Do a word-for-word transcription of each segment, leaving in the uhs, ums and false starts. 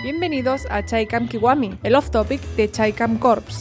Bienvenidos a Chaicam Kiwami, el off-topic de Chaicam Corps.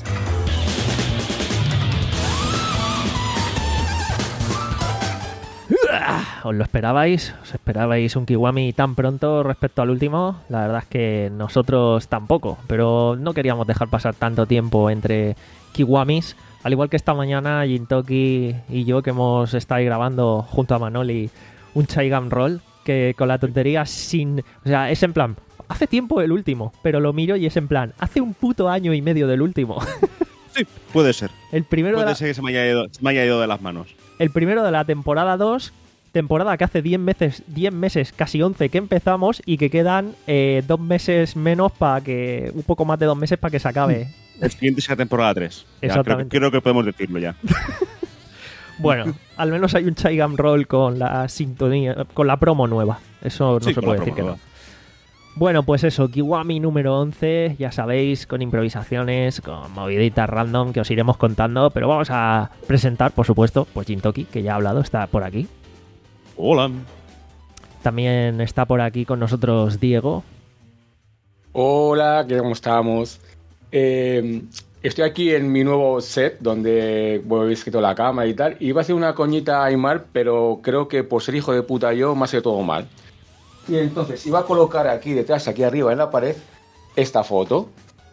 ¿Os lo esperabais? ¿Os esperabais un Kiwami tan pronto respecto al último? La verdad es que nosotros tampoco, pero no queríamos dejar pasar tanto tiempo entre Kiwamis. Al igual que esta mañana, Jintoki y yo, que hemos estado ahí grabando junto a Manoli un Chaigam Roll, que con la tontería sin... O sea, es en plan, hace tiempo el último, pero lo miro y es en plan, hace un puto año y medio del último. Sí, puede ser. El primero puede de la... ser que se me, haya ido, se me haya ido de las manos. El primero de la temporada dos, temporada que hace diez meses, diez meses, casi once que empezamos y que quedan eh, dos meses menos para que... Un poco más de dos meses para que se acabe. El siguiente es la temporada tres. Ya, Exactamente. Creo, creo que podemos decirlo ya. Bueno, al menos hay un Chaigam Roll con la sintonía, con la promo nueva. Eso no Sí, se con puede la decir que promo no. Bueno, pues eso, Kiwami número once, ya sabéis, con improvisaciones, con moviditas random que os iremos contando, pero vamos a presentar, por supuesto, pues Jintoki, que ya ha hablado, está por aquí. Hola. También está por aquí con nosotros Diego. Hola, ¿cómo estamos? Eh, estoy aquí en mi nuevo set, donde bueno, he escrito la cámara y tal, y iba a hacer una coñita a Aymar, pero creo que por ser hijo de puta yo, me ha sido todo mal. Y entonces iba a colocar aquí detrás, aquí arriba en la pared, esta foto.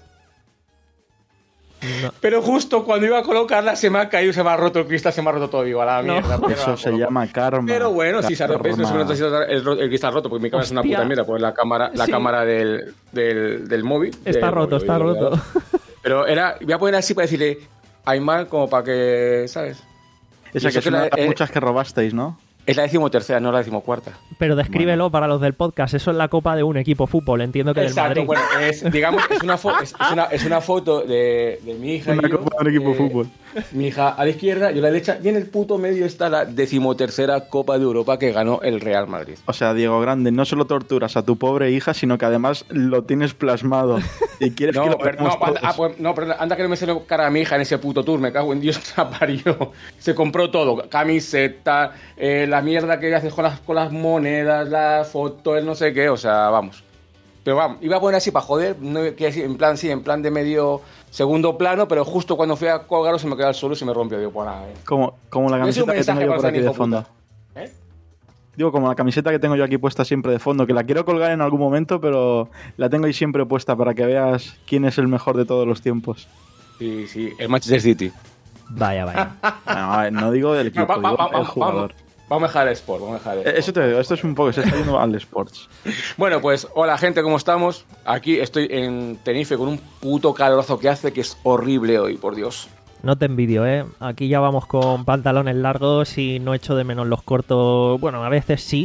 No. Pero justo cuando iba a colocarla se me ha caído, se me ha roto el cristal, se me ha roto todo. Digo, a la No. mierda. porque no Eso la se coloco. llama karma. Pero bueno, si se ha roto, Karma. no se me nota el, el cristal roto, porque mi cámara Hostia. es una puta mierda, pues la cámara, la Sí. cámara del, del, del móvil. Está del roto, móvil, está digo, roto. Pero era, voy a poner así para decirle a Aymar como para que, ¿sabes? Esa Y que eso es una de la- las eh, muchas que robasteis, ¿no? Es la decimotercera, no la decimocuarta. Pero descríbelo para los del podcast, eso es la copa de un equipo fútbol, entiendo que del Exacto, Madrid. bueno, es, digamos, es una, fo- es, es una, es una foto de, de mi hija Una y yo, copa de un equipo de eh, fútbol. Mi hija a la izquierda, yo a la derecha, y en el puto medio está la decimotercera Copa de Europa que ganó el Real Madrid. O sea, Diego Grande, no solo torturas a tu pobre hija, sino que además lo tienes plasmado. Y quieres No, que lo pero, no, veamos anda, todos. ah, pues, no, pero anda que no me se lo cara a mi hija en ese puto tour, me cago en Dios que la parió. Se compró todo, camiseta, eh, la mierda que haces con las, con las monedas, la foto, el no sé qué, o sea, vamos. Pero vamos, iba a poner así para joder, no, que así, en plan, sí, en plan de medio segundo plano, pero justo cuando fui a colgarlo se me quedó al suelo y se me rompió. Digo, pues nada, eh. Como, como la No es un camiseta que tengo mensaje yo para por ser aquí hijo de fondo. puta. ¿Eh? Digo, como la camiseta que tengo yo aquí puesta siempre de fondo, que la quiero colgar en algún momento, pero la tengo ahí siempre puesta para que veas quién es el mejor de todos los tiempos. Sí, sí, el Manchester City. Vaya, vaya. No, a ver, no digo del equipo, Va- va- digo va- del vamos, jugador. vamos, vamos a dejar el sport, vamos a dejar el Eh, sport. Eso te digo, esto es un poco, se está yendo al sports. Bueno, pues hola gente, ¿cómo estamos? Aquí estoy en Tenerife con un puto calorazo que hace que es horrible hoy, por Dios. No te envidio, ¿eh? Aquí ya vamos con pantalones largos y no echo de menos los cortos. Bueno, a veces sí,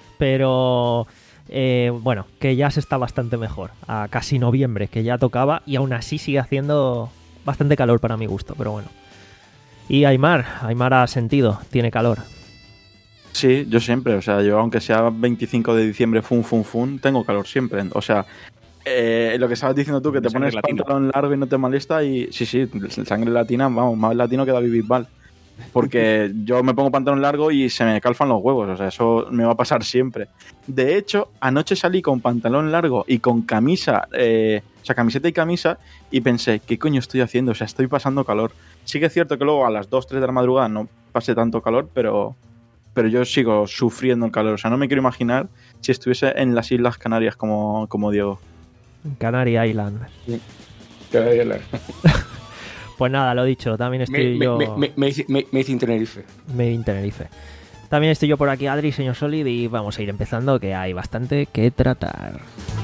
pero eh, bueno, que ya se está bastante mejor. A casi noviembre, que ya tocaba y aún así sigue haciendo bastante calor para mi gusto, pero bueno. Y Aymar, Aymar ha sentido, tiene calor. Sí, yo siempre, o sea, yo aunque sea veinticinco de diciembre, fun, fun, fun, tengo calor siempre. O sea, eh, lo que estabas diciendo tú, que te Sangre pones latina. pantalón largo y no te molesta, y sí, sí, sangre latina, vamos, más latino que David Bisbal. Porque yo me pongo pantalón largo y se me calfan los huevos, o sea, eso me va a pasar siempre. De hecho, anoche salí con pantalón largo y con camisa, eh, o sea, camiseta y camisa, y pensé, ¿qué coño estoy haciendo? O sea, estoy pasando calor. Sí que es cierto que luego a las dos, tres de la madrugada no pasé tanto calor, pero, pero yo sigo sufriendo el calor. O sea, no me quiero imaginar si estuviese en las Islas Canarias como, como Diego. Canary Island. Me, Pues nada, lo dicho, también estoy me, yo... me, me, me, hice- me, me hice en Tenerife. Made in Tenerife. También estoy yo por aquí, Adri, señor Solid, y vamos a ir empezando, que hay bastante que tratar.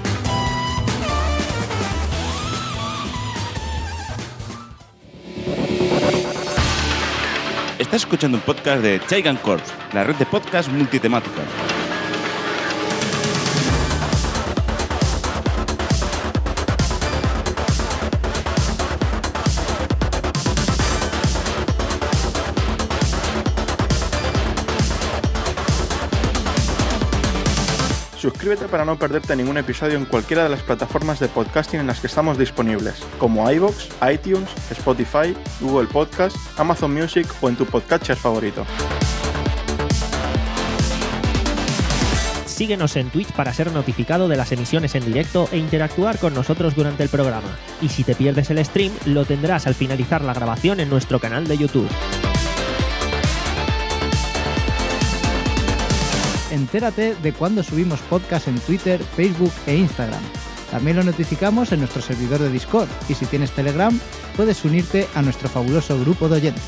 Estás escuchando un podcast de Chaigam Corps, la red de podcast multitemática. Suscríbete para no perderte ningún episodio en cualquiera de las plataformas de podcasting en las que estamos disponibles, como iVoox, iTunes, Spotify, Google Podcast, Amazon Music o en tu podcatcher favorito. Síguenos en Twitch para ser notificado de las emisiones en directo e interactuar con nosotros durante el programa. Y si te pierdes el stream, lo tendrás al finalizar la grabación en nuestro canal de YouTube. Entérate de cuando subimos podcast en Twitter, Facebook e Instagram. También lo notificamos en nuestro servidor de Discord, y si tienes Telegram, puedes unirte a nuestro fabuloso grupo de oyentes.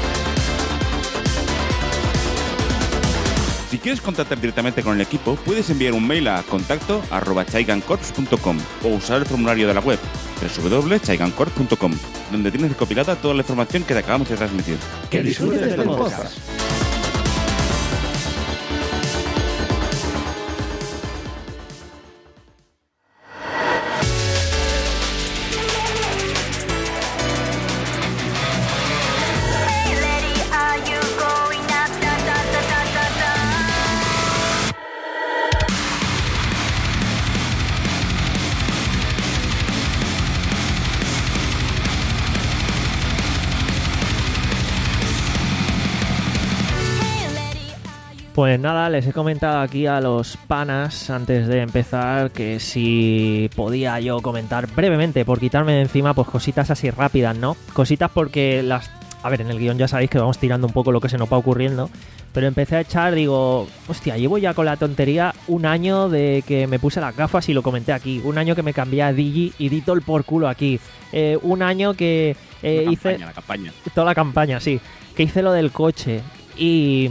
Si quieres contactar directamente con el equipo, puedes enviar un mail a contacto arroba chaigancorps punto com o usar el formulario de la web doble u doble u doble u punto chaigancorps punto com, donde tienes recopilada toda la información que te acabamos de transmitir. ¡Que disfrutes del podcast! Pues nada, les he comentado aquí a los panas antes de empezar que si podía yo comentar brevemente, por quitarme de encima, pues cositas así rápidas, ¿no? Cositas porque las... A ver, en el guión ya sabéis que vamos tirando un poco lo que se nos va ocurriendo, pero empecé a echar, digo, hostia, llevo ya con la tontería un año de que me puse las gafas y lo comenté aquí, un año que me cambié a Digi y di todo el por culo aquí, eh, un año que eh, la hice... campaña, la campaña. Toda la campaña, sí, que hice lo del coche y...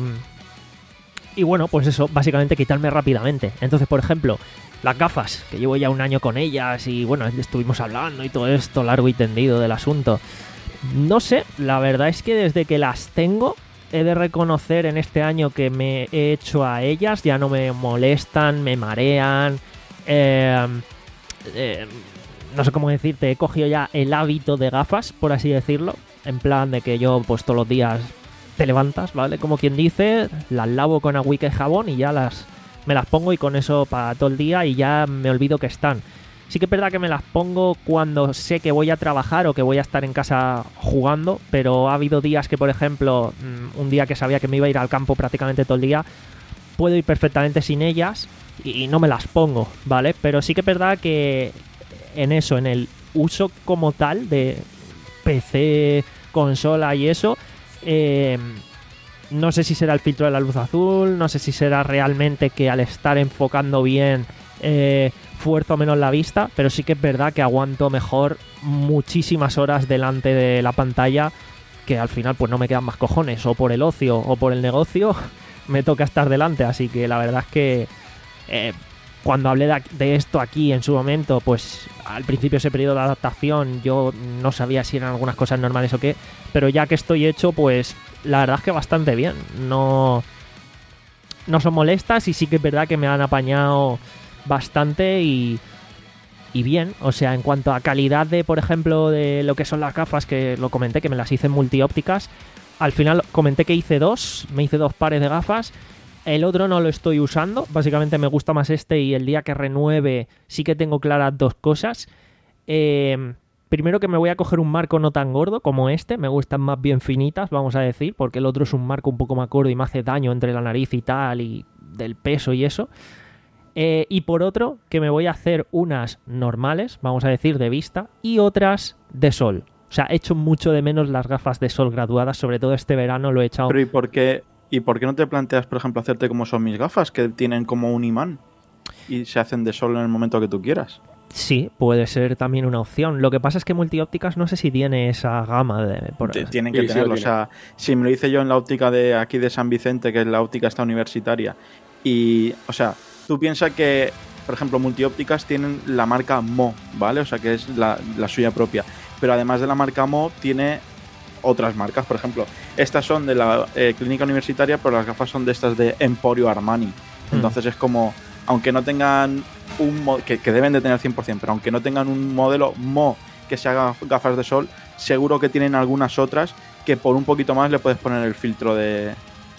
Y bueno, pues eso, básicamente quitarme rápidamente. Entonces, por ejemplo, las gafas, que llevo ya un año con ellas y bueno, estuvimos hablando y todo esto largo y tendido del asunto. No sé, la verdad es que desde que las tengo, he de reconocer en este año que me he hecho a ellas, ya no me molestan, me marean, eh, eh, no sé cómo decirte, he cogido ya el hábito de gafas, por así decirlo, en plan de que yo pues todos los días... te levantas, ¿vale? Como quien dice, las lavo con agüica y jabón y ya las me las pongo y con eso para todo el día y ya me olvido que están. Sí que es verdad que me las pongo cuando sé que voy a trabajar o que voy a estar en casa jugando, pero ha habido días que, por ejemplo, un día que sabía que me iba a ir al campo prácticamente todo el día, puedo ir perfectamente sin ellas y no me las pongo, ¿vale? Pero sí que es verdad que en eso, en el uso como tal de P C, consola y eso... Eh, no sé si será el filtro de la luz azul, no sé si será realmente que al estar enfocando bien eh, fuerzo menos la vista, pero sí que es verdad que aguanto mejor muchísimas horas delante de la pantalla, que al final pues no me quedan más cojones, o por el ocio o por el negocio me toca estar delante, así que la verdad es que eh, cuando hablé de, de esto aquí en su momento, pues al principio ese periodo de adaptación yo no sabía si eran algunas cosas normales o qué, pero ya que estoy hecho, pues la verdad es que bastante bien. No, no son molestas y sí que es verdad que me han apañado bastante y, y bien. O sea, en cuanto a calidad de, por ejemplo, de lo que son las gafas, que lo comenté, que me las hice en multiópticas, al final comenté que hice dos, me hice dos pares de gafas. El otro no lo estoy usando, básicamente me gusta más este y el día que renueve sí que tengo claras dos cosas. Eh, primero que me voy a coger un marco no tan gordo como este, me gustan más bien finitas, vamos a decir, porque el otro es un marco un poco más gordo y me hace daño entre la nariz y tal, y del peso y eso. Eh, y por otro, que me voy a hacer unas normales, vamos a decir, de vista, y otras de sol. O sea, he hecho mucho de menos las gafas de sol graduadas, sobre todo este verano lo he echado... Pero ¿y por qué...? ¿Y por qué no te planteas, por ejemplo, hacerte como son mis gafas, que tienen como un imán y se hacen de sol en el momento que tú quieras? Sí, puede ser también una opción. Lo que pasa es que multiópticas no sé si tiene esa gama de... Por... Tienen que sí, tenerlo. sí, o sea, si me lo hice yo en la óptica de aquí de San Vicente, que es la óptica esta universitaria, y, o sea, tú piensas que, por ejemplo, multiópticas tienen la marca Mo, ¿vale? O sea, que es la, la suya propia. Pero además de la marca Mo, tiene... otras marcas, por ejemplo, estas son de la eh, clínica universitaria, pero las gafas son de estas de Emporio Armani. Entonces mm. es como, aunque no tengan un mo- que, que deben de tener cien por ciento, pero aunque no tengan un modelo Mo que se haga gafas de sol, seguro que tienen algunas otras que por un poquito más le puedes poner el filtro de,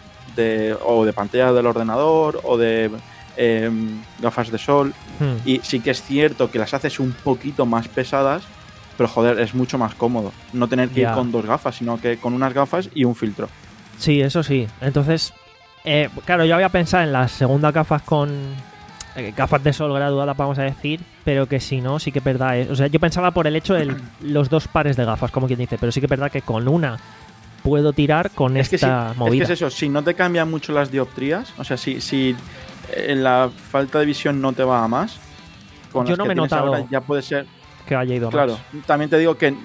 de o de pantalla del ordenador o de eh, gafas de sol. Mm. Y sí que es cierto que las haces un poquito más pesadas, pero joder, es mucho más cómodo no tener que yeah. ir con dos gafas, sino que con unas gafas y un filtro. Sí, eso sí. Entonces, eh, claro, yo había pensado en las segundas gafas con, eh, gafas de sol graduadas, vamos a decir, pero que si no, sí que es verdad. eh. O sea, yo pensaba por el hecho de los dos pares de gafas, como quien dice, pero sí que es verdad que con una puedo tirar con Es que, si, esta es movida. que es eso, si no te cambian mucho las dioptrías, o sea, si, si en la falta de visión no te va a más, con Yo las no que me he tienes notado ahora ya puede ser. que haya ido Claro, más. también te digo que eh,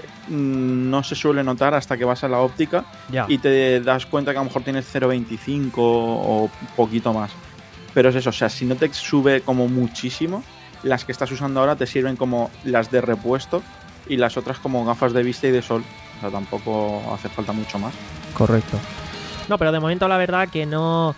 no se suele notar hasta que vas a la óptica Ya. y te das cuenta que a lo mejor tienes cero coma veinticinco o poquito más. Pero es eso, o sea, si no te sube como muchísimo, las que estás usando ahora te sirven como las de repuesto y las otras como gafas de vista y de sol. O sea, tampoco hace falta mucho más. Correcto. No, pero de momento la verdad que no,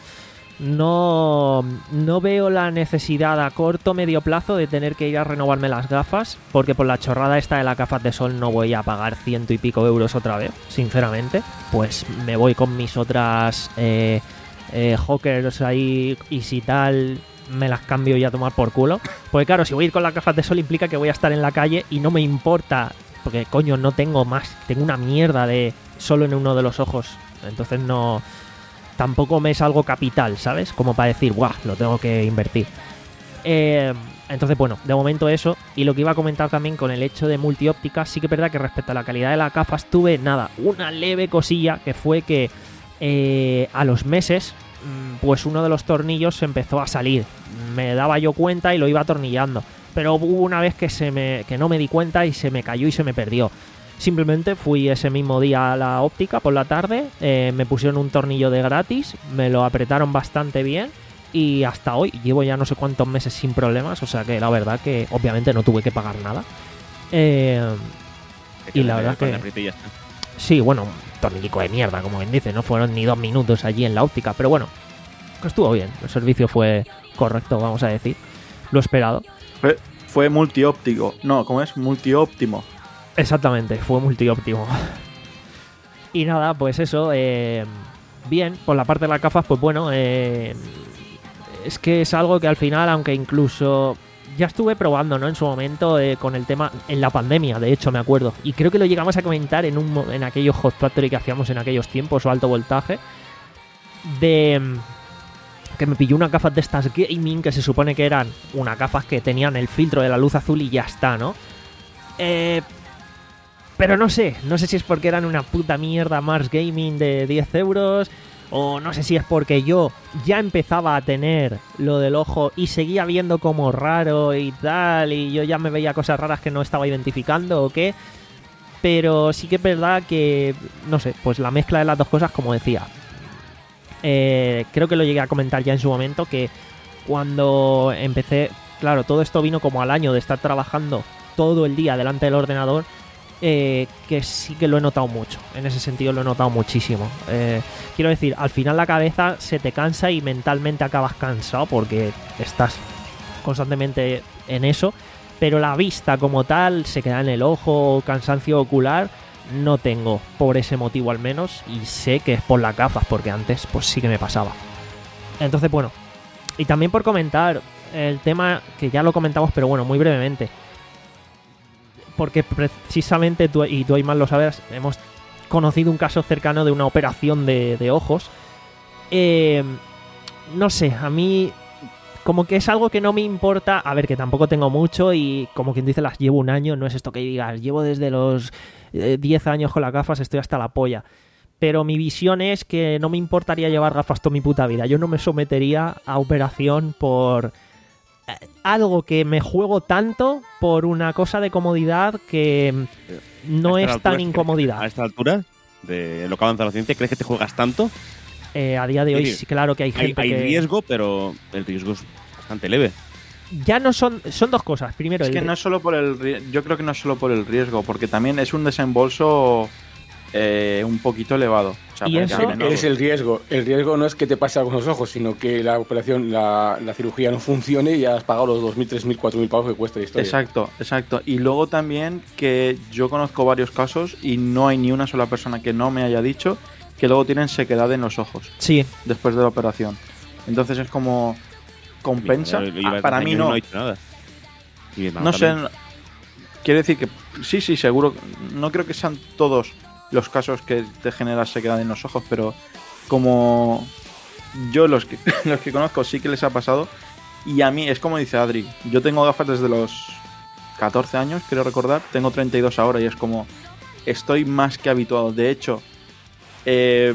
no, no veo la necesidad a corto o medio plazo de tener que ir a renovarme las gafas, porque por la chorrada esta de las gafas de sol no voy a pagar ciento y pico euros otra vez, sinceramente. Pues me voy con mis otras eh, eh, Hawkers ahí y si tal me las cambio y a tomar por culo. Porque claro, si voy a ir con las gafas de sol implica que voy a estar en la calle y no me importa, porque coño, no tengo más, tengo una mierda de solo en uno de los ojos. Entonces no... Tampoco me es algo capital, ¿sabes? Como para decir, guau, lo tengo que invertir. Eh, entonces, bueno, de momento eso. Y lo que iba a comentar también con el hecho de multióptica, sí que es verdad que respecto a la calidad de las gafas tuve, nada, una leve cosilla, que fue que eh, a los meses, pues uno de los tornillos se empezó a salir. Me daba yo cuenta y lo iba atornillando. Pero hubo una vez que, se me, que no me di cuenta y se me cayó y se me perdió. Simplemente fui ese mismo día a la óptica por la tarde, eh, me pusieron un tornillo de gratis, me lo apretaron bastante bien y hasta hoy llevo ya no sé cuántos meses sin problemas, o sea que la verdad que obviamente no tuve que pagar nada. Eh, y la verdad que... Sí, bueno, un tornillico de mierda, como bien dice, no fueron ni dos minutos allí en la óptica, pero bueno, estuvo bien, el servicio fue correcto, vamos a decir, lo esperado. Fue, fue multióptico, no, ¿cómo es? Multióptimo. Exactamente, fue multióptimo. Y nada, pues eso, eh, bien, por la parte de las gafas, pues bueno, eh, es que es algo que al final, aunque incluso ya estuve probando, ¿no? En su momento eh, con el tema, en la pandemia, de hecho, me acuerdo. Y creo que lo llegamos a comentar en, un, en aquellos Hot Factory que hacíamos en aquellos tiempos, o alto voltaje, de... que me pilló unas gafas de estas gaming, que se supone que eran unas gafas que tenían el filtro de la luz azul y ya está, ¿no? Eh... Pero no sé, no sé si es porque eran una puta mierda Mars Gaming de diez euros, o no sé si es porque yo ya empezaba a tener lo del ojo y seguía viendo como raro y tal, y yo ya me veía cosas raras que no estaba identificando o qué. Pero sí que es verdad que, no sé, pues la mezcla de las dos cosas, como decía. Eh, creo que lo llegué a comentar ya en su momento, que cuando empecé, claro, todo esto vino como al año de estar trabajando todo el día delante del ordenador. Eh, que sí que lo he notado mucho. En ese sentido lo he notado muchísimo. Eh, quiero decir, al final la cabeza se te cansa y mentalmente acabas cansado porque estás constantemente en eso. Pero la vista como tal se queda en el ojo, cansancio ocular, no tengo por ese motivo al menos. Y sé que es por las gafas, porque antes pues sí que me pasaba. Entonces, bueno. Y también por comentar el tema que ya lo comentamos, pero bueno, muy brevemente. Porque precisamente tú y tú, Ayman, lo sabes, hemos conocido un caso cercano de una operación de, de ojos. Eh, no sé, a mí como que es algo que no me importa. A ver, que tampoco tengo mucho y como quien dice las llevo un año. No es esto que digas, llevo desde los eh, diez años con las gafas, estoy hasta la polla. Pero mi visión es que no me importaría llevar gafas toda mi puta vida. Yo no me sometería a operación por... algo que me juego tanto por una cosa de comodidad que no es tan incomodidad. A esta altura de lo que avanza la ciencia, ¿crees que te juegas tanto? Eh, a día de hoy Sí, sí, claro que hay gente Hay, hay que... riesgo, pero el riesgo es bastante leve. Ya no son... Son dos cosas. Primero, Es el que no es solo por el ri- yo creo que no es solo por el riesgo, porque también es un desembolso eh, un poquito elevado. O sea, ¿Y para eso? que no- Es el riesgo. El riesgo no es que te pase algo con los ojos, sino que la operación, la, la cirugía no funcione y ya has pagado los dos mil, tres mil, cuatro mil pavos que cuesta la historia. Exacto, exacto. Y luego también que yo conozco varios casos y no hay ni una sola persona que no me haya dicho que luego tienen sequedad en los ojos Sí, después de la operación. Entonces es como compensa. Mira, lleva Ah, para tres mí años y no. no ha hecho nada. Y mi hermano No sé, también. quiere decir que sí, sí, seguro. No creo que sean todos los casos que te genera sequedad en los ojos, pero como yo los que los que conozco sí que les ha pasado Y a mí, es como dice Adri, yo tengo gafas desde los catorce años, quiero recordar, tengo treinta y dos ahora y es como, estoy más que habituado. De hecho, eh,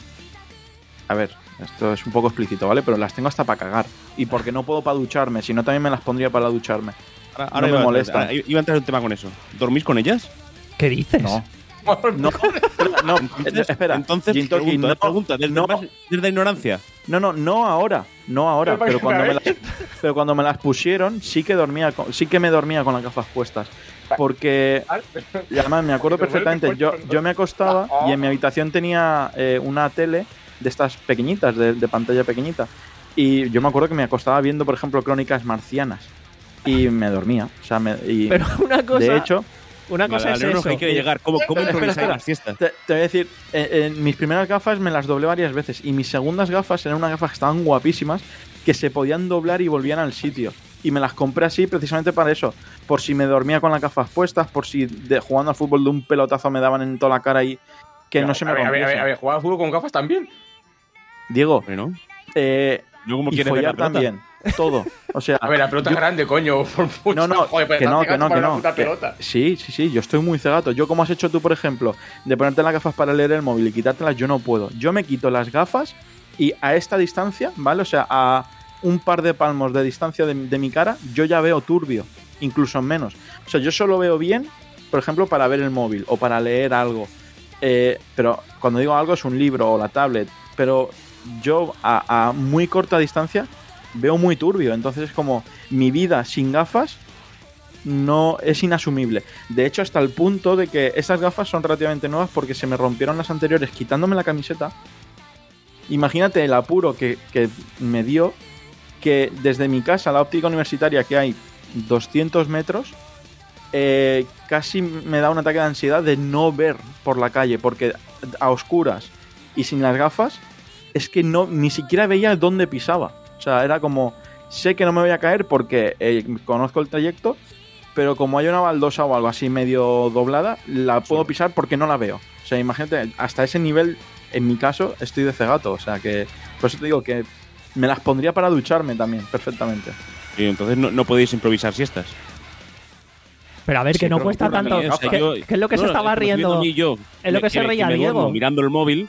a ver, esto es un poco explícito, ¿vale? Pero las tengo hasta para cagar. Y porque no puedo para ducharme, si no también me las pondría para ducharme. Ahora, ahora no me iba, molesta. ahora iba a entrar un tema con eso. ¿Dormís con ellas? ¿Qué dices? No. No, espera, no, Entonces, espera. entonces Gin Toki, pregunta, no, pregunta, desde, no, más- desde ignorancia. no, no, no ahora, no ahora, pero cuando, me las, pero cuando me las pusieron sí que dormía, con- sí que me dormía con las gafas puestas, porque y además me acuerdo perfectamente. Yo, yo me acostaba y en mi habitación tenía eh, una tele de estas pequeñitas, de, de pantalla pequeñita, y yo me acuerdo que me acostaba viendo, por ejemplo, Crónicas Marcianas y me dormía, o sea, me, y Pero una cosa, de hecho. una cosa Vale, es vale, no, eso. que quiere llegar. ¿Cómo, cómo Espera, improvisáis espera, las siestas? Te, te voy a decir, eh, en mis primeras gafas me las doblé varias veces y mis segundas gafas eran unas gafas que estaban guapísimas, que se podían doblar y volvían al sitio. Y me las compré así precisamente para eso, por si me dormía con las gafas puestas, por si de, jugando al fútbol de un pelotazo me daban en toda la cara y que no se me a ver, a ver, a ver, rompiese. a ver, ¿jugar al fútbol con gafas también? Diego, Bueno, eh, ¿no como y quieres ver la follar pelota? también, todo. O sea, A ver, la pelota yo- es grande, coño. Por puta, No, no, joder, pues que no, estás que no, pegando que para no. una puta que- pelota. sí, sí, sí, yo estoy muy cegato. Yo, como has hecho tú, por ejemplo, de ponerte las gafas para leer el móvil y quitártelas, yo no puedo. Yo me quito las gafas y a esta distancia, ¿vale? O sea, a un par de palmos de distancia de, de mi cara, yo ya veo turbio, incluso menos. O sea, yo solo veo bien, por ejemplo, para ver el móvil o para leer algo. Eh, pero cuando digo algo es un libro o la tablet. Pero yo a, a muy corta distancia veo muy turbio. Entonces es como mi vida sin gafas no es inasumible. De hecho, hasta el punto de que esas gafas son relativamente nuevas porque se me rompieron las anteriores quitándome la camiseta. Imagínate el apuro que, que me dio, que desde mi casa a la óptica universitaria, que hay doscientos metros, eh, casi me da un ataque de ansiedad de no ver por la calle, porque a oscuras y sin las gafas es que no ni siquiera veía dónde pisaba. O sea, era como, sé que no me voy a caer porque eh, conozco el trayecto, pero como hay una baldosa o algo así medio doblada, la puedo pisar porque no la veo. O sea, imagínate, hasta ese nivel, en mi caso, estoy de cegato. O sea, que por eso te digo que me las pondría para ducharme también, perfectamente. Y entonces no, no podéis improvisar siestas. Pero a ver, Sí, que no pero cuesta ocurre a mí, tanto. ¿eh? O sea, ¿Qué, yo- qué es lo que no, se no, estaba es que me estoy riendo? viendo a mí yo, Es lo que me- se me- reía me Diego. duermo mirando el móvil,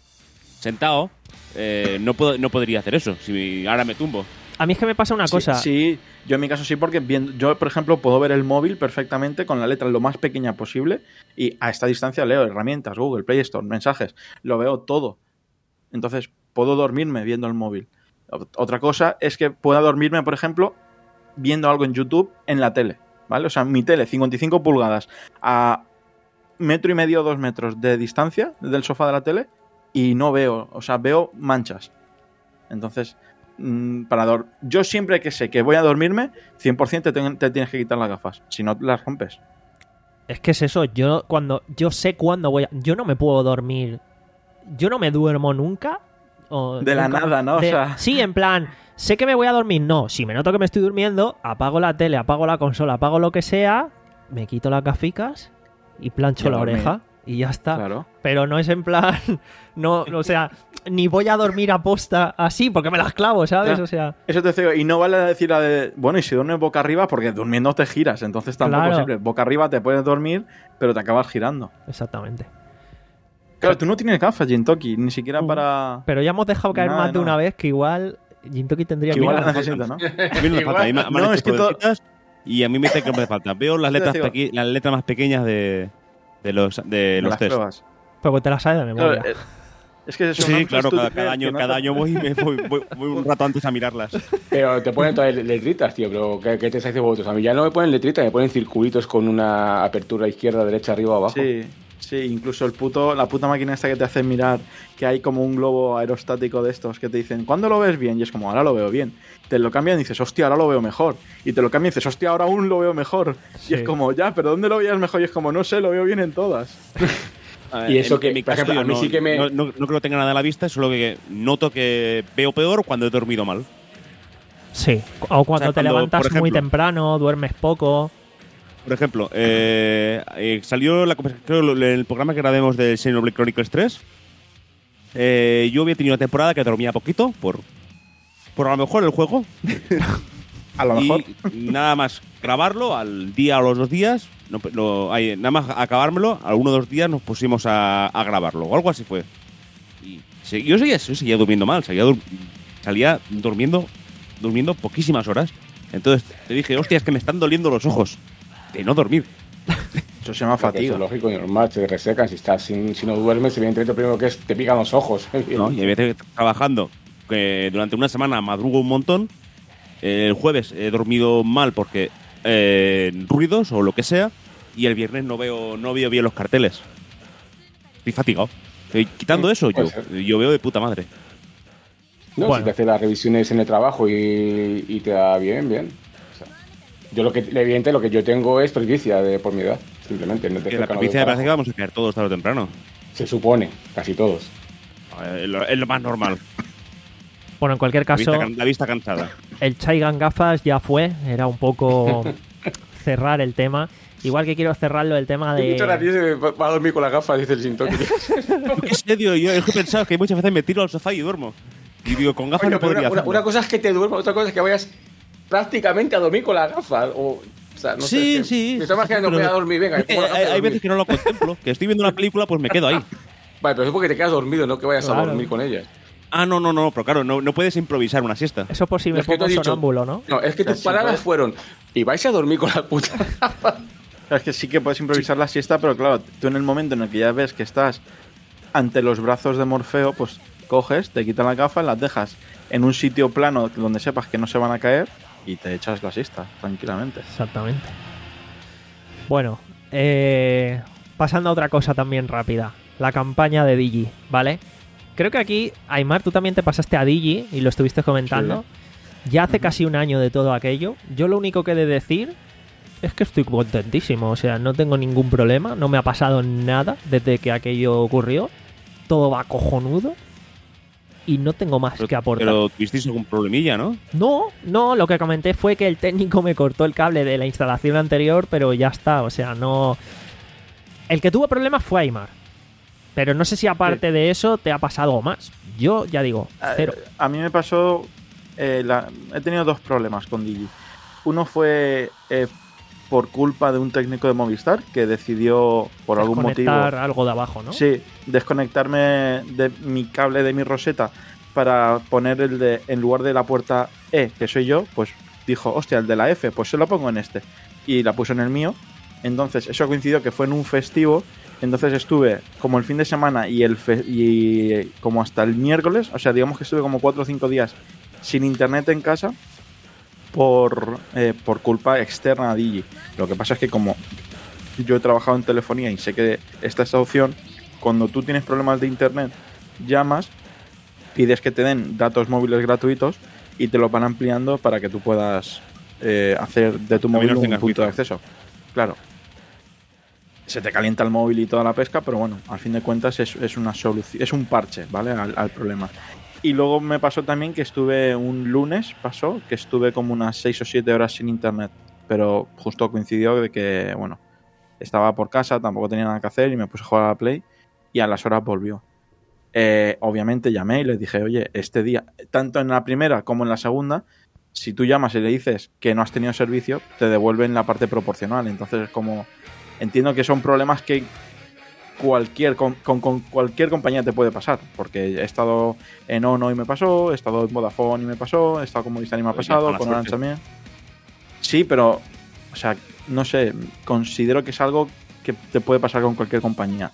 sentado, eh, no, puedo, no podría hacer eso. Si ahora me tumbo. A mí es que me pasa una Sí, cosa. Sí, yo en mi caso sí, porque viendo, yo, por ejemplo, puedo ver el móvil perfectamente con la letra lo más pequeña posible y a esta distancia leo herramientas, Google, Play Store, mensajes, lo veo todo. Entonces, puedo dormirme viendo el móvil. Ot- Otra cosa es que pueda dormirme, por ejemplo, viendo algo en YouTube en la tele, ¿vale? O sea, mi tele, cincuenta y cinco pulgadas, a metro y medio o dos metros de distancia del sofá de la tele y no veo, o sea, veo manchas. Entonces, mm, para dor- yo siempre que sé que voy a dormirme, cien por ciento te, ten- te tienes que quitar las gafas, si no las rompes. Es que es eso, yo cuando yo sé cuándo voy a... Yo no me puedo dormir. Yo no me duermo nunca. o De la nunca- nada, ¿no? O de- sea- Sí, en plan, sé que me voy a dormir. No, si me noto que me estoy durmiendo, apago la tele, apago la consola, apago lo que sea, me quito las gaficas y plancho Ya la dormí. oreja y ya está. Claro. Pero no es en plan, no, o sea, ni voy a dormir a posta así porque me las clavo, ¿sabes? Ya. O sea, Eso te digo, y no vale decir la de, bueno, y si duermes boca arriba, porque durmiendo te giras, entonces tampoco Claro. siempre. Boca arriba te puedes dormir, pero te acabas girando. exactamente. Claro, tú no tienes gafas, Jintoki, ni siquiera Uh. para... Pero ya hemos dejado caer Nada, más de no. una vez que igual Jintoki tendría Que que igual ir a- las necesitas, ¿no? A mí no me falta. A mí me, me han No, hecho es que todo- podercitas y a mí me dice que no me falta. Veo las letras, digo- peque- las letras más pequeñas de, de los, de de los las test. pruebas. Porque te la sabes de memoria. Claro, eh, es que eso Sí, no- claro, tú cada, te cada crees año, que no cada te- año voy y me voy, voy- voy un rato antes a mirarlas. Pero te ponen todas letritas, tío. Pero ¿qué, qué te hacéis vosotros? A mí ya no me ponen letritas, me ponen circulitos con una apertura izquierda, derecha, arriba, abajo. Sí, sí, incluso el puto, la puta máquina esta que te hace mirar que hay como un globo aerostático de estos que te dicen, ¿cuándo lo ves bien? Y es como, ahora lo veo bien. Te lo cambian y dices, hostia, ahora lo veo mejor. Y te lo cambian y dices, hostia, ahora aún lo veo mejor. Sí. Y es como, ya, pero ¿dónde lo veías mejor? Y es como, no sé, lo veo bien en todas. Y eso En- que, en mi por caso, ejemplo, yo a mí no, sí que me- no, no- no creo que tenga nada a la vista, solo que noto que veo peor cuando he dormido mal. Sí. O cuando O sea, te cuando, levantas por muy ejemplo- temprano, duermes poco. Por ejemplo, eh, eh, salió la, creo, en el programa que grabemos del Xenoblade Chronicles tres. Eh, yo había tenido una temporada que dormía poquito por, por a lo mejor el juego. A lo mejor. Y nada más grabarlo al día o los dos días, no, no, hay, nada más acabármelo, a uno o dos días nos pusimos a, a grabarlo, o algo así fue. Y sí, yo, seguía, yo seguía durmiendo mal, salía, dur, salía durmiendo, durmiendo poquísimas horas. Entonces te dije, hostia, es que me están doliendo los ojos de no dormir. Eso se llama fatiga. Eso es lógico y normal, se resecan. Si estás sin, si no duermes, evidentemente lo primero que es te pican los ojos. ¿No? Y a veces trabajando, que durante una semana madrugo un montón. El jueves he dormido mal porque eh, ruidos o lo que sea, y el viernes no veo no veo bien los carteles. Estoy fatigado. Estoy quitando eso, yo, yo veo de puta madre. No, bueno. Si te hace las revisiones en el trabajo y, y te da bien, bien. O sea, yo lo que, evidentemente, lo que yo tengo es presbicia de por mi edad, simplemente. No te que la presbicia me parece que vamos a caer todos tarde o temprano. Se supone, casi todos. Es lo, es lo más normal. Bueno, en cualquier caso, la vista, la vista cansada. El Chaigan Gafas ya fue, era un poco cerrar el tema. Igual que quiero cerrarlo el tema de... Muchas gracias, va a dormir con las gafas, dice el Shintoki. ¿Qué serio? Yo he pensado que muchas veces me tiro al sofá y duermo. Y digo, con gafas Oye, no podría una, hacerlo. Una cosa es que te duermas, otra cosa es que vayas prácticamente a dormir con las gafas. O, o sea, no sí, sé, sí. Me estoy imaginando que voy a dormir, venga. Eh, hay, hay veces que no lo contemplo, que estoy viendo una película, pues me quedo ahí. Vale, pero es porque te quedas dormido, no que vayas claro. a dormir con ellas. Ah, no, no, no, pero claro, no, no puedes improvisar una siesta. Eso es posible, es que pongo sonámbulo, ¿no? No, es que tus palabras fueron, y vais a dormir con las putas gafas. Es que sí que puedes improvisar sí. la siesta, pero claro, tú en el momento en el que ya ves que estás ante los brazos de Morfeo, pues coges, te quitas las gafas, las dejas en un sitio plano donde sepas que no se van a caer y te echas la siesta, tranquilamente. Exactamente. Bueno, eh, pasando a otra cosa también rápida. La campaña de Digi, ¿vale? Creo que aquí, Aymar, tú también te pasaste a Digi y lo estuviste comentando. Sí. Ya hace uh-huh. casi un año de todo aquello. Yo lo único que he de decir es que estoy contentísimo. O sea, no tengo ningún problema. No me ha pasado nada desde que aquello ocurrió. Todo va cojonudo. Y no tengo más pero, que aportar. Pero tuvisteis algún problemilla, ¿no? No, no. Lo que comenté fue que el técnico me cortó el cable de la instalación anterior, pero ya está. O sea, no... El que tuvo problemas fue Aymar. Pero no sé si aparte sí. de eso te ha pasado algo más. Yo ya digo, cero. A, a mí me pasó... Eh, la, he tenido dos problemas con Digi. Uno fue eh, por culpa de un técnico de Movistar que decidió, por algún motivo... Desconectar algo de abajo, ¿no? Sí, desconectarme de mi cable de mi roseta para poner el de... En lugar de la puerta E, que soy yo, pues dijo, hostia, el de la F, pues se lo pongo en este. Y la puso en el mío. Entonces, eso coincidió que fue en un festivo. Entonces estuve como el fin de semana y el fe- y como hasta el miércoles, o sea, digamos que estuve como cuatro o cinco días sin internet en casa por, eh, por culpa externa a Digi. Lo que pasa es que como yo he trabajado en telefonía y sé que está esta opción, cuando tú tienes problemas de internet, llamas, pides que te den datos móviles gratuitos y te lo van ampliando para que tú puedas eh, hacer de tu móvil un punto de acceso. Claro. Se te calienta el móvil y toda la pesca, pero bueno, al fin de cuentas es, es una solución, es un parche, ¿vale? Al, al problema. Y luego me pasó también que estuve un lunes, pasó, que estuve como unas seis o siete horas sin internet, pero justo coincidió de que, bueno, estaba por casa, tampoco tenía nada que hacer y me puse a jugar a la Play y a las horas volvió. Eh, obviamente llamé y les dije, oye, este día, tanto en la primera como en la segunda, si tú llamas y le dices que no has tenido servicio, te devuelven la parte proporcional, entonces es como... Entiendo que son problemas que cualquier con, con, con cualquier compañía te puede pasar, porque he estado en Ono y me pasó, he estado en Vodafone y me pasó, he estado con Movistar y me ha pasado, con Orange también. Sí, pero, o sea, no sé, considero que es algo que te puede pasar con cualquier compañía.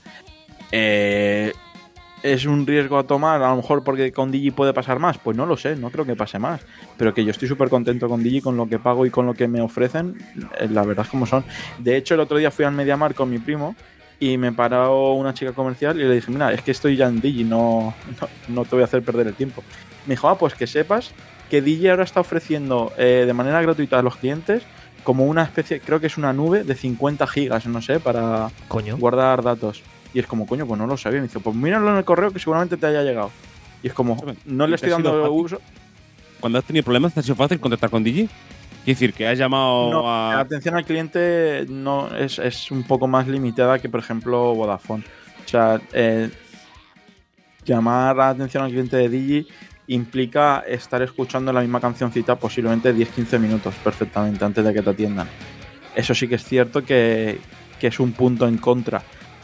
Eh, ¿Es un riesgo a tomar? A lo mejor porque con Digi puede pasar más. Pues no lo sé, no creo que pase más. Pero que yo estoy súper contento con Digi, con lo que pago y con lo que me ofrecen. La verdad es como son. De hecho, el otro día fui al MediaMarkt con mi primo y me paró una chica comercial y le dije, mira, es que estoy ya en Digi, no, no, no te voy a hacer perder el tiempo. Me dijo, ah, pues que sepas que Digi ahora está ofreciendo eh, de manera gratuita a los clientes como una especie, creo que es una nube de cincuenta gigas, no sé, para Coño. guardar datos. Y es como, coño, pues no lo sabía. Me dice, pues míralo en el correo que seguramente te haya llegado. Y es como, no le estoy dando uso. Cuando has tenido problemas, ¿te ha sido fácil contactar con Digi? Quiere decir, que has llamado no, a... La atención al cliente no es, es un poco más limitada que, por ejemplo, Vodafone. O sea, eh, llamar a atención al cliente de Digi implica estar escuchando la misma cancioncita posiblemente diez a quince minutos perfectamente antes de que te atiendan. Eso sí que es cierto que, que es un punto en contra.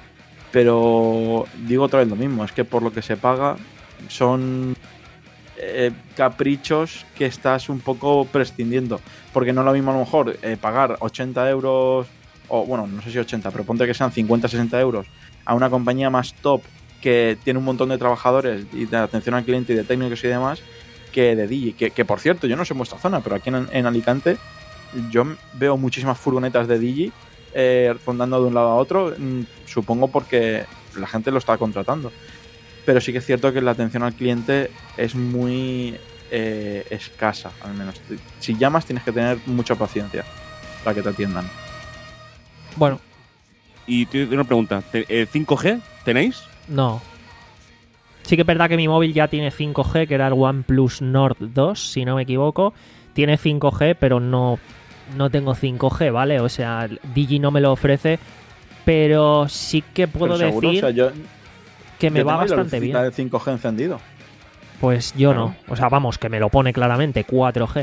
Pero digo otra vez lo mismo, es que por lo que se paga son eh, caprichos que estás un poco prescindiendo. Porque no es lo mismo a lo mejor eh, pagar ochenta euros, o bueno, no sé si ochenta, pero ponte que sean cincuenta a sesenta euros a una compañía más top que tiene un montón de trabajadores y de atención al cliente y de técnicos y demás, que de D J. Que, que por cierto, yo no sé en vuestra zona, pero aquí en, en Alicante yo veo muchísimas furgonetas de D J eh, rondando de un lado a otro, mm, supongo porque la gente lo está contratando. Pero sí que es cierto que la atención al cliente es muy eh, escasa, al menos. Si llamas tienes que tener mucha paciencia para que te atiendan. Bueno, Y te tengo una pregunta. ¿Te- eh, ¿cinco G tenéis? no. Sí que es verdad que mi móvil ya tiene cinco G, que era el OnePlus Nord dos, si no me equivoco. Tiene cinco G, pero no, no tengo cinco G, ¿vale? O sea, Digi no me lo ofrece, pero sí que puedo Pero seguro, decir o sea, yo, que me yo va tengo ahí la bastante lucecita bien. de cinco G encendido. Pues yo Claro. no. O sea, vamos, que me lo pone claramente cuatro G.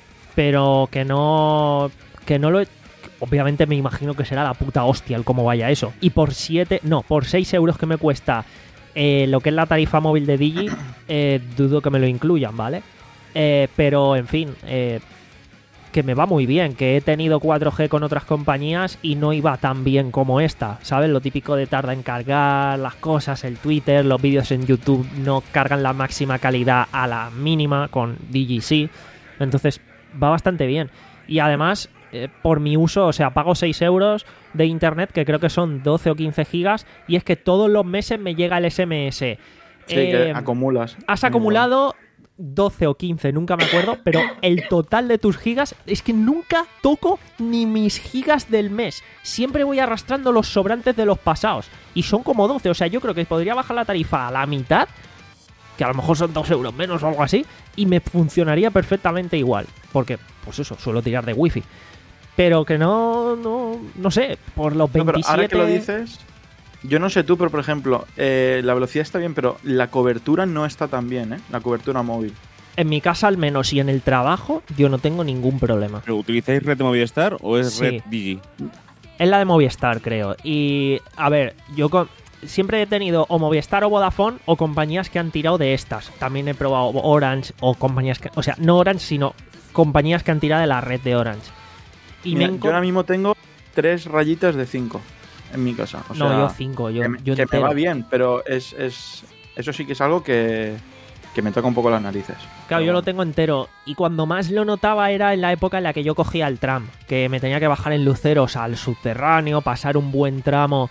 Pero que no... Que no lo... Obviamente me imagino que será la puta hostia el cómo vaya eso. Y por siete... No, por seis euros que me cuesta eh, lo que es la tarifa móvil de Digi, eh, dudo que me lo incluyan, ¿vale? Eh, pero, en fin... Eh, que me va muy bien, que he tenido cuatro G con otras compañías y no iba tan bien como esta, ¿sabes? Lo típico de tarda en cargar las cosas, el Twitter, los vídeos en YouTube no cargan la máxima calidad a la mínima con Digi sí, entonces va bastante bien. Y además, eh, por mi uso, o sea, pago seis euros de internet, que creo que son doce o quince gigas, y es que todos los meses me llega el S M S. Sí, Eh, que acumulas. Has acumulado doce o quince, nunca me acuerdo, pero el total de tus gigas es que nunca toco ni mis gigas del mes. Siempre voy arrastrando los sobrantes de los pasados. Y son como doce, o sea, yo creo que podría bajar la tarifa a la mitad, que a lo mejor son dos euros menos o algo así, y me funcionaría perfectamente igual. Porque, pues eso, suelo tirar de wifi. Pero que no, no, no sé, por los No, pero veintisiete... ahora que lo dices, yo no sé tú, pero por ejemplo, eh, la velocidad está bien, pero la cobertura no está tan bien, ¿eh? La cobertura móvil. En mi casa al menos y en el trabajo yo no tengo ningún problema. ¿Pero utilizáis red de Movistar o es Sí. red Digi? Es la de Movistar, creo. Y, a ver, yo con- siempre he tenido o Movistar o Vodafone o compañías que han tirado de estas. También he probado Orange o compañías que... O sea, no Orange, sino compañías que han tirado de la red de Orange. Y Mira, me he yo ahora mismo tengo tres rayitas de cinco en mi casa. O No, sea, yo cinco, yo, que, me- yo que me entero. va bien, pero es, es eso sí que es algo que, que me toca un poco las narices. Claro, Pero yo lo bueno. tengo entero. Y cuando más lo notaba era en la época en la que yo cogía el tram. Que me tenía que bajar en Luceros al subterráneo, pasar un buen tramo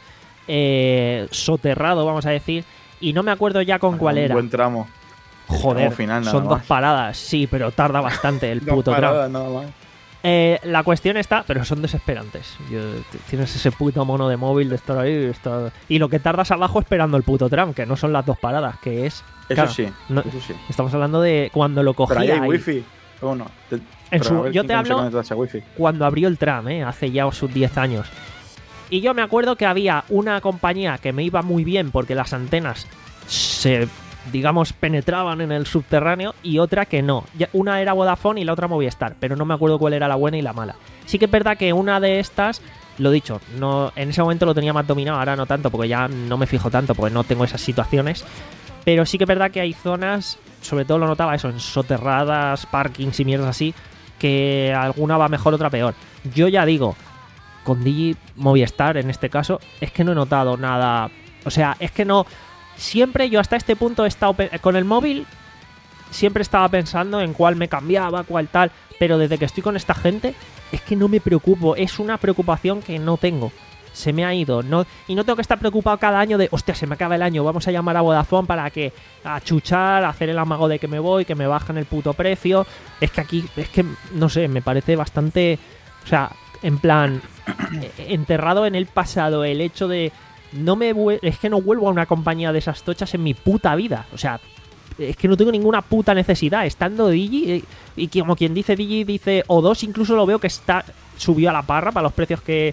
eh, soterrado, vamos a decir. Y no me acuerdo ya con cuál Un era. buen tramo. Joder, tramo final, nada son dos más. paradas. Sí, pero tarda bastante el Dos puto tramo. paradas, nada más. Eh, la cuestión está, pero son desesperantes. Yo- t- tienes ese puto mono de móvil de estar ahí estar- y lo que tardas abajo esperando el puto tram, que no son las dos paradas, que es... Eso claro, sí, no- eso sí. Estamos hablando de cuando lo cogía. Pero ahí hay y- wifi. Bueno, te- En pero su- a ver yo quién te se hablo conecta a ese wifi. cuando abrió el tram, ¿eh? Hace ya sus diez años. Y yo me acuerdo que había una compañía que me iba muy bien porque las antenas se, digamos, penetraban en el subterráneo y otra que no. Ya- Una era Vodafone y la otra Movistar, pero no me acuerdo cuál era la buena y la mala. Sí que es verdad que una de estas, lo dicho, no, en ese momento lo tenía más dominado, ahora no tanto porque ya no me fijo tanto porque no tengo esas situaciones. Pero sí que es verdad que hay zonas, sobre todo lo notaba eso, en soterradas, parkings y mierdas así, que alguna va mejor, otra peor. Yo ya digo, con Digi Movistar en este caso, es que no he notado nada. O sea, es que no. Siempre yo hasta este punto he estado pe- con el móvil, siempre estaba pensando en cuál me cambiaba, cuál tal. Pero desde que estoy con esta gente, es que no me preocupo. Es una preocupación que no tengo. Se me ha ido. No, y no tengo que estar preocupado cada año de, hostia, se me acaba el año, vamos a llamar a Vodafone para que achuchar, hacer el amago de que me voy, que me bajan el puto precio. Es que aquí, es que, no sé, me parece bastante... O sea, en plan, eh, enterrado en el pasado el hecho de... no me vuel- Es que no vuelvo a una compañía de esas tochas en mi puta vida. O sea, es que no tengo ninguna puta necesidad. Estando Digi, eh, y como quien dice Digi, dice O dos, incluso lo veo que está subió a la parra para los precios que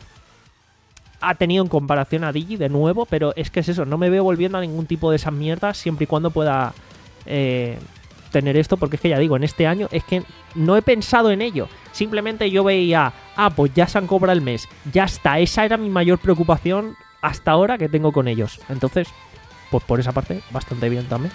ha tenido en comparación a Digi de nuevo, pero es que es eso, no me veo volviendo a ningún tipo de esas mierdas siempre y cuando pueda eh, tener esto, porque es que ya digo, en este año es que no he pensado en ello. Simplemente yo veía, ah, pues ya se han cobrado el mes, ya está, esa era mi mayor preocupación hasta ahora que tengo con ellos. Entonces, pues por esa parte, bastante bien también.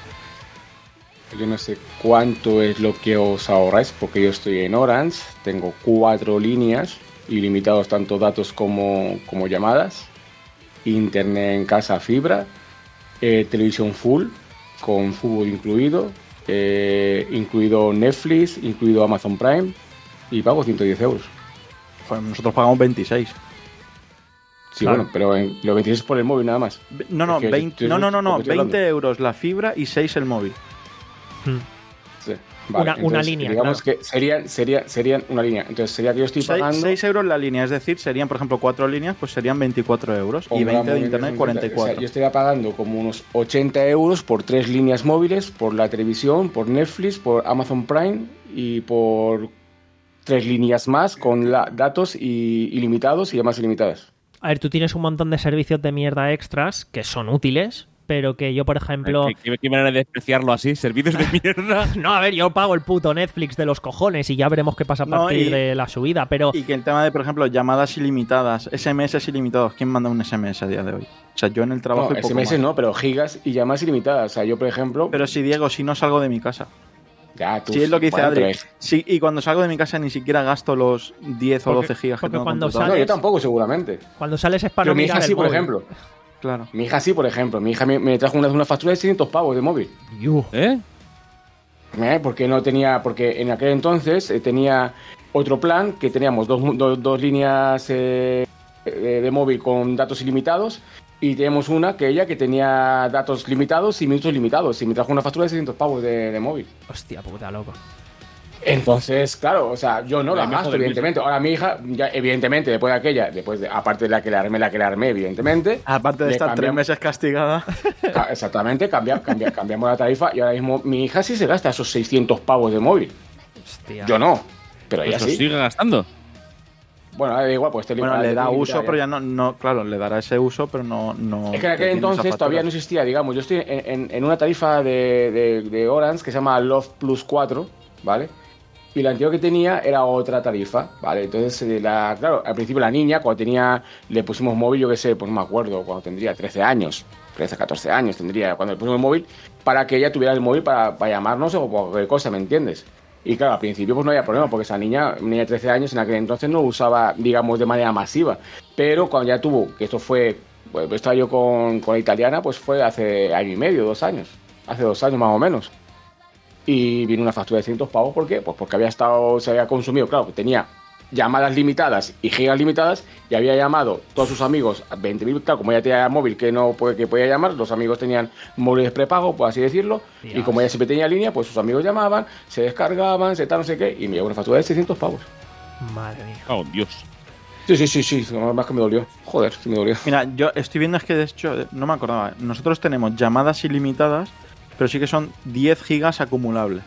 Yo no sé cuánto es lo que os ahorráis, porque yo estoy en Orange, tengo cuatro líneas, ilimitados tanto datos como, como llamadas, internet en casa fibra, eh, televisión full, con fútbol incluido, eh, incluido Netflix, incluido Amazon Prime, y pago ciento diez euros. Pues nosotros pagamos veintiséis. Sí, Claro. bueno, pero en, los veintiséis por el móvil nada más. No, no, Es que veinte, estoy- no, no, no, no, estoy hablando. veinte euros la fibra y seis el móvil. Hmm. Sí. Una- una línea, Digamos claro. que serían, sería, serían una línea. Entonces sería que yo estoy pagando... seis euros la línea, es decir, serían, por ejemplo, cuatro líneas, pues serían veinticuatro euros. Y Pongamos veinte de en internet, ese cuarenta y sentido, o sea, cuatro. yo estaría pagando como unos ochenta euros por tres líneas móviles, por la televisión, por Netflix, por Amazon Prime y por tres líneas más con la, datos y, ilimitados y llamadas ilimitadas. A ver, tú tienes un montón de servicios de mierda extras que son útiles, pero que yo, por ejemplo... ¿Qué, qué, qué manera de despreciarlo así? ¿Servicios de mierda? No, a ver, yo pago el puto Netflix de los cojones y ya veremos qué pasa a No, partir y- de la subida, pero... Y que el tema de, por ejemplo, llamadas ilimitadas, S M S ilimitados, ¿quién manda un S M S a día de hoy? O sea, yo en el trabajo No, y poco S M S más. no, pero gigas y llamadas ilimitadas. O sea, yo, por ejemplo... Pero si, Diego, si no salgo de mi casa. ya, tú, Si es lo que dice bueno, Adri. pero es- Sí, y cuando salgo de mi casa ni siquiera gasto los diez o Porque- doce gigas que porque tengo cuando contratados. No, yo sales- tampoco, seguramente. Cuando sales es para Pero no mi hija mirar sí, el por móvil. ejemplo. Claro. Mi hija sí, por ejemplo. Mi hija me, me trajo una, una factura de seiscientos pavos de móvil. Yuh. ¿Eh? ¿Eh? Porque no tenía, porque en aquel entonces eh, tenía otro plan que teníamos dos, dos, dos líneas eh, de, de móvil con datos ilimitados y teníamos una que ella que tenía datos limitados y minutos limitados y me trajo una factura de seiscientos pavos de, de móvil. Hostia puta, loco. Entonces, claro, o sea, yo no Ahí la me gasto, jode el evidentemente. Ahora mi hija, ya, evidentemente, después de aquella, después de, aparte de la que le armé, la que le armé, evidentemente. Aparte de le estar tres cambiamos- meses castigada. ca- Exactamente, cambia- cambia- cambiamos la tarifa y ahora mismo mi hija sí se gasta esos seiscientos pavos de móvil. Hostia. Yo no, pero ella Pues os sí. sigue gastando. Bueno, da igual, pues te Bueno, le da uso, pero ya no, no, claro, le dará ese uso, pero no... no Es que en aquel tiene entonces esas todavía no facturas. existía, digamos, yo estoy en, en- en una tarifa de, de- de Orange que se llama Love Plus cuatro, ¿vale? Y la anterior que tenía era otra tarifa, ¿vale? Entonces, eh, la, claro, al principio la niña, cuando tenía, le pusimos móvil, yo qué sé, pues no me acuerdo, cuando tendría trece años, trece, catorce años tendría, cuando le pusimos el móvil, para que ella tuviera el móvil para, para llamarnos o cualquier cosa, ¿me entiendes? Y claro, al principio pues no había problema, porque esa niña, una niña de trece años, en aquel entonces no lo usaba, digamos, de manera masiva. Pero cuando ya tuvo, que esto fue, pues estaba yo con, con la italiana, pues fue hace año y medio, dos años, hace dos años más o menos. Y vino una factura de cientos pavos, ¿por qué? Pues porque había estado, se había consumido, claro, que tenía llamadas limitadas y gigas limitadas y había llamado todos sus amigos a veinte mil, claro, como ella tenía móvil que no puede, que podía llamar, los amigos tenían móviles prepago, por así decirlo, Dios. y como ella siempre tenía línea, pues sus amigos llamaban, se descargaban, se tal, no sé qué, y me llegó una factura de seiscientos pavos. Madre mía. Oh, Dios. Sí, sí, sí, sí, más que me dolió. Joder, sí me dolió. Mira, yo estoy viendo es que de hecho, no me acordaba, nosotros tenemos llamadas ilimitadas, pero sí que son diez gigas acumulables.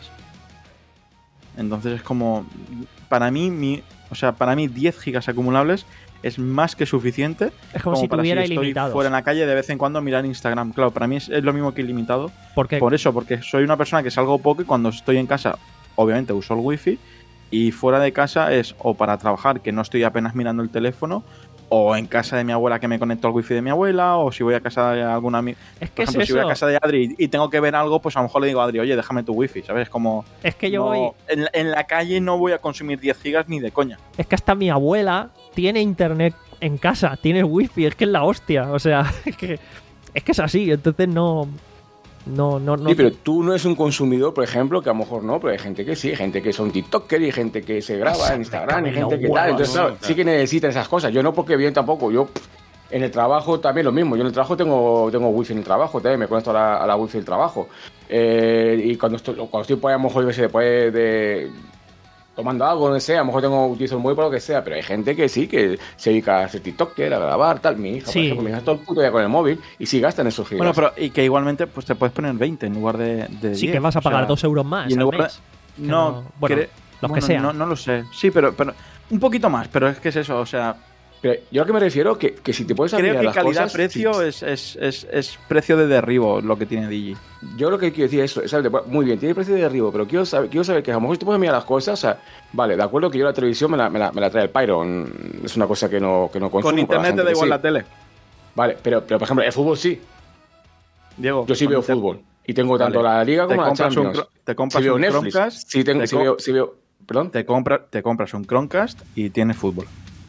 Entonces es como, para mí, mi, o sea, para mí diez gigas acumulables es más que suficiente. Es como si para tuviera estoy ilimitados. fuera en la calle de vez en cuando mirar Instagram. Claro, para mí es, es lo mismo que ilimitado. Porque Por eso, porque soy una persona que salgo poco y cuando estoy en casa, obviamente uso el wifi. Y fuera de casa es o para trabajar, que no estoy apenas mirando el teléfono, o en casa de mi abuela que me conecto al wifi de mi abuela, o si voy a casa de algún amigo. es Por que es ejemplo, si voy a eso. casa de Adri y tengo que ver algo, pues a lo mejor le digo a Adri, oye, déjame tu wifi, ¿sabes? Como Es que yo no- voy. en, la- en la calle no voy a consumir diez gigas ni de coña. Es que hasta mi abuela tiene internet en casa, tiene wifi, es que es la hostia. O sea, es que es que es así, entonces no. No, no, no. Sí, pero tú no eres un consumidor, por ejemplo, que a lo mejor no, pero hay gente que sí, hay gente que son TikToker y gente que se graba en Instagram y me cago en gente los que tal. huevos, Entonces, claro, sí que necesitan esas cosas. Yo no, porque bien tampoco. Yo pff, en el trabajo también lo mismo. Yo en el trabajo tengo, tengo wifi en el trabajo, también me conecto a la, a la wifi del trabajo. Eh, y cuando estoy, cuando estoy por ahí, a lo mejor, yo qué sé, después de tomando algo, no sé, a lo mejor tengo, utilizo el móvil para lo que sea, pero hay gente que sí, que se dedica a ser TikToker, a grabar, tal. Mi hija, Sí. por ejemplo, mi hija está todo el puto día con el móvil y sí gastan esos gigas. Bueno, pero y que igualmente pues te puedes poner veinte en lugar de, de sí diez, que vas a o sea, pagar dos euros más y en al lugar de- mes. Que No, bueno, cre- los que bueno, sean. No, no lo sé. Sí, pero, pero un poquito más, pero es que es eso, o sea, Pero yo a lo que me refiero, que, que si te puedes abrir Creo a que las calidad-precio cosas, es, es, es, es precio de derribo lo que tiene Digi. yo lo que quiero decir es eso, ¿sabes? Muy bien, tiene precio de derribo, pero quiero saber, quiero saber que a lo mejor si te puedes mirar las cosas, o sea, vale, de acuerdo que yo la televisión me la, me la, me la trae el Pyron, es una cosa que no, que no consumo. Con pero la internet gente te da que igual sí. la tele. Vale, pero, pero por ejemplo, el fútbol sí. Diego, Yo sí con veo inter- fútbol. Y tengo tanto Vale. la Liga Te como la compras un Champions. cro- te compras si veo un Netflix. Chromecast, Sí, tengo, te si co- veo, si veo, perdón. Te, compra, te compras un Chromecast y tienes fútbol.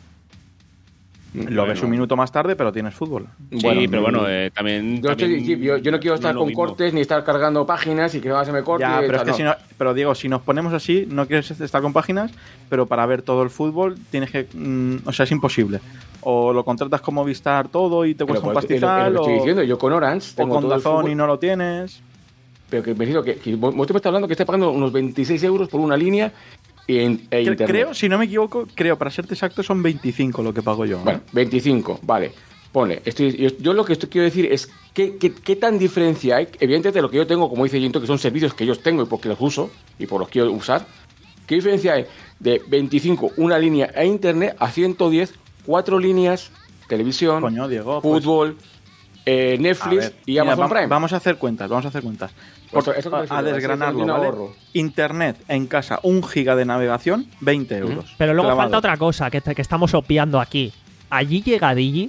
Lo ves Bueno. un minuto más tarde, pero tienes fútbol. Sí, Bueno, pero bueno, eh, también. Yo, también estoy- yo, yo no quiero estar es lo con mismo. cortes ni estar cargando páginas y que se me corte. Ya, y pero es tal, que no. si no, pero Diego, si nos ponemos así, no quieres estar con páginas, pero para ver todo el fútbol tienes que, mm, o sea, es imposible. O lo contratas como Movistar todo y te Pero cuesta un por- es lo- es lo pastizal, que estoy o, diciendo, yo con Orange o tengo con todo el Dazón fútbol, y no lo tienes. pero que me digo que, que vos vos te me estás hablando que estás pagando unos veintiséis euros por una línea y en, e Cre- internet. Creo, si no me equivoco, creo, para serte exacto, son veinticinco lo que pago yo. ¿eh? Bueno, veinticinco, vale. Pone, estoy, yo, yo lo que estoy, quiero decir es ¿qué, qué, qué tan diferencia hay, evidentemente, de lo que yo tengo, como dice Jinto, que son servicios que yo tengo y porque los uso y por los quiero usar. ¿Qué diferencia hay de veinticinco, una línea e internet, a ciento diez, cuatro líneas, televisión, Coño, Diego, pues- fútbol, eh, A Netflix ver, y mira, Amazon va- Prime? Vamos a hacer cuentas, vamos a hacer cuentas. Pues Por- eso que a, prefiero, a desgranarlo, así es un ¿vale? ahorro. Internet en casa, un giga de navegación, veinte euros. Pero luego Clavado. falta otra cosa que, que estamos obviando aquí. Allí llega Digi,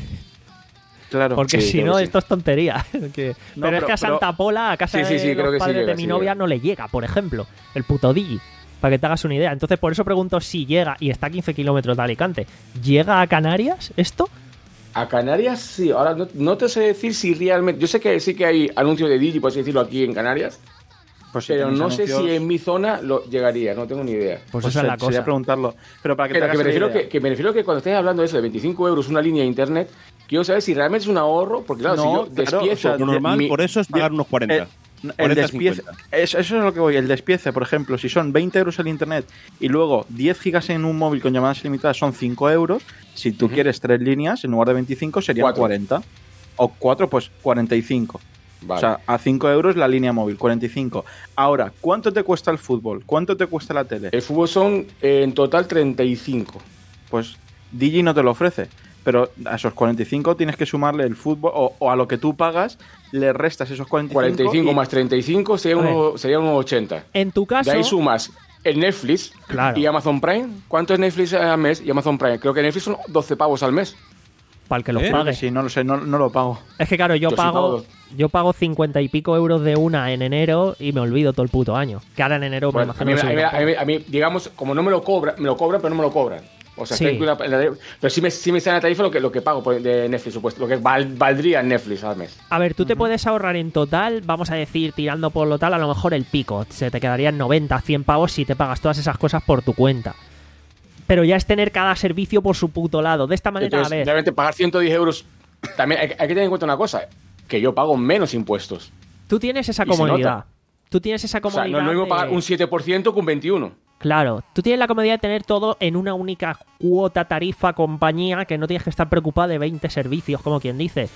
Claro. porque sí, si creo no, que sí. esto es tontería. Que- No, pero es pero- que a Santa pero- Pola, a casa Sí, sí, sí, de creo los que sí padres llega, de mi sí novia, llega. no le llega, por ejemplo, el puto Digi. Para que te hagas una idea. Entonces, por eso pregunto si llega y está a quince kilómetros de Alicante. ¿Llega a Canarias esto? A Canarias sí, ahora no, no te sé decir si realmente. Yo sé que sí que hay anuncios de Digi, por así decirlo, aquí en Canarias, Pues si pero tenéis no sé anuncios, si en mi zona lo llegaría, no tengo ni idea. Pues, pues esa es la se- sería cosa. preguntarlo. Pero para que Pero te que me, hagas refiero la idea. que, que me refiero que cuando estés hablando de eso, de veinticinco euros una línea de internet, quiero saber si realmente es un ahorro, porque claro, No, si yo claro, despiezo. o sea, Lo normal, mi- por eso es pagar unos cuarenta. Eh, el cuarenta, despiece, cincuenta. eso, eso es lo que voy. El despiece, por ejemplo, si son veinte euros el internet y luego diez gigas en un móvil con llamadas ilimitadas son cinco euros, si tú Ujú. quieres tres líneas, en lugar de veinticinco serían Cuatro. cuarenta. O cuatro, pues cuarenta y cinco. Vale. O sea, a cinco euros la línea móvil, cuarenta y cinco. Ahora, ¿cuánto te cuesta el fútbol? ¿Cuánto te cuesta la tele? El fútbol son eh, en total treinta y cinco. Pues Digi no te lo ofrece. Pero a esos cuarenta y cinco tienes que sumarle el fútbol, o, o a lo que tú pagas, le restas esos cuarenta y cinco. cuarenta y cinco y- más treinta y cinco sería A ver. uno, sería unos ochenta. En tu caso, De ahí sumas el Netflix Claro. y Amazon Prime. ¿Cuánto es Netflix al mes y Amazon Prime? Creo que Netflix son doce pavos al mes. para el que los ¿Eh? pague. Sí, no lo sé, no, no lo pago. Es que claro, yo, Yo sí pago pago dos. yo pago cincuenta y pico euros de una en enero y me olvido todo el puto año. Que ahora en enero Bueno, me a, mí, imagino a, que mí, sube a, mí, a mí, digamos, como no me lo cobran, me lo cobran, pero no me lo cobran. O sea, Sí. está incluida en la- pero sí me, sí me sale en la tarifa lo que, lo que pago por- de Netflix, supuesto. Lo que val- valdría en Netflix al mes. A ver, tú te puedes ahorrar en total, vamos a decir, tirando por lo tal, a lo mejor el pico. Se te quedarían noventa, cien pavos si te pagas todas esas cosas por tu cuenta. Pero ya es tener cada servicio por su puto lado. De esta manera, Entonces, a ver, realmente pagar ciento diez euros. También hay, hay que tener en cuenta una cosa: que yo pago menos impuestos. tú tienes esa y se comodidad. nota. Tú tienes esa O sea, comodidad. no es lo mismo de- pagar un siete por ciento que un veintiuno por ciento. Claro, tú tienes la comodidad de tener todo en una única cuota, tarifa, compañía, que no tienes que estar preocupado de veinte servicios, como quien dice.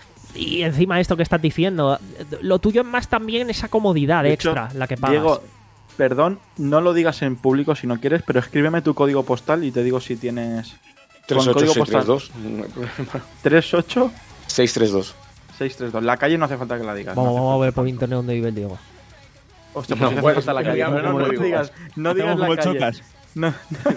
Y encima esto que estás diciendo, lo tuyo es más también esa comodidad De hecho, extra, la que pagas. Diego, perdón, no lo digas en público si no quieres, pero escríbeme tu código postal y te digo si tienes. tres con ocho código seis tres postal dos. No hay problema. tres ocho seis tres dos. seis tres dos. La calle no hace falta que la digas. Vamos, no hace vamos a ver falta. por internet dónde vive el Diego. Hostia, No, pues sí que hace bueno, falta la calle. digamos, No, no, como no digo. digas, no digas Hacemos la como el calle. Chocas. No,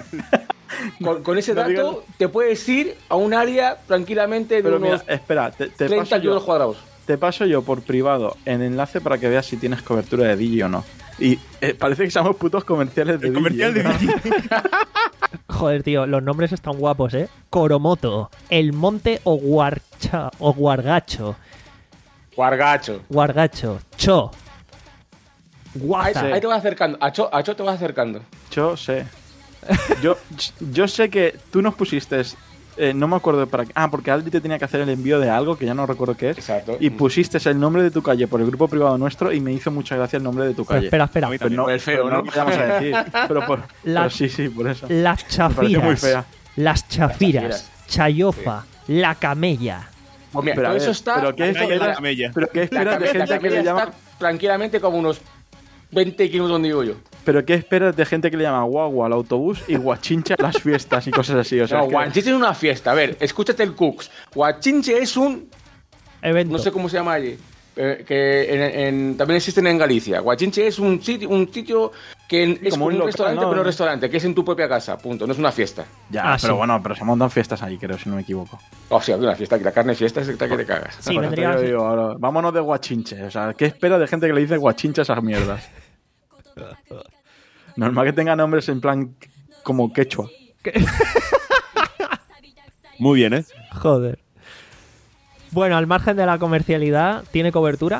Con, con ese No dato digas- te puedes ir a un área tranquilamente de pero mira, unos espera, te, te treinta paso yo, kilómetros cuadrados. te paso yo por privado el enlace para que veas si tienes cobertura de Digi o no. Y eh, parece que somos putos comerciales de El Digi. comercial de ¿eh? Digi. Joder, tío, los nombres están guapos, ¿eh? Coromoto, El Monte o Guarcha, o Guargacho, Guargacho. Guargacho, Cho, Ahí, Guaza. ahí te vas acercando. A Cho, a Cho te vas acercando. Yo sé. Yo, yo sé que tú nos pusiste. eh, no me acuerdo para qué. Ah, porque Adri te tenía que hacer el envío de algo que ya no recuerdo qué es. Exacto. Y pusiste el nombre de tu calle por el grupo privado nuestro y me hizo mucha gracia el nombre de tu Pero calle. espera, espera. A mí Pero no, Por el feo, pero ¿no? lo vamos a decir. Pero, por, La- pero sí, sí, por eso. Las pareció chafiras, muy fea. las chafiras, chafiras. Chayofa, la camella. Pues mira, Pero, a todo ver, eso está. pero ¿qué La calle de la esperas? camella. Pero ¿qué la esperas de camella, gente la que le camella llama? está tranquilamente como unos veinte kilómetros donde vivo yo. pero ¿qué esperas de gente que le llama guagua al autobús y guachinche a las fiestas y cosas así? O sea, No, es que- guachinche es una fiesta. A ver, escúchate el Cooks. Guachinche es un... Evento. No sé cómo se llama allí. eh, que en- en- también existen en Galicia. Guachinche es un sitio, un sitio que en- es Como como un un, local, restaurante, ¿no? pero un restaurante, que es en tu propia casa, punto. No es una fiesta. Ya, Ah, pero sí. bueno, pero se montan fiestas ahí, creo, si no me equivoco. O sea, una fiesta, que la carne fiesta es esta que te cagas. Sí, Por eso vendría te así. digo, ahora, vámonos de guachinche. O sea, ¿qué espera de gente que le dice guachinche a esas mierdas? Normal que tenga nombres en plan como quechua. Muy bien, ¿eh? Joder. Bueno, al margen de la comercialidad, ¿tiene cobertura?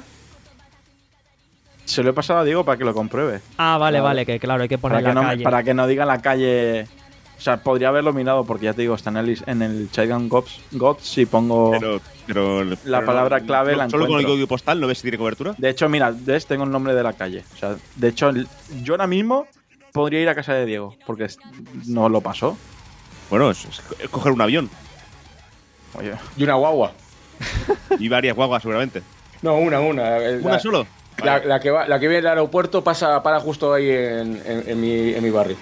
Se lo he pasado a Diego para que lo compruebe. Ah, vale, Claro. vale, que claro, hay que poner Para que, la no, me- calle. para que no diga en la calle... O sea, podría haberlo mirado porque ya te digo, está en el, en el Chaigan Gods, Gods si pongo... Pero, pero, La pero palabra clave no- la Solo con el encuentro. código postal no ves si tiene cobertura. De hecho, mira, ves, tengo el nombre de la calle. O sea, de hecho, el- yo ahora mismo podría ir a casa de Diego porque es- no lo pasó. Bueno, es, es coger un avión. Oye, Y una guagua. Y varias guaguas, seguramente. No, una, una. El- ¿Una la- solo? La, Vale. la que va, la que viene del aeropuerto pasa para justo ahí en, en- en mi, en mi barrio.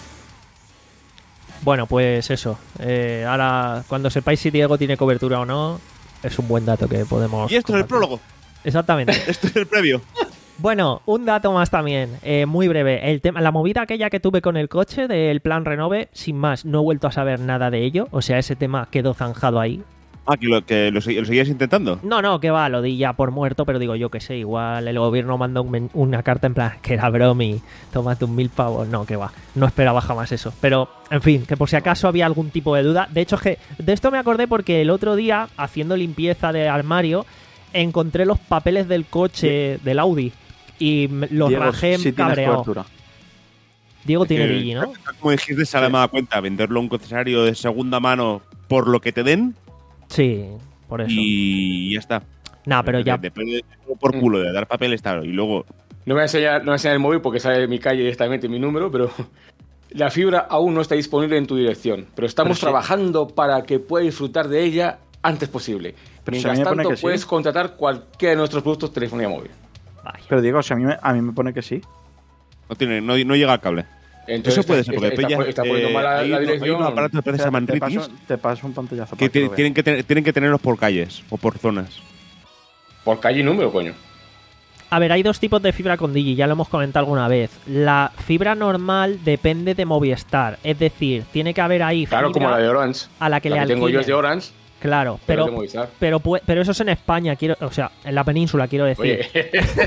Bueno, pues eso. Eh, ahora, cuando sepáis si Diego tiene cobertura o no, es un buen dato que podemos... Y esto es el compartir. prólogo. Exactamente. Esto es el previo. Bueno, un dato más también, eh, muy breve. El tema, la movida aquella que tuve con el coche del plan Renove, sin más, no he vuelto a saber nada de ello. O sea, ese tema quedó zanjado ahí. Ah, que lo, que lo, segui- lo seguías intentando. No, no, que va, lo di ya por muerto, pero digo yo que sé, igual el gobierno mandó un men- una carta en plan que era bromi, tómate un mil pavos. No, que va, no esperaba jamás eso. Pero, en fin, que por si acaso había algún tipo de duda. De hecho, es que de esto me acordé porque el otro día, haciendo limpieza de armario, encontré los papeles del coche del Audi y me- los Diego, rajé si tienes cabreado. cobertura. Diego tiene Que, Digi, ¿no? Como dijiste, se ha dado cuenta, venderlo a un concesionario de segunda mano por lo que te den Sí, por eso. y ya está. Nah, pero ya... Después de por culo de dar papeles, claro, y luego No me voy a enseñar, no voy a enseñar el móvil porque sale mi calle directamente mi número, pero la fibra aún no está disponible en tu dirección. Pero estamos Pero sí. trabajando para que puedas disfrutar de ella antes posible. Pero si a Mientras mí me pone tanto, que sí. puedes contratar cualquiera de nuestros productos de telefonía móvil. Vaya. Pero Diego, si a mí me, a mí me pone que sí. no, tiene, no, no llega al cable. Entonces, Eso puede está- ser, porque está, después ya, está poniendo eh, mal la, hay la uno- hay dirección. unos aparatos de prensa Espera, te, mantritis paso, te paso un pantallazo. que para que ti- lo veas. tienen, que tener, tienen que tenerlos por calles o por zonas. Por calle y número, coño. A ver, hay dos tipos de fibra con Digi, ya lo hemos comentado alguna vez. La fibra normal depende de Movistar, es decir, tiene que haber ahí Claro, fibra como la de Orange. a la que la le que tengo yo es de alquilen. Orange, Claro, pero, pero, de Movistar. pero, pu- pero eso es en España, quiero, o sea, en la península, quiero decir. Oye,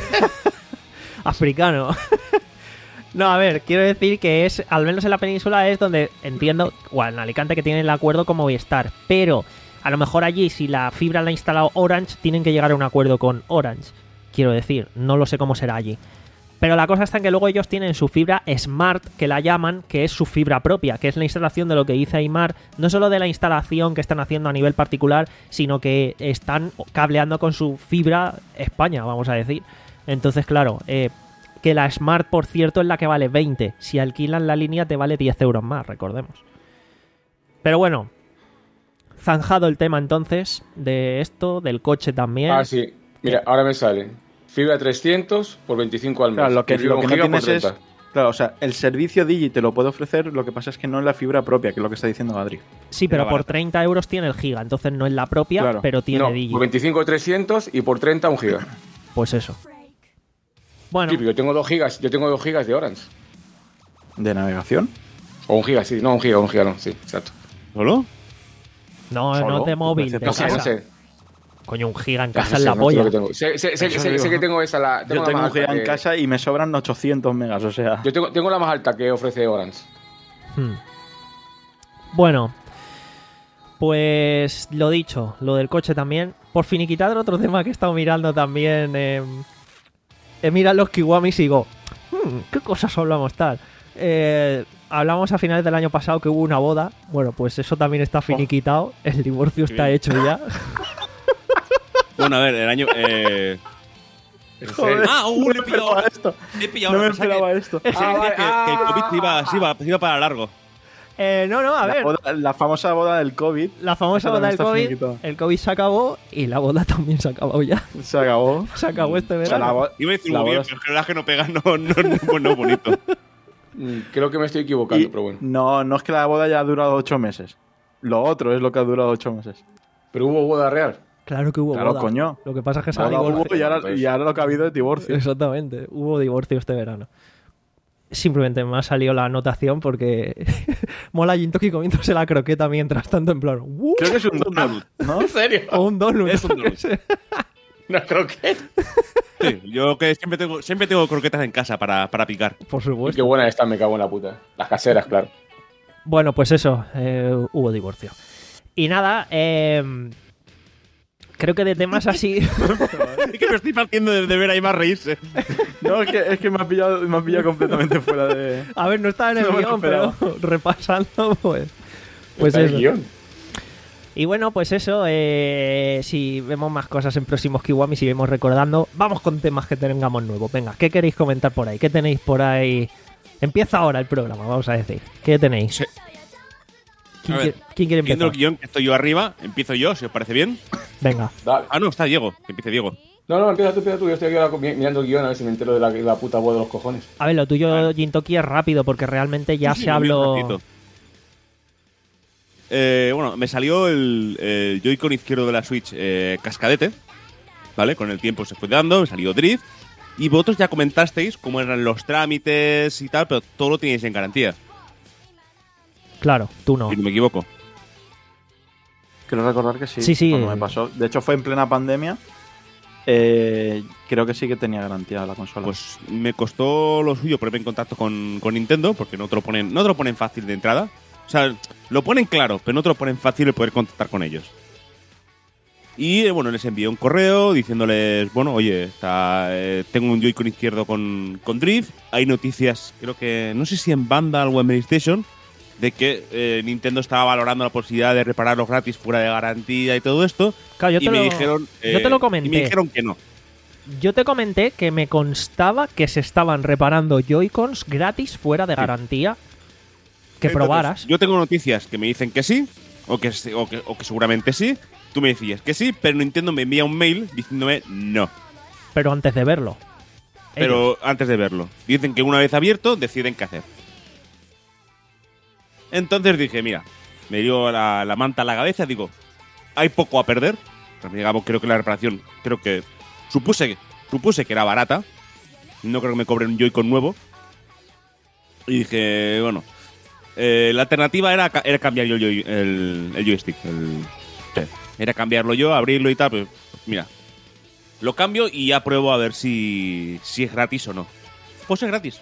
Africano. No, a ver, quiero decir que es, al menos en la península es donde entiendo, o en Alicante que tienen el acuerdo con Movistar, pero a lo mejor allí si la fibra la ha instalado Orange, tienen que llegar a un acuerdo con Orange. Quiero decir, no lo sé cómo será allí. Pero la cosa está en que luego ellos tienen su fibra Smart, que la llaman, que es su fibra propia, que es la instalación de lo que dice Aimar, no solo de la instalación que están haciendo a nivel particular, sino que están cableando con su fibra España, vamos a decir. Entonces, claro, eh, que la Smart, por cierto, es la que vale veinte. Si alquilan la línea te vale diez euros más, recordemos. Pero bueno, zanjado el tema entonces de esto, del coche también. ah, sí. Mira, ahora me sale. Fibra trescientos por veinticinco al mes. Claro, lo que, Y fibra lo que un no giga por tienes es... treinta. Claro, o sea, el servicio Digi te lo puede ofrecer, lo que pasa es que no es la fibra propia, que es lo que está diciendo Adri. Sí, pero Era por barato. treinta euros tiene el giga, entonces no es la propia, Claro. pero tiene No, Digi. por veinticinco trescientos y por treinta un giga. Pues eso. Bueno, Sí, pero yo tengo dos gigas, yo tengo dos gigas de Orange. ¿De navegación? O un giga, sí, no, un giga, un giga, no, sí, exacto. ¿Solo? no, solo, no de móvil, me de No sé, casa. no sé. Coño, un giga en No casa sé, es la no sé polla. lo que tengo. Sé, sé- sé- Eso sé- digo. sé que tengo esa, la, tengo Yo la tengo más un giga alta en que- casa y me sobran ochocientos megas, o sea... Yo tengo, tengo la más alta que ofrece Orange. Hmm. Bueno, pues lo dicho, lo del coche también. Por finiquitar otro tema que he estado mirando también. Eh, he mirado los Kiwamis y digo, "Hmm, ¿qué cosas hablamos tal? Eh, hablamos a finales del año pasado que hubo una boda. Bueno, pues eso también está finiquitado. El divorcio está bien. hecho ya. Bueno, a ver, el año... Eh... Joder, Ah, uh, no le me he pillado. esperaba esto. He pillado No una me cosa esperaba que- esto. Se decía Ah, que, que el COVID se iba, ah. se iba, se iba para largo. Eh, no, no, a La, ver. boda- la famosa boda del COVID La famosa Esa boda del también está COVID. finiquitada. El COVID se acabó y la boda también se ha acabado ya. se acabó. Se acabó este O sea, verano. la bo- Iba a decir la muy bien, boda- pero es que la verdad es que no pega, no, no, no, no, bonito. Mm, Creo que me estoy equivocando, Y pero bueno. no, no es que la boda haya durado ocho meses. Lo otro es lo que ha durado ocho meses. Pero hubo boda real. Claro que hubo Claro, boda. coño. Lo que pasa es que se ha Boda divorciado. hubo y ahora, y ahora lo que ha habido es divorcio. Exactamente, hubo divorcio este verano. Simplemente me ha salido la anotación porque mola Jintoki comiéndose la croqueta mientras tanto en plan ¡uh! Creo que es un donut, ¿no? ¿En serio? O un donut. Es un ¿no? donut. No creo que. Sí, yo que siempre tengo, siempre tengo croquetas en casa para, para picar. Por Y qué supuesto. buena está, me cago en la puta. Las caseras, claro. Bueno, pues eso, eh, hubo divorcio. Y nada, eh, creo que de temas así... Es que me estoy partiendo de, de ver a Imar reírse. No, es que, es que me, ha pillado, me ha pillado completamente fuera de... A ver, no estaba en el No me lo guión, pero esperaba. repasando, pues... Pues Está en el eso. guión. Y bueno, pues eso, eh, si vemos más cosas en próximos Kiwami, si vemos recordando, vamos con temas que tengamos nuevos. Venga, ¿qué queréis comentar por ahí? ¿Qué tenéis por ahí? Empieza ahora el programa, vamos a decir. ¿Qué tenéis? Sí. ¿Quién, A ver, quiere, quién quiere Viendo el empezar? guión que estoy yo arriba, empiezo yo, si os parece bien. Venga. Dale. Ah, no, está Diego. Que empiece Diego. No, no, empieza tú, empieza tú. Yo estoy aquí ahora mi- mirando el guión a ver si me entero de la, de la puta boda de los cojones. A ver, lo tuyo, Jintoki, es rápido porque realmente ya Sí, sí, se lo mío es habló... rapidito. Eh, bueno, me salió el, el Joy-Con izquierdo de la Switch eh, cascadete, ¿vale? Con el tiempo se fue dando, me salió drift. Y vosotros ya comentasteis cómo eran los trámites y tal, pero todo lo teníais en garantía, Claro, tú no. si no me equivoco. Creo recordar que sí. Sí, sí. Cuando me pasó. De hecho, fue en plena pandemia. Eh, creo que sí que tenía garantía la consola. Pues me costó lo suyo ponerme en contacto con, con Nintendo, porque no te, lo ponen, no te lo ponen fácil de entrada. O sea, lo ponen claro, pero no te lo ponen fácil el poder contactar con ellos. Y eh, bueno, les envié un correo diciéndoles, bueno, oye, está, eh, tengo un Joy-Con izquierdo con, con drift. Hay noticias, creo que, no sé si en Vandal o en PlayStation, de que eh, Nintendo estaba valorando la posibilidad de repararlos gratis fuera de garantía y todo esto. Claro, yo y te me lo- dijeron, yo te lo comenté. Y me dijeron que no. Yo te comenté que me constaba que se estaban reparando Joy-Cons gratis fuera de Sí. garantía. Que Entonces, probaras. Yo tengo noticias que me dicen que sí, o que, sí- o que, o que seguramente sí. Tú me decías que sí, pero Nintendo me envía un mail diciéndome no. Pero antes de verlo. Pero antes de verlo. Dicen que una vez abierto, deciden qué hacer. Entonces dije, mira, me dio la, la manta a la cabeza, digo, hay poco a perder. Digamos, creo que la reparación, creo que supuse, supuse que era barata. No creo que me cobren un Joy-Con nuevo. Y dije, bueno, eh, la alternativa era, ca- era cambiar yo el, joy- el, el joystick. El, sí, era cambiarlo yo, abrirlo y tal. Pues, mira, lo cambio y ya pruebo a ver si, si es gratis o no. Pues es gratis.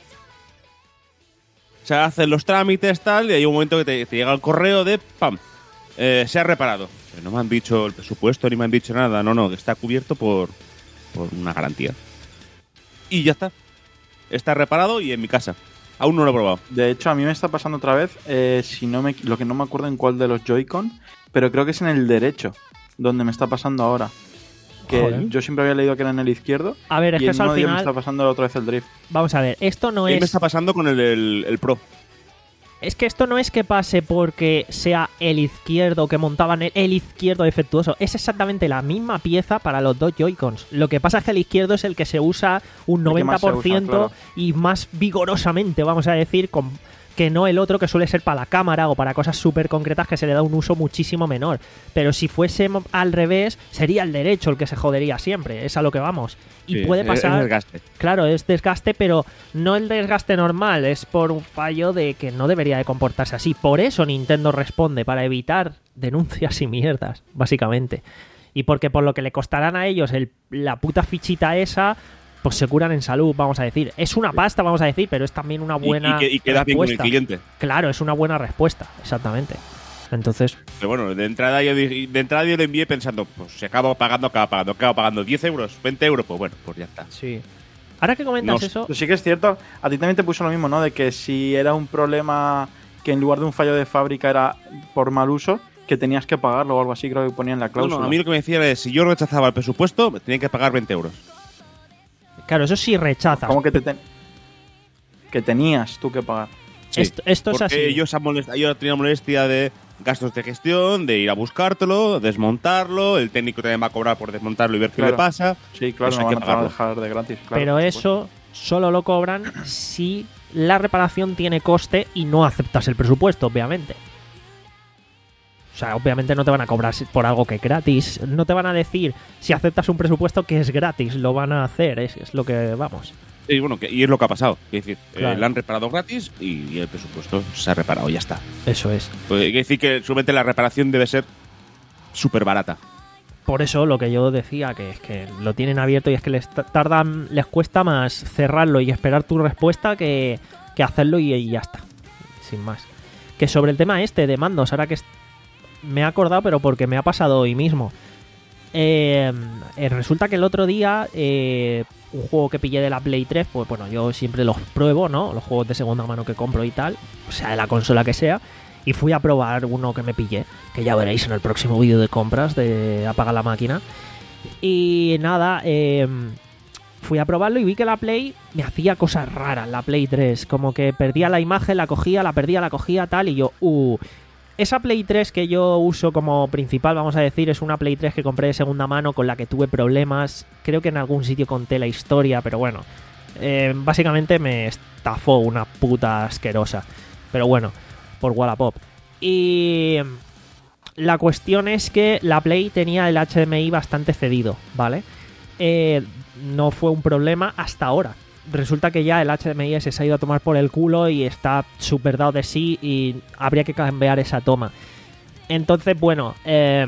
O sea, hacen los trámites, tal, y hay un momento que te, te llega el correo de ¡pam! Eh, se ha reparado. No me han dicho el presupuesto ni me han dicho nada. No, no, que está cubierto por, por una garantía. Y ya está. Está reparado y en mi casa. Aún no lo he probado. De hecho, a mí me está pasando otra vez, eh, si no me, lo que no me acuerdo en cuál de los Joy-Con, pero creo que es en el derecho, donde me está pasando ahora. Que Joder. yo siempre había leído que era en el izquierdo. A ver, es y que en eso al uno de ellos me final. está pasando otra vez el drift. Vamos a ver, esto no A mí me es. está pasando con el, el, el Pro. Es que esto no es que pase porque sea el izquierdo, que montaban el, el izquierdo defectuoso. Es exactamente la misma pieza para los dos Joy-Cons. Lo que pasa es que el izquierdo es el que se usa un El que noventa más se por usa, ciento claro. y más vigorosamente, vamos a decir, con, que no el otro que suele ser para la cámara o para cosas súper concretas que se le da un uso muchísimo menor. Pero si fuese al revés, sería el derecho el que se jodería siempre. Es a lo que vamos. Y Sí, puede es- pasar... es desgaste. Claro, es desgaste, pero no el desgaste normal, es por un fallo de que no debería de comportarse así. Por eso Nintendo responde, para evitar denuncias y mierdas, básicamente. Y porque por lo que le costarán a ellos el, la puta fichita esa, pues se curan en salud, vamos a decir. Es una pasta, vamos a decir, pero es también una Y- buena y, que, y queda bien con el respuesta. cliente. Claro, es una buena respuesta, exactamente. Entonces, Pero bueno, de entrada yo, dije- de entrada yo lo envié pensando, pues si acabo pagando, acabo pagando, acabo pagando diez euros, veinte euros, pues bueno, pues ya está. sí. Ahora que comentas No, eso... Pues sí que es cierto, a ti también te puso lo mismo, ¿no? De que si era un problema que en lugar de un fallo de fábrica era por mal uso, que tenías que pagarlo o algo así, creo que ponía en la No, cláusula. no, a mí lo que me decía es, si yo rechazaba el presupuesto, me tenía que pagar veinte euros. Claro, eso sí rechazas. ¿Cómo que te ten- que tenías tú que pagar? Sí, Esto, esto es porque así. ellos han molest- yo tenía molestia de gastos de gestión, de ir a buscártelo, desmontarlo, el técnico también va a cobrar por desmontarlo y ver qué Claro. le pasa. Sí, claro, Eso no hay van que a pagarlo. dejar de gratis. Claro, Pero por eso solo lo cobran si la reparación tiene coste y no aceptas el presupuesto, obviamente. O sea, obviamente no te van a cobrar por algo que es gratis. No te van a decir, si aceptas un presupuesto, que es gratis. Lo van a hacer, es, es lo que vamos. Sí, bueno, que, y es lo que ha pasado. Es decir, Claro. eh, la han reparado gratis y, y el presupuesto se ha reparado, ya está. Eso es. Pues hay que decir que solamente la reparación debe ser súper barata. Por eso lo que yo decía, que es que lo tienen abierto y es que les ta- tardan, les cuesta más cerrarlo y esperar tu respuesta que, que hacerlo y, y ya está. Sin más. Que sobre el tema este de mandos, ahora que es- me he acordado, pero porque me ha pasado hoy mismo. Eh, eh, resulta que el otro día, eh, un juego que pillé de la Play tres, pues bueno, yo siempre los pruebo, ¿no? Los juegos de segunda mano que compro y tal, o sea, de la consola que sea. Y fui a probar uno que me pillé, que ya veréis en el próximo vídeo de compras de Apaga la Máquina. Y nada, eh, fui a probarlo y vi que la Play me hacía cosas raras, la Play tres. Como que perdía la imagen, la cogía, la perdía, la cogía, tal. Y yo, uh, esa Play tres que yo uso como principal, vamos a decir, es una Play tres que compré de segunda mano con la que tuve problemas. Creo que en algún sitio conté la historia, pero bueno. Eh, básicamente me estafó una puta asquerosa. Pero bueno, por Wallapop. Y la cuestión es que la Play tenía el H D M I bastante cedido, ¿vale? Eh, no fue un problema hasta ahora. Resulta que ya el H D M I se ha ido a tomar por el culo y está súper dado de sí y habría que cambiar esa toma. Entonces, bueno, eh,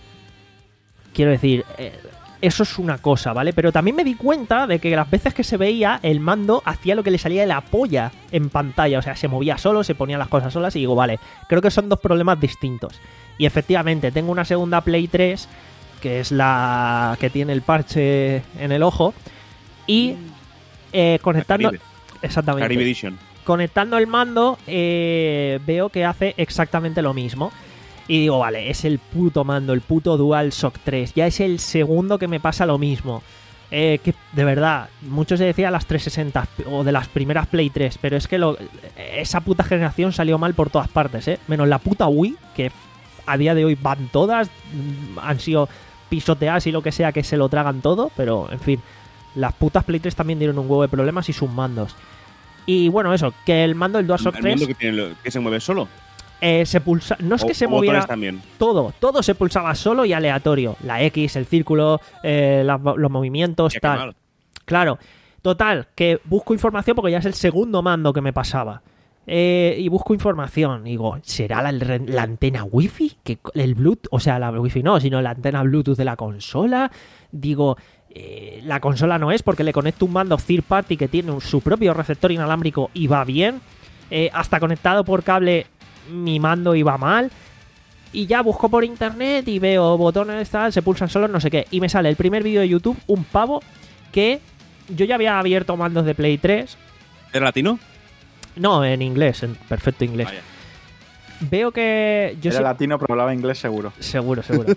quiero decir, eh, eso es una cosa, ¿vale? Pero también me di cuenta de que las veces que se veía, el mando hacía lo que le salía de la polla en pantalla. O sea, se movía solo, se ponían las cosas solas y digo, vale, creo que son dos problemas distintos. Y efectivamente, tengo una segunda Play tres, que es la que tiene el parche en el ojo, y eh, conectando... Caribe. Exactamente. Caribe Edition. Conectando el mando, eh, veo que hace exactamente lo mismo. Y digo, vale, es el puto mando, el puto DualShock tres. Ya es el segundo que me pasa lo mismo. Eh, que de verdad, muchos se decían las trescientos sesenta o de las primeras Play tres, pero es que lo, esa puta generación salió mal por todas partes, ¿eh? Menos la puta Wii, que a día de hoy van todas, han sido pisoteadas y lo que sea, que se lo tragan todo, pero en fin, las putas Play tres también dieron un huevo de problemas y sus mandos. Y bueno, eso, que el mando del DualShock ¿El tres mando que, tiene lo- que se mueve solo? eh, se pulsa, no es O- que se o botones moviera también. todo, todo se pulsaba solo y aleatorio. La X, el círculo, eh, las- los movimientos, Ya, qué tal. mal. Claro, total, que busco información porque ya es el segundo mando que me pasaba. Eh, y busco información. Digo, ¿será la, la antena Wi-Fi? Que el Bluetooth, o sea, la Wi-Fi no, sino la antena Bluetooth de la consola. Digo, eh, la consola no es porque le conecto un mando third party que tiene un- su propio receptor inalámbrico y va bien. Eh, hasta conectado por cable, mi mando iba mal. Y ya busco por internet y veo botones, tal, se pulsan solos, no sé qué. Y me sale el primer vídeo de YouTube, un pavo que yo ya había abierto mandos de Play tres. ¿Era latino? No, en inglés, en perfecto inglés. Vaya. Veo que... yo Era sí- latino, pero hablaba inglés seguro. Seguro, seguro.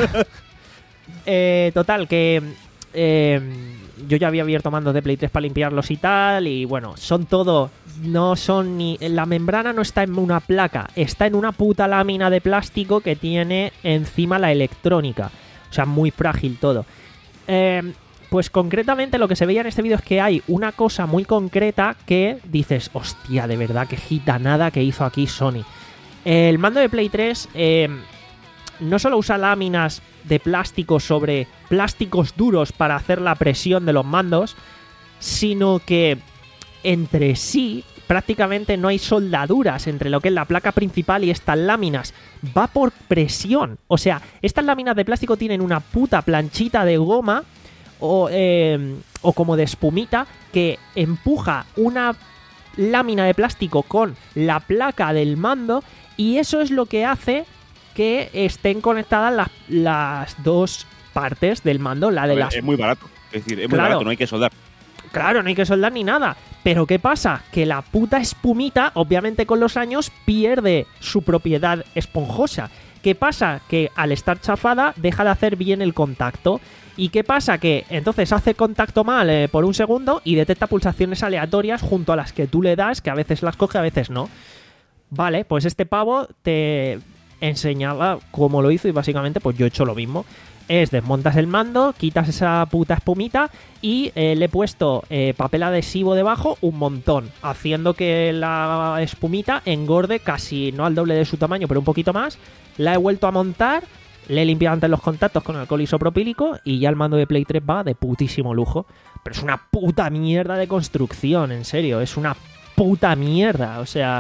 Eh, total, que eh, yo ya había abierto mandos de Play tres para limpiarlos y tal. Y bueno, son todo... No son ni... La membrana no está en una placa, está en una puta lámina de plástico que tiene encima la electrónica. O sea, muy frágil todo. Eh, pues concretamente lo que se veía en este vídeo es que hay una cosa muy concreta que dices, hostia, de verdad, qué gitanada que hizo aquí Sony. El mando de Play tres eh, no solo usa láminas de plástico sobre plásticos duros para hacer la presión de los mandos, sino que entre sí prácticamente no hay soldaduras entre lo que es la placa principal y estas láminas. Va por presión. O sea, estas láminas de plástico tienen una puta planchita de goma o, eh, o como de espumita que empuja una lámina de plástico con la placa del mando, y eso es lo que hace que estén conectadas las, las dos partes del mando, la de A ver, las... Es muy barato. Es decir, es muy Claro. barato, no hay que soldar. Claro, no hay que soldar ni nada. Pero ¿qué pasa? Que la puta espumita, obviamente con los años, pierde su propiedad esponjosa. ¿Qué pasa? Que al estar chafada deja de hacer bien el contacto. ¿Y qué pasa? Que entonces hace contacto mal eh, por un segundo y detecta pulsaciones aleatorias junto a las que tú le das, que a veces las coge, a veces no. Vale, pues este pavo te enseñaba cómo lo hizo y básicamente pues yo he hecho lo mismo. Es desmontas el mando, quitas esa puta espumita y eh, le he puesto eh, papel adhesivo debajo un montón, haciendo que la espumita engorde casi, no al doble de su tamaño, pero un poquito más. La he vuelto a montar, le he limpiado antes los contactos con alcohol isopropílico y ya el mando de Play tres va de putísimo lujo. Pero es una puta mierda de construcción, en serio, es una puta mierda, o sea,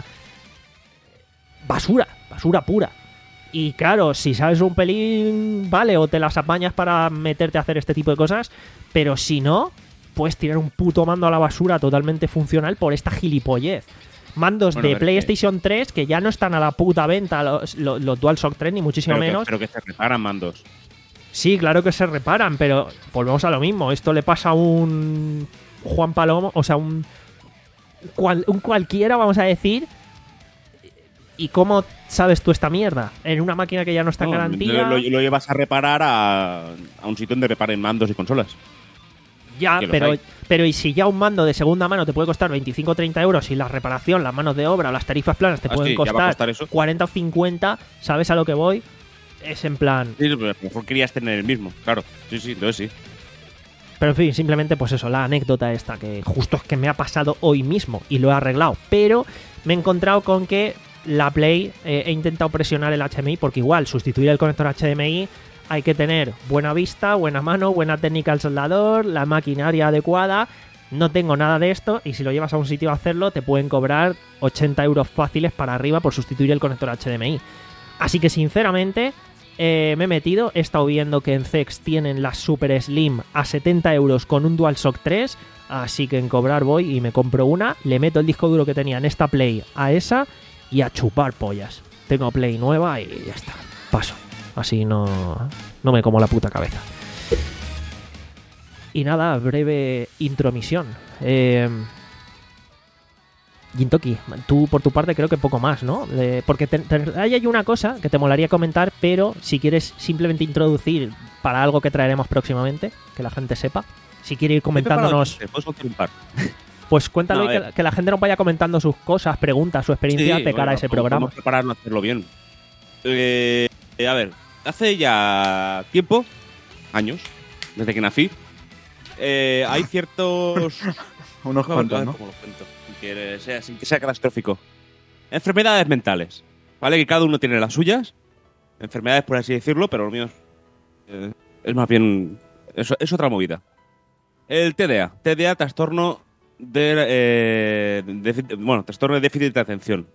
basura, basura pura. Y claro, si sabes un pelín, vale, o te las apañas para meterte a hacer este tipo de cosas, pero si no, puedes tirar un puto mando a la basura totalmente funcional por esta gilipollez. Mandos Bueno, de pero PlayStation tres que ya no están a la puta venta, los, los, los DualShock tres, ni muchísimo Pero que, menos. pero que se reparan mandos. Sí, claro que se reparan, pero volvemos a lo mismo. Esto le pasa a un Juan Palomo, o sea, un, cual, un cualquiera, vamos a decir. ¿Y cómo sabes tú esta mierda? En una máquina que ya no está en No, garantía. Lo, lo llevas a reparar a, a un sitio donde reparen mandos y consolas. Ya, que los pero, hay. pero y si ya un mando de segunda mano te puede costar veinticinco o treinta euros y la reparación, las manos de obra o las tarifas planas te Ah, pueden sí, ya va a costar costar eso. cuarenta o cincuenta, ¿sabes a lo que voy? Es en plan... Sí, pero a lo mejor querías tener el mismo, claro. Sí, sí, entonces sí. Pero en fin, simplemente pues eso, la anécdota esta, que justo es que me ha pasado hoy mismo y lo he arreglado. Pero me he encontrado con que la Play eh, he intentado presionar el H D M I porque igual sustituir el conector H D M I hay que tener buena vista, buena mano, buena técnica al soldador, la maquinaria adecuada. No tengo nada de esto y si lo llevas a un sitio a hacerlo te pueden cobrar ochenta euros fáciles para arriba por sustituir el conector H D M I. Así que sinceramente eh, me he metido, he estado viendo que en Zex tienen la Super Slim a setenta euros con un DualShock tres, así que en cobrar voy y me compro una, le meto el disco duro que tenía en esta Play a esa y a chupar pollas. Tengo Play nueva y ya está, paso. Así no, no me como la puta cabeza. Y nada, breve intromisión. Eh, Gintoki, tú por tu parte creo que poco más, ¿no? Eh, porque te, te, hay una cosa que te molaría comentar, pero si quieres simplemente introducir para algo que traeremos próximamente, que la gente sepa, si quiere ir comentándonos, Te puedes contar un par. pues cuéntalo No, y a que, ver. que la gente nos vaya comentando sus cosas, preguntas, su experiencia Sí, de cara bueno, a ese vamos- programa. Vamos a prepararnos a hacerlo bien. Eh, a ver, hace ya tiempo, años, desde que nací, eh, hay ciertos... Unos ¿Cómo, cuantos, ¿no? cómo lo cuento? Sin que sea, sin que sea catastrófico. Enfermedades mentales, ¿vale? Que cada uno tiene las suyas. Enfermedades, por así decirlo, pero lo mío es, eh, es más bien... Es, es otra movida. El T D A. T D A, trastorno de... eh, déficit- bueno, trastorno de déficit de atención.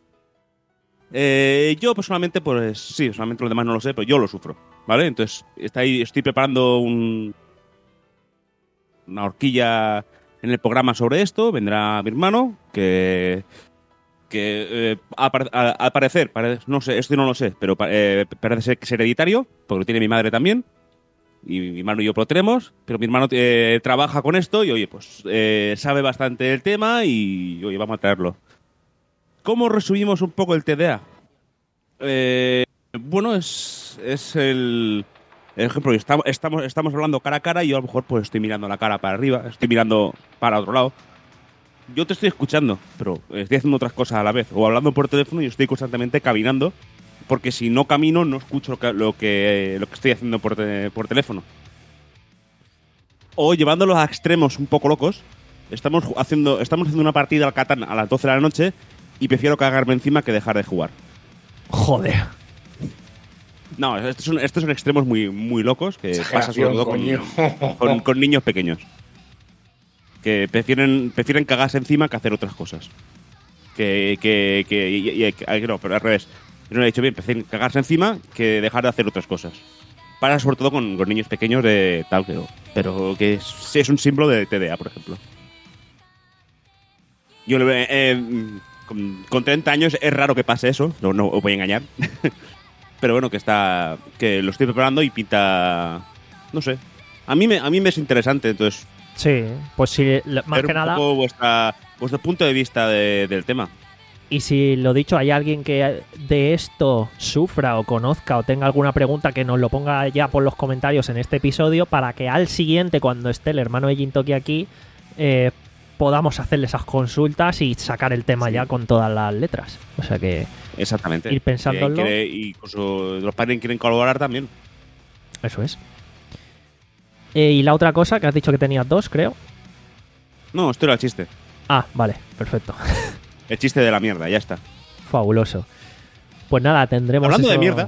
Eh, yo personalmente, pues sí, personalmente los demás no lo sé, pero yo lo sufro, ¿vale? Entonces, está ahí, estoy preparando un, una horquilla en el programa sobre esto. Vendrá mi hermano, que, que eh, al pare- al- al parecer, pare- no sé, esto no lo sé, pero pa- eh, parece ser que es hereditario, porque lo tiene mi madre también, y mi hermano y yo lo tenemos, pero mi hermano eh, trabaja con esto y, oye, pues eh, sabe bastante del tema y, oye, vamos a traerlo. ¿Cómo resumimos un poco el T D A? Eh, bueno, es, es el, el ejemplo. Estamos, estamos, estamos hablando cara a cara y yo a lo mejor pues estoy mirando la cara para arriba, estoy mirando para otro lado. Yo te estoy escuchando, pero estoy haciendo otras cosas a la vez. O hablando por teléfono y estoy constantemente caminando, porque si no camino no escucho lo que, lo que, lo que estoy haciendo por, te- por teléfono. O llevándolos a extremos un poco locos, estamos haciendo, estamos haciendo una partida al Catán a las doce de la noche y prefiero cagarme encima que dejar de jugar. Joder. No, estos son, estos son extremos muy, muy locos que pasa sobre Exageración, todo coño. con, con, con niños pequeños. Que prefieren, prefieren cagarse encima que hacer otras cosas. Que, que, que, y- y- y- no, pero al revés. No lo he dicho bien, prefieren cagarse encima que dejar de hacer otras cosas. Para sobre todo con, con niños pequeños de tal que... Pero que es, es un símbolo de T D A, por ejemplo. Yo le veo... Eh, con, con treinta años es raro que pase eso, no, no os voy a engañar. Pero bueno, que está que lo estoy preparando y pinta... No sé. A mí me, a mí me es interesante, entonces... Sí, pues sí, lo- más ver que un nada. poco vuestra, vuestro punto de vista de- del tema. Y si lo dicho, hay alguien que de esto sufra o conozca o tenga alguna pregunta, que nos lo ponga ya por los comentarios en este episodio para que al siguiente, cuando esté el hermano de Gintoki aquí, eh, podamos hacerle esas consultas y sacar el tema Sí. ya con todas las letras. O sea que Exactamente. ir pensándolo. Eh, quiere- y incluso los padres quieren colaborar también. Eso es. Eh, y la otra cosa, que has dicho que tenías dos, creo. No, esto era el chiste. Ah, vale, perfecto. El chiste de la mierda, ya está. Fabuloso. Pues nada, tendremos Hablando de eso- mierda.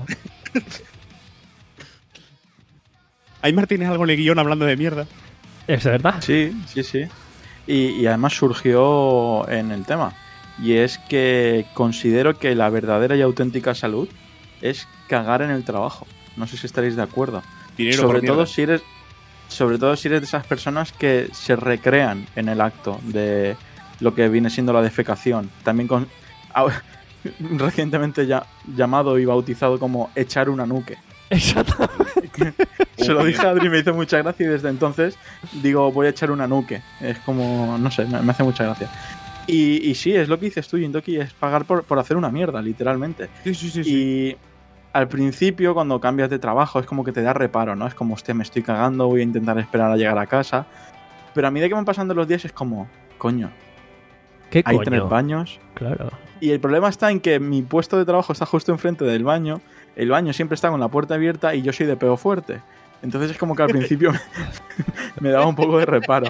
Aymar, ¿tienes algo en el guión hablando de mierda? Es verdad. Sí, sí, sí. Y, y además surgió en el tema. Y es que considero que la verdadera y auténtica salud es cagar en el trabajo. No sé si estaréis de acuerdo. Dinero sobre por todo mierda. si eres sobre todo si eres de esas personas que se recrean en el acto de lo que viene siendo la defecación. También con au- recientemente ya llamado y bautizado como echar una nuque. Exacto. Se lo dije a Adri y me hizo mucha gracia y desde entonces digo voy a echar una nuque. Es como, no sé, me, me hace mucha gracia. Y, y sí, es lo que dices tú, Indoki, es pagar por, por hacer una mierda, literalmente. Sí, sí, sí. sí. Y al principio, cuando cambias de trabajo, es como que te da reparo, ¿no? Es como, hostia, me estoy cagando, voy a intentar esperar a llegar a casa. Pero a medida que van pasando los días es como, coño, ¿Qué hay coño? tres baños. Claro. Y el problema está en que mi puesto de trabajo está justo enfrente del baño. El baño siempre está con la puerta abierta y yo soy de peo fuerte. Entonces es como que al principio me, me daba un poco de reparo.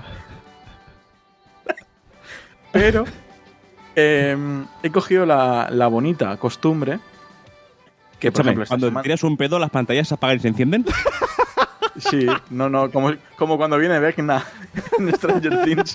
Pero eh, he cogido la, la bonita costumbre que, por Escúchame, ejemplo, esta cuando semana- tiras un pedo, las pantallas se apagan y se encienden. Sí, no, no, como, como cuando viene Vecna en Stranger Things.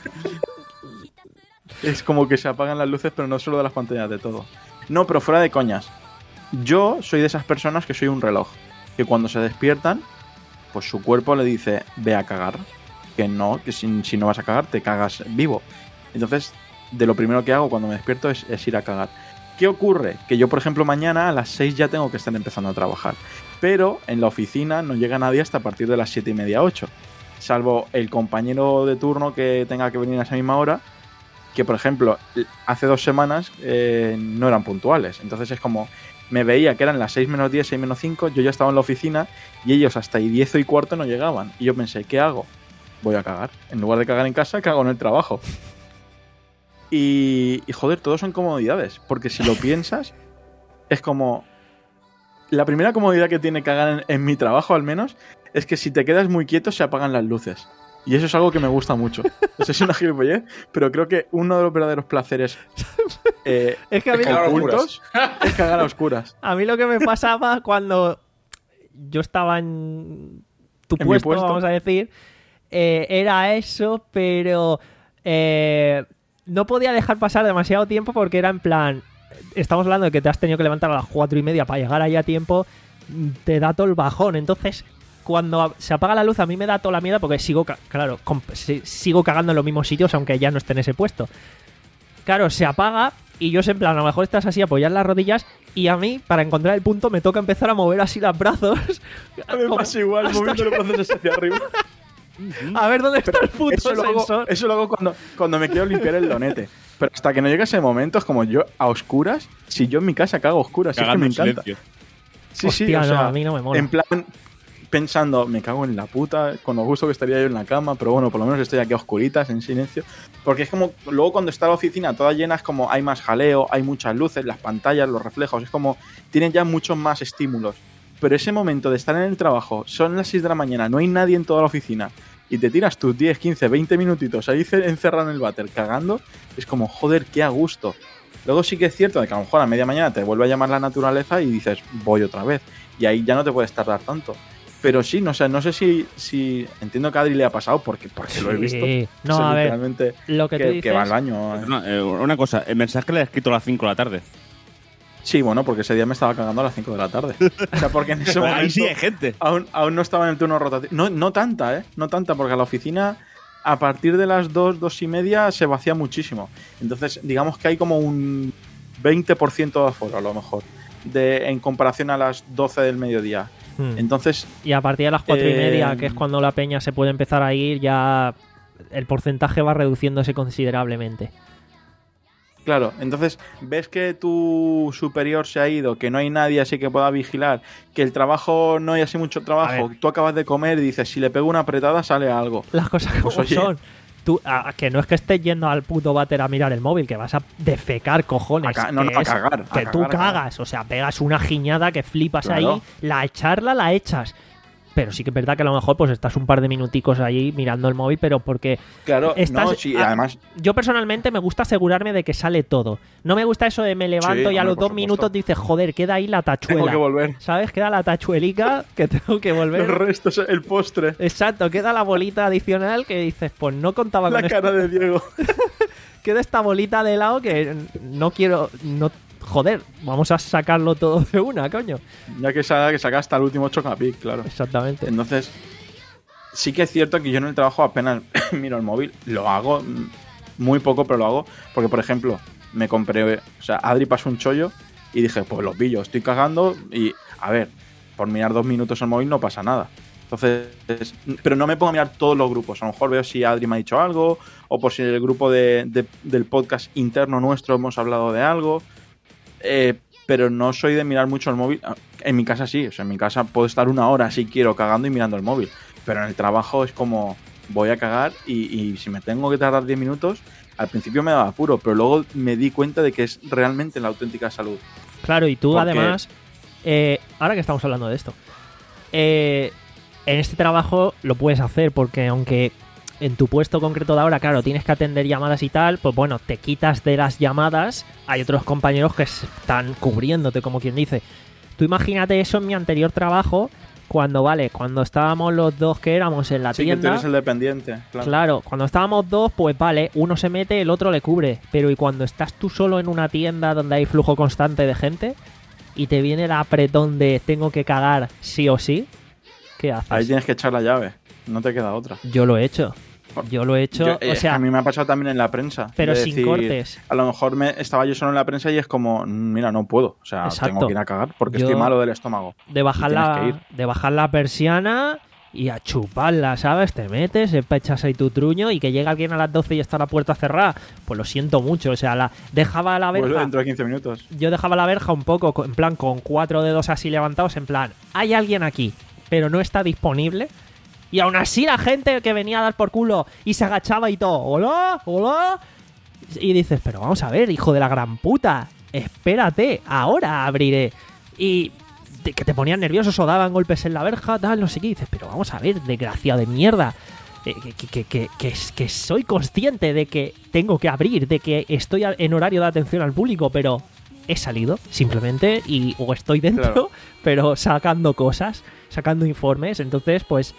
Es como que se apagan las luces, pero no solo de las pantallas, de todo. No, pero fuera de coñas. Yo soy de esas personas que soy un reloj. Que cuando se despiertan, pues su cuerpo le dice, ve a cagar. Que no, que si, si no vas a cagar, te cagas vivo. Entonces, de lo primero que hago cuando me despierto es, es ir a cagar. ¿Qué ocurre? Que yo, por ejemplo, mañana a las seis ya tengo que estar empezando a trabajar. Pero en la oficina no llega nadie hasta a partir de las siete y media, ocho. Salvo el compañero de turno que tenga que venir a esa misma hora, que por ejemplo, hace dos semanas eh, no eran puntuales. Entonces es como, me veía que eran las seis menos diez, seis menos cinco, yo ya estaba en la oficina y ellos hasta y diez y cuarto no llegaban. Y yo pensé, ¿qué hago? Voy a cagar. En lugar de cagar en casa, cago en el trabajo. Y, y joder, todo son comodidades. Porque si lo piensas, es como... La primera comodidad que tiene cagar en, en mi trabajo, al menos, es que si te quedas muy quieto se apagan las luces. Y eso es algo que me gusta mucho. Eso es una gilipollez, pero creo que uno de los verdaderos placeres eh, Es que a mí, cagar a ocultos es cagar a oscuras. a mí lo que me pasaba cuando yo estaba en tu En mi puesto, puesto. vamos a decir, eh, era eso, pero eh, no podía dejar pasar demasiado tiempo porque era en plan, estamos hablando de que te has tenido que levantar a las cuatro y media para llegar ahí a tiempo, te da todo el bajón. Entonces, cuando se apaga la luz, a mí me da toda la mierda porque sigo, ca- claro, com- si- sigo cagando en los mismos sitios aunque ya no esté en ese puesto. Claro, se apaga y yo sé, en plan, a lo mejor estás así apoyar las rodillas y a mí, para encontrar el punto, me toca empezar a mover así los brazos. A mí me Como- pasa igual, hasta moviendo los brazos hacia arriba. A ver dónde está el puto Eso lo, hago, sensor. eso lo hago cuando, cuando me quiero limpiar el donete. Pero hasta que no llega ese momento, es como yo a oscuras. Si yo en mi casa cago a oscuras, es que Cagando me en encanta. silencio. Sí, sí, Hostia, o no, sea, a mí no me mola. en plan, pensando, me cago en la puta, con lo gusto que estaría yo en la cama, pero bueno, por lo menos estoy aquí a oscuritas, en silencio. Porque es como, luego cuando está la oficina toda llena, es como hay más jaleo, hay muchas luces, las pantallas, los reflejos, es como, tienen ya muchos más estímulos. Pero ese momento de estar en el trabajo, son las seis de la mañana, no hay nadie en toda la oficina, y te tiras tus diez, quince, veinte minutitos ahí ce- encerrado en el váter cagando, es como, joder, qué a gusto. Luego sí que es cierto de que a lo mejor a media mañana te vuelve a llamar la naturaleza y dices, voy otra vez. Y ahí ya no te puedes tardar tanto. Pero sí, no sé, no sé si, si entiendo que a Adri le ha pasado porque, porque lo he visto. Sí. No, O sea, a ver, literalmente lo que, que, tú que dices... va al baño. eh. No, eh, una cosa, el mensaje le he escrito a las cinco de la tarde. Sí, bueno, porque ese día me estaba cagando a las cinco de la tarde. O sea, porque en ese momento Ahí sí hay gente. aún, aún no estaba en el turno rotativo. No, no tanta, ¿eh? No tanta, porque a la oficina a partir de las dos, dos y media se vacía muchísimo. Entonces, digamos que hay como un veinte por ciento de aforo, a lo mejor, de, en comparación a las doce del mediodía. Hmm. Entonces, Y a partir de las cuatro y Eh, media, que es cuando la peña se puede empezar a ir, ya el porcentaje va reduciéndose considerablemente. claro, entonces ves que tu superior se ha ido, que no hay nadie así que pueda vigilar, que el trabajo no hay así mucho A trabajo, ver. tú acabas de comer y dices, si le pego una apretada sale algo. Las cosas como Pues, oye. son. tú, a, que no es que estés yendo al puto váter a mirar el móvil, que vas a defecar, cojones. A ca- no, que no, a es cagar, a Que cagar, tú a cagar. cagas, o sea, pegas una giñada que flipas Claro. ahí, la echarla la echas. Pero sí que es verdad que a lo mejor pues estás un par de minuticos ahí mirando el móvil, pero porque Claro, estás- no, sí, ah, además... yo personalmente me gusta asegurarme de que sale todo. No me gusta eso de me levanto Sí, y a hombre, los por dos supuesto. minutos dices, joder, queda ahí la tachuela. Tengo que volver. ¿Sabes? Queda la tachuelica que tengo que Los volver. restos, el postre. Exacto, queda la bolita adicional que dices, pues no contaba La con cara esto. de Diego. Queda esta bolita de helado que no quiero... no Joder, vamos a sacarlo todo de una, coño. Ya que saca, que saca hasta el último Chocapic, claro. Exactamente. Entonces, sí que es cierto que yo en el trabajo apenas miro el móvil. Lo hago mm, muy poco, pero lo hago. Porque, por ejemplo, me compré... O sea, Adri pasó un chollo y dije, pues lo pillo, estoy cagando y... A ver, por mirar dos minutos el móvil no pasa nada. Entonces, pero no me pongo a mirar todos los grupos. A lo mejor veo si Adri me ha dicho algo o por si en el grupo de, de- del podcast interno nuestro hemos hablado de algo. Eh, pero no soy de mirar mucho el móvil. En mi casa sí, o sea, en mi casa puedo estar una hora si quiero cagando y mirando el móvil. Pero en el trabajo es como voy a cagar y, y si me tengo que tardar diez minutos, al principio me daba apuro, pero luego me di cuenta de que es realmente la auténtica salud. Claro, y tú Porque- además, eh, ahora que estamos hablando de esto, eh, en este trabajo lo puedes hacer porque aunque en tu puesto concreto de ahora, claro, tienes que atender llamadas y tal, pues bueno, te quitas de las llamadas, hay otros compañeros que están cubriéndote, como quien dice. Tú imagínate eso en mi anterior trabajo, cuando, vale, cuando estábamos los dos que éramos en la Sí, que tú tienda... eres el dependiente. Claro. Claro, cuando estábamos dos, pues vale, uno se mete, el otro le cubre. Pero ¿y cuando estás tú solo en una tienda donde hay flujo constante de gente y te viene el apretón de tengo que cagar sí o sí? ¿Qué haces? Ahí tienes que echar la llave, no te queda otra. Yo lo he hecho. Yo lo he hecho, Yo- o es que sea, a mí me ha pasado también en la prensa. pero de sin decir, cortes. A lo mejor me, estaba yo solo en la prensa y es como, mira, no puedo. O sea, Exacto. tengo que ir a cagar porque Yo- estoy malo del estómago. De bajar, y tienes la, que ir. de bajar la persiana y a chuparla, ¿sabes? Te metes, echas ahí tu truño y que llega alguien a las doce y está la puerta cerrada. Pues lo siento mucho, o sea, la, dejaba la Vuelvo verja... dentro de quince minutos. Yo dejaba la verja un poco, co- en plan, con cuatro dedos así levantados, en plan, hay alguien aquí, pero no está disponible. Y aún así la gente que venía a dar por culo y se agachaba y todo, hola, hola. Y dices, pero vamos a ver, hijo de la gran puta, espérate, ahora abriré. Y de- que te ponían nerviosos o daban golpes en la verja, tal, no sé qué. Y dices, pero vamos a ver, desgraciado de mierda. Eh, que, que, que, que, que, que soy consciente de que tengo que abrir, de que estoy a- en horario de atención al público, pero he salido simplemente y o estoy dentro, Claro. pero sacando cosas, sacando informes. Entonces, pues,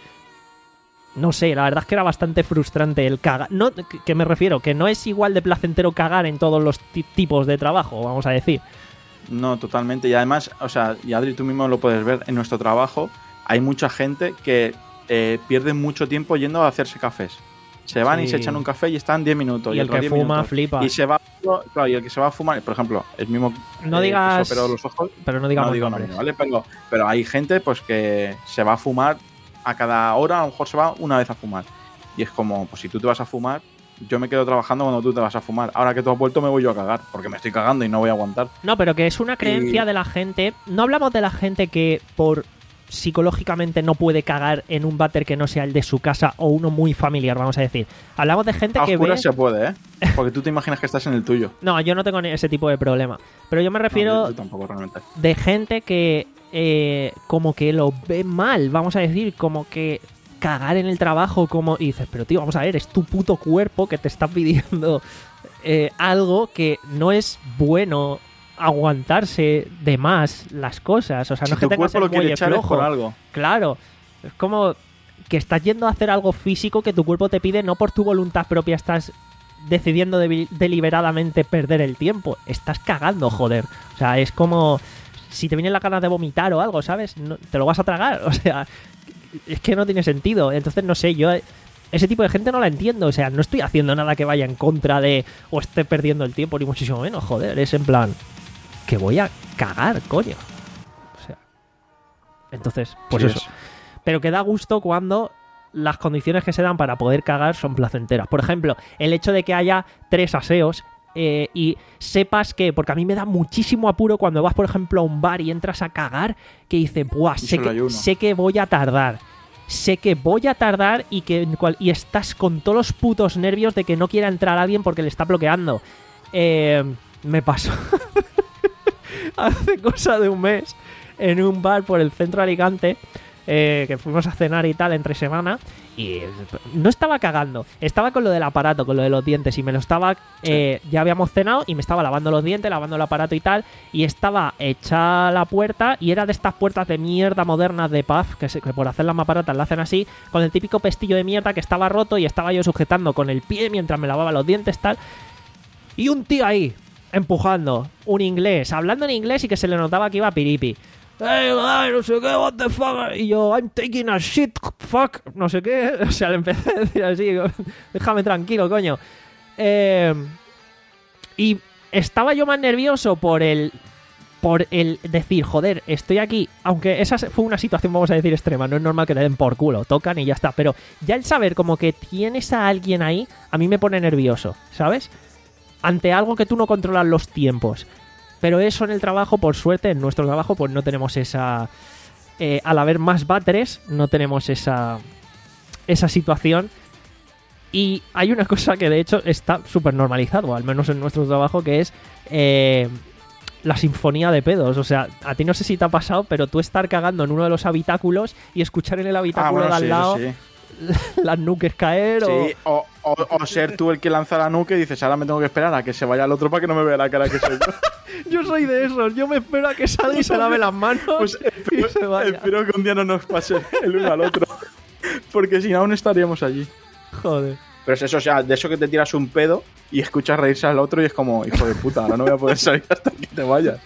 no sé, la verdad es que era bastante frustrante el cagar. No, que, que me refiero, que no es igual de placentero cagar en todos los ti- tipos de trabajo, vamos a decir. No, totalmente. Y además, o sea, y Adri, tú mismo lo puedes ver, en nuestro trabajo hay mucha gente que eh, pierde mucho tiempo yendo a hacerse cafés. Se van Sí. y se echan un café y están diez minutos. Y el otro que diez fuma minutos. flipa. Y se va, claro, y el que se va a fumar, por ejemplo, el mismo No eh, digas- que se operó los ojos, Pero no digamos no digo nombres. nombre, ¿vale? Pero, pero hay gente pues que se va a fumar a cada hora, a lo mejor se va una vez a fumar. Y es como, pues si tú te vas a fumar, yo me quedo trabajando cuando tú te vas a fumar. Ahora que tú has vuelto me voy yo a cagar, porque me estoy cagando y no voy a aguantar. No, pero que es una creencia Y- de la gente. No hablamos de la gente que por psicológicamente no puede cagar en un váter que no sea el de su casa o uno muy familiar, vamos a decir. Hablamos de gente A que ve... oscuras se puede, ¿eh? Porque tú te imaginas que estás en el tuyo. No, yo no tengo ni ese tipo de problema. Pero yo me No, refiero yo- yo tampoco realmente. de gente que eh, como que lo ve mal, vamos a decir, como que cagar en el trabajo, como y dices, pero tío, vamos a ver, es tu puto cuerpo que te está pidiendo eh, algo que no es bueno aguantarse de más las cosas, o sea, no Si es que tu tengas cuerpo el lo quiere muelle echar es flojo. por algo. Claro, es como que estás yendo a hacer algo físico que tu cuerpo te pide, no por tu voluntad propia estás decidiendo de- deliberadamente perder el tiempo. Estás cagando, joder. O sea, es como si te viene la ganas de vomitar o algo, ¿sabes? No, te lo vas a tragar. O sea, es que no tiene sentido. Entonces, no sé, yo ese tipo de gente no la entiendo. O sea, no estoy haciendo nada que vaya en contra de o esté perdiendo el tiempo, ni muchísimo menos, joder. Es en plan que voy a cagar, coño. O sea, entonces, pues Sí, eso. es. Pero que da gusto cuando las condiciones que se dan para poder cagar son placenteras. Por ejemplo, el hecho de que haya tres aseos eh, y sepas que, porque a mí me da muchísimo apuro cuando vas, por ejemplo, a un bar y entras a cagar, que dices, buah, Y sé solo hay que, uno. sé que voy a tardar. sé que voy a tardar y que y estás con todos los putos nervios de que no quiera entrar alguien porque le está bloqueando. Eh, me pasó hace cosa de un mes en un bar por el centro de Alicante, eh, que fuimos a cenar y tal entre semana, y no estaba cagando, estaba con lo del aparato, con lo de los dientes, y me lo estaba eh, ya habíamos cenado y me estaba lavando los dientes, lavando el aparato y tal, y estaba hecha la puerta, y era de estas puertas de mierda modernas de pub, que, se, que por hacerlas más baratas la hacen así, con el típico pestillo de mierda que estaba roto, y estaba yo sujetando con el pie mientras me lavaba los dientes tal, y un tío ahí empujando, un inglés, hablando en inglés y que se le notaba que iba piripi. Hey, guy, no sé qué, what the fuck. Y yo, I'm taking a shit, fuck, no sé qué. O sea, le empecé a decir así, déjame tranquilo, coño. Eh, y estaba yo más nervioso por el por el decir, joder, estoy aquí. Aunque esa fue una situación, vamos a decir, extrema. No es normal que te den por culo, tocan y ya está. Pero ya el saber como que tienes a alguien ahí, a mí me pone nervioso, ¿sabes? Ante algo que tú no controlas los tiempos. Pero eso en el trabajo, por suerte, en nuestro trabajo, pues no tenemos esa... Eh, al haber más váteres, no tenemos esa, esa situación. Y hay una cosa que, de hecho, está súper normalizado, al menos en nuestro trabajo, que es eh, la sinfonía de pedos. O sea, a ti no sé si te ha pasado, pero tú estar cagando en uno de los habitáculos y escuchar en el habitáculo ah, bueno, de al sí, lado sí. las nuques caer o... Sí, o, o, o ser tú el que lanza la nuke y dices, ahora me tengo que esperar a que se vaya el otro para que no me vea la cara que soy yo. Yo soy de esos, yo me espero a que salga y se lave las manos Pues espero, y se vaya. espero que un día no nos pase el uno al otro, porque si no aún estaríamos allí. Joder. Pero es eso, o sea, de eso que te tiras un pedo y escuchas reírse al otro y es como, hijo de puta, ahora no voy a poder salir hasta que te vayas.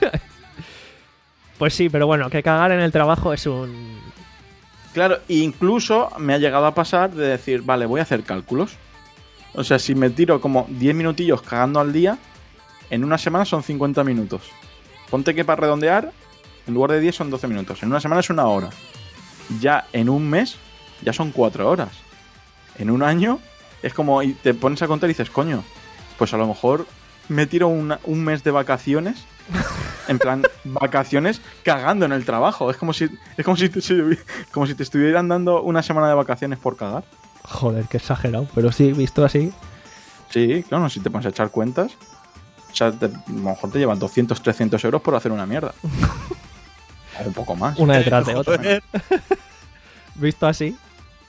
Pues sí, pero bueno, que cagar en el trabajo es un... Claro, incluso me ha llegado a pasar de decir, vale, voy a hacer cálculos. O sea, si me tiro como diez minutillos cagando al día, en una semana son cincuenta minutos. Ponte que para redondear, en lugar de diez son doce minutos. En una semana es una hora. Ya en un mes, ya son cuatro horas. En un año, es como, y te pones a contar y dices, coño, pues a lo mejor me tiro una, un mes de vacaciones... En plan, vacaciones cagando en el trabajo. Es como si es como si, te, como si te estuvieran dando una semana de vacaciones por cagar. Joder, qué exagerado. Pero sí, visto así. Sí, claro, si te pones a echar cuentas. O sea, te, a lo mejor te llevan doscientos, trescientos euros por hacer una mierda. O un poco más. Una detrás de otra. Visto así.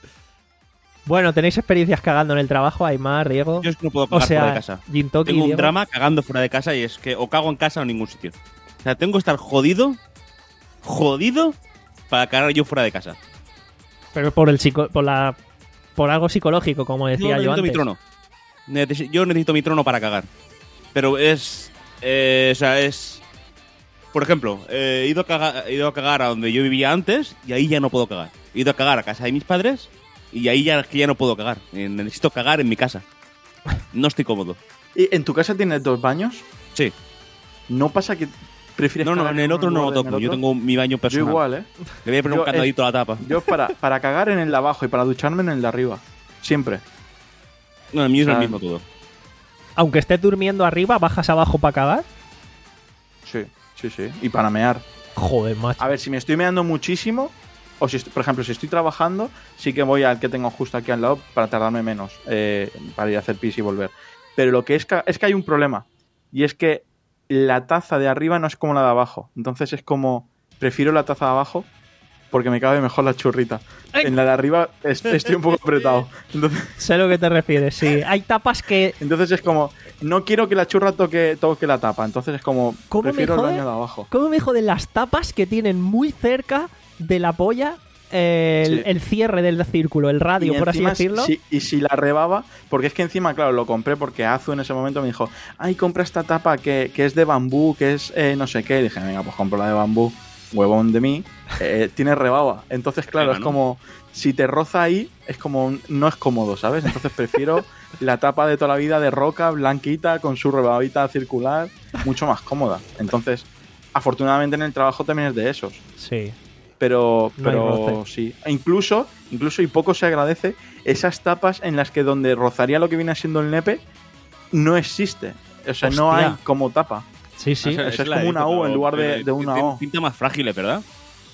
Bueno, ¿tenéis experiencias cagando en el trabajo, Aymar, Diego? Yo es que no puedo cagar o sea, fuera de casa. Gintoki, Tengo un Diego. drama cagando fuera de casa y es que o cago en casa o en ningún sitio. O sea, tengo que estar jodido, jodido, para cagar yo fuera de casa. Pero por el psico por la por algo psicológico, como decía yo yo necesito antes. mi trono. Necesi- yo necesito mi trono para cagar. Pero es... Eh, o sea, es... Por ejemplo, eh, he, ido a cagar, he ido a cagar a donde yo vivía antes y ahí ya no puedo cagar. He ido a cagar a casa de mis padres y ahí ya, que ya no puedo cagar. Eh, necesito cagar en mi casa. No estoy cómodo. ¿Y en tu casa tienes dos baños? Sí. ¿No pasa que prefieres No, no, cagar en el otro no lugar lo de en toco. el Yo otro? tengo mi baño Yo personal. igual, ¿eh? Le voy a poner Yo, un candadito eh, a la tapa. Yo para, para cagar en el de abajo y para ducharme en el de arriba. Siempre. No, el mío es O sea, el mismo todo. Aunque estés durmiendo arriba, bajas abajo para cagar. Sí, sí, sí. Y para mear. Joder, macho. A ver, si me estoy meando muchísimo, o si, est- por ejemplo, si estoy trabajando, sí que voy al que tengo justo aquí al lado para tardarme menos, eh, para ir a hacer pis y volver. Pero lo que es que, es que hay un problema, y es que la taza de arriba no es como la de abajo. Entonces es como, prefiero la taza de abajo porque me cabe mejor la churrita. En la de arriba es- estoy un poco apretado. Entonces, Sé lo que te refieres, sí. Hay tapas que... entonces es como, no quiero que la churra toque, toque la tapa. Entonces es como, ¿Cómo me prefiero el jode? baño de abajo. ¿Cómo me joden las tapas que tienen muy cerca de la polla eh, el, Sí. el cierre del círculo, el radio, Y por así encima, decirlo? si- y si la rebaba, porque es que encima, claro, lo compré porque Azu en ese momento me dijo, ay, compra esta tapa que, que es de bambú, que es eh, no sé qué. Y dije, venga, pues compro la de bambú, huevón de mí, eh, tiene rebaba. Entonces, claro, Venga, es ¿no? como, si te roza ahí, es como, un- no es cómodo, ¿sabes? Entonces prefiero la tapa de toda la vida de roca, blanquita, con su rebabita circular, mucho más cómoda. Entonces, afortunadamente en el trabajo también es de esos. Sí. Pero, No hay pero roce. sí. E incluso, incluso, y poco se agradece, esas tapas en las que donde rozaría lo que viene siendo el nepe, no existe. O sea, no Hostia. hay como tapa. Sí, sí. O sea, es la como he una visto, U en pero- lugar de- pero de una tiene O. Pinta más frágiles, ¿verdad?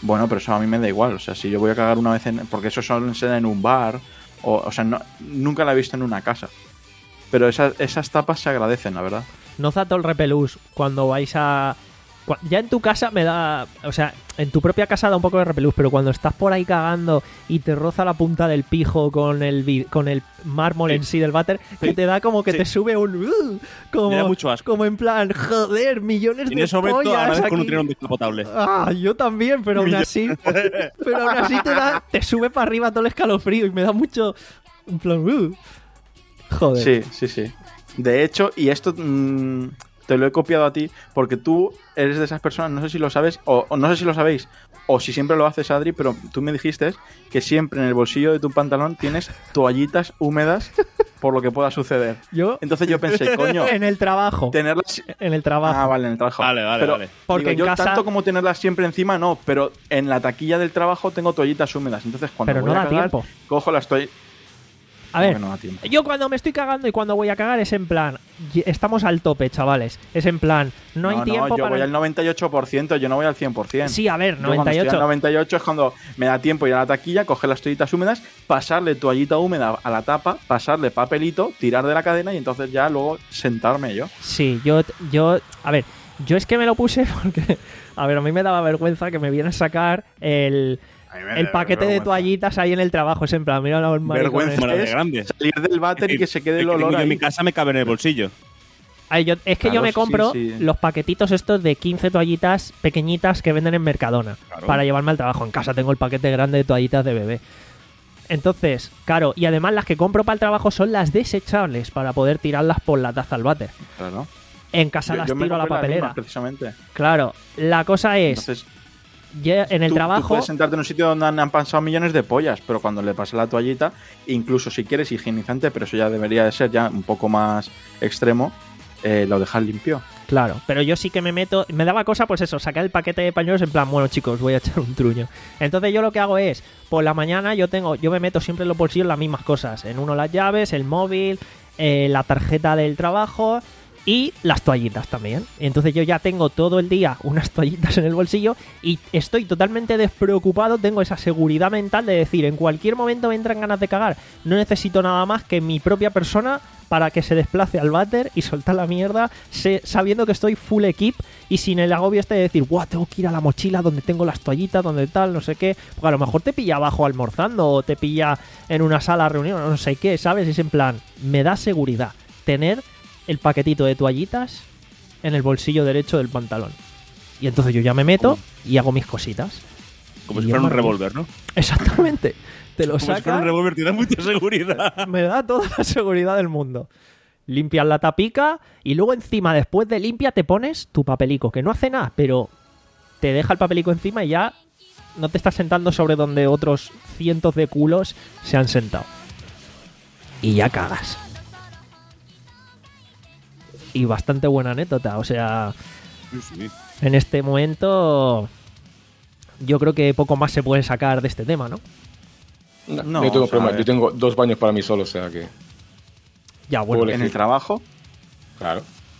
Bueno, pero eso a mí me da igual. O sea, si yo voy a cagar una vez en... Porque eso suelen ser en un bar. O, o sea, no, nunca la he visto en una casa. Pero esas, esas tapas se agradecen, la verdad. No zato el repelús cuando vais a... cua- Ya en tu casa me da... O sea, en tu propia casa da un poco de repelús, pero cuando estás por ahí cagando y te roza la punta del pijo con el, vi- con el mármol Sí. en sí del váter, que Sí. te da como que Sí. te sube un... uh, como, Me da mucho asco. como en plan, joder, millones Y en de ese momento pollas agradezco aquí. un trinón descapotable. Ah, yo también, pero aún así... pero aún así te da... Te sube para arriba todo el escalofrío y me da mucho... En plan... uh. Joder. Sí, sí, sí. De hecho, y esto mmm, te lo he copiado a ti, porque tú eres de esas personas, no sé si lo sabes, o, o no sé si lo sabéis, o si siempre lo haces, Adri, pero tú me dijiste que siempre en el bolsillo de tu pantalón tienes toallitas húmedas por lo que pueda suceder. Yo... Entonces yo pensé, coño, En el trabajo. tenerlas... En el trabajo. Ah, vale, en el trabajo. Vale, vale, pero, vale. Porque digo, en yo casa- tanto como tenerlas siempre encima, no, pero en la taquilla del trabajo tengo toallitas húmedas. Entonces cuando Pero voy no a da cagar, tiempo. cojo las toallitas... A ver, no da tiempo. yo cuando me estoy cagando y cuando voy a cagar es en plan, y- estamos al tope, chavales. Es en plan, no hay tiempo yo para... voy al noventa y ocho por ciento, yo no voy al cien por ciento. Sí, a ver, Yo cuando noventa y estoy ocho. al noventa y ocho es cuando me da tiempo ir a la taquilla, coger las toallitas húmedas, pasarle toallita húmeda a la tapa, pasarle papelito, tirar de la cadena y entonces ya luego sentarme yo. Sí, yo, yo... A ver, yo es que me lo puse porque... A ver, a mí me daba vergüenza que me viera a sacar el, el paquete de toallitas ahí en el trabajo. Es en plan, mira los maricones. Vergüenza la de Es grande. salir del váter y que se quede el Es que olor yo ahí. en mi casa me cabe en el bolsillo. Ay, yo- es que Claro, yo me sí, compro sí. los paquetitos estos de quince toallitas pequeñitas que venden en Mercadona Claro. para llevarme al trabajo. En casa tengo el paquete grande de toallitas de bebé. Entonces, claro, y además las que compro para el trabajo son las desechables para poder tirarlas por la taza al váter. Claro. En casa Yo- las yo me tiro a la compré las papelera. mismas, precisamente. Claro, la cosa es, Entonces, ya en el tú, tú trabajo... puedes sentarte en un sitio donde han, han pasado millones de pollas, pero cuando le pasas la toallita, incluso si quieres higienizante, pero eso ya debería de ser ya un poco más extremo, eh, lo dejas limpio. Claro, pero yo sí que me meto, me daba cosa pues eso, sacar el paquete de pañuelos en plan, bueno chicos, voy a echar un truño. Entonces yo lo que hago es, por la mañana yo tengo, yo me meto siempre en los bolsillos las mismas cosas, en uno las llaves, el móvil, eh, la tarjeta del trabajo y las toallitas también. Entonces yo ya tengo todo el día unas toallitas en el bolsillo y estoy totalmente despreocupado, tengo esa seguridad mental de decir, en cualquier momento me entran ganas de cagar, no necesito nada más que mi propia persona para que se desplace al váter y soltar la mierda, sé- sabiendo que estoy full equip y sin el agobio este de decir, guau, tengo que ir a la mochila donde tengo las toallitas, donde tal, no sé qué, porque a lo mejor te pilla abajo almorzando o te pilla en una sala de reunión, no sé qué, ¿sabes? Es en plan, me da seguridad tener el paquetito de toallitas en el bolsillo derecho del pantalón. Y entonces yo ya me meto y hago mis cositas. Como Y si es fuera un maravilloso. revólver, ¿no? Exactamente. Te lo Como si fuera sacas. un revólver, te da mucha seguridad. Me da toda la seguridad del mundo. Limpias la tapica y luego encima, después de limpia, te pones tu papelico, que no hace nada, pero te deja el papelico encima y ya no te estás sentando sobre donde otros cientos de culos se han sentado. Y ya cagas. Y bastante buena anécdota, o sea, Sí, sí. en este momento yo creo que poco más se puede sacar de este tema, ¿no? No, No, yo tengo o sea, problema. a ver. Yo tengo dos baños para mí solo, o sea que. Ya, bueno, Puedo En el elegir. trabajo, Claro.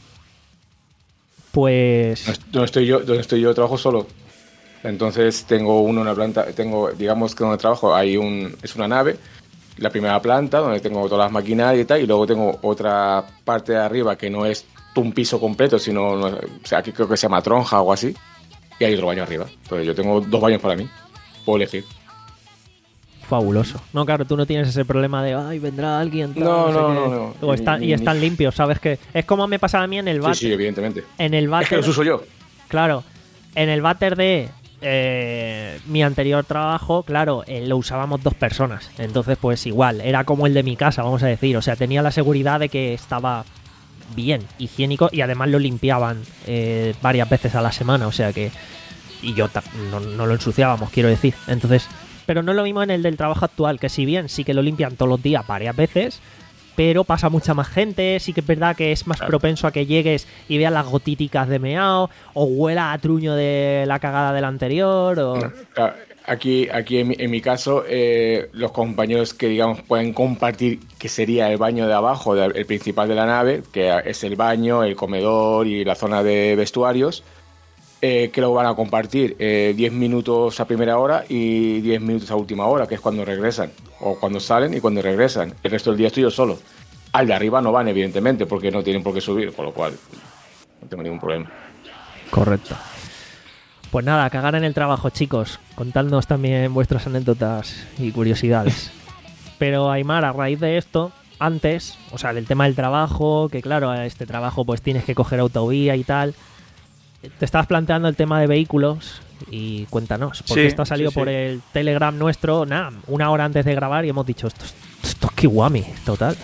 pues... No est- Donde estoy yo, donde estoy yo trabajo solo. Entonces tengo uno en la planta, tengo, digamos que donde trabajo hay un, es una nave, la primera planta donde tengo todas las maquinarias y tal, y luego tengo otra parte de arriba que no es un piso completo, sino, no- o sea, aquí creo que se llama tronja o algo así, y hay otro baño arriba. Entonces yo tengo dos baños para mí, puedo elegir. Fabuloso. No, claro, tú no tienes ese problema de, ay, vendrá alguien. tal, No, sé no, qué". no, no. O están- Ni- y están ni- limpios, ¿sabes? Que es como me pasaba a mí en el Sí, váter. sí, evidentemente. En el Es que váter, los uso yo. claro, en el váter de eh, mi anterior trabajo, claro, eh, lo usábamos dos personas. Entonces, pues igual, era como el de mi casa, vamos a decir. O sea, tenía la seguridad de que estaba bien, higiénico, y además lo limpiaban eh, varias veces a la semana. O sea que... Y yo ta- no, no lo ensuciábamos, quiero decir. Entonces... Pero no es lo mismo en el del trabajo actual, que si bien sí que lo limpian todos los días varias veces, pero pasa mucha más gente, sí que es verdad que es más Claro. propenso a que llegues y veas las gotíticas de meao, o huela a truño de la cagada del anterior, o... Claro, Aquí, aquí en, mi, en mi caso, eh, los compañeros que, digamos, pueden compartir, que sería el baño de abajo, de- el principal de la nave, que es el baño, el comedor y la zona de vestuarios, eh, que lo van a compartir eh, diez minutos a primera hora y diez minutos a última hora, que es cuando regresan, o cuando salen y cuando regresan. El resto del día estoy yo solo. Al de arriba no van, evidentemente, porque no tienen por qué subir, con lo cual no tengo ningún problema. Correcto. Pues nada, cagar en el trabajo, chicos. Contadnos también vuestras anécdotas y curiosidades. Pero Aimar, a raíz de esto, antes, o sea, del tema del trabajo, que claro, a este trabajo pues tienes que coger autovía y tal, te estabas planteando el tema de vehículos y cuéntanos, porque Sí, esto ha salido sí, sí. por el Telegram nuestro, nada, una hora antes de grabar y hemos dicho, esto, es- esto es Kiwami, total.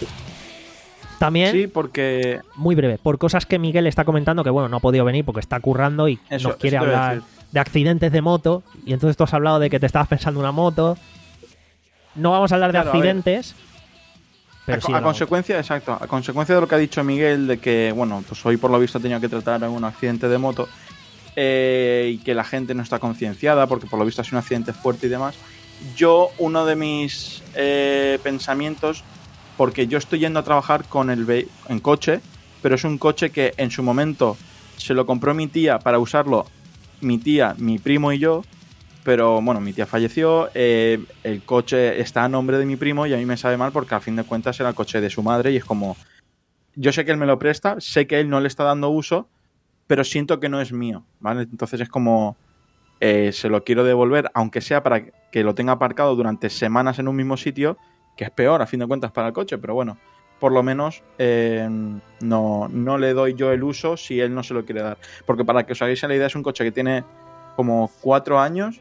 También, Sí, porque muy breve, por cosas que Miguel está comentando, que bueno, no ha podido venir porque está currando y Eso- nos quiere eso te iba a hablar decir. de accidentes de moto, y entonces tú has hablado de que te estabas pensando una moto. No vamos a hablar Claro, de a ver. accidentes, pero a, sí a de la moto. consecuencia, exacto, a consecuencia de lo que ha dicho Miguel, de que, bueno, pues hoy por lo visto ha tenido que tratar un accidente de moto eh, y que la gente no está concienciada porque por lo visto ha sido un accidente fuerte y demás. Yo, uno de mis eh, pensamientos, porque yo estoy yendo a trabajar con el ve- en coche, pero es un coche que en su momento se lo compró mi tía para usarlo, mi tía, mi primo y yo. Pero bueno, mi tía falleció, eh, el coche está a nombre de mi primo y a mí me sabe mal porque al fin de cuentas era el coche de su madre y es como, yo sé que él me lo presta, sé que él no le está dando uso, pero siento que no es mío, ¿vale? Entonces es como, eh, se lo quiero devolver, aunque sea para que lo tenga aparcado durante semanas en un mismo sitio, que es peor a fin de cuentas para el coche, pero bueno, por lo menos eh, no, no le doy yo el uso si él no se lo quiere dar. Porque para que os hagáis la idea, es un coche que tiene como cuatro años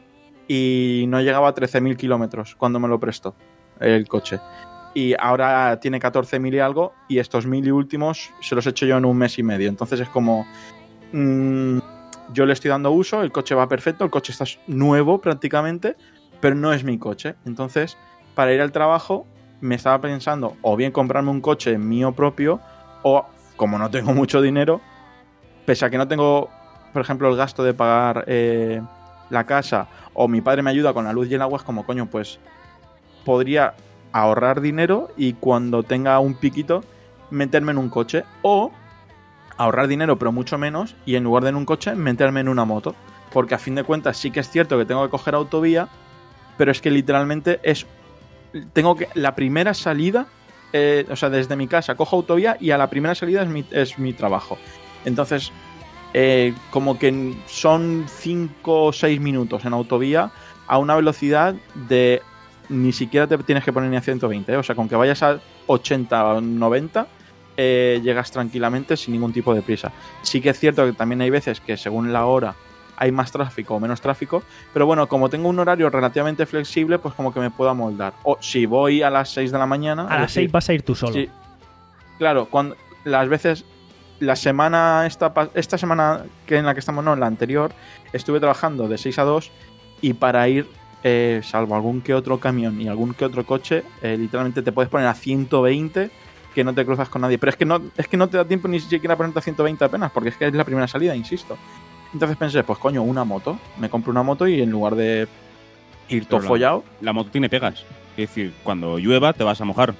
y no llegaba a trece mil kilómetros cuando me lo prestó el coche. Y ahora tiene catorce mil y algo, y estos mil y últimos se los he hecho yo en un mes y medio. Entonces es como, mmm, yo le estoy dando uso, el coche va perfecto, el coche está nuevo prácticamente, pero no es mi coche. Entonces, para ir al trabajo me estaba pensando o bien comprarme un coche mío propio, o como no tengo mucho dinero, pese a que no tengo, por ejemplo, el gasto de pagar eh, la casa, o mi padre me ayuda con la luz y el agua, es como, coño, pues podría ahorrar dinero y cuando tenga un piquito meterme en un coche, o ahorrar dinero pero mucho menos y en lugar de en un coche meterme en una moto, porque a fin de cuentas sí que es cierto que tengo que coger autovía, pero es que literalmente es tengo que la primera salida eh, o sea, desde mi casa cojo autovía y a la primera salida es mi, es mi trabajo. Entonces eh, como que son cinco o seis minutos en autovía a una velocidad de ni siquiera te tienes que poner ni a ciento veinte, ¿eh? O sea, con que vayas a ochenta o noventa eh, llegas tranquilamente sin ningún tipo de prisa. Sí que es cierto que también hay veces que según la hora hay más tráfico o menos tráfico, pero bueno, como tengo un horario relativamente flexible, pues como que me puedo amoldar. O si voy a las seis de la mañana... A las seis vas a ir tú solo. Sí, claro, cuando las veces... La semana, esta, esta semana que en la que estamos, no, en la anterior, estuve trabajando de seis a dos y para ir, eh, salvo algún que otro camión y algún que otro coche, eh, literalmente te puedes poner a ciento veinte que no te cruzas con nadie. Pero es que no, es que no te da tiempo ni siquiera ponerte a ciento veinte apenas, porque es que es la primera salida, insisto. Entonces pensé, pues coño, una moto. Me compro una moto y en lugar de ir todo Pero la- follado... La moto tiene pegas. Es decir, cuando llueva te vas a mojar.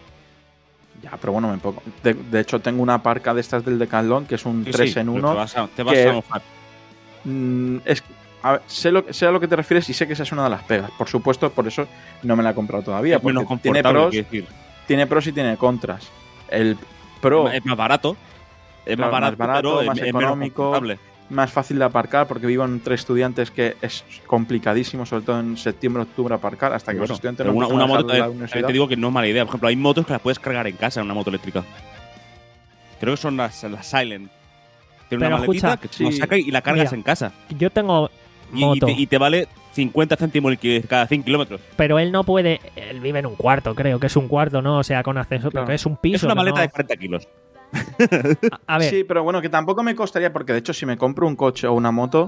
Ya, pero bueno, me pongo... De, de hecho, tengo una parca de estas del Decathlon, que es un Sí, tres sí, en pero uno. Te vas a, te vas que- a mojar. Mm, es, a ver, sé, lo, sé a lo que te refieres y sé que esa es una de las pegas. Por supuesto, por eso no me la he comprado todavía. Es menos Porque tiene confortable, pros, quiero decir. tiene pros y tiene contras. El pro, Es más barato. Es Claro, más barato, más barato, pero es- más es menos económico. confortable. más fácil de aparcar, porque vivo entre estudiantes que es complicadísimo, sobre todo en septiembre, octubre, aparcar, hasta que Bueno, los estudiantes pero no una, empiezan una a moto dejar la también, universidad. te digo que no es mala idea. Por ejemplo, hay motos que las puedes cargar en casa, en una moto eléctrica. Creo que son las, las Silent. Tiene Pero una maletita escucha, que la sí. sacas y la cargas Mira. en casa. Yo tengo Y, y moto, te, y te vale cincuenta céntimos el ki- cada cien kilómetros. pero él no puede. Él vive en un cuarto, creo que es un cuarto, ¿no? O sea, con ascensor, Claro. pero que es un piso. Es una que maleta no- de cuarenta kilos. A, a ver, Sí, pero bueno, que tampoco me costaría, porque de hecho, si me compro un coche o una moto,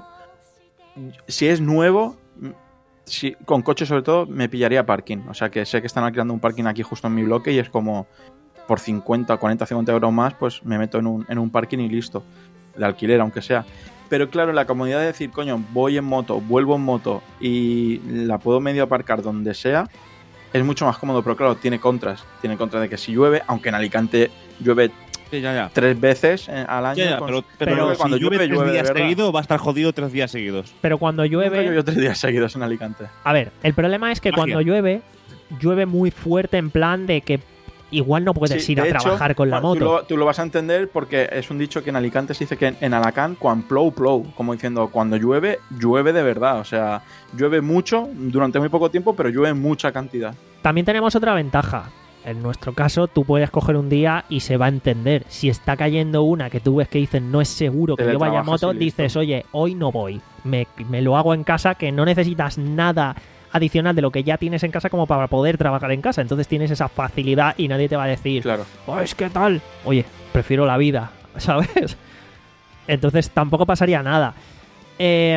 si es nuevo, si, con coche sobre todo, me pillaría parking. O sea, que sé que están alquilando un parking aquí justo en mi bloque y es como por cincuenta, cuarenta, cincuenta euros más, pues me meto en un, en un parking y listo. De alquiler, aunque sea. Pero claro, la comodidad de decir, coño, voy en moto, vuelvo en moto y la puedo medio aparcar donde sea, es mucho más cómodo. Pero claro, tiene contras. Tiene contras de que si llueve, aunque en Alicante llueve Sí, ya, ya. tres veces eh, al año. Ya, ya, con- pero, pero pero cuando si llueve, llueve, tres llueve de días verdad. seguidos, va a estar jodido tres días seguidos. Pero cuando Nunca llueve... llovió tres días seguidos en Alicante. A ver, el problema es que Magia. cuando llueve, llueve muy fuerte en plan de que igual no puedes Sí, ir a de hecho, trabajar con la bueno, moto. Tú lo, tú lo vas a entender porque es un dicho que en Alicante se dice que en, en Alacant, cuando plou, plou. Como diciendo, cuando llueve, llueve de verdad. O sea, llueve mucho durante muy poco tiempo, pero llueve en mucha cantidad. También tenemos otra ventaja. En nuestro caso, tú puedes coger un día y se va a entender. Si está cayendo una que tú ves que dicen no es seguro que yo vaya a Teletrabajas moto, y listo. dices, oye, hoy no voy. Me, me lo hago en casa, que no necesitas nada adicional de lo que ya tienes en casa como para poder trabajar en casa. Entonces tienes esa facilidad y nadie te va a decir, Claro. oh, es que tal. Oye, prefiero la vida, ¿sabes? Entonces tampoco pasaría nada. Eh,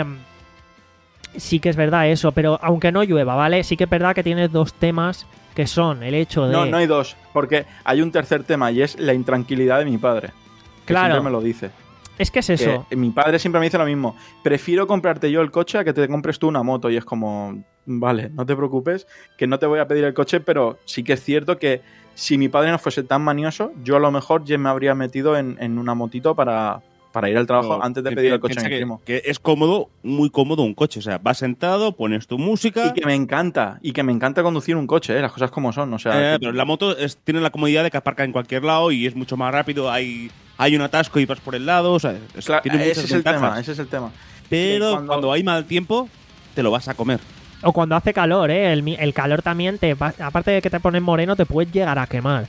sí que es verdad eso, pero aunque no llueva, ¿vale? Sí que es verdad que tienes dos temas que son el hecho de... No, no hay dos, porque hay un tercer tema y es la intranquilidad de mi padre. Que Claro. siempre me lo dice. Es que es eso. Que mi padre siempre me dice lo mismo. Prefiero comprarte yo el coche a que te compres tú una moto. Y es como, vale, no te preocupes, que no te voy a pedir el coche, pero sí que es cierto que si mi padre no fuese tan manioso, yo a lo mejor ya me habría metido en, en una motito para, para ir al trabajo Pero antes de pi- pedir el pi- coche a mi piensa que, primo. que es cómodo, muy cómodo un coche. O sea, vas sentado, pones tu música. Y que me encanta, y que me encanta conducir un coche, ¿eh? Las cosas como son. O sea, eh, que- pero la moto es- tiene la comodidad de que aparca en cualquier lado y es mucho más rápido. Hay, hay un atasco y vas por el lado. O sea, es- claro, tiene muchas ese es el ventajas. tema, ese es el tema. Pero que cuando... cuando- hay mal tiempo, te lo vas a comer. O cuando hace calor, ¿eh? El, mi- el calor también, te va- aparte de que te pones moreno, te puedes llegar a quemar.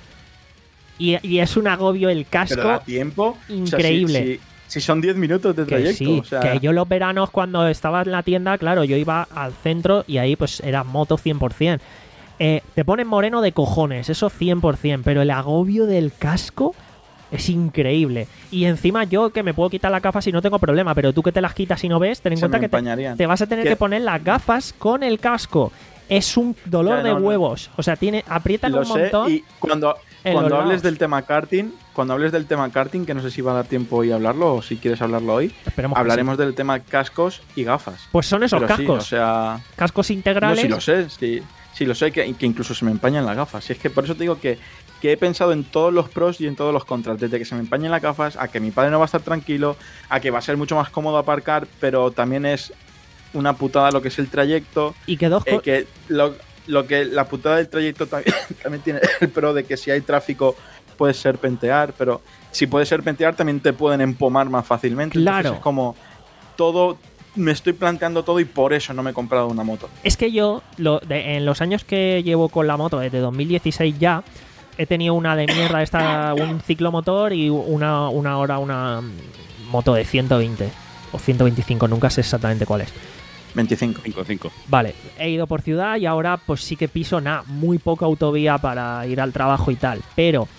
Y, y es un agobio el casco. Pero da tiempo. O sea, si- increíble. si, si son diez minutos de Que trayecto. sí, o sea, que yo los veranos cuando estaba en la tienda, claro, yo iba al centro y ahí pues era moto cien por ciento. Eh, te pones moreno de cojones, eso cien por ciento, pero el agobio del casco es increíble. Y encima yo que me puedo quitar las gafas y no tengo problema, pero tú que te las quitas y no ves, ten en se cuenta me que te, empañarían. te vas a tener Que- que poner las gafas con el casco. Es un dolor Ya, de no, no. huevos. O sea, tiene aprietan Lo un sé, montón. y cuando, en cuando los hables lados. del tema karting, cuando hables del tema karting, que no sé si va a dar tiempo hoy a hablarlo o si quieres hablarlo hoy, Esperemos que hablaremos sí. del tema cascos y gafas. Pues son esos Pero sí, cascos. o sea, Cascos no, integrales. sí lo sé, sí, sí lo sé, que, que incluso se me empañan las gafas. Y es que por eso te digo que, que he pensado en todos los pros y en todos los contras, desde que se me empañen las gafas, a que mi padre no va a estar tranquilo, a que va a ser mucho más cómodo aparcar, pero también es una putada lo que es el trayecto. Y que dos Eh, co- que lo, lo que la putada del trayecto también, también tiene el pro de que si hay tráfico puedes serpentear, pero si puedes serpentear también te pueden empomar más fácilmente. Claro. Entonces es como todo, me estoy planteando todo y por eso no me he comprado una moto. Es que yo, lo, de- en los años que llevo con la moto, desde dos mil dieciséis ya, he tenido una de mierda, esta, un ciclomotor y una, una hora una moto de ciento veinte o ciento veinticinco, nunca sé exactamente cuál es. veinticinco. cinco cinco. Vale, he ido por ciudad y ahora pues sí que piso nada, muy poca autovía para ir al trabajo y tal, pero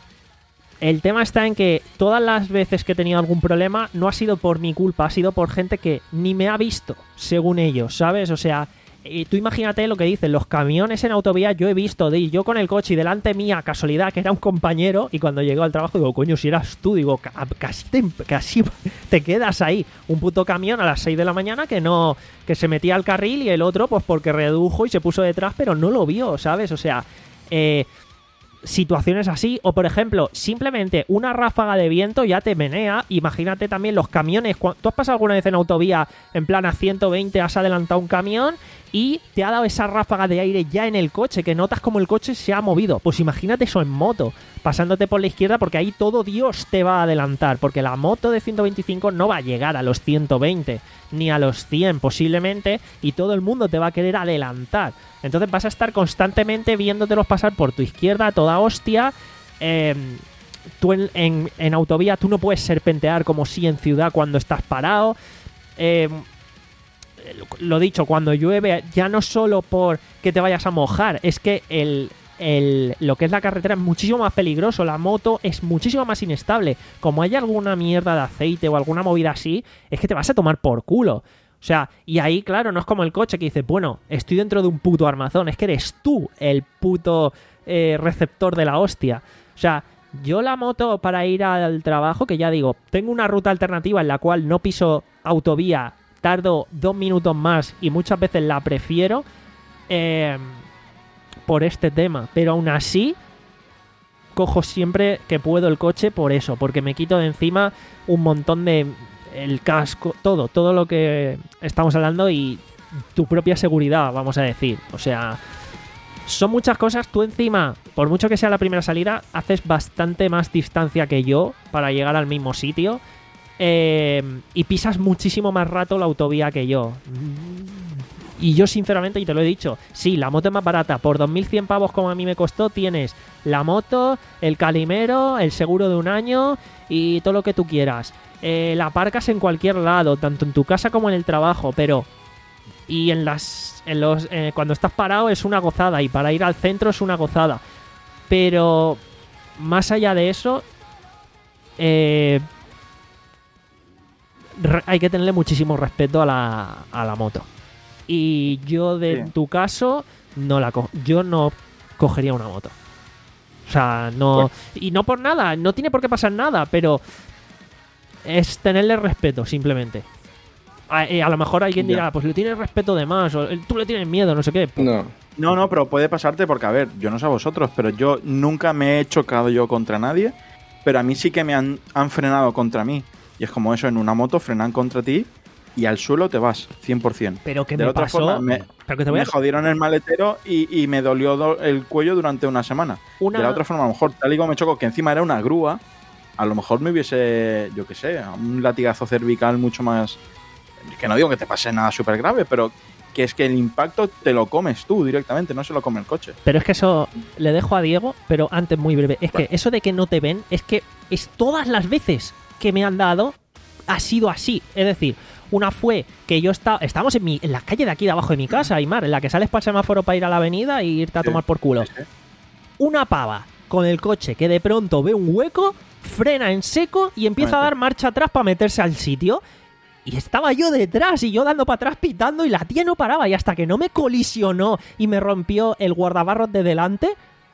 el tema está en que todas las veces que he tenido algún problema no ha sido por mi culpa, ha sido por gente que ni me ha visto, según ellos, ¿sabes? O sea, eh, tú imagínate lo que dicen, los camiones en autovía yo he visto, de yo con el coche y delante mía, casualidad, que era un compañero, y cuando llegó al trabajo digo, coño, si eras tú, digo, ca- casi te, casi te quedas ahí, un puto camión a las seis de la mañana que no, que se metía al carril y el otro pues porque redujo y se puso detrás, pero no lo vio, ¿sabes? O sea, eh... situaciones así, o por ejemplo, simplemente una ráfaga de viento ya te menea. Imagínate también los camiones. Cu- ¿Tú has pasado alguna vez en autovía en plan a ciento veinte, has adelantado un camión y te ha dado esa ráfaga de aire ya en el coche, que notas como el coche se ha movido? Pues imagínate eso en moto, pasándote por la izquierda, porque ahí todo Dios te va a adelantar, porque la moto de ciento veinticinco no va a llegar a los ciento veinte ni a los cien posiblemente, y todo el mundo te va a querer adelantar. Entonces vas a estar constantemente viéndotelos pasar por tu izquierda a toda hostia. Eh, tú en, en, en autovía tú no puedes serpentear como si en ciudad cuando estás parado. Eh, lo dicho, cuando llueve, ya no solo por que te vayas a mojar, es que el, el, lo que es la carretera es muchísimo más peligroso, la moto es muchísimo más inestable. Como hay alguna mierda de aceite o alguna movida así, es que te vas a tomar por culo. O sea, y ahí, claro, no es como el coche que dice, bueno, estoy dentro de un puto armazón, es que eres tú el puto eh, receptor de la hostia. O sea, yo la moto para ir al trabajo, que ya digo, tengo una ruta alternativa en la cual no piso autovía, tardo dos minutos más y muchas veces la prefiero eh, por este tema. Pero aún así, cojo siempre que puedo el coche por eso, porque me quito de encima un montón de... el casco, todo, todo lo que estamos hablando y tu propia seguridad, vamos a decir. O sea, son muchas cosas. Tú encima, por mucho que sea la primera salida, haces bastante más distancia que yo para llegar al mismo sitio. Eh, y pisas muchísimo más rato la autovía que yo. Y yo sinceramente, y te lo he dicho, sí, la moto es más barata. Por dos mil cien pavos como a mí me costó, tienes la moto, el calimero, el seguro de un año y todo lo que tú quieras. Eh, la aparcas en cualquier lado, tanto en tu casa como en el trabajo, pero... Y en las... En los, eh, cuando estás parado es una gozada, y para ir al centro es una gozada. Pero... Más allá de eso... Eh... Hay que tenerle muchísimo respeto a la, a la moto. Y yo, de Sí. tu caso, no la co- yo no cogería una moto. O sea, no... Bueno. Y no por nada, no tiene por qué pasar nada, pero... Es tenerle respeto, simplemente. A, eh, a lo mejor alguien Ya. dirá, pues le tienes respeto de más, o eh, tú le tienes miedo, no sé qué. No. No, no, pero puede pasarte porque, a ver, yo no sé a vosotros, pero yo nunca me he chocado yo contra nadie, pero a mí sí que me han, han frenado contra mí. Y es como eso, en una moto frenan contra ti y al suelo te vas, cien por ciento. Pero que De me otra pasó... forma, me, pero que te voy a... me jodieron el maletero y, y me dolió do- el cuello durante una semana. Una... De la otra forma, a lo mejor, tal y como me chocó, que encima era una grúa, a lo mejor me hubiese, yo qué sé, un latigazo cervical mucho más... Que no digo que te pase nada súper grave, pero que es que el impacto te lo comes tú directamente, no se lo come el coche. Pero es que eso le dejo a Diego, pero antes muy breve. Es Vale. que eso de que no te ven, es que es todas las veces que me han dado ha sido así. Es decir, una fue que yo estaba... Estábamos en, mi, en la calle de aquí de abajo de mi casa, Aymar, en la que sales para el semáforo para ir a la avenida y irte a Sí. tomar por culo. Sí, sí. Una pava con el coche que de pronto ve un hueco, frena en seco y empieza a dar marcha atrás para meterse al sitio. Y estaba yo detrás y yo dando para atrás pitando y la tía no paraba. Y hasta que no me colisionó y me rompió el guardabarros de delante,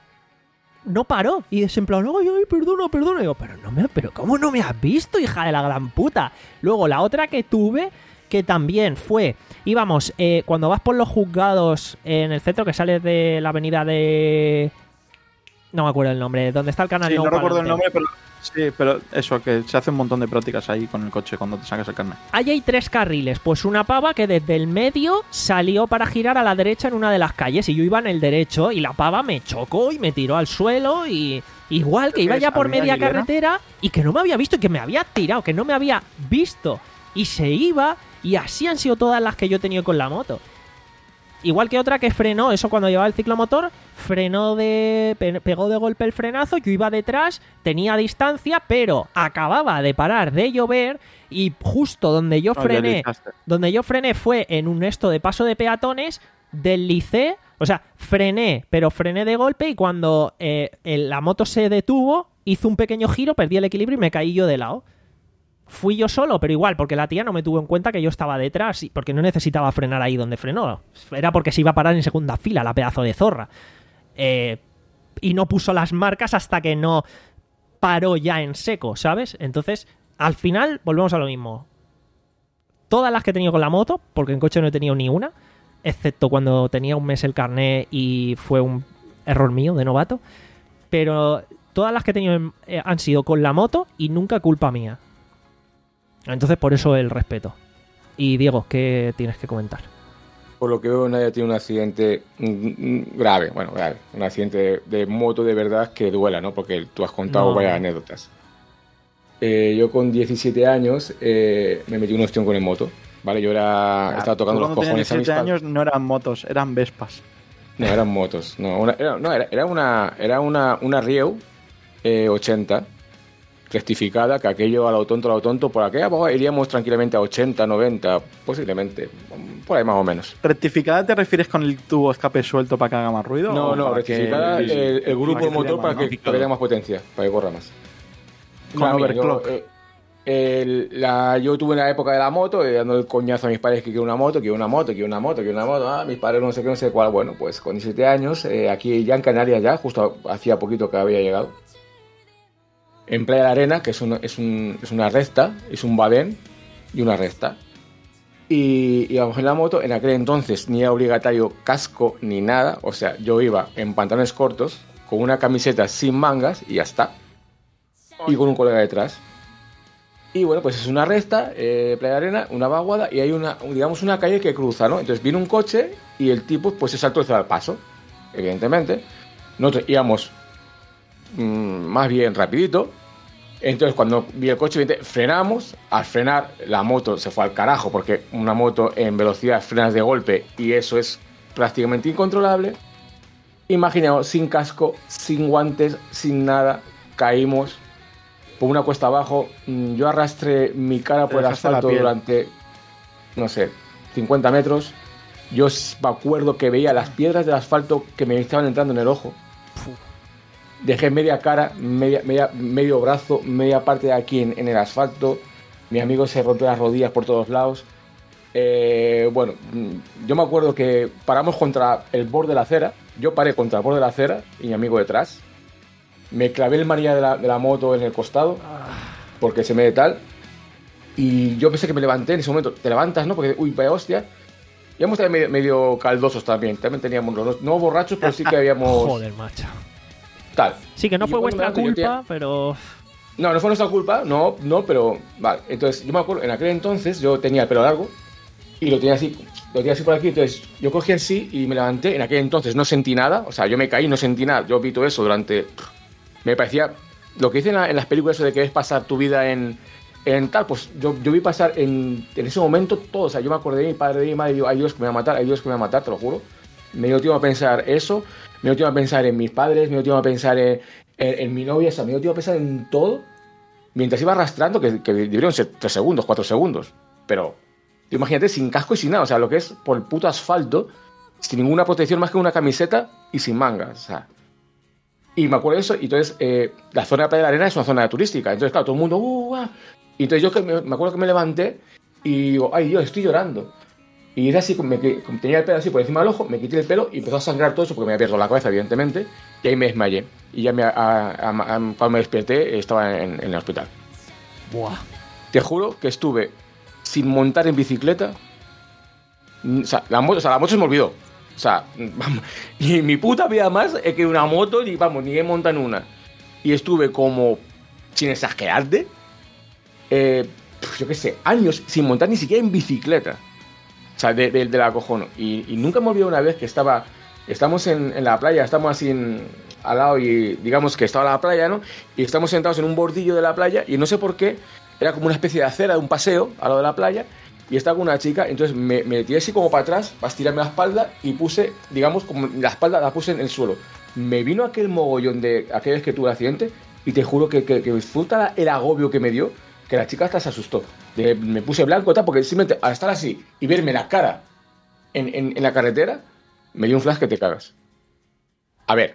no paró. Y es en plan, ay, ay, perdona, perdona. Y digo, pero, no me, pero ¿cómo no me has visto, hija de la gran puta? Luego, la otra que tuve, que también fue, íbamos, eh, cuando vas por los juzgados en el centro, que sales de la avenida de... No me acuerdo el nombre, donde está el canal. Sí, no Nou recuerdo el Palante. nombre, pero sí, pero eso, que se hace un montón de prácticas ahí con el coche cuando te sacas el carnet. Ahí hay tres carriles, pues una pava que desde el medio salió para girar a la derecha en una de las calles y yo iba en el derecho y la pava me chocó y me tiró al suelo y igual que iba ya por ¿Avenida media Aguilera? carretera y que no me había visto y que me había tirado, que no me había visto y se iba y así han sido todas las que yo he tenido con la moto. Igual que otra que frenó, eso cuando llevaba el ciclomotor, frenó de... pe- pegó de golpe el frenazo, yo iba detrás, tenía distancia, pero acababa de parar de llover y justo donde yo No, frené, deslizaste. donde yo frené fue en un esto de paso de peatones, deslicé, o sea, frené, pero frené de golpe y cuando eh, el- la moto se detuvo, hizo un pequeño giro, perdí el equilibrio y me caí yo de lado. Fui yo solo, pero igual, porque la tía no me tuvo en cuenta que yo estaba detrás, y porque no necesitaba frenar ahí donde frenó. Era porque se iba a parar en segunda fila, la pedazo de zorra. Eh, y no puso las marcas hasta que no paró ya en seco, ¿sabes? Entonces, al final, volvemos a lo mismo. Todas las que he tenido con la moto, porque en coche no he tenido ni una, excepto cuando tenía un mes el carné y fue un error mío de novato, pero todas las que he tenido en- eh, han sido con la moto y nunca culpa mía. Entonces, por eso el respeto. Y Diego, ¿qué tienes que comentar? Por lo que veo, nadie tiene un accidente mm, mm, grave, bueno, grave, un accidente de, de moto de verdad que duela, ¿no? Porque tú has contado No. varias anécdotas. Eh, yo con diecisiete años eh, me metí un ostión con el moto, ¿vale? Yo era, estaba tocando Tú los cuando tenías cojones a mis diecisiete padres. años no eran motos, eran Vespas. No, eran motos. No, una, era, no, era, era una, era una, una Rieu eh, ochenta rectificada, que aquello a lo tonto, a lo tonto, por aquella pues, iríamos tranquilamente a ochenta, noventa, posiblemente, por ahí más o menos. ¿Rectificada te refieres con el tubo escape suelto para que haga más ruido? No, o no, para que- rectificada sí, sí. el, el grupo Para de que motor fluya para más, que, ¿no? para que tenga más potencia, para que corra más. Con No, mira, yo, overclock. eh, el- la, yo tuve una época de la moto, eh, dando el coñazo a mis padres que quiero una moto, quiero una moto, quiero una moto, quiero una moto. Ah, mis padres no sé qué, no sé cuál. Bueno, pues con diecisiete años, eh, aquí ya en Canarias ya, justo hacía poquito que había llegado. En Playa de la Arena, que es, un, es, un, es una recta, es un badén y una recta. Y íbamos en la moto, en aquel entonces ni era obligatorio casco ni nada, o sea, yo iba en pantalones cortos, con una camiseta sin mangas y ya está. Y con un colega detrás. Y bueno, pues es una recta, eh, Playa de Arena, una vaguada y hay una, digamos, una calle que cruza, ¿no? Entonces viene un coche y el tipo pues se saltó al paso, evidentemente. Nosotros íbamos mmm, más bien rapidito. Entonces cuando vi el coche, frenamos. Al frenar, la moto se fue al carajo porque una moto en velocidad frenas de golpe y eso es prácticamente incontrolable. Imaginemos, sin casco, sin guantes, sin nada, caímos por una cuesta abajo. Yo arrastré mi cara por el asfalto durante, no sé, cincuenta metros. Yo me acuerdo que veía las piedras del asfalto que me estaban entrando en el ojo. Dejé media cara, media, media, medio brazo, media parte de aquí en, en el asfalto. Mi amigo se rompió las rodillas por todos lados. Eh, bueno, yo me acuerdo que paramos contra el borde de la acera. Yo paré contra el borde de la acera y mi amigo detrás. Me clavé el manillar de la, de la moto en el costado porque se me de tal. Y yo pensé que me levanté en ese momento. Te levantas, ¿no? Porque, uy, vaya hostia. Y hemos estado medio, medio caldosos también. También teníamos los no borrachos, pero sí que habíamos... Joder, macho. Tal. Sí, que no y fue bueno, vuestra culpa, tenía... pero... No, no fue nuestra culpa, no, no, pero... Vale, entonces yo me acuerdo, en aquel entonces yo tenía el pelo largo y lo tenía así, lo tenía así por aquí, entonces yo cogí así y me levanté. En aquel entonces no sentí nada, o sea, yo me caí, no sentí nada. Yo vi todo eso durante... Me parecía... Lo que dicen en las películas, eso de que ves pasar tu vida en... En tal, pues yo, yo vi pasar en, en ese momento todo. O sea, yo me acordé de mi padre, de mi madre, y digo, ay Dios que me va a matar, ay Dios que me va a matar, te lo juro. Me dio tiempo a pensar eso, me dio tiempo a pensar en mis padres, me dio tiempo a pensar en, en, en mi novia, o sea, me dio tiempo a pensar en todo mientras iba arrastrando, que, que deberían ser tres segundos, cuatro segundos. Pero, imagínate, sin casco y sin nada, o sea, lo que es por el puto asfalto, sin ninguna protección más que una camiseta y sin mangas, o sea. Y me acuerdo de eso, y entonces eh, la zona de Playa de la Arena es una zona turística, entonces claro, todo el mundo, uh, uh, y entonces yo que me, me acuerdo que me levanté y digo, ay Dios, estoy llorando. Y era así, me, tenía el pelo así por encima del ojo, me quité el pelo y empezó a sangrar todo eso porque me había perdido la cabeza, evidentemente, y ahí me desmayé. Y ya me, a, a, a, cuando me desperté estaba en, en el hospital. Buah. Te juro que estuve sin montar en bicicleta. O sea, la moto, o sea, la moto se me olvidó. O sea, vamos, y mi puta vida más es que una moto, ni vamos, ni he montado en una. Y estuve como, sin exagerarte, eh, yo qué sé, años sin montar ni siquiera en bicicleta. O sea, de, de, de la cojono. Y, y nunca me olvidé una vez que estaba, estamos en, en la playa, estamos así en, al lado y digamos que estaba la playa, ¿no? Y estamos sentados en un bordillo de la playa y no sé por qué, era como una especie de acera, de un paseo al lado de la playa. Y estaba con una chica, entonces me, me tiré así como para atrás, para estirarme la espalda y puse, digamos, como la espalda la puse en el suelo. Me vino aquel mogollón de aquella vez que tuve el accidente y te juro que, que, que disfruta el agobio que me dio, que la chica hasta se asustó. De, me puse blanco, tal, porque simplemente al estar así y verme la cara en, en, en la carretera, me dio un flash que te cagas. A ver.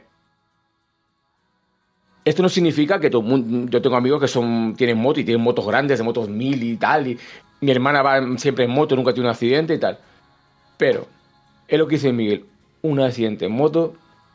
Esto no significa que todo el mundo... Yo tengo amigos que son tienen moto y tienen motos grandes, de motos mil y tal, y mi hermana va siempre en moto, nunca tiene un accidente y tal. Pero es lo que dice Miguel, un accidente en moto.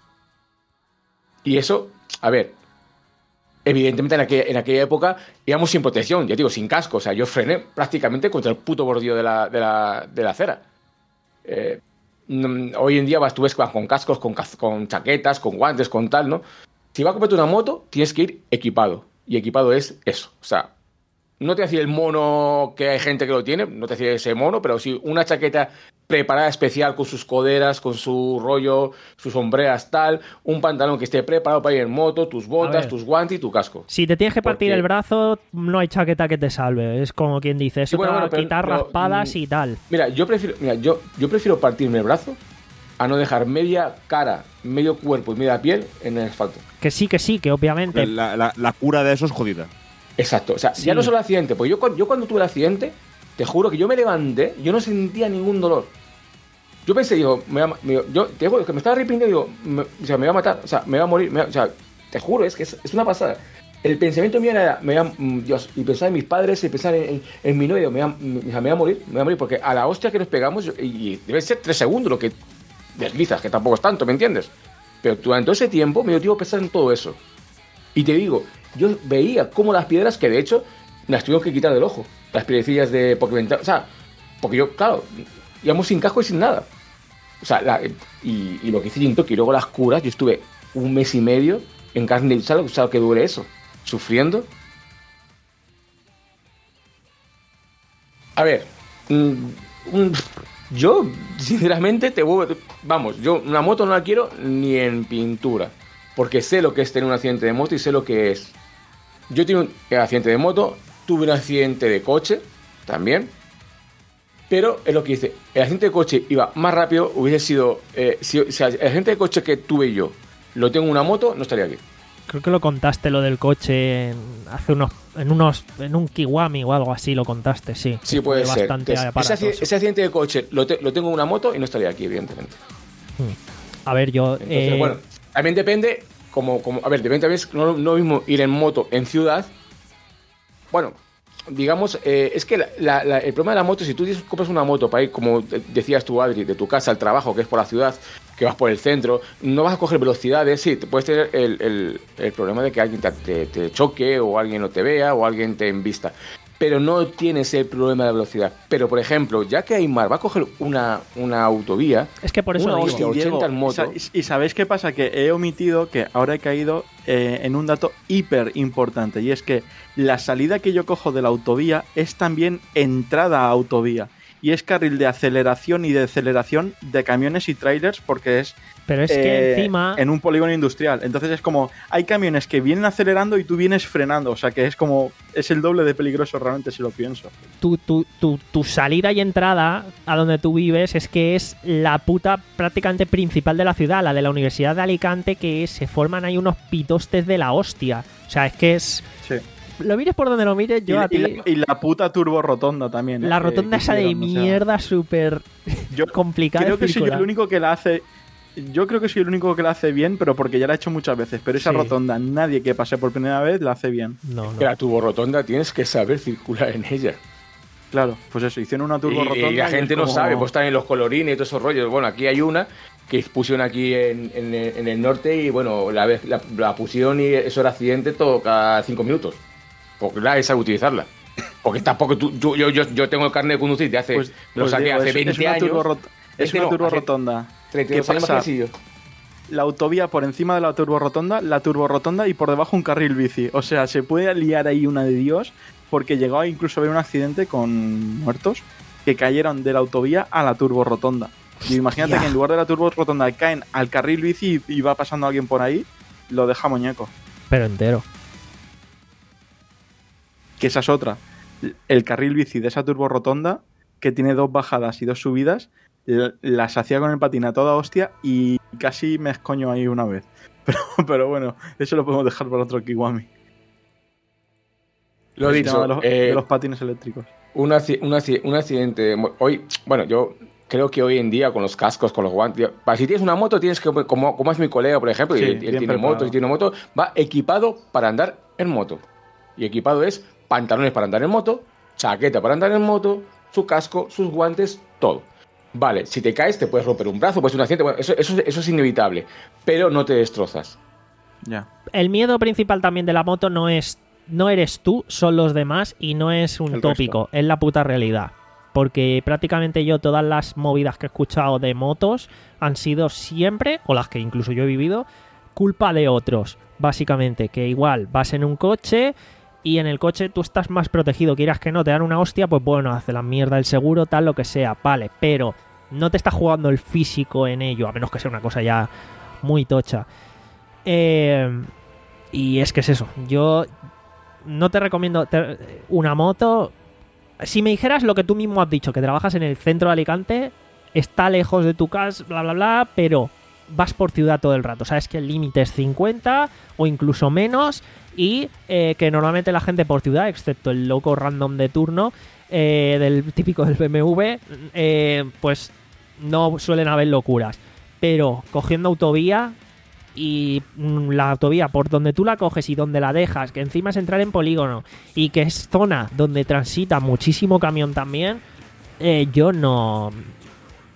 Y eso, a ver, evidentemente en aquella, en aquella época íbamos sin protección, ya digo, sin casco. O sea, yo frené prácticamente contra el puto bordillo de la, de la, de la acera. Eh, hoy en día vas, tú ves con cascos, con, con chaquetas, con guantes, con tal, ¿no? Si vas a comprarte una moto, tienes que ir equipado. Y equipado es eso. O sea, no te decía el mono que hay gente que lo tiene, no te decía ese mono, pero sí una chaqueta preparada especial con sus coderas, con su rollo, sus sombreras, tal, un pantalón que esté preparado para ir en moto, tus botas, tus guantes y tu casco. Si te tienes que partir Porque... el brazo, no hay chaqueta que te salve. Es como quien dice, eso sí, bueno, te va bueno, a quitar pero, raspadas pero, y tal. Mira, yo prefiero, mira, yo, yo prefiero partirme el brazo a no dejar media cara, medio cuerpo y media piel en el asfalto. Que sí, que sí, que obviamente... La, la, la cura de eso es jodida. Exacto, o sea, sí. Ya no solo el accidente, porque yo, yo cuando tuve el accidente, te juro que yo me levanté, yo no sentía ningún dolor. Yo pensé, digo, me va, me, yo te digo que me estaba arrepintiendo, digo, me, o sea, me va a matar, o sea, me va a morir, me va, o sea, te juro, es que es, es una pasada. El pensamiento mío era, me va, Dios, y pensar en mis padres, y pensar en, en, en mi novio, me va, me, me va a morir, me va a morir, porque a la hostia que nos pegamos, y, y debe ser tres segundos lo que deslizas, que tampoco es tanto, ¿me entiendes? Pero durante todo ese tiempo me dio tiempo a pensar en todo eso. Y te digo, yo veía cómo las piedras, que de hecho las tuvimos que quitar del ojo, las piedrecillas de... Porque, o sea, porque yo, claro, íbamos sin casco y sin nada. O sea, la, y, y lo que hice Jintoki y luego las curas, yo estuve un mes y medio en carne. ¿Sabes lo que duele eso? Sufriendo. A ver, mmm, mmm, yo, sinceramente, te voy, vamos, yo una moto no la quiero ni en pintura, porque sé lo que es tener un accidente de moto y sé lo que es. Yo tuve un accidente de moto, tuve un accidente de coche también, pero es lo que dice, el accidente de coche iba más rápido, hubiese sido, eh, si, si el accidente de coche que tuve yo lo tengo en una moto, no estaría aquí. Creo que lo contaste lo del coche en, hace unos en unos en un Kiwami o algo así, lo contaste, sí. Sí, puede ser. Bastante Ese, ese accidente de coche lo, te, lo tengo en una moto y no estaría aquí, evidentemente. A ver, yo... Entonces, eh... bueno, también depende, como, como a ver, depende también, no, no mismo ir en moto en ciudad. Bueno, digamos, eh, es que la, la, la, el problema de la moto, si tú compras una moto para ir, como decías tú, Adri, de tu casa al trabajo, que es por la ciudad, que vas por el centro, no vas a coger velocidades, sí, te puedes tener el, el, el problema de que alguien te, te, te choque o alguien no te vea o alguien te embista, pero no tienes el problema de la velocidad. Pero, por ejemplo, ya que Aymar va a coger una, una autovía, es que por eso una digo, hostia, ochenta en moto... ¿Y sabéis qué pasa? Que he omitido, que ahora he caído eh, en un dato hiper importante, y es que la salida que yo cojo de la autovía es también entrada a autovía. Y es carril de aceleración y de deceleración de camiones y trailers, porque es, pero es eh, que encima en un polígono industrial. Entonces es como, hay camiones que vienen acelerando y tú vienes frenando. O sea que es como, es el doble de peligroso realmente si lo pienso. Tu, tu, tu, tu salida y entrada a donde tú vives es que es la puta prácticamente principal de la ciudad, la de la Universidad de Alicante, que se forman ahí unos pitostes de la hostia. O sea, es que es... Sí. Lo mires por donde lo mires, yo y, a ti... Y la, y la puta turbo rotonda también. La eh, rotonda esa de mierda, o sea, súper complicada. Creo que soy circular. yo el único que la hace... Yo creo que soy el único que la hace bien, pero porque ya la he hecho muchas veces. Pero esa sí. rotonda, nadie que pase por primera vez la hace bien. No, no. Que la turbo rotonda tienes que saber circular en ella. Claro, pues eso, hicieron una turbo y, rotonda. Y la gente como... no sabe, pues están en los colorines y todos esos rollos. Bueno, aquí hay una que pusieron aquí en, en, en el norte y bueno, la, la, la pusieron y eso era accidente todo cada cinco minutos. Porque la sabe utilizarla. Porque tampoco tú, yo, yo, yo tengo el carnet de conducir de hace, pues, lo pues saqué digo, hace es, veinte es una años. Turbo rot- es este una no, turbo hace rotonda. treinta y dos ¿Qué años pasa? más que yo. La autovía por encima de la turbo rotonda, la turbo rotonda y por debajo un carril bici. O sea, se puede liar ahí una de Dios, porque llegó a incluso haber un accidente con muertos que cayeron de la autovía a la turbo rotonda. Y imagínate que en lugar de la turbo rotonda caen al carril bici y va pasando alguien por ahí, lo deja muñeco. Pero entero. Que esa es otra. El carril bici de esa turbo rotonda, que tiene dos bajadas y dos subidas, las hacía con el patín a toda hostia y casi me escoño ahí una vez. Pero, pero bueno, eso lo podemos dejar para otro Kiwami. Lo he El dicho, tema de los, eh, de los patines eléctricos. Un, acci- un, acci- un accidente. Hoy, bueno, yo creo que hoy en día con los cascos, con los guantes. Para si tienes una moto, tienes que, como, como es mi colega, por ejemplo, Sí, y él, él bien tiene preparado. moto, y tiene moto, va equipado para andar en moto. Y equipado es pantalones para andar en moto, chaqueta para andar en moto, su casco, sus guantes, todo. Vale, si te caes te puedes romper un brazo, puedes tener un accidente, bueno, eso, eso, eso es inevitable, pero no te destrozas. Ya. El miedo principal también de la moto no es no eres tú, son los demás y no es un El tópico, es la puta realidad. Porque prácticamente yo todas las movidas que he escuchado de motos han sido siempre, o las que incluso yo he vivido, culpa de otros, básicamente. Que igual vas en un coche y en el coche tú estás más protegido, quieras que no, te dan una hostia, pues bueno, hace la mierda el seguro, tal, lo que sea, vale, pero no te está jugando el físico en ello, a menos que sea una cosa ya muy tocha. Eh, y es que es eso, yo no te recomiendo te, una moto. Si me dijeras lo que tú mismo has dicho, que trabajas en el centro de Alicante, está lejos de tu casa, bla, bla, bla, pero vas por ciudad todo el rato. Sabes que el límite es cincuenta o incluso menos y eh, que normalmente la gente por ciudad, excepto el loco random de turno, eh, del típico del B M W, eh, pues no suelen haber locuras. Pero cogiendo autovía y la autovía por donde tú la coges y donde la dejas, que encima es entrar en polígono y que es zona donde transita muchísimo camión también, eh, yo no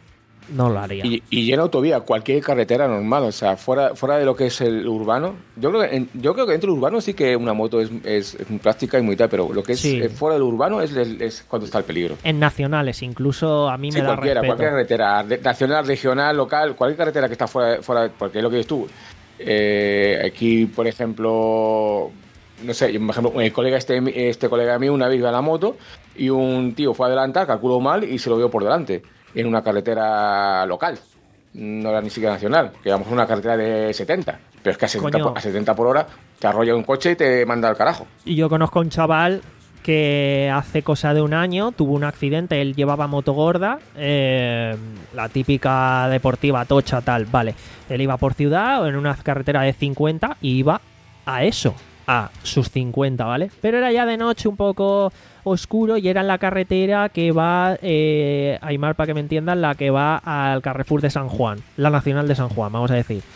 no lo haría. Y, y en autovía, cualquier carretera normal, o sea, fuera fuera de lo que es el urbano. Yo creo que en, yo creo que dentro del urbano sí que una moto es, es, es muy práctica y muy tal, pero lo que es Sí. eh, fuera del urbano es, es, es cuando está el peligro. En nacionales, incluso a mí Sí, me da cualquiera, respeto. cualquier carretera, de- nacional, regional, local, cualquier carretera que está fuera, fuera porque es lo que dices tú. Eh, aquí, por ejemplo, no sé, yo, por ejemplo, el colega este, este colega mío una vez iba en la moto y un tío fue a adelantar, calculó mal y se lo vio por delante en una carretera local. No era ni siquiera nacional, que íbamos en una carretera de setenta, pero es que a setenta, Coño. por, a setenta por hora te arrolla un coche y te manda al carajo. Y yo conozco a un chaval que hace cosa de un año tuvo un accidente, él llevaba moto gorda, eh, la típica deportiva tocha tal, vale. Él iba por ciudad o en una carretera de cincuenta y iba a eso, a sus cincuenta, ¿vale? Pero era ya de noche un poco oscuro y era en la carretera que va, eh, Aymar, para que me entiendan, la que va al Carrefour de San Juan, la Nacional de San Juan, vamos a decir.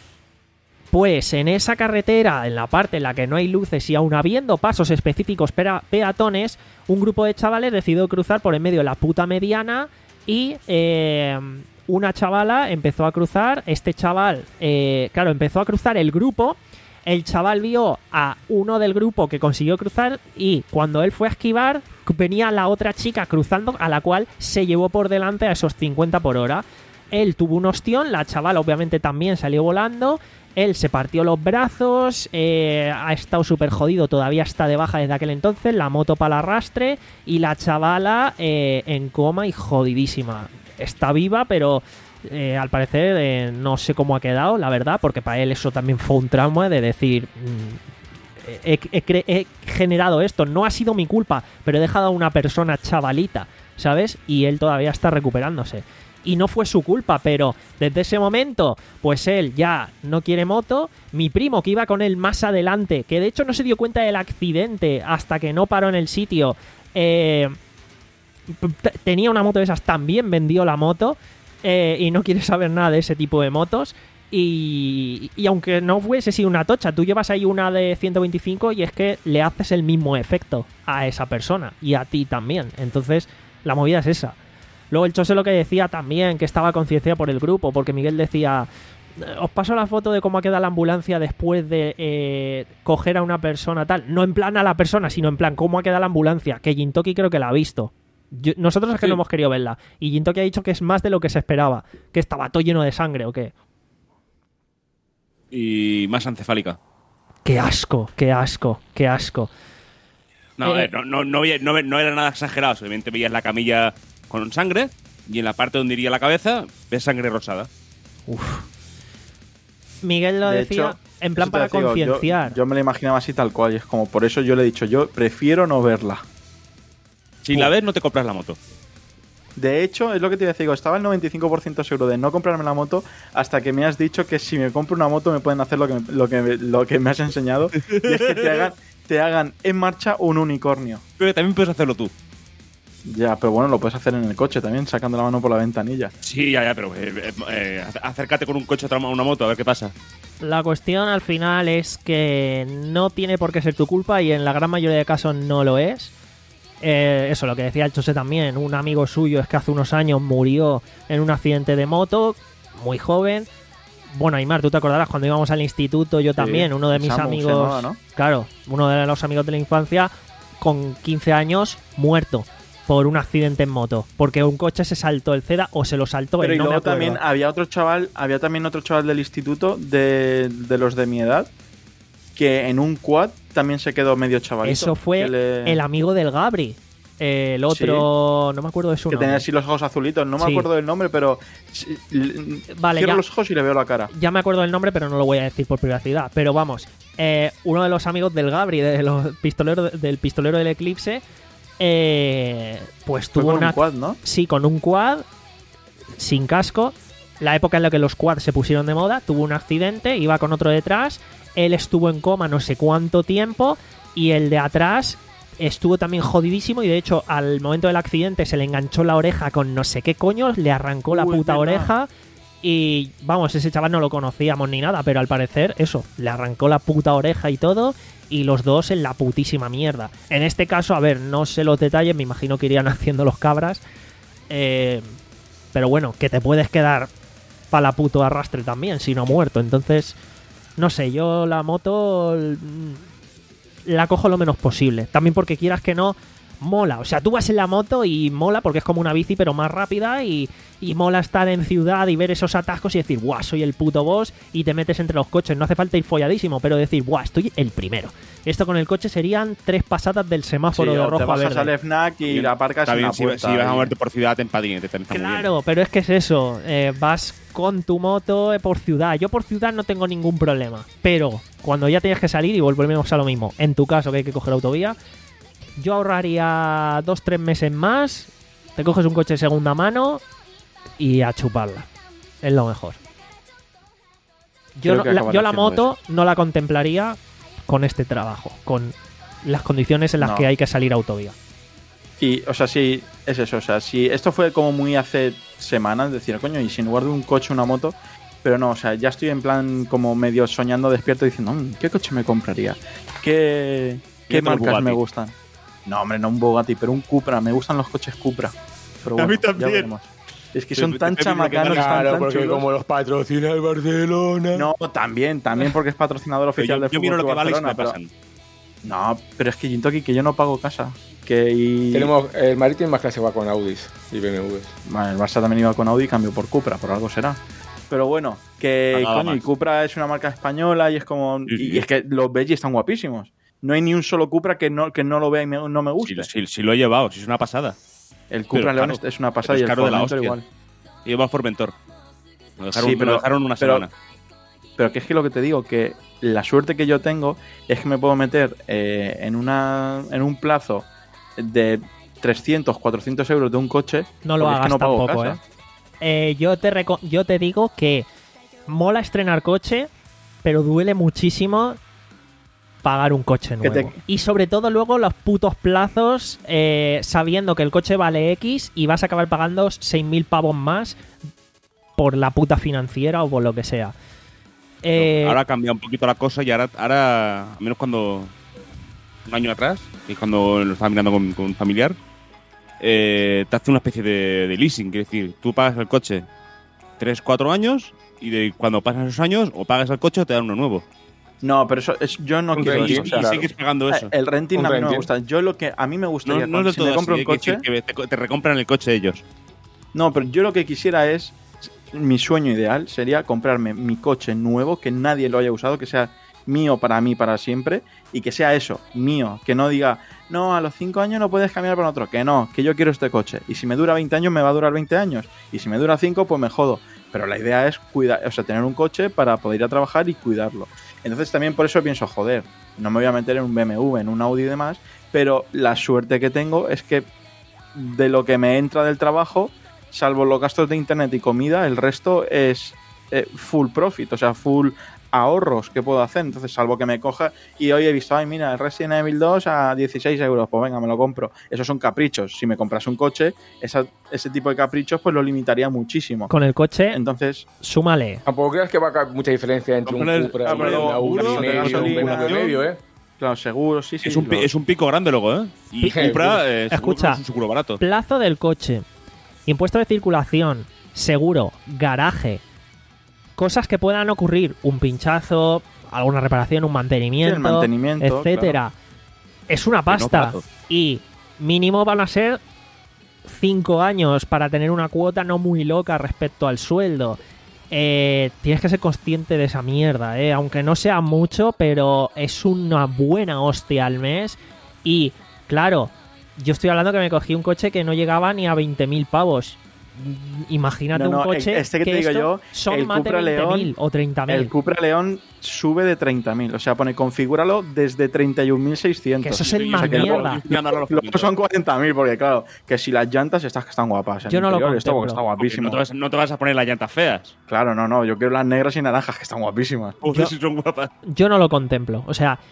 Pues en esa carretera, en la parte en la que no hay luces y aún habiendo pasos específicos para peatones, un grupo de chavales decidió cruzar por en medio de la puta mediana y eh, una chavala empezó a cruzar. Este chaval, eh, claro, empezó a cruzar el grupo. El chaval vio a uno del grupo que consiguió cruzar y cuando él fue a esquivar, venía la otra chica cruzando, a la cual se llevó por delante a esos cincuenta por hora. Él tuvo un ostión, la chavala obviamente también salió volando. Él se partió los brazos, eh, ha estado súper jodido, todavía está de baja desde aquel entonces, la moto para el arrastre y la chavala eh, en coma y jodidísima. Está viva, pero eh, al parecer eh, no sé cómo ha quedado, la verdad, porque para él eso también fue un trauma de decir... Mmm, he, he, he generado esto, no ha sido mi culpa, pero he dejado a una persona chavalita, ¿sabes? Y él todavía está recuperándose. Y no fue su culpa, pero desde ese momento, pues él ya no quiere moto. Mi primo, que iba con él más adelante, que de hecho no se dio cuenta del accidente hasta que no paró en el sitio, eh, tenía una moto de esas, también vendió la moto eh, y no quiere saber nada de ese tipo de motos. Y, y aunque no fuese sido una tocha, tú llevas ahí una de ciento veinticinco y es que le haces el mismo efecto a esa persona y a ti también. Entonces, la movida es esa. Luego el Chose lo que decía también, que estaba concienciado por el grupo, porque Miguel decía, os paso la foto de cómo ha quedado la ambulancia después de eh, coger a una persona tal. No en plan a la persona, sino en plan cómo ha quedado la ambulancia, que Jintoki creo que la ha visto. Yo, nosotros es que Sí. no hemos querido verla. Y Jintoki ha dicho que es más de lo que se esperaba, que estaba todo lleno de sangre o qué. Y más encefálica. Qué asco, qué asco, qué asco. No, Eh, eh, no, no, no, veía- no, no era nada exagerado. Solamente veías la camilla con sangre y en la parte donde iría la cabeza ves sangre rosada. Miguel lo De decía hecho, en plan eso te para digo, yo- concienciar. Yo, me la imaginaba así tal cual, y es como, por eso yo le he dicho, yo prefiero no verla. Si la ves, no te compras la moto. De hecho, es lo que te iba a decir, digo, estaba el noventa y cinco por ciento seguro de no comprarme la moto hasta que me has dicho que si me compro una moto me pueden hacer lo que, me- lo que, me- lo que me has enseñado, y es que te hagan, te hagan en marcha un unicornio. Pero también puedes hacerlo tú. Ya, pero bueno, lo puedes hacer en el coche también, sacando la mano por la ventanilla. Sí, ya, ya, pero eh, eh, eh, acércate con un coche a una moto a ver qué pasa. La cuestión al final es que no tiene por qué ser tu culpa y en la gran mayoría de casos no lo es. Eh, eso, lo que decía el Chose también, un amigo suyo es que hace unos años murió en un accidente de moto, muy joven. Bueno, Aymar, tú te acordarás cuando íbamos al instituto, yo también, uno de mis Samu se amigos, llamaba, ¿no? claro, uno de los amigos de la infancia, con quince años, muerto por un accidente en moto, porque un coche se saltó el ceda o se lo saltó Pero él, y no me luego acuerdo. también había otro chaval, había también otro chaval del instituto de, de los de mi edad que en un quad también se quedó medio chavalito. Eso fue que le- el amigo del Gabri. Eh, el otro, no me acuerdo de su que nombre. tenía así los ojos azulitos, no me Sí. acuerdo del nombre, pero sí, l- Vale, cierro ya. los ojos y le veo la cara. Ya me acuerdo del nombre, pero no lo voy a decir por privacidad. Pero vamos, eh, uno de los amigos del Gabri, de los pistoleros, del pistolero del Eclipse, eh, pues Fue tuvo con una... un quad, ¿no? Sí, con un quad, sin casco. La época en la que los quads se pusieron de moda, tuvo un accidente, iba con otro detrás, él estuvo en coma no sé cuánto tiempo y el de atrás estuvo también jodidísimo y de hecho al momento del accidente se le enganchó la oreja con no sé qué coño, le arrancó la Uy, puta verdad. oreja y vamos, ese chaval no lo conocíamos ni nada, pero al parecer eso, le arrancó la puta oreja y todo y los dos en la putísima mierda. En este caso, a ver, no sé los detalles, me imagino que irían haciendo los cabras. Eh, pero bueno, que te puedes quedar para la puto arrastre también, si no muerto. Entonces, no sé, yo la moto la cojo lo menos posible. También porque quieras que no, mola. O sea, tú vas en la moto y mola porque es como una bici pero más rápida y, y mola estar en ciudad y ver esos atascos y decir, guau, soy el puto boss, y te metes entre los coches. No hace falta ir folladísimo, pero decir, guau, estoy el primero. Esto con el coche serían tres pasadas del semáforo Sí, de o rojo te a bajas verde. al F N A C y la aparcas Está en bien, la si, puerta. si vas a y- moverte por ciudad en patinete, está muy bien. Claro, pero es que es eso. eh, vas con tu moto eh, por ciudad. Yo por ciudad no tengo ningún problema. Pero cuando ya tienes que salir, y volvemos a lo mismo, en tu caso que hay que coger autovía, yo ahorraría dos, tres meses más, te coges un coche de segunda mano y a chuparla. Es lo mejor. Yo, Creo no- que la, acabará yo la haciendo moto no la contemplaría con este trabajo, con las condiciones en las No. que hay que salir a autovía. Y, o sea, sí, es eso. O sea, si esto fue como muy hace semanas, decir, coño, y si en lugar de un coche, una moto. Pero no, o sea, ya estoy en plan como medio soñando despierto diciendo, "Mm, ¿qué coche me compraría? ¿Qué, qué Yo tengo marcas Bugatti. me gustan? No, hombre, no un Bugatti, pero un Cupra. Me gustan los coches Cupra. Pero A bueno, mí también. ya veremos. Es que Pero son tan depende de lo que chamacanos, valga. están Claro, tan porque chulos. como los patrocina el Barcelona. No, también, también porque es patrocinador Pero oficial yo, de yo Fútbol miro lo Club que vale y se me Barcelona, pasan. pero- No, pero es que Gintoki, que yo no pago casa. Que y... Tenemos el Marítim más clase va con Audis y B M Ws. Bueno, el Barça también iba con Audi y cambió por Cupra, por algo será. Pero bueno, que Nada coño, más. y Cupra es una marca española y es como. Sí, sí. Y es que los Veggie están guapísimos. No hay ni un solo Cupra que no, que no lo vea y me- no me Si, guste. si- si lo he llevado, si es una pasada. El Cupra Pero León caro. es una pasada Pero y es el caro de la Formentor hostia. igual. He llevado Formentor. Me lo dejaron, Sí, me pero- lo dejaron una pero- semana. Pero que es que lo que te digo, que la suerte que yo tengo es que me puedo meter eh, en, una, en un plazo de trescientos, cuatrocientos euros de un coche. No lo porque es hagas que no pago tampoco, casa. ¿eh? Eh, yo, te reco- yo te digo que mola estrenar coche, pero duele muchísimo pagar un coche Que nuevo. te- Y sobre todo luego los putos plazos, eh, sabiendo que el coche vale X y vas a acabar pagando seis mil pavos más por la puta financiera o por lo que sea. Eh, Ahora ha cambiado un poquito la cosa y ahora, ahora al menos cuando un año atrás, que es cuando lo estaba mirando con, con un familiar, eh, te hace una especie de, de leasing, quiere decir, tú pagas el coche tres, cuatro años y de cuando pasan esos años o pagas el coche o te dan uno nuevo. No, pero eso es, yo no Un quiero Y, renting, eso. y o sea, claro. sigues pagando eso. el renting Un a mí no me renting. gusta. Yo lo que a mí me No, gustaría, no es del si todo me compro así, un eh, quiere coche, decir que te, te recompran el coche ellos. no, pero yo lo que quisiera es, mi sueño ideal sería comprarme mi coche nuevo, que nadie lo haya usado, que sea mío para mí para siempre, y que sea eso, mío, que no diga, no, a los cinco años no puedes cambiar por otro, que no, que yo quiero este coche, y si me dura veinte años me va a durar veinte años, y si me dura cinco pues me jodo, pero la idea es cuidar, o sea, tener un coche para poder ir a trabajar y cuidarlo. Entonces también por eso pienso, joder, no me voy a meter en un B M W, en un Audi y demás, pero la suerte que tengo es que de lo que me entra del trabajo, salvo los gastos de internet y comida, el resto es eh, full profit, o sea, full ahorros que puedo hacer. Entonces, salvo que me coja y hoy he visto, ay, mira, el Resident Evil dos a dieciséis euros, pues venga, me lo compro. Esos son caprichos. Si me compras un coche, esa- ese tipo de caprichos pues lo limitaría muchísimo. con el coche, Entonces, súmale. Tampoco creas que va a haber mucha diferencia entre Cómprale el- un Cupra y cómprale un el Audi seguro, y medio, un gasolina, Bugatti y medio, ¿eh? claro, seguro, sí, sí. es, un, pi- lo- es un pico grande luego, ¿eh? Y Sí. Cupra, eh, seguro Escucha. que es un seguro barato. Plazo del coche, impuesto de circulación, seguro, garaje, cosas que puedan ocurrir, un pinchazo, alguna reparación, un mantenimiento, Sí, el mantenimiento, etcétera. Es una pasta barato. y mínimo van a ser cinco años para tener una cuota no muy loca respecto al sueldo. Eh, tienes que ser consciente de esa mierda, eh, aunque no sea mucho, pero es una buena hostia al mes. Y claro, yo estoy hablando que me cogí un coche que no llegaba ni a veinte mil pavos. Imagínate No, no, un coche este que te digo esto yo, son el más Cupra de veinte mil León- o treinta el mil. Cupra León sube de treinta mil, o sea, pone configúralo desde treinta y un mil seiscientos. Que eso es el Yo más sé que luego- mierda. estoy mirando ahora los Luego Formentor. son cuarenta mil, porque claro, que si las llantas estas que están guapas. el Yo no lo interior, esto porque contemplo. está Porque guapísimo. No te, vas, no te vas a poner las llantas feas. Claro, no, no, yo quiero las negras y naranjas que están guapísimas. Pues Yo- si son guapas. Yo no lo contemplo. O sea,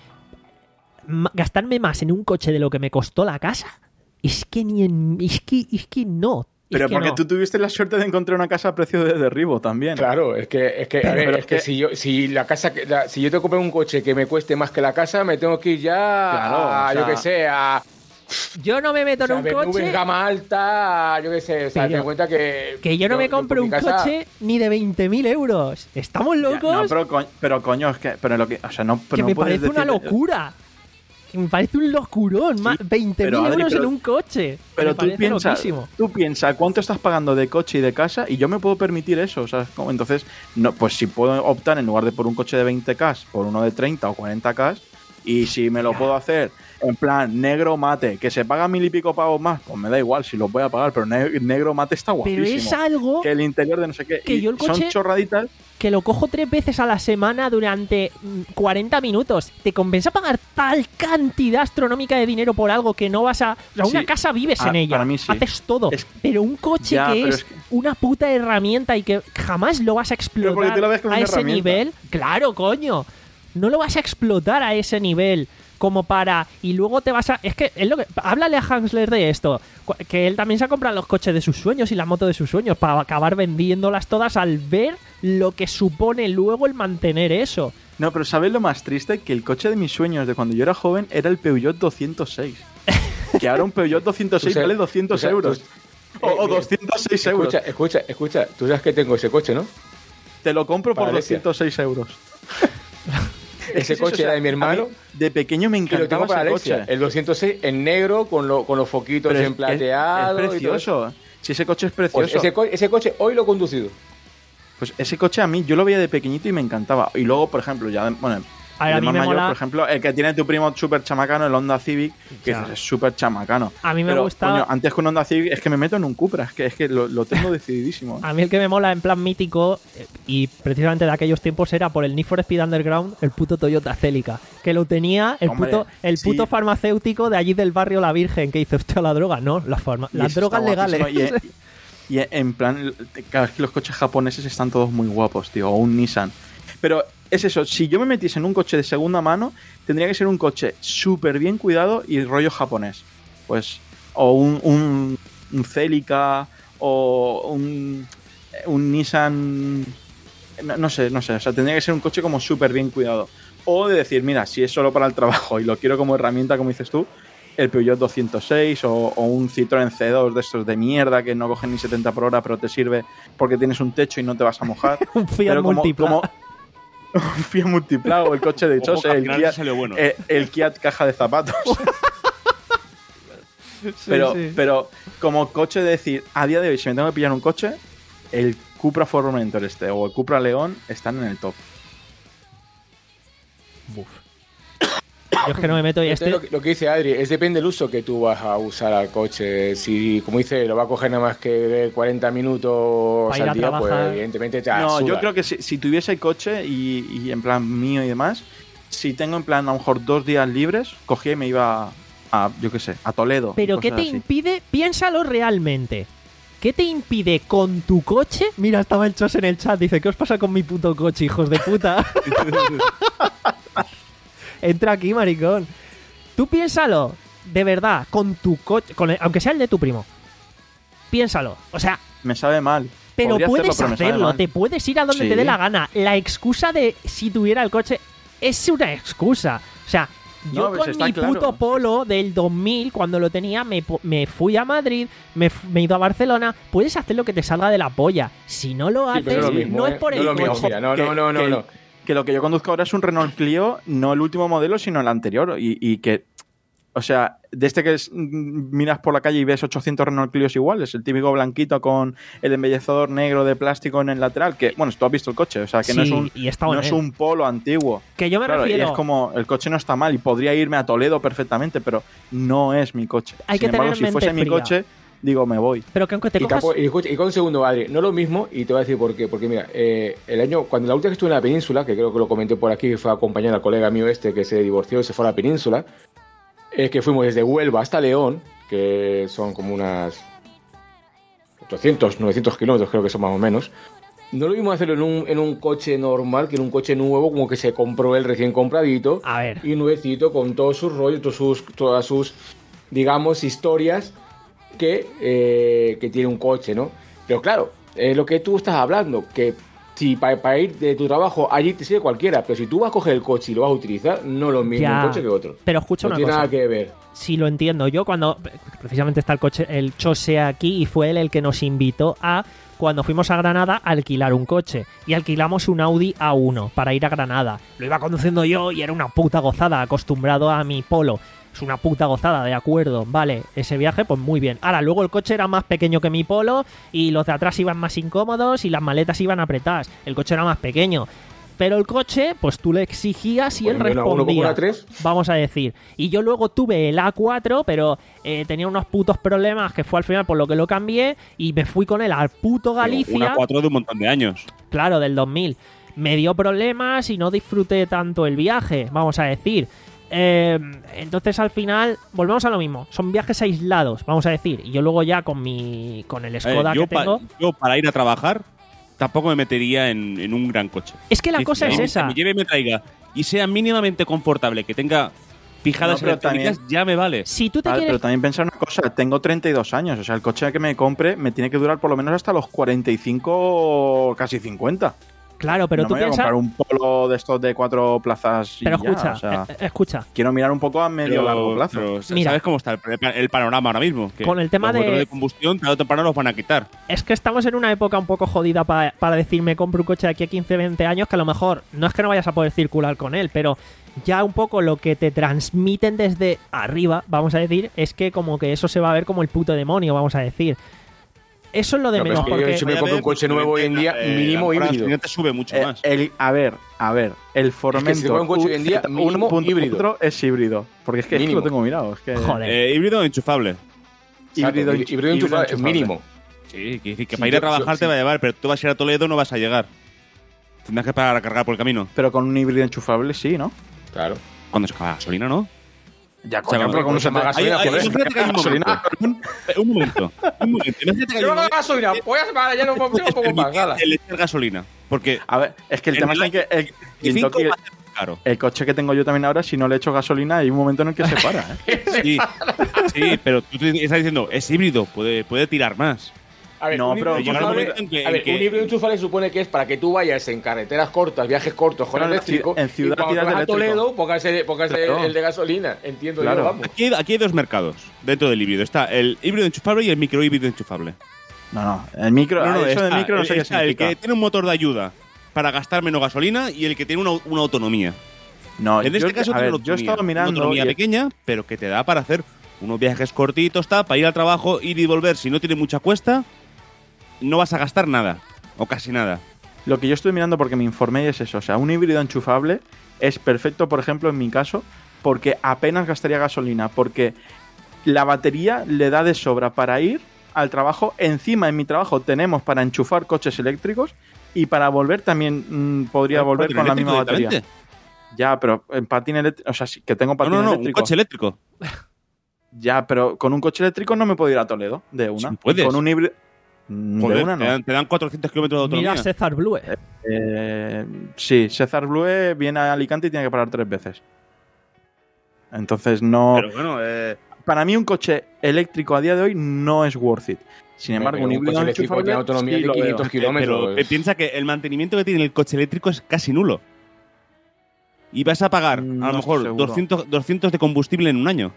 ma- gastarme más en un coche de lo que me costó la casa. Es que ni en. Es que, es que no. Es Pero que porque no. tú tuviste la suerte de encontrar una casa a precio de derribo también. Claro, es que, es que, a ver, Pero es que, es que- si yo, si la casa, que- la- si yo te compro un coche que me cueste más que la casa, me tengo que ir ya Claro, a, o sea- yo que sé, a Yo no me meto O sea, en un B M W coche... en gama alta, yo qué sé, o sea, Pero- ten en cuenta que... Que yo no yo- me yo compro por un mi casa- coche ni de veinte mil euros. ¿Estamos Ya, locos? no, pero, co- pero coño, es que. Pero lo que. O sea, no. Pero que no me puedes parece una decir- locura. Que me parece un locurón. ma- veinte mil pero, Adri, euros pero- en un coche. Pero me tú parece piensas, loquísimo. tú piensas cuánto estás pagando de coche y de casa y yo me puedo permitir eso, ¿sabes? Como, entonces, no, pues si puedo optar en lugar de por un coche de veinte K por uno de treinta o cuarenta K y si me lo puedo hacer en plan negro mate, que se paga mil y pico pavos más, pues me da igual si lo voy a pagar, pero ne- negro mate está Pero guapísimo. es algo Que el interior de no sé qué. que y yo el coche- son chorraditas. que lo cojo tres veces a la semana durante mm, cuarenta minutos. ¿Te compensa pagar tal cantidad astronómica de dinero por algo que no vas a... O sea, una Sí. casa vives Ah, en ella. para mí sí. Haces todo. Es- Pero un coche Ya, que pero es, es que- una puta herramienta y que jamás lo vas a Pero porque explotar tú lo ves como a una ese herramienta. nivel. Claro, coño. No lo vas a explotar a ese nivel como para... Y luego te vas a... Es que, es lo que... Háblale a Hansler de esto. cu- Que él también se ha comprado los coches de sus sueños y la moto de sus sueños para acabar vendiéndolas todas al ver lo que supone luego el mantener eso. No, pero ¿sabes lo más triste? Que el coche de mis sueños de cuando yo era joven era el Peugeot doscientos seis. Que ahora un Peugeot doscientos seis Tú sabes- vale doscientos tú sabes- euros. tú- O, Eh, o mira, doscientos seis euros. Escucha, escucha, escucha. Tú sabes que tengo ese coche, ¿no? Te lo compro por Para Alesia. doscientos seis euros. Ese Es que coche o sea, era de mi a mí hermano. De pequeño me Y lo tengo encantaba para ese Alexia. coche. El doscientos seis en negro con, lo- con los foquitos Pero es- en es- plateado. Es, y todo eso. precioso. Si ese coche es precioso. Pues ese, co- ese coche hoy lo he conducido. Pues ese coche a mí, yo lo veía de pequeñito y me encantaba. Y luego, por ejemplo, ya, de- bueno, A ver, a de mí más me mayor, mola- por ejemplo, el que tiene tu primo súper chamacano, el Honda Civic, que Ya. es súper chamacano. A mí me Pero, gusta... coño, antes con Honda Civic es que me meto en un Cupra, es que, es que lo, lo tengo decididísimo. A mí el que me mola en plan mítico, eh, y precisamente de aquellos tiempos, era por el Need for Speed Underground, el puto Toyota Celica. Que lo tenía el Hombre, puto el sí. puto farmacéutico de allí del barrio La Virgen, que dice, hostia, la droga, no, las, farma- Y las eso drogas está legales. guapísimo. Y, y en plan, cada vez que los coches japoneses están todos muy guapos, tío, o un Nissan. Pero es eso, si yo me metiese en un coche de segunda mano, tendría que ser un coche súper bien cuidado y rollo japonés. Pues, o un, un, un Celica, o un, un Nissan... No, no sé, no sé, o sea, tendría que ser un coche como súper bien cuidado. O de decir, mira, si es solo para el trabajo y lo quiero como herramienta, como dices tú, el Peugeot doscientos seis o, o un Citroën C dos de estos de mierda que no cogen ni setenta por hora, pero te sirve porque tienes un techo y no te vas a mojar. Un Fiat Pero como, Multipla. como un Fiat Multipla o el coche de Ojo, Chose, que al el final Kia, te salió bueno. eh, el Kia caja de zapatos. pero, sí. pero como coche de decir, a día de hoy, si me tengo que pillar un coche, el Cupra Formentor este o el Cupra León están en el top. Buf. Yo es que no me meto y Entonces, estoy... lo, que, lo que dice Adri, es depende del uso que tú vas a usar al coche. Si, como dice, lo va a coger nada más que cuarenta minutos Para ir a al día, pues trabajar. evidentemente te No, suda. yo creo que si, si tuviese coche y, y en plan mío y demás, si tengo en plan a lo mejor dos días libres, cogía y me iba a, yo qué sé, a Toledo. Pero y ¿qué cosas te así. impide? Piénsalo realmente. ¿Qué te impide con tu coche? Mira, estaba el Chos en el chat. Dice, ¿qué os pasa con mi puto coche, hijos de puta? Entra aquí, maricón. Tú piénsalo, de verdad, con tu coche, con el- aunque sea el de tu primo. Piénsalo. O sea, Me sabe mal. pero Podría puedes hacerlo, pero me sabe hacerlo. mal. Te puedes ir a donde Sí. te dé la gana. La excusa de si tuviera el coche es una excusa. O sea, yo No, pues con está mi claro. puto Polo del dos mil, cuando lo tenía, me, po- me fui a Madrid, me, f- me he ido a Barcelona. Puedes hacer lo que te salga de la polla. Si no lo Sí, haces, pero es lo mismo, no ¿eh? es por No el es lo mismo, coche. mira, no, que- no, no, no, que- no. Que lo que yo conduzco ahora es un Renault Clio, no el último modelo, sino el anterior. Y, y que, o sea, de este que es, mm, miras por la calle y ves ochocientos Renault Clios iguales, el típico blanquito con el embellecedor negro de plástico en el lateral, que, bueno, tú has visto el coche, o sea, que no, Sí, es un, y está no bueno, es ¿eh? un Polo antiguo. Que yo me Claro, y refiero... es como, el coche no está mal y podría irme a Toledo perfectamente, pero no es mi coche. Hay Sin que embargo, tener si mente fuese mi fría. coche, digo, me voy. Pero que aunque te Y, cojas... tampoco- y escucha, y con un segundo, Adri, no lo mismo, y te voy a decir por qué. Porque mira, eh, el año, cuando la última vez que estuve en la península, que creo que lo comenté por aquí, que fue a acompañar al colega mío este que se divorció y se fue a la península, es que fuimos desde Huelva hasta León, que son como unas ochocientos, novecientos kilómetros, creo que son más o menos. No lo mismo hacerlo en un, en un coche normal que en un coche nuevo, como que se compró el recién compradito. A ver. Y nuevecito con todos sus rollos, todos sus, todas sus, digamos, historias que, eh, que tiene un coche, ¿no? Pero claro, es lo que tú estás hablando, que si para pa ir de tu trabajo allí te sirve cualquiera, pero si tú vas a coger el coche y lo vas a utilizar, no es lo mismo Ya, un coche que otro. Pero escucha no una tiene cosa. nada que ver. Sí, lo entiendo. Yo cuando precisamente está el coche, el Chose aquí, y fue él el que nos invitó a, cuando fuimos a Granada, a alquilar un coche. Y alquilamos un Audi A uno para ir a Granada. Lo iba conduciendo yo y era una puta gozada, acostumbrado a mi Polo. Es una puta gozada, de acuerdo. Vale, ese viaje, pues muy bien. Ahora, luego el coche era más pequeño que mi Polo y los de atrás iban más incómodos y las maletas iban apretadas. El coche era más pequeño. Pero el coche, pues tú le exigías y él Pues, bueno, uno como respondía. la tres. Vamos a decir. Y yo luego tuve el A cuatro, pero eh, tenía unos putos problemas que fue al final por lo que lo cambié y me fui con él al puto Galicia. Una cuatro de un montón de años. Claro, del dos mil. Me dio problemas y no disfruté tanto el viaje, vamos a decir. Eh, entonces al final volvemos a lo mismo. Son viajes aislados, vamos a decir. Y yo luego ya con mi con el Skoda Eh, yo, que tengo. pa- yo para ir a trabajar tampoco me metería en, en un gran coche. Es que la Sí, cosa sí, es que esa. me lleve y me traiga y sea mínimamente confortable, que tenga pijadas No, pero electrónicas, también- ya me vale. Si tú te Vale, quieres pero también pensar una cosa, tengo treinta y dos años, o sea, el coche que me compre me tiene que durar por lo menos hasta los cuarenta y cinco o casi cincuenta. Claro, pero no tú me voy a piensas. comprar un Polo de estos de cuatro plazas y Pero ya, escucha, o sea, eh, escucha. quiero mirar un poco a medio Pero- largo plazo. pero ¿sabes Mira. cómo está el, el panorama ahora mismo? Que Con el tema los de- motores de combustión, tarde o temprano los van a quitar. Es que estamos en una época un poco jodida pa- para decir me compro un coche de aquí a quince, veinte años, que a lo mejor no es que no vayas a poder circular con él, pero ya un poco lo que te transmiten desde arriba, vamos a decir, es que como que eso se va a ver como el puto demonio, vamos a decir. Eso es lo de No, pero menos, es que porque... yo me compro un coche nuevo hoy en día, Eh, mínimo la híbrido. gasolina te sube mucho Eh, más. el, a ver, a ver, el Formento si te compras un coche hoy en día, mínimo híbrido. uno punto cuatro es híbrido, porque es que, es que Mínimo. lo tengo mirado, es que Joder. Eh, híbrido o enchufable. híbrido, Exacto, híbrido enchufable, es enchufable. mínimo. Sí, quiere decir que Sí, para ir a yo- trabajar yo- te sí. va a llevar, pero tú vas a ir a Toledo no vas a llegar. Tendrás que parar a cargar por el camino. Pero con un híbrido enchufable sí, ¿no? Claro. Cuando se acaba la gasolina, ¿no? Ya, coño, coño, pero pero con con esa gasolina, Hay- hay- joder. imagínate que hay un gasolina. Eh, Un momento, un momento. Imagínate que hay Yo un no momento gasolina, voy a separar, ya no no pongo más, nada. el echar gasolina. Porque A ver, es que el En tema el es que el, el cinco Toki- va a ser caro. el coche que tengo yo también ahora, si no le echo gasolina, hay un momento en el que se para, ¿eh? Sí, sí, pero tú te estás diciendo, es híbrido, puede, puede tirar más. A ver, No, un pero híbrido llega un enchufable- momento en que- a en ver, que- un híbrido enchufable se supone que es para que tú vayas en carreteras cortas, viajes cortos con Pero en eléctrico. ci- en ciudad y cuando tiras vas de a Toledo, eléctrico. pongas el, pongas el- Claro. el de gasolina. Entiendo Claro. yo, vamos. Aquí hay, aquí hay dos mercados dentro del híbrido. Está el híbrido enchufable y el microhíbrido enchufable. No, no, el micro, No, no, eso de está, micro no sé qué está el significa. que tiene un motor de ayuda para gastar menos gasolina y el que tiene una, una autonomía. No, En yo, este caso a tiene ver, una yo he autonomía, estado mirando una autonomía y- pequeña, pero que te da para hacer unos viajes cortitos, está, para ir al trabajo, ir y volver. Si no tiene mucha cuesta, no vas a gastar nada, o casi nada. lo que yo estoy mirando porque me informé es eso, o sea, un híbrido enchufable es perfecto, por ejemplo, en mi caso, porque apenas gastaría gasolina, porque la batería le da de sobra para ir al trabajo. Encima en mi trabajo tenemos para enchufar coches eléctricos y para volver también mm, podría volver Patín con la eléctrico misma batería. directamente. Ya, pero en patín eléctrico, o sea, sí, que tengo No, patín no, no, un eléctrico. coche eléctrico. Ya, pero con un coche eléctrico no me puedo ir a Toledo de una. Sí, puedes. Con un híbrido Mm, Joder, de una te, no. dan, te dan cuatrocientos kilómetros de autonomía. Mira César Blue. Eh, sí, César Blue viene a Alicante y tiene que parar tres veces. Entonces no. Pero bueno, eh, Para mí un coche eléctrico a día de hoy no es worth it. Sin embargo, Pero un un híbrido coche eléctrico enchufable tiene autonomía sí de lo veo. quinientos kilómetros. pero eh, piensa que el mantenimiento que tiene el coche eléctrico es casi nulo. Y vas a pagar, No a lo mejor, estoy seguro. doscientos, doscientos de combustible en un año.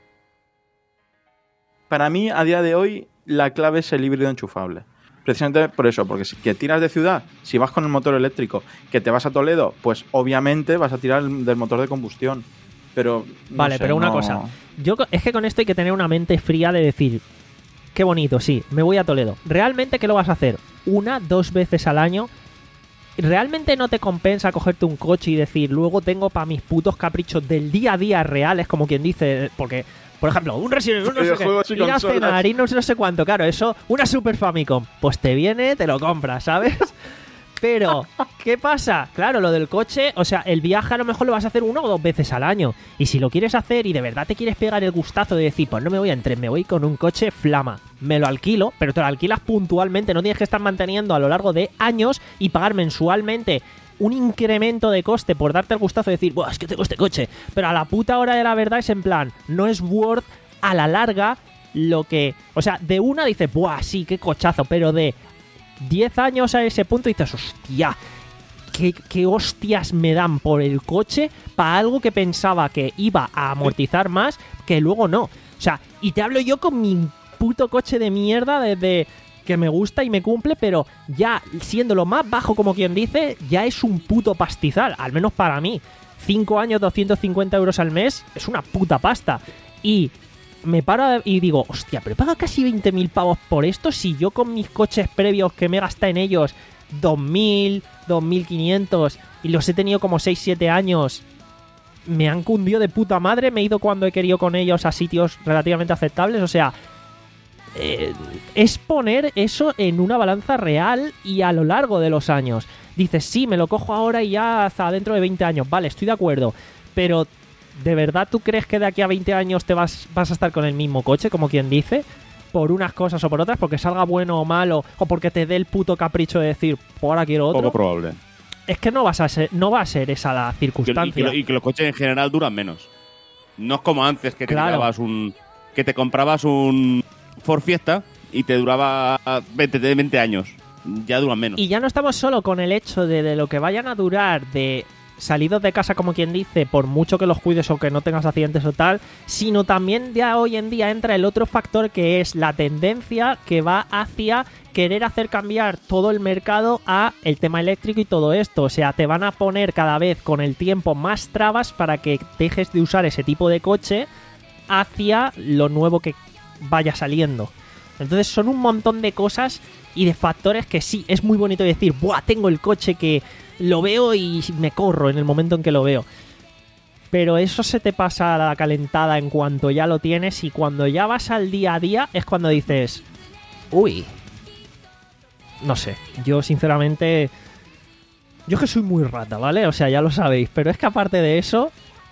Para mí, a día de hoy, la clave es el híbrido enchufable. Precisamente por eso, porque si que tiras de ciudad, si vas con el motor eléctrico, que te vas a Toledo, pues obviamente vas a tirar del motor de combustión. Pero. no Vale, sé, pero una no- cosa. Yo co- es que con esto hay que tener una mente fría de decir, qué bonito, sí, me voy a Toledo. ¿Realmente qué lo vas a hacer? ¿Una, dos veces al año? ¿Realmente no te compensa cogerte un coche y decir, luego tengo para mis putos caprichos del día a día reales, como quien dice? Porque, por ejemplo, un Resident Evil, no sé Videojuegos qué, y ir a consolas. cenar, ir no sé, no sé cuánto, claro, eso, una Super Famicom, pues te viene, te lo compras, ¿sabes? Pero, ¿qué pasa? Claro, lo del coche, o sea, el viaje a lo mejor lo vas a hacer una o dos veces al año. Y si lo quieres hacer y de verdad te quieres pegar el gustazo de decir, pues no me voy a en tren, me voy con un coche flama. Me lo alquilo, pero te lo alquilas puntualmente, no tienes que estar manteniendo a lo largo de años y pagar mensualmente un incremento de coste por darte el gustazo de decir, buah, es que tengo este coche. Pero a la puta hora de la verdad es en plan, no es worth a la larga lo que... O sea, de una dices, buah, sí, qué cochazo, pero de diez años a ese punto y dices, hostia, qué, qué hostias me dan por el coche para algo que pensaba que iba a amortizar más, que luego no. O sea, y te hablo yo con mi puto coche de mierda desde que me gusta y me cumple, pero ya siendo lo más bajo, como quien dice, ya es un puto pastizal, al menos para mí. cinco años, doscientos cincuenta euros al mes, es una puta pasta. Y me paro y digo, hostia, pero pago casi veinte mil pavos por esto si yo con mis coches previos que me gasté en ellos dos mil, dos mil quinientos y los he tenido como seis siete años, me han cundido de puta madre, me he ido cuando he querido con ellos a sitios relativamente aceptables, o sea, eh, es poner eso en una balanza real y a lo largo de los años. Dices, sí, me lo cojo ahora y ya hasta dentro de veinte años, vale, estoy de acuerdo, pero ¿de verdad tú crees que de aquí a veinte años te vas, vas a estar con el mismo coche, como quien dice? Por unas cosas o por otras, porque salga bueno o malo, o porque te dé el puto capricho de decir, pues ahora quiero otro. Poco probable. Es que no vas a ser, no va a ser esa la Y que, circunstancia. y que- y que los coches en general duran menos. No es como antes que te Claro. comprabas un que te comprabas un Ford Fiesta y te duraba veinte, veinte años. Ya duran menos. Y ya no estamos solo con el hecho de, de lo que vayan a durar de salidos de casa, como quien dice, por mucho que los cuides o que no tengas accidentes o tal, sino también ya hoy en día entra el otro factor que es la tendencia que va hacia querer hacer cambiar todo el mercado a el tema eléctrico y todo esto. O sea, te van a poner cada vez con el tiempo más trabas para que dejes de usar ese tipo de coche hacia lo nuevo que vaya saliendo. Entonces son un montón de cosas y de factores que sí, es muy bonito decir, ¡buah! Tengo el coche que lo veo y me corro en el momento en que lo veo. Pero eso se te pasa a la calentada en cuanto ya lo tienes, y cuando ya vas al día a día es cuando dices, uy, no sé, yo sinceramente, yo es que soy muy rata, ¿vale? O sea, ya lo sabéis, pero es que aparte de eso,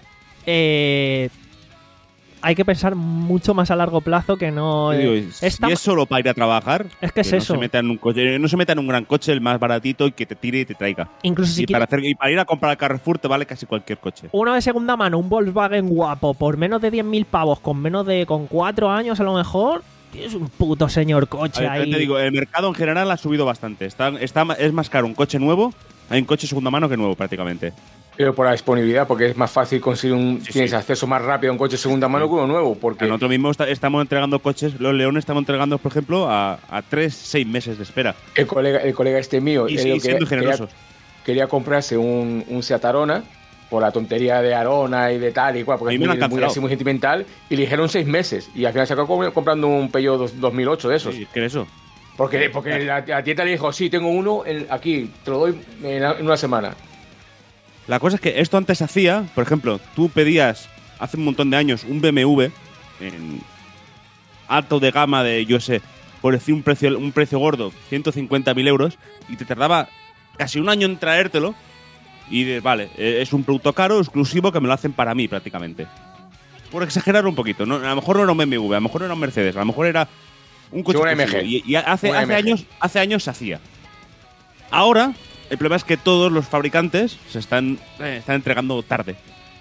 eh... hay que pensar mucho más a largo plazo que no... Yo digo, eh, si esta- es solo para ir a trabajar, Es que es no eso. se meta en un coche, no se meta en un gran coche, el más baratito, y que te tire y te traiga. Incluso si y, quieres para hacer, y para ir a comprar al Carrefour te vale casi cualquier coche. uno de segunda mano, un Volkswagen guapo, por menos de diez mil pavos, con menos de... con cuatro años a lo mejor, es un puto señor coche A ver, ahí. te digo, el mercado en general ha subido bastante. Está, está, es más caro un coche nuevo, hay un coche segunda mano que nuevo prácticamente. Pero por la disponibilidad, porque es más fácil conseguir un. Sí, tienes sí. acceso más rápido a un coche segunda mano que uno nuevo. Porque Nosotros mismos está- estamos entregando coches, los Leones estamos entregando, por ejemplo, a, a tres, seis meses de espera. el colega, el colega este mío Y, él sí, lo y siendo quería, generosos. quería, quería comprarse un, un Seat Arona por la tontería de Arona y de tal y cual, porque A es mí me muy, lo han muy, cancelado. así, muy sentimental, y le dijeron seis meses. Y al final se acabó com- comprando un Peugeot dos- dos mil ocho de esos. Sí, ¿qué es eso? Porque, porque la, la tienda le dijo, sí, tengo uno en- aquí, te lo doy en, en una semana. La cosa es que esto antes se hacía, por ejemplo, tú pedías hace un montón de años un B M W en alto de gama de, yo sé, por decir un precio, un precio gordo, ciento cincuenta mil euros, y te tardaba casi un año en traértelo, y de, vale, eh, es un producto caro, exclusivo, que me lo hacen para mí prácticamente. Por exagerar un poquito, ¿no? A lo mejor no era un B M W, a lo mejor era un Mercedes, a lo mejor era un coche Sí, una exclusivo. M G. Y, y hace, Una hace, M G. años, hace años se hacía. Ahora, el problema es que todos los fabricantes se están, eh, están entregando tarde.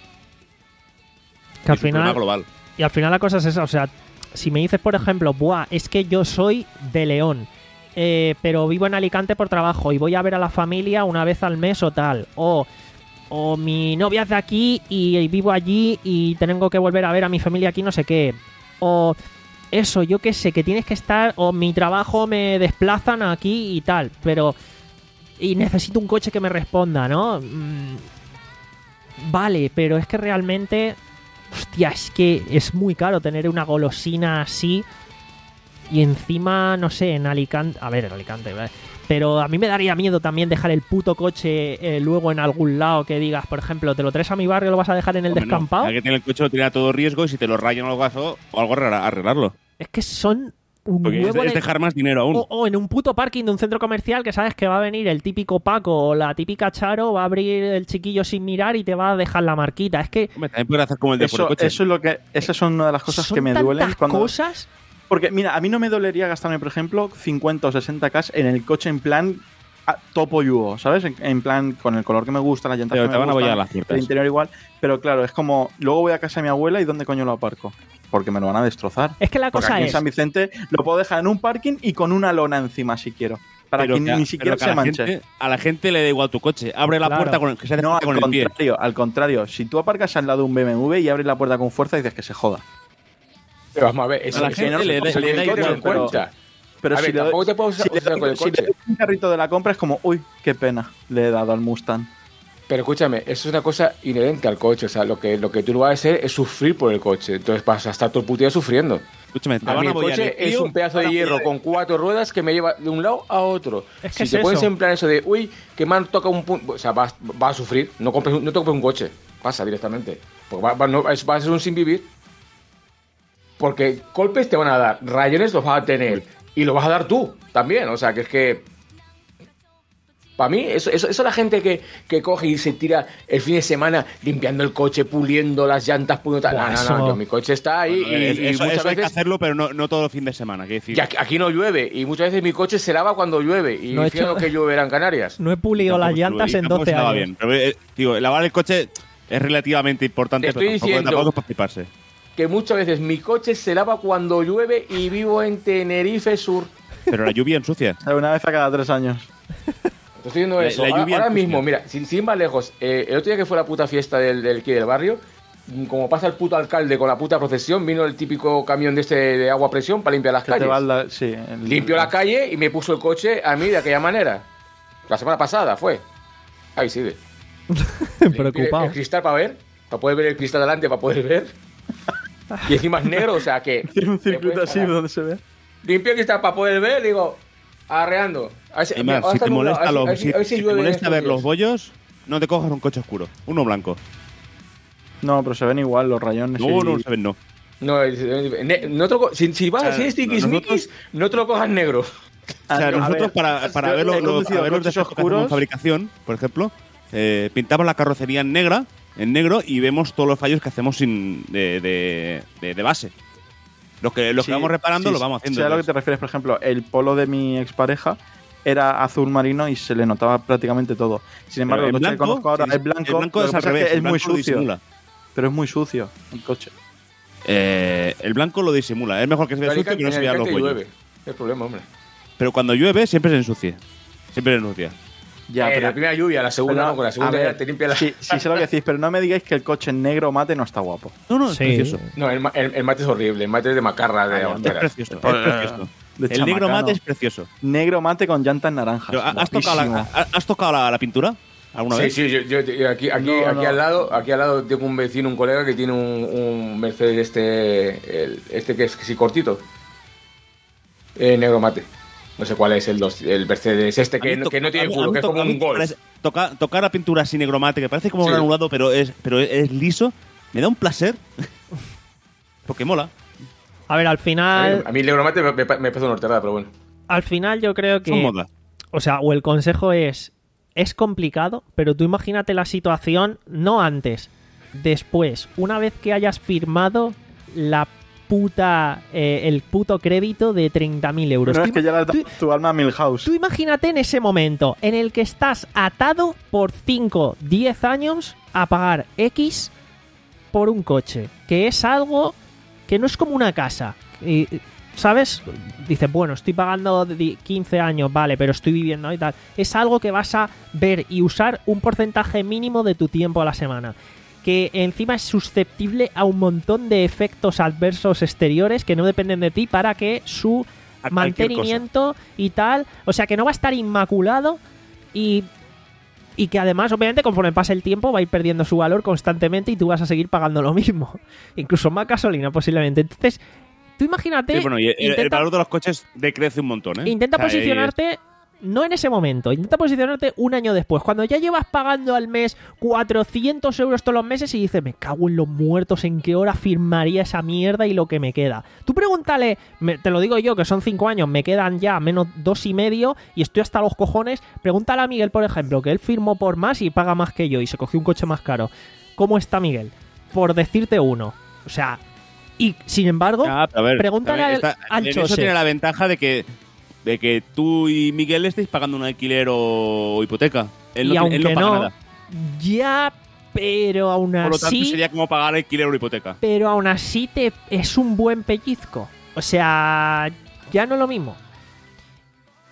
que al Es un problema final, global. y al final la cosa es esa, o sea, si me dices, por ejemplo, buah, es que yo soy de León, eh, pero vivo en Alicante por trabajo y voy a ver a la familia una vez al mes o tal, o, o mi novia es de aquí y, y vivo allí y tengo que volver a ver a mi familia aquí, no sé qué, o eso, yo qué sé, que tienes que estar, o mi trabajo me desplazan aquí y tal, pero... y necesito un coche que me responda, ¿no? Mm, vale, pero es que realmente... hostia, es que es muy caro tener una golosina así. Y encima, no sé, en Alicante... A ver, en Alicante, ¿vale? Pero a mí me daría miedo también dejar el puto coche eh, luego en algún lado que digas, por ejemplo, te lo traes a mi barrio, lo vas a dejar en el Hombre, no. descampado. Hay que tener el coche, lo tiene a todo riesgo, y si te lo rayan o algo, así- o algo arregla- arreglarlo. Es que son un Porque es, huevo es de... dejar más dinero aún. O, o en un puto parking de un centro comercial que sabes que va a venir el típico Paco o la típica Charo, va a abrir el chiquillo sin mirar y te va a dejar la marquita. Es que Hombre, también puedes hacer como el de Eso, coche. eso es lo que. Esas son una de las cosas son que me tantas duelen cuando. cosas... Porque, mira, a mí no me dolería gastarme, por ejemplo, cincuenta o sesenta K en el coche en plan a- topo yugo, ¿sabes? En, en plan con el color que me gusta, las llantas Pero que te me van a gustan, bollar las puertas. el interior igual. Pero claro, es como, luego voy a casa de mi abuela y ¿dónde coño lo aparco? Porque me lo van a destrozar. Es que la Porque cosa aquí en es... San Vicente lo puedo dejar en un parking y con una lona encima si quiero. Para Pero que que a- ni siquiera pero que a se la manche. gente- a la gente le da igual tu coche. Abre la Claro. puerta con el, que se hace No, al con el pie. contrario, al contrario. Si tú aparcas al lado de un B M W y abres la puerta con fuerza, dices que se joda. Pero vamos a ver, eso, A la eso gente no le se da- puede le da tener igual, en pero- cuenta. Pero A si ver, le doy- tampoco te puedes si usar- le usar doy- con el si le coche. doy un carrito de la compra es como, uy, qué pena, le he dado al Mustang. Pero escúchame, eso es una cosa inherente al coche. O sea, lo que, lo que tú no vas a hacer es sufrir por el coche. Entonces vas a estar todo el puto día sufriendo. Escúchame, te A van mí a el bollar coche el es tío, un pedazo van de a hierro bollar- con cuatro ruedas que me lleva de un lado a otro. Es si que es te pones eso. en plan eso de, uy, que me han tocado un punto, o sea, vas, vas a sufrir. No, compres, un- no te compres un coche. Pasa directamente. Porque va, va- no, es- va a ser un sin vivir. Porque golpes te van a dar, rayones los vas a tener. Y lo vas a dar tú también. O sea, que es que... Para mí, eso, eso, eso la gente que, que coge y se tira el fin de semana limpiando el coche, puliendo las llantas, puliendo tal. Buah, No, no, eso- no, yo- mi coche está ahí Bueno, y, es- y eso, muchas eso hay que veces... hacerlo, pero no, no todo el fin de semana. Quiero decir, Y aquí, aquí no llueve y muchas veces mi coche se lava cuando llueve. Y No he fíjate hecho- lo que lloverá en Canarias. No he pulido las tampoco se llantas lo- en tampoco doce se lava años. bien. Pero, eh, digo, lavar el coche es relativamente importante, Te pero estoy tampoco, diciendo- tampoco es para fliparse. Que muchas veces mi coche se lava cuando llueve y vivo en Tenerife Sur. Pero la lluvia ensucia. O sea, una vez a cada tres años. Te estoy diciendo La- eso. la Ahora- lluvia Ahora ensucia. mismo, mira, sin, sin ir más lejos, eh, el otro día que fue la puta fiesta del, del, aquí del barrio, como pasa el puto alcalde con la puta procesión, vino el típico camión de este de agua a presión para limpiar las Que te calles. va la- sí, el- Limpió la calle y me puso el coche a mí de aquella manera. La semana pasada fue. Ahí sigue. Limpié Preocupado. el cristal para ver, para poder ver el cristal delante, para poder ver. Y encima es negro, o sea que... Tiene un circuito puedes así parar. donde se ve. Limpio el cristal para poder ver, digo, arreando. A ver si- Y más, ahora si está te nublado, molesta, a ver lo- si- a ver si- si- a ver si si te llueve en molesta estos ver los días. bollos, no te cojas un coche oscuro, uno blanco. No, pero se ven igual los rayones. No, y- no, se ven, no. No, es- es- ne- no te lo co- si, si vas O sea, a decir stickismiquis, nosotros- no te lo cojas negro. O sea, A nosotros ver, para, para yo ver los, he los- conducido para ver los coches defectos que hacemos en oscuros. fabricación, por ejemplo, eh, pintamos la carrocería en negra, en negro, y vemos todos los fallos que hacemos sin, de, de, de- de base. Los que, los que Sí, vamos reparando sí, los vamos haciendo. Sé a lo que entonces. te refieres, por ejemplo, el polo de mi expareja era azul marino y se le notaba prácticamente todo. Sin embargo, Pero el coche que conozco ahora sí, es blanco, el blanco lo es que al pasa es revés, que el es muy blanco lo sucio. disimula. Pero es muy sucio el coche. Eh, el blanco lo disimula. Es mejor que se vea En sucio que no Alicante- se en vean los Alicante bollos. llueve. ¿Qué problema, hombre? Pero cuando llueve siempre se ensucia. Siempre se ensucia. Ya, Eh, pero, la primera lluvia, la segunda pero no, con la a segunda ver, ya te limpia la... Sí, sí sé lo que decís, pero no me digáis que el coche negro mate no está guapo. No, no, es Sí. precioso. No, el, ma- el, el mate es horrible, el mate es de macarra, de Ah, ya, Es horteras. precioso. Es Pues, precioso. de El negro chamacano. mate es precioso. Negro mate con llantas naranjas. Pero, ¿Has tocado, la, Guapísimo. ha- ¿Has tocado la, la pintura alguna Sí, vez? sí, yo, yo- yo- aquí, aquí, No, aquí no. al lado, aquí al lado tengo un vecino, un colega que tiene un, un Mercedes este, el- este que es sí cortito, eh, negro mate. No sé cuál es el, dos, el Mercedes este A que, mí no- to- que no a tiene mí- a culo, mí que es to- como a mí un me Golf. parece- toca- Tocar la pintura así negro mate, que parece como Sí. granulado, pero es, pero es, es liso, me da un placer. Porque mola. A ver, al A mí, final, a mí el negro mate me, me, me parece una horterada, pero bueno. al final yo creo que... Son moda. O sea, o el consejo es, es complicado, pero tú imagínate la situación, no antes, después, una vez que hayas firmado la puta, eh, el puto crédito de treinta mil euros. No Tú es que ya le has dado tú- tu alma a Milhouse. Tú imagínate en ese momento en el que estás atado por cinco, diez años a pagar X por un coche, que es algo que no es como una casa. Y, ¿sabes? Dices, bueno, estoy pagando de quince años, vale, pero estoy viviendo y tal. Es algo que vas a ver y usar un porcentaje mínimo de tu tiempo a la semana. Que encima es susceptible a un montón de efectos adversos exteriores que no dependen de ti para que su A cualquier mantenimiento y tal, o sea que no va a estar inmaculado y, y que además obviamente conforme pase el tiempo va a ir perdiendo su valor constantemente y tú vas a seguir pagando lo mismo, incluso más gasolina posiblemente. Entonces tú imagínate, Sí, bueno, y el, el intenta, valor de los coches decrece un montón, ¿eh? intenta O sea, posicionarte no en ese momento, intenta posicionarte un año después, cuando ya llevas pagando al mes cuatrocientos euros todos los meses y dices, me cago en los muertos, en qué hora firmaría esa mierda y lo que me queda. Tú pregúntale, me- te lo digo yo, que son cinco años, me quedan ya menos dos y medio y estoy hasta los cojones. Pregúntale a Miguel, por ejemplo, que él firmó por más y paga más que yo y se cogió un coche más caro. ¿Cómo está Miguel? Por decirte uno. O sea, y sin embargo, Ah, pero a ver, pregúntale a ver, al- está- al en eso Chose. tiene la ventaja de que de que tú y Miguel estéis pagando un alquiler o hipoteca. Él y no, aunque él no paga no, nada. ya, pero aún Por lo tanto, así... sería como pagar alquiler o hipoteca. pero aún así te es un buen pellizco. O sea, ya no es lo mismo.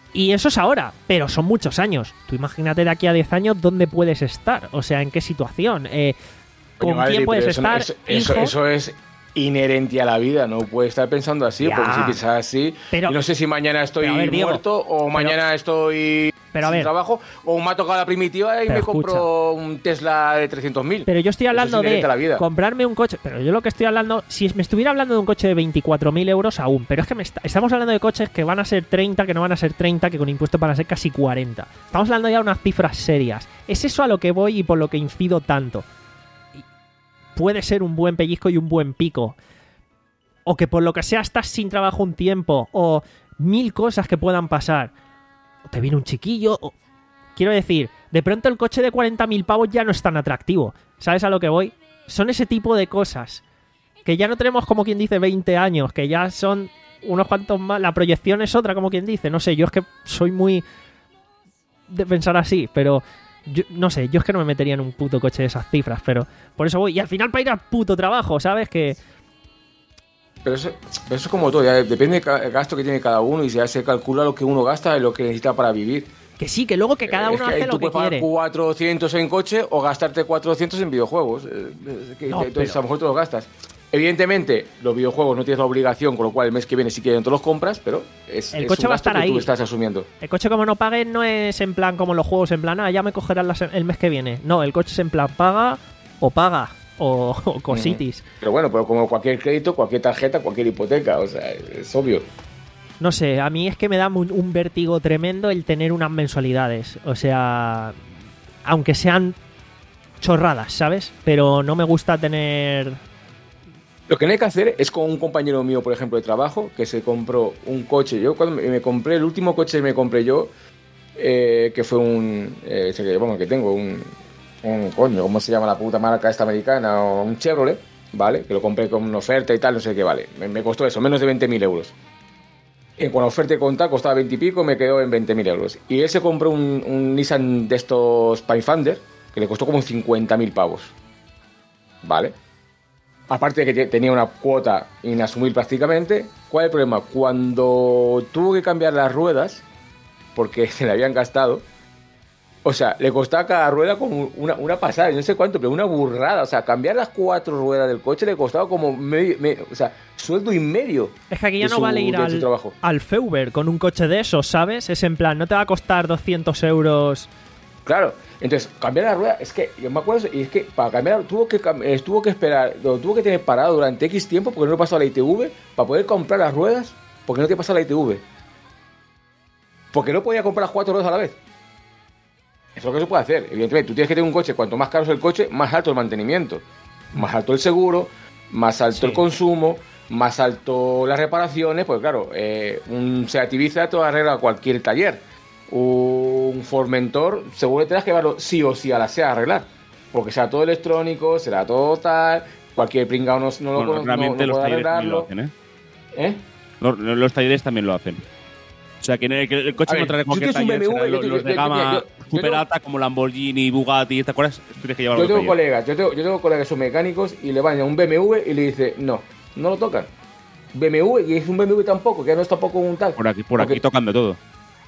Y eso es ahora, pero son muchos años. Tú imagínate de aquí a diez años dónde puedes estar, o sea, en qué situación, eh, con Coño, Adri, quién puedes pero eso, estar, eso, eso, hijo. eso es inherente a la vida, no puedes estar pensando así, Ya. porque si piensas así, Pero- y no sé si mañana estoy pero a ver, Diego, muerto o pero- mañana estoy pero a sin ver. trabajo, o me ha tocado la primitiva y Pero me compro un Tesla de trescientos mil. Pero yo estoy hablando Eso es inherente de a la vida. comprarme un coche. Pero yo lo que estoy hablando, si me estuviera hablando de un coche de veinticuatro mil euros aún, pero es que me está- estamos hablando de coches que van a ser treinta, que no van a ser treinta, que con impuestos van a ser casi cuarenta. Estamos hablando ya de unas cifras serias. Es eso a lo que voy y por lo que incido tanto. Y puede ser un buen pellizco y un buen pico. O que por lo que sea estás sin trabajo un tiempo, o mil cosas que puedan pasar. O te viene un chiquillo, o... Quiero decir, de pronto el coche de cuarenta mil pavos ya no es tan atractivo. ¿Sabes a lo que voy? Son ese tipo de cosas. Que ya no tenemos, como quien dice, veinte años, que ya son unos cuantos más. La proyección es otra, como quien dice. No sé, yo es que soy muy de pensar así, pero yo, no sé, yo es que no me metería en un puto coche de esas cifras, pero por eso voy. Y al final para ir al puto trabajo, ¿sabes? Que Pero eso, pero eso es como todo, ya depende del gasto que tiene cada uno y ya se calcula lo que uno gasta y lo que necesita para vivir. que sí, que luego que cada Eh, uno es que hace tú lo que puedes pagar quiere. cuatrocientos en coche o gastarte cuatrocientos en videojuegos. Eh, es que No, entonces pero- a lo mejor te los gastas. Evidentemente, los videojuegos no tienes la obligación, con lo cual el mes que viene si quieres te los compras, pero es, El es coche un va a gasto estar que tú ahí. estás asumiendo. El coche como no pague no es en plan como los juegos, en plan, ah, ya me cogerán las- el mes que viene. No, el coche es en plan paga o paga o, o cositis. Pero bueno, pero como cualquier crédito, cualquier tarjeta, cualquier hipoteca, o sea, es obvio. No sé, a mí es que me da un, un vértigo tremendo el tener unas mensualidades. O sea, aunque sean chorradas, ¿sabes? Pero no me gusta tener... Lo que no hay que hacer es con un compañero mío, por ejemplo, de trabajo, que se compró un coche. Yo cuando me me compré, el último coche que me compré yo, eh, que fue un... Eh, ese que, bueno, que tengo, un, un... Coño, ¿cómo se llama la puta marca esta americana? O un Chevrolet, ¿vale? Que lo compré con una oferta y tal, no sé qué, vale. Me, me costó eso, menos de veinte mil euros. Y con la oferta y contar costaba veinte y pico, me quedó en veinte mil euros. Y él se compró un, un Nissan de estos Pathfinder, que le costó como cincuenta mil pavos. ¿Vale? Aparte de que te- tenía una cuota inasumible prácticamente. ¿Cuál es el problema? Cuando tuvo que cambiar las ruedas, porque se le habían gastado, o sea, le costaba cada rueda como una, una pasada, no sé cuánto, pero una burrada. O sea, cambiar las cuatro ruedas del coche le costaba como medio, medio- o sea, sueldo y medio. Es que aquí ya de no su- vale ir de su al, trabajo. al Feuber con un coche de esos, ¿sabes? Es en plan, no te va a costar doscientos euros. Claro, entonces cambiar la rueda, es que yo me acuerdo, y es que para cambiar tuvo que cam- eh, tuvo que esperar, lo tuvo que tener parado durante X tiempo porque no le pasaba la I T V para poder comprar las ruedas porque no te pasaba la I T V. Porque no podía comprar las cuatro ruedas a la vez. Eso es lo que se puede hacer. Evidentemente, tú tienes que tener un coche, cuanto más caro es el coche, más alto el mantenimiento, más alto el seguro, más alto Sí. el consumo, más alto las reparaciones, pues claro, eh, un Seat Ibiza te lo arregla cualquier taller. Un Formentor seguro que tendrás que llevarlo sí o sí a la SEA a arreglar, porque será todo electrónico, será todo tal, cualquier pringao no, no lo Bueno, no- realmente no los puede talleres también lo arreglarlo. hacen, ¿eh? ¿Eh? Los, los talleres también lo hacen. O sea, que en el, que el coche A ver, no trae tú cualquier tienes un taller, B M W, serán yo los, te- los de yo- yo- gama yo- yo super tengo- alta como Lamborghini, Bugatti, ¿te acuerdas? Tú tienes que llevarlo Yo al tengo taller. colegas, yo tengo, yo tengo colegas que son mecánicos y le van a un B M W y le dice no, no lo tocan. B M W, y es un B M W tampoco, que ya no es tampoco un tal. Por aquí, por aquí Porque- tocan de todo.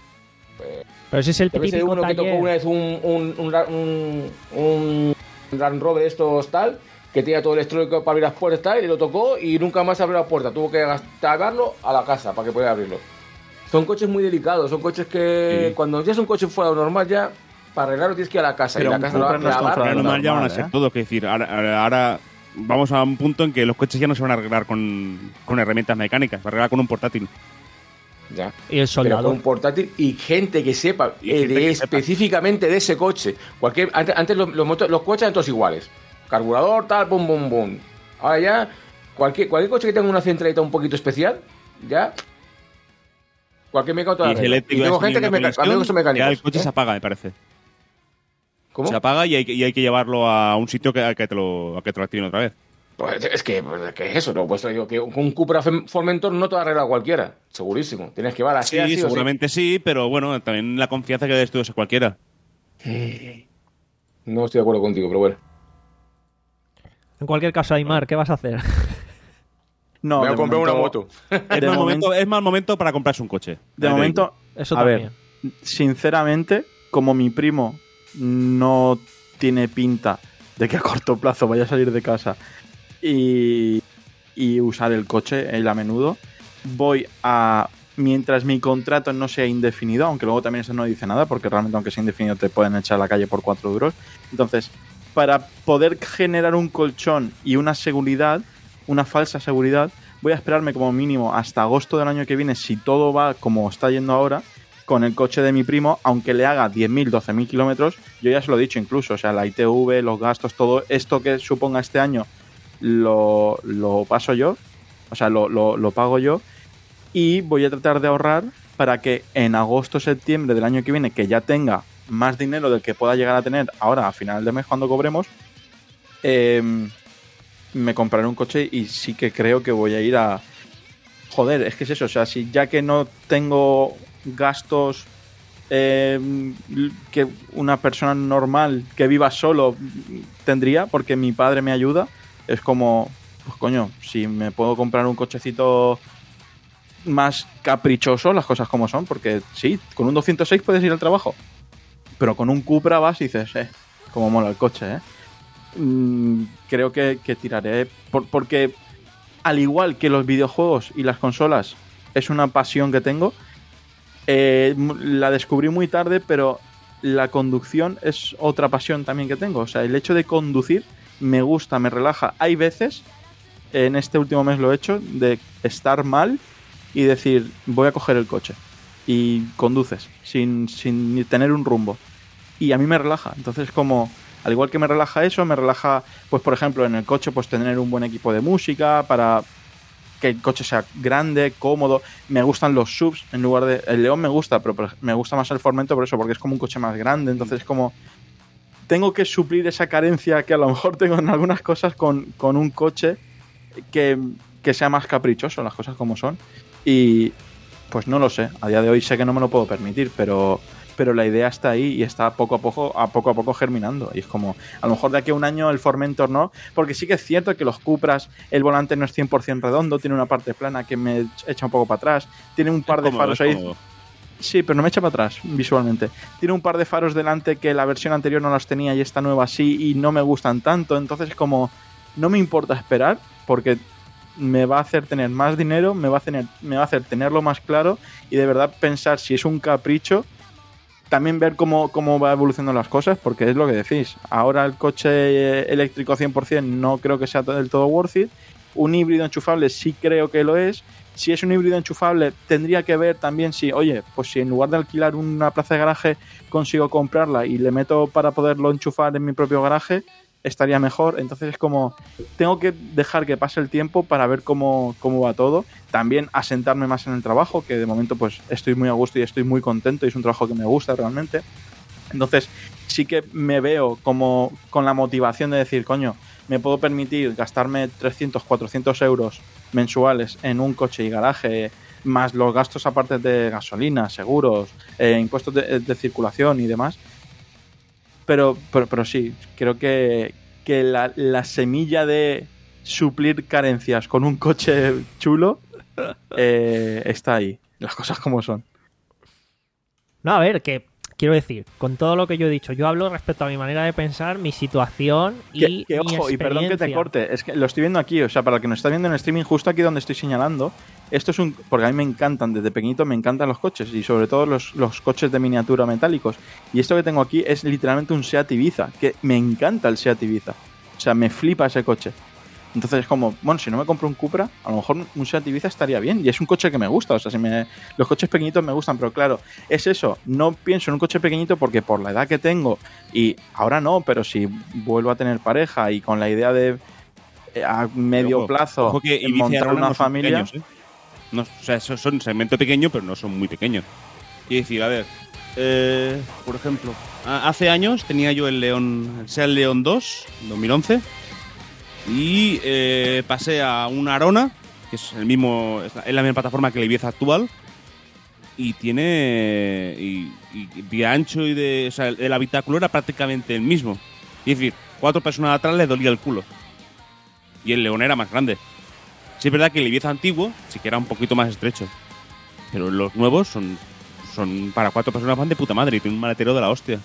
Pero ese es el Yo que sé de típico uno que tocó taller. una vez un, un, un, ra- un, un Land Rover de estos tal, que tenía todo el electrónico para abrir las puertas tal, y lo tocó y nunca más abrió la puerta. Tuvo que gastarlo a la casa para que pudiera abrirlo. Son coches muy delicados, son coches que Sí. cuando ya es un coche fuera de lo normal ya, para arreglarlo tienes que ir a la casa. Pero y la un casa lo va a Cupra no es tan clavar. fuera Ahora de lo normal ya van a normal, ser ¿eh? todo. Que decir, ahora, ahora- ahora vamos a un punto en que los coches ya no se van a arreglar con, con herramientas mecánicas, se arreglar con un portátil. Ya. Y el Pero soldador. con un portátil y gente que sepa Y eh, gente de- que sepa. específicamente de ese coche. Cualquier, antes antes los, los, motos- los coches eran todos iguales. Carburador, tal, bum, bum, bum. Ahora ya, cualquier, cualquier coche que tenga una centralita un poquito especial, ya. Cualquier mecánico te la Y es arregla. eléctrico, Y tengo es gente que es una meca- amigos que son conexión, ya mecánicos. el coche ¿eh? se apaga, me parece. ¿Cómo? Se apaga y hay, que- y hay que llevarlo a un sitio que, a que te lo, a que te lo activen otra vez. Pues es que, pues, ¿qué es eso? No, pues digo que con un Cupra Fem- Formentor no te va a arreglar cualquiera. Segurísimo. Tienes que llevar así, Sí, así o sí. seguramente sí, pero bueno, también la confianza que des tú a cualquiera. No estoy de acuerdo contigo, pero bueno. En cualquier caso, Aymar, ¿qué vas a hacer? No, Voy a de comprar momento- una moto. Es De mal, momento- momento, es mal momento para comprarse un coche. De Ya te momento, Eso a también. ver, sinceramente, como mi primo no tiene pinta de que a corto plazo vaya a salir de casa y, y usar el coche él a menudo, voy a, mientras mi contrato no sea indefinido, aunque luego también eso no dice nada, porque realmente aunque sea indefinido te pueden echar a la calle por cuatro duros. Entonces, para poder generar un colchón y una seguridad, una falsa seguridad, voy a esperarme como mínimo hasta agosto del año que viene, si todo va como está yendo ahora, con el coche de mi primo, aunque le haga diez mil, doce mil kilómetros, yo ya se lo he dicho incluso, o sea, la I T V, los gastos, todo esto que suponga este año, lo, lo paso yo, o sea, lo, lo, lo pago yo, y voy a tratar de ahorrar para que en agosto, septiembre del año que viene, que ya tenga más dinero del que pueda llegar a tener ahora a final de mes cuando cobremos, eh, me compraré un coche y sí que creo que voy a ir a... Joder, es que es eso, o sea, si ya que no tengo gastos eh, que una persona normal que viva solo tendría, porque mi padre me ayuda, es como, pues coño, si me puedo comprar un cochecito más caprichoso, las cosas como son, porque sí, con un doscientos seis puedes ir al trabajo, pero con un Cupra vas y dices, eh, como mola el coche, eh. Mm, creo que, que tiraré, por, porque al igual que los videojuegos y las consolas es una pasión que tengo, eh, la descubrí muy tarde, pero la conducción es otra pasión también que tengo. O sea, el hecho de conducir me gusta, me relaja. Hay veces, en este último mes lo he hecho, de estar mal y decir, voy a coger el coche. Y conduces, sin, sin tener un rumbo. Y a mí me relaja. Entonces, como, al igual que me relaja eso, me relaja, pues por ejemplo, en el coche, pues tener un buen equipo de música para que el coche sea grande, cómodo. Me gustan los subs en lugar de... El León me gusta, pero me gusta más el Formento por eso, porque es como un coche más grande. Entonces, como... Tengo que suplir esa carencia que a lo mejor tengo en algunas cosas con, con un coche que, que sea más caprichoso, las cosas como son. Y pues no lo sé. A día de hoy sé que no me lo puedo permitir, pero... pero la idea está ahí y está poco a poco a poco a poco germinando. Y es como, a lo mejor de aquí a un año el Formentor no, porque sí que es cierto que los Cupras, el volante no es cien por ciento redondo, tiene una parte plana que me echa un poco para atrás, tiene un par Es de cómodo, faros es ahí. cómodo. Sí, pero no me echa para atrás visualmente. Tiene un par de faros delante que la versión anterior no las tenía y esta nueva sí, y no me gustan tanto. Entonces, como no me importa esperar, porque me va a hacer tener más dinero, me va a hacer, me va a hacer tenerlo más claro y de verdad pensar si es un capricho. También ver cómo, cómo va evolucionando las cosas, porque es lo que decís. Ahora el coche eléctrico cien por ciento no creo que sea del todo worth it. Un híbrido enchufable sí creo que lo es. Si es un híbrido enchufable, tendría que ver también si, oye, pues si en lugar de alquilar una plaza de garaje consigo comprarla y le meto para poderlo enchufar en mi propio garaje, estaría mejor. Entonces es como, tengo que dejar que pase el tiempo para ver cómo, cómo va todo. También asentarme más en el trabajo, que de momento pues estoy muy a gusto y estoy muy contento y es un trabajo que me gusta realmente. Entonces sí que me veo como con la motivación de decir, coño, me puedo permitir gastarme trescientos, cuatrocientos euros mensuales en un coche y garaje, más los gastos aparte de gasolina, seguros, eh, impuestos de, de circulación y demás. Pero, pero, pero sí, creo que, que la, la semilla de suplir carencias con un coche chulo eh, está ahí. Las cosas como son. No, a ver, que quiero decir, con todo lo que yo he dicho, yo hablo respecto a mi manera de pensar, mi situación y Que, que, mi ojo, y perdón que te experiencia. corte, es que lo estoy viendo aquí, o sea, para el que nos está viendo en streaming, justo aquí donde estoy señalando, esto es un... Porque a mí me encantan, desde pequeñito me encantan los coches, y sobre todo los, los coches de miniatura metálicos. Y esto que tengo aquí es literalmente un Seat Ibiza, que me encanta el Seat Ibiza. O sea, me flipa ese coche. Entonces es como, bueno, si no me compro un Cupra, a lo mejor un Seat Ibiza estaría bien. Y es un coche que me gusta. O sea, si me, los coches pequeñitos me gustan, pero claro, es eso. No pienso en un coche pequeñito porque por la edad que tengo, y ahora no, pero si vuelvo a tener pareja y con la idea de eh, a medio Ojo, plazo ojo que Ibiza y montar Arona una no son familia. pequeños, ¿eh? No, o sea, son, son segmento pequeño, pero no son muy pequeños. Y decir, a ver, eh, por ejemplo, a- hace años tenía yo el León, el Seat León dos, dos mil once, y eh, pasé a un Arona, que es el mismo, es la, es la misma plataforma que el Ibiza actual, y tiene y, y de ancho y de, o sea, el, el habitáculo era prácticamente el mismo. Es decir, cuatro personas atrás les dolía el culo. Y el León era más grande. O Sí es verdad que el Ibiza antiguo sí que era un poquito más estrecho. Pero los nuevos son, son para cuatro personas, van de puta madre y tienen un maletero de la hostia.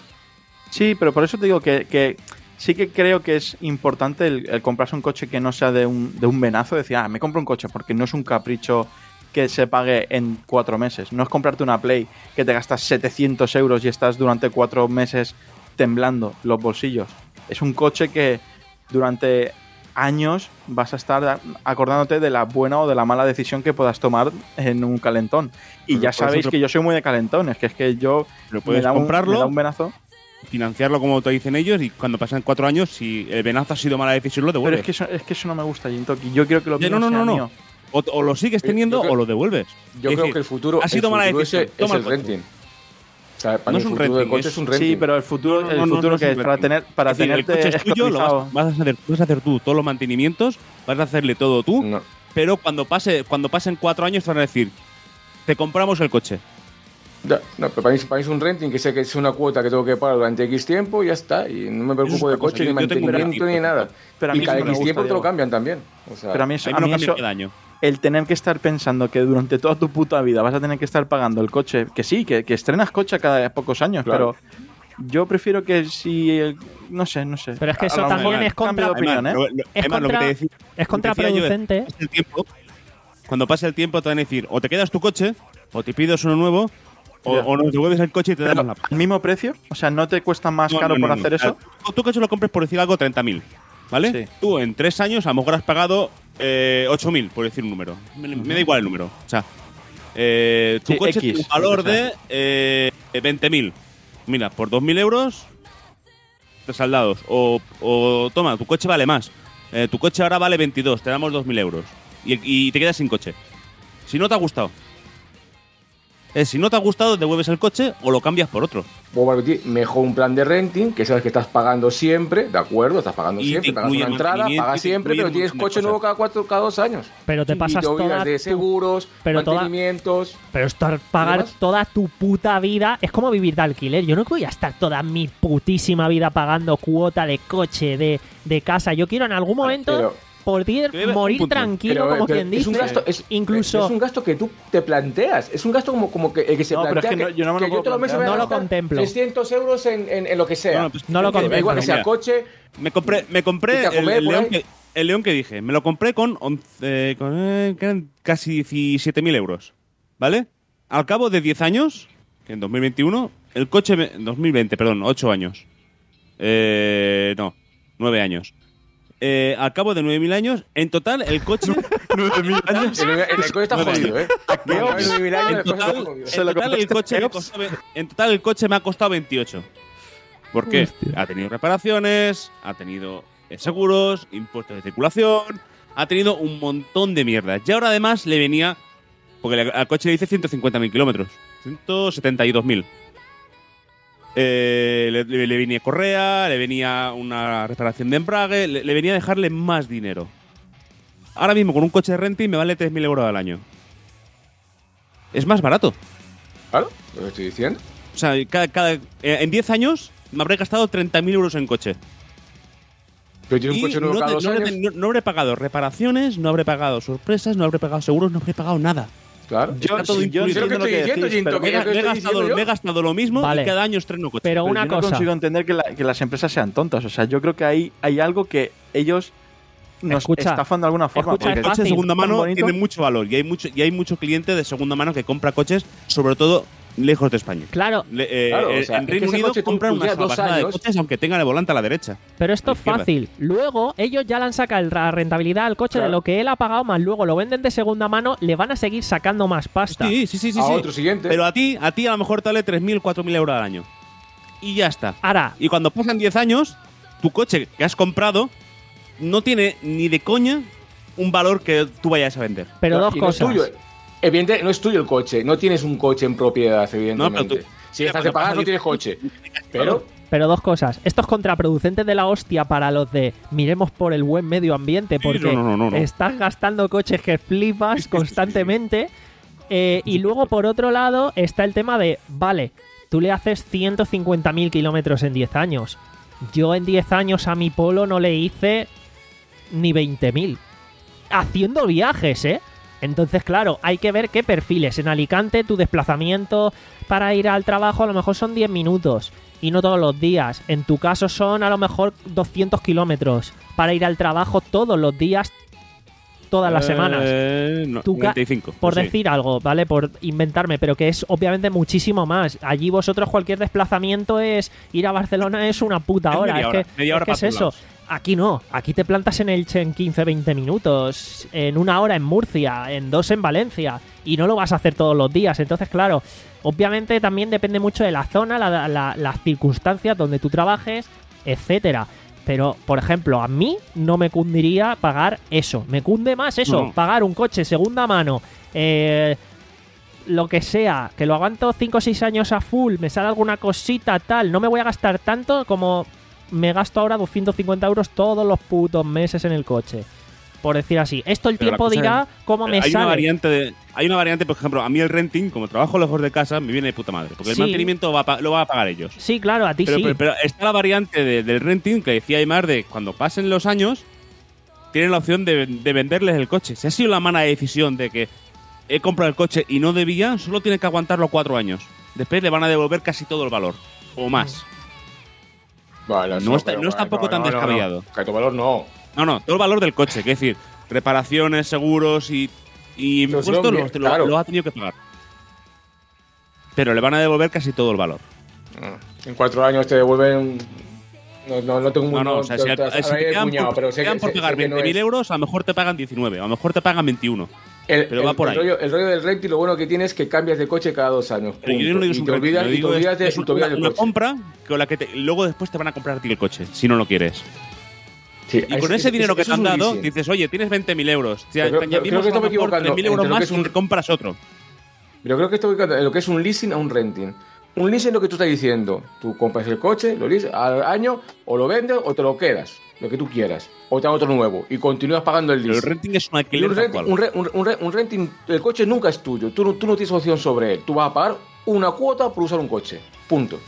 Sí, pero por eso te digo que, que sí que creo que es importante el, el comprarse un coche que no sea de un, de un venazo. Decir, ah, me compro un coche porque no es un capricho que se pague en cuatro meses. No es comprarte una Play que te gastas setecientos euros y estás durante cuatro meses temblando los bolsillos. Es un coche que durante años vas a estar acordándote de la buena o de la mala decisión que puedas tomar en un calentón. Y Pero ya por sabéis eso te- que yo soy muy de calentón. Es que es que yo Pero me puedes da, un, comprarlo, me da un venazo. financiarlo como te dicen ellos y cuando pasan cuatro años, si el venazo ha sido mala decisión, lo Pero devuelves. es que, eso, es que eso no me gusta, Jintoki. Yo quiero que lo Ya, mío no, no, sea no, no. mío. O, o lo sigues Yo- teniendo yo creo- o lo devuelves. Yo Es creo decir, que el futuro, ha sido el mala futuro decisión. ese Toma es el el coche. renting. O sea, para No mí es el un futuro del renting, coche es- es un renting. Sí, pero el futuro, No, no, el no, no, futuro no es que un es para renting. tener para Es decir, tenerte el coche es tuyo, lo vas, esclavizado. vas a hacer, vas a hacer tú todos los mantenimientos, vas a hacerle todo tú, No. pero cuando pase cuando pasen cuatro años te van a decir, te compramos el coche. Ya, no, pero para mí, para mí es un renting que sé que es una cuota que tengo que pagar durante X tiempo y ya está. Y no me Eso es preocupo una de cosa. coche, Yo- ni yo tengo un mantenimiento, renting, ni nada. Pero a y mí cada eso me X gusta, tiempo te lo Diego. cambian también. O sea, Pero a mí eso, A mí a me mí lo cambia eso cada año. el tener que estar pensando que durante toda tu puta vida vas a tener que estar pagando el coche, que sí, que, que estrenas coche cada pocos años, Claro. pero yo prefiero que si el- no sé, no sé. Pero es que A eso lo mejor también es cambio de contra- opinión, ¿eh? Además, lo- lo- Es además, lo que contra- te decía- es lo que decía yo, contraproducente. pasa el tiempo, cuando pase el tiempo te van a decir, o te quedas tu coche, o te pides uno nuevo, o, Ya. o nos devuelves el coche y te Pero, damos la ¿al mismo precio? O sea, ¿no te cuesta más No, caro no, por no, no. hacer eso? Tu, tu coche lo compres por decir algo treinta mil, ¿vale? Sí. Tú en tres años a lo mejor has pagado eh, ocho mil, por decir un número. Me, me da igual el número. O sea, eh, tu Sí, coche X, tiene un valor lo que sea. de eh, veinte mil. Mira, por dos mil euros de saldados. O, o toma, tu coche vale más. Eh, tu coche ahora vale veintidós, te damos dos mil euros. Y, y te quedas sin coche. Si no te ha gustado. Eh, si no te ha gustado, devuelves el coche o lo cambias por otro. Vuelvo a repetir, mejor un plan de renting, que sabes que estás pagando siempre, ¿de acuerdo? Estás pagando Y siempre, te pagas incluye una entrada, mantenimiento, pagas te siempre, incluye pero un tienes montón de coche nuevo cosas. cada cuatro, cada dos años. Pero te Y pasas te olvidas toda de tu- seguros, pero toda- mantenimientos. Pero estar pagar demás? toda tu puta vida es como vivir de alquiler. Yo no voy a estar toda mi putísima vida pagando cuota de coche, de, de casa. Yo quiero en algún momento pero- poder Pero, morir un punto. tranquilo, Pero, como pero quien dice. es un gasto, es, Incluso es un gasto que tú te planteas. Es un gasto como, como que el que se No, pero es plantea que no- yo no me lo que puedo yo todos los meses plantear. voy a No lo gastar contemplo. trescientos euros en, en, en lo que sea. No, pues, No lo que- contemplo. Da igual que sea Mira, coche. Me compré, me ¿Y compré te el, acomodé el por león ahí? que, el león que dije. Me lo compré con, once, eh, con eh, que eran casi diecisiete mil euros. ¿Vale? Al cabo de diez años, que en dos mil veintiuno, el coche... me- dos mil veinte, perdón, ocho años. Eh, no, nueve años. Eh, al cabo de nueve mil años, en total, el coche... nueve mil años. El, el, el coche está Nueve jodido, ¿eh? qué Nueve obs- mil años, En el coche está total, jodido. Se en lo total el compraste coche me Eops. costó ve- en total el coche me ha costado veintiocho. ¿Por qué? Ha tenido reparaciones, ha tenido eh, seguros, impuestos de circulación, ha tenido un montón de mierda. Y ahora además le venía, porque le- al coche le hice ciento cincuenta mil kilómetros, ciento setenta y dos mil. Eh, le, le- le venía correa, le venía una reparación de embrague, le, le venía a dejarle más dinero. Ahora mismo con un coche de renting me vale tres mil euros al año. Es más barato. Claro, lo que estoy diciendo. O sea, cada, cada- eh, en diez años me habré gastado treinta mil euros en coche. Pero tienes Y un coche nuevo no, cada te- dos no habré- años. no- no habré pagado reparaciones, no habré pagado sorpresas, no habré pagado seguros, no habré pagado nada. Claro. Yo, Está todo yo incluido. Sé lo que entiendo lo estoy que diciendo, decís, Jinto, pero, que Me, he- es lo me he estoy gastado, diciendo yo. me he gastado lo mismo Vale. y cada año estreno coche. Pero pero una yo no cosa. consigo entender que, la- que las empresas sean tontas. O sea, yo creo que hay, hay algo que ellos nos Escucha, estafan de alguna forma. escucha, porque El coche de fácil, segunda tan mano bonito. tiene mucho valor y hay mucho y hay mucho cliente de segunda mano que compra coches, sobre todo lejos de España. Claro, Le- eh, Claro, o eh, sea, en es que Reino ese Unido coche tú compran una llevas dos salvajada de años. coches aunque tengan el volante a la derecha. pero esto a es la izquierda. fácil. Luego, ellos ya le han sacado la rentabilidad al coche Claro. de lo que él ha pagado, más luego lo venden de segunda mano, le van a seguir sacando más pasta. Sí, sí, sí, sí. A sí. otro siguiente. Pero a ti, a ti a lo mejor te vale tres mil, cuatro mil euros al año. Y ya está. Ahora, Y cuando pasan diez años, tu coche que has comprado no tiene ni de coña un valor que tú vayas a vender. pero Claro, dos y no es cosas. tuyo. Evidentemente, no es tuyo el coche. No tienes un coche en propiedad, evidentemente. No, pero tú- si dejas de Cuando pagar, pasa no diez tienes coche. Pero, Pero dos cosas. Esto es contraproducente de la hostia para los de miremos por el buen medio ambiente, porque no, no, no, no. estás gastando coches que flipas constantemente. Eh, y luego, por otro lado, está el tema de, vale, tú le haces ciento cincuenta mil kilómetros en diez años. Yo en diez años a mi Polo no le hice ni veinte mil. haciendo viajes, ¿eh? Entonces, claro, hay que ver qué perfiles. En Alicante, tu desplazamiento para ir al trabajo a lo mejor son diez minutos y no todos los días. En tu caso son a lo mejor doscientos kilómetros para ir al trabajo todos los días, todas las semanas. Eh, no, Tu ca- noventa y cinco, por sí. decir algo, ¿vale? Por inventarme, pero que es obviamente muchísimo más. Allí vosotros cualquier desplazamiento es ir a Barcelona es una puta Es hora. media Es hora, que, media hora es, que es para todos eso. lados. Aquí no, aquí te plantas en Elche en quince veinte minutos, en una hora en Murcia, en dos en Valencia, y no lo vas a hacer todos los días. Entonces, claro, obviamente también depende mucho de la zona, la- la- las circunstancias donde tú trabajes, etcétera. Pero, por ejemplo, a mí no me cundiría pagar eso. Me cunde más eso, No. pagar un coche segunda mano, eh, lo que sea, que lo aguanto cinco o seis años a full, me sale alguna cosita, tal. No me voy a gastar tanto como me gasto ahora doscientos cincuenta euros todos los putos meses en el coche. Por decir así. Esto el Pero la tiempo cosa dirá es- cómo me hay sale. Una variante de, hay una variante, por ejemplo, a mí el renting, como trabajo lejos de casa, me viene de puta madre. Porque Sí. el mantenimiento va a pa- lo van a pagar ellos. Sí, claro, a ti Pero, sí. pero, pero está la variante de- del renting que decía Aymar de cuando pasen los años, tienen la opción de, de venderles el coche. Si ha sido la mala decisión de que he comprado el coche y no debía, solo tiene que aguantarlo cuatro años. Después le van a devolver casi todo el valor. O más. Vale, No está- pero no es bueno, tampoco tan no, no, descabellado. No, que tu valor no. No, no, todo el valor del coche. Que es decir, reparaciones, seguros y, y Pero si impuestos lo- los- lo, claro. lo ha tenido que pagar. Pero le van a devolver casi todo el valor. En cuatro años te devuelven. No, no, no tengo muy No, no, o sea, si, te- te- si te ahora he quedan cuñado, por, pero te sé quedan que- por sé- pagar sé que no veinte mil es. euros, a lo mejor te pagan diecinueve, a lo mejor te pagan veintiuno. El, pero va el- por el ahí. Rollo, el rollo del renting, lo bueno que tienes es que cambias de coche cada dos años. Pero yo punto. no digo y es un te renting, olvidas, yo y te digo olvidas es, de, es y te olvidas una, del una coche. compra con la que te- luego después te van a comprar a ti el coche, si no lo quieres. Sí, Y es- con ese es- dinero que eso te han es un dado, leasing. dices, oye, tienes veinte mil euros. Te, Pero creo- te creo añadimos que a lo estamos mejor equivocando tres mil entre euros lo que más es un- y te compras otro. Pero creo que estoy ubicando en lo que es un leasing a un renting. Un leasing es lo que tú estás diciendo. Tú compras el coche, lo leasing al año, o lo vendes o te lo quedas, lo que tú quieras. O te dan otro nuevo y continúas pagando el Pero el leasing. renting es un Y alquiler un, tal renting, cual. un, re- un, un re- un renting, el coche nunca es tuyo. Tú no, tú no tienes opción sobre él. Tú vas a pagar una cuota por usar un coche. Punto.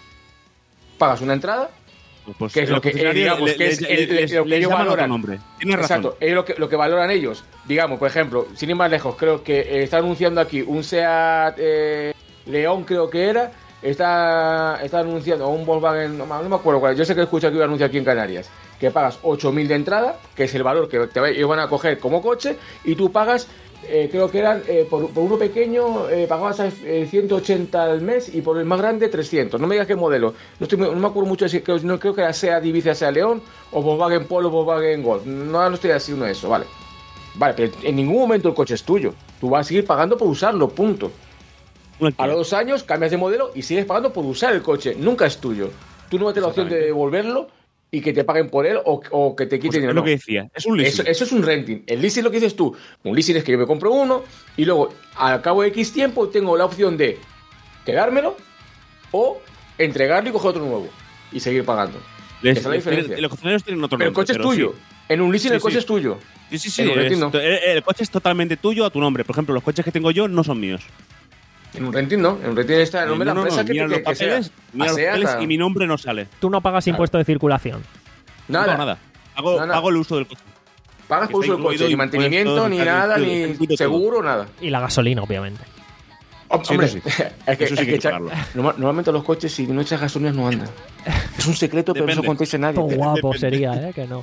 Pagas una entrada, Pues que es el lo que, eh, concesionario digamos, le- que es le- el- le- lo que les ellos llaman otro valoran. nombre. Tienes razón. Exacto, es lo que, lo que valoran ellos. Digamos, por ejemplo, sin ir más lejos, creo que eh, está anunciando aquí un SEAT eh, León, creo que era. Está, está anunciando, o un Volkswagen, no, me- no me acuerdo cuál. Yo sé que escucho aquí un anuncio aquí en Canarias. Que pagas ocho mil de entrada, que es el valor que te va- ellos van a coger como coche, y tú pagas, eh, creo que eran, eh, por, por uno pequeño, eh, pagabas eh, ciento ochenta al mes y por el más grande trescientos. No me digas qué modelo. No, estoy, muy- no me acuerdo mucho de si creo, no, creo que era SEAT Ibiza, SEAT León, o Volkswagen Polo, Volkswagen Golf. No, no estoy así uno de eso, vale. Vale, pero en ningún momento el coche es tuyo. Tú vas a seguir pagando por usarlo, punto. Un A alquiler. los dos años cambias de modelo y sigues pagando por usar el coche. Nunca es tuyo. Tú no tienes la opción de devolverlo y que te paguen por él o, o que te Pues quiten es dinero. lo No. que decía, es un leasing. Eso, eso es un renting. El leasing es lo que dices tú. Un leasing es que yo me compro uno y luego, al cabo de X tiempo, tengo la opción de quedármelo o entregarlo y coger otro nuevo y seguir pagando. Les- esa es la les- diferencia. Los concesionarios tienen otro Pero el nombre. coche es pero tuyo. sí. En un leasing Sí, el coche sí. es tuyo. Sí, sí, sí. En un renting es- no. el, el coche es totalmente tuyo a tu nombre. Por ejemplo, los coches que tengo yo no son míos. En un renting no. En un renting está el nombre de no, la no, empresa no, que, mira te- los que, que sea. papeles, mira los Aseata. papeles y mi nombre no sale. Tú no pagas Claro. impuesto de circulación. No Nada. pago nada. Hago, Nada. hago el uso del coche. Pagas Que por está uso del coche, incluido ni mantenimiento, impuestos, ni está nada, incluido- está ni incluido todo. seguro, nada. Y la gasolina, obviamente. Hom- Sí, Hombre, eso sí. es que, Eso sí es que hay que echa- pagarlo. norma- normalmente los coches, si no echas gasolina, no andan. Es un secreto, pero no se Depende. lo contéis a nadie. Todo guapo sería, ¿eh? Que no.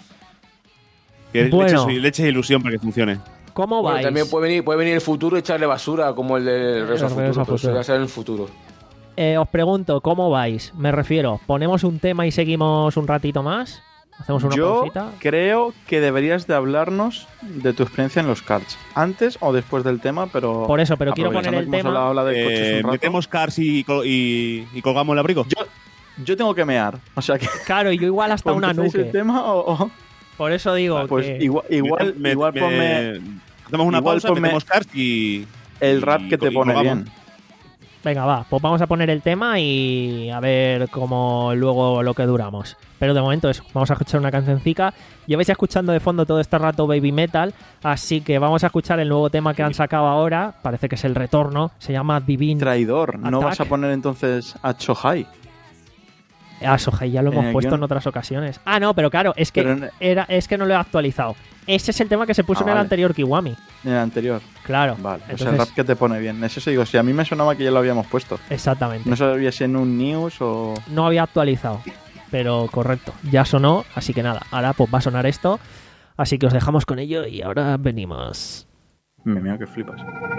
Que Bueno. le, eches, le eches ilusión para que funcione. ¿Cómo Bueno, vais? también puede venir, puede venir el futuro y echarle basura como el de Regreso al El Regreso Futuro, al pero eso Futuro. ya será en el futuro. Eh, os pregunto, ¿cómo vais? Me refiero, ¿ponemos un tema y seguimos un ratito más? ¿Hacemos una Yo pausita? creo que deberías de hablarnos de tu experiencia en los karts. Antes o después del tema, pero... Por eso, pero quiero poner aprovechando el que hemos tema. hablado- hablado de coches Eh, un rato, metemos cars y, col- y, y colgamos el abrigo. Yo, yo tengo que mear. O sea que... Claro, yo igual hasta ¿o una empezáis nuque. el tema o...? o- Por eso digo Pues que... igual, igual, Me- igual me- ponme Hacemos una igual pausa, ponme metemos cars y... el rap y- que te y pone colgamos. bien. Venga, va, pues vamos a poner el tema y a ver cómo luego lo que duramos. Pero de momento eso, vamos a escuchar una cancioncica. Lleváis escuchando de fondo todo este rato Baby Metal, así que vamos a escuchar el nuevo tema que han sacado ahora. Parece que es el retorno, se llama Divine. Traidor. ¿No Attack. vas a poner entonces a Chohai? Ah, Sohei ya lo hemos Eh, puesto yo- en otras ocasiones. Ah, no, pero claro, es que Pero en- era, es que no lo he actualizado. Ese es el tema que se puso Ah, en el vale. anterior Kiwami. En el anterior. Claro. Vale, pues entonces, el rap que te pone bien. Es eso, digo, si a mí me sonaba que ya lo habíamos puesto. exactamente. No sabía si en un news o... No había actualizado, pero correcto, ya sonó, así que nada, ahora pues va a sonar esto, así que os dejamos con ello y ahora venimos. Me meo que flipas.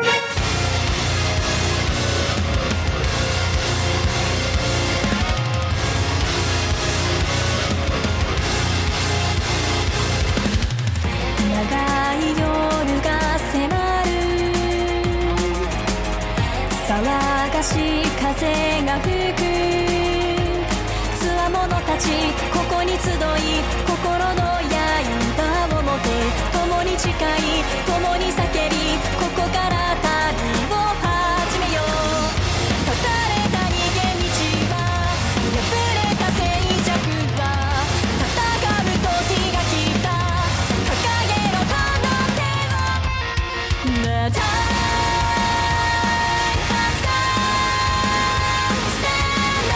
長い夜が迫る騒がしい風が吹く強者たちここに集い心の刃を持って共に誓い共に叫びここから旅を始めよう断たれた逃げ道は破れた静寂は戦う時が来た掲げろこの手を The time has come Stand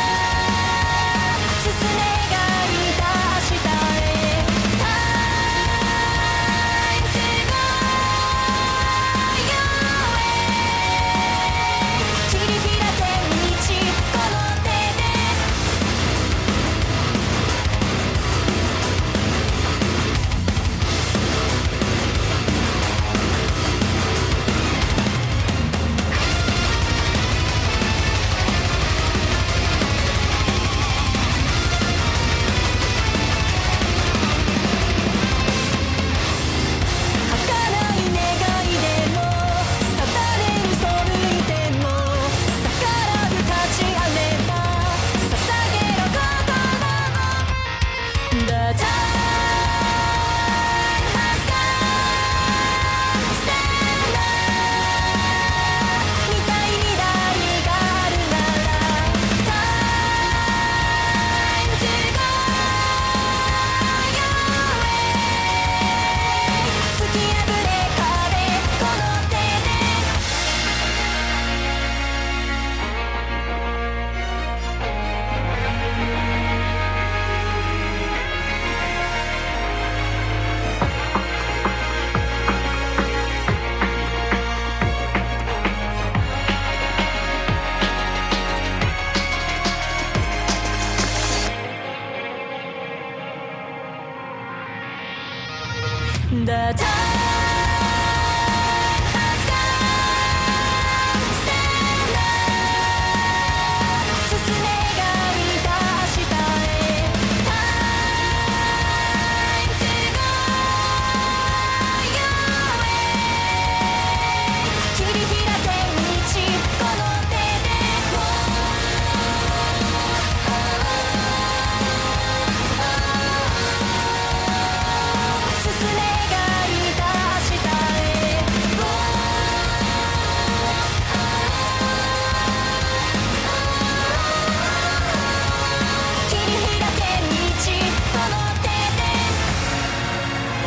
up 進めがいた明日へ Time to go your way 切り開け道この手で 儚い願いでも定めに背いても逆らう価値あれば捧げろ心を The time has come Stand up 見たい未来があるなら Time to go your way 突き破れ壁この手で The time has come Stand up 進めがいた明日へ Time to go your way 切り開け道この手で 進めがいた明日へ 切り開け道この手で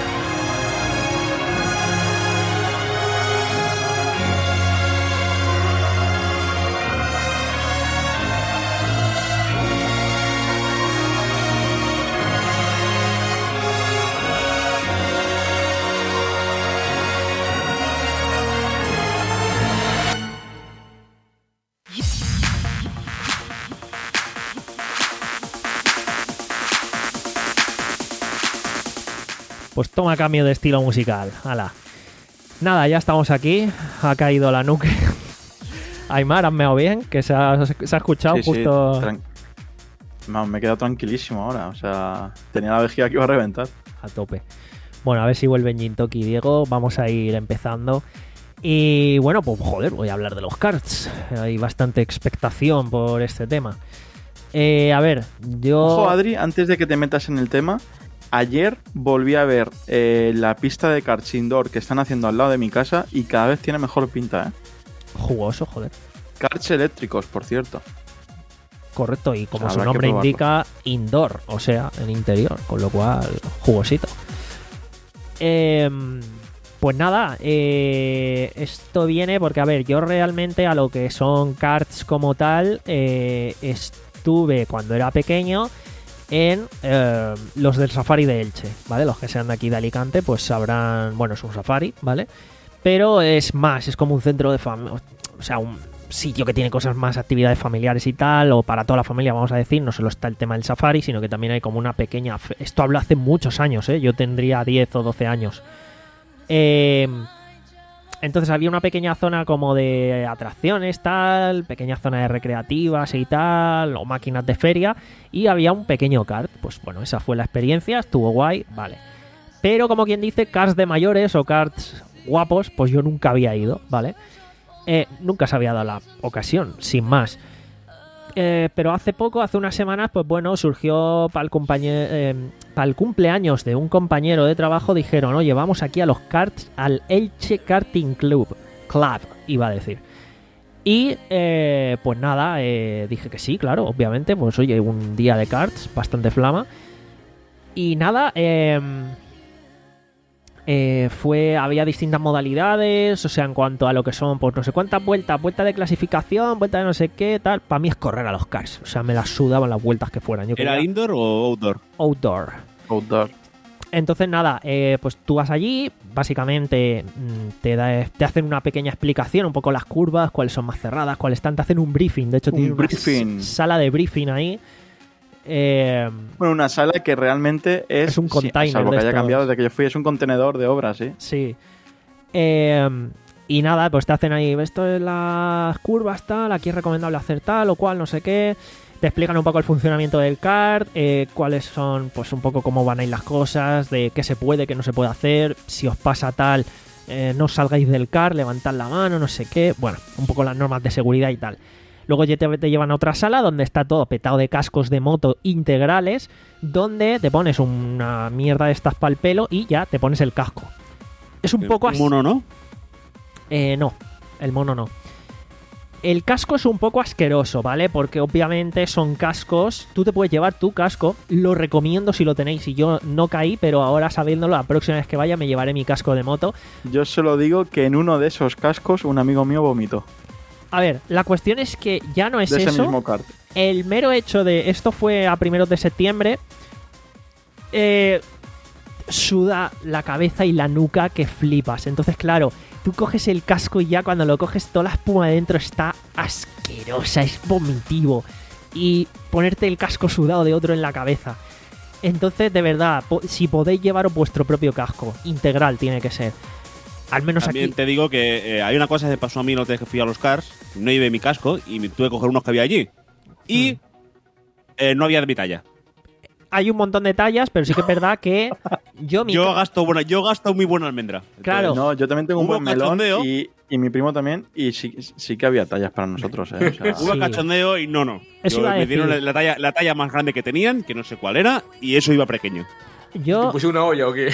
Pues toma cambio de estilo musical, ala. Nada, ya estamos aquí, ha caído la nuque. Aymar, ¿has meado bien? Que se ha, se ha escuchado Sí, sí, justo tran- Vamos, me he quedado tranquilísimo ahora. O sea, tenía la vejiga que iba a reventar. a tope. Bueno, a ver si vuelven Jintoki y Diego, vamos a ir empezando. Y bueno, pues joder, voy a hablar de los cards. Hay bastante expectación por este tema. Eh, a ver, yo... Ojo, Adri, antes de que te metas en el tema, ayer volví a ver eh, la pista de karts indoor que están haciendo al lado de mi casa y cada vez tiene mejor pinta, ¿eh? Jugoso, joder. Karts eléctricos, por cierto. Correcto, y como Habrá su que nombre probarlo. indica, indoor, o sea, en interior, con lo cual, jugosito. Eh, pues nada, eh, esto viene porque, a ver, yo realmente a lo que son cards como tal, eh, es, estuve cuando era pequeño en eh, los del Safari de Elche, ¿vale? Los que sean de aquí de Alicante, pues sabrán, bueno, es un safari, ¿vale? Pero es más, es como un centro de familia, o sea, un sitio que tiene cosas más, actividades familiares y tal, o para toda la familia, vamos a decir, no solo está el tema del safari, sino que también hay como una pequeña... Esto hablo hace muchos años, ¿eh? Yo tendría diez o doce años. Eh, entonces había una pequeña zona como de atracciones, tal, pequeña zona de recreativas y tal, o máquinas de feria, y había un pequeño kart. Pues bueno, esa fue la experiencia, estuvo guay, vale. Pero como quien dice, karts de mayores o karts guapos, pues yo nunca había ido, ¿vale? Eh, nunca se había dado la ocasión, sin más. Eh, pero hace poco, hace unas semanas, pues bueno, surgió para el, compañe- eh, para el cumpleaños de un compañero de trabajo, dijeron, oye, vamos aquí a los karts, al Elche Karting Club, Club, iba a decir. Y eh, pues nada, eh, dije que sí, claro, obviamente, pues oye, un día de karts, bastante flama. Y nada, eh... Eh, fue había distintas modalidades, o sea, en cuanto a lo que son, pues no sé cuántas vueltas, vuelta de clasificación, vuelta de no sé qué, tal. Para mí es correr a los cars, o sea, me las sudaban las vueltas que fueran. Yo ¿Era quería... indoor o outdoor? Outdoor. Outdoor. Entonces nada, eh, pues tú vas allí, básicamente te, da, te hacen una pequeña explicación, un poco las curvas, cuáles son más cerradas, cuáles están, te hacen un briefing, de hecho Un tiene una briefing. sala de briefing ahí. Eh, Bueno, una sala que realmente es... Es un container sí, salvo de que haya estos. cambiado desde que yo fui, es un contenedor de obras, ¿sí? Sí. Eh, y nada, pues te hacen ahí, esto es las curvas, tal, aquí es recomendable hacer tal o cual, no sé qué. Te explican un poco el funcionamiento del kart, eh, cuáles son, pues un poco cómo van a ir las cosas, de qué se puede, qué no se puede hacer, si os pasa tal, eh, no salgáis del kart, levantad la mano, no sé qué. Bueno, un poco las normas de seguridad y tal. Luego ya te, te llevan a otra sala donde está todo petado de cascos de moto integrales, donde te pones una mierda de estas pa'l pelo y ya te pones el casco. Es un poco ¿Un así. mono, no? Eh, no, el mono no. El casco es un poco asqueroso, ¿vale? Porque obviamente son cascos. Tú te puedes llevar tu casco. Lo recomiendo si lo tenéis. Y yo no caí, pero ahora sabiéndolo, la próxima vez que vaya me llevaré mi casco de moto. Yo solo digo que en uno de esos cascos un amigo mío vomitó. A ver, la cuestión es que ya no es De ese eso. mismo kart. El mero hecho de... Esto fue a primeros de septiembre. Eh, suda la cabeza y la nuca que flipas. Entonces, claro, tú coges el casco y ya cuando lo coges toda la espuma de dentro está asquerosa, es vomitivo. Y ponerte el casco sudado de otro en la cabeza. Entonces, de verdad, po- si podéis llevaros vuestro propio casco, integral tiene que ser. Al menos También aquí... te digo que eh, hay una cosa que me pasó a mí la otra vez que fui a los cars, no llevé mi casco y me tuve que coger unos que había allí. Y eh, no había de mi talla. Hay un montón de tallas, pero sí que es verdad que yo... Mi Yo ca- gasto buena, yo gasto muy buena almendra. Claro. No, yo también tengo un Hubo buen melón cachondeo. y, y mi primo también. Y sí, sí que había tallas para nosotros, ¿eh? O sea, Hubo Sí. cachondeo y no, no. Eso Yo- iba a me dieron la, decir. la talla, la talla más grande que tenían, que no sé cuál era, y eso iba pequeño. Yo... ¿Te puse una olla o qué?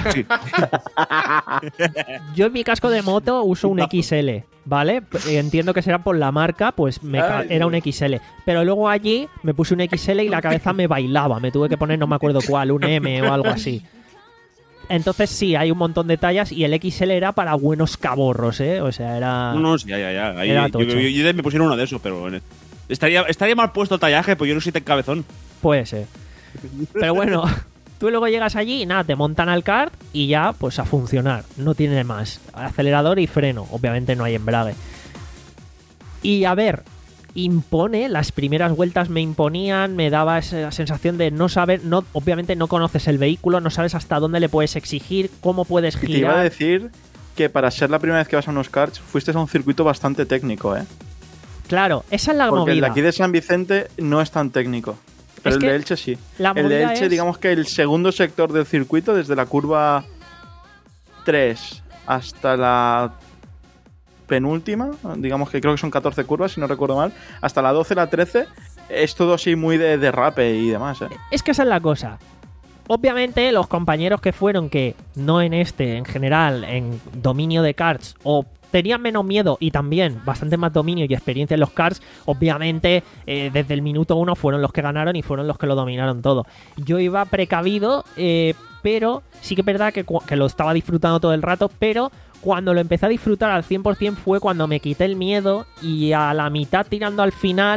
Yo en mi casco de moto uso un X L, ¿vale? P- Entiendo que será por la marca, pues me ca- Ay, era un Dios. X L. Pero luego allí me puse un X L y la cabeza me bailaba. Me tuve que poner, no me acuerdo cuál, un M o algo así. Entonces sí, hay un montón de tallas y el X L era para buenos caborros, ¿eh? O sea, era... No, no, sí, ya, ya, ya. Ahí, Era yo, tocho. yo- yo me pusieron uno de esos, pero eh, estaría, estaría mal puesto el tallaje, pues yo no soy tan cabezón. Puede ser. Pero bueno, tú luego llegas allí y nada, te montan al kart y ya, pues a funcionar. No tiene más. Acelerador y freno. Obviamente no hay embrague. Y a ver, impone, las primeras vueltas me imponían, me daba esa sensación de no saber, no, obviamente no conoces el vehículo, no sabes hasta dónde le puedes exigir, cómo puedes y te iba a girar. decir que para ser la primera vez que vas a unos karts, fuiste a un circuito bastante técnico, ¿eh? Claro, esa es la Porque el de movida. aquí de San Vicente no es tan técnico. Pero Es el que de Elche sí. la El de movida Elche, es- digamos que el segundo sector del circuito, desde la curva tres hasta la penúltima, digamos que creo que son catorce curvas, si no recuerdo mal, hasta la doce, la trece, es todo así muy de derrape y demás, ¿eh? Es que esa es la cosa. Obviamente los compañeros que fueron, que no en este, en general, en dominio de karts, o tenían menos miedo y también bastante más dominio y experiencia en los karts, obviamente eh, desde el minuto uno fueron los que ganaron y fueron los que lo dominaron todo. Yo iba precavido, eh, pero sí que es verdad que, cu- que lo estaba disfrutando todo el rato, pero cuando lo empecé a disfrutar al cien por ciento fue cuando me quité el miedo y a la mitad tirando al final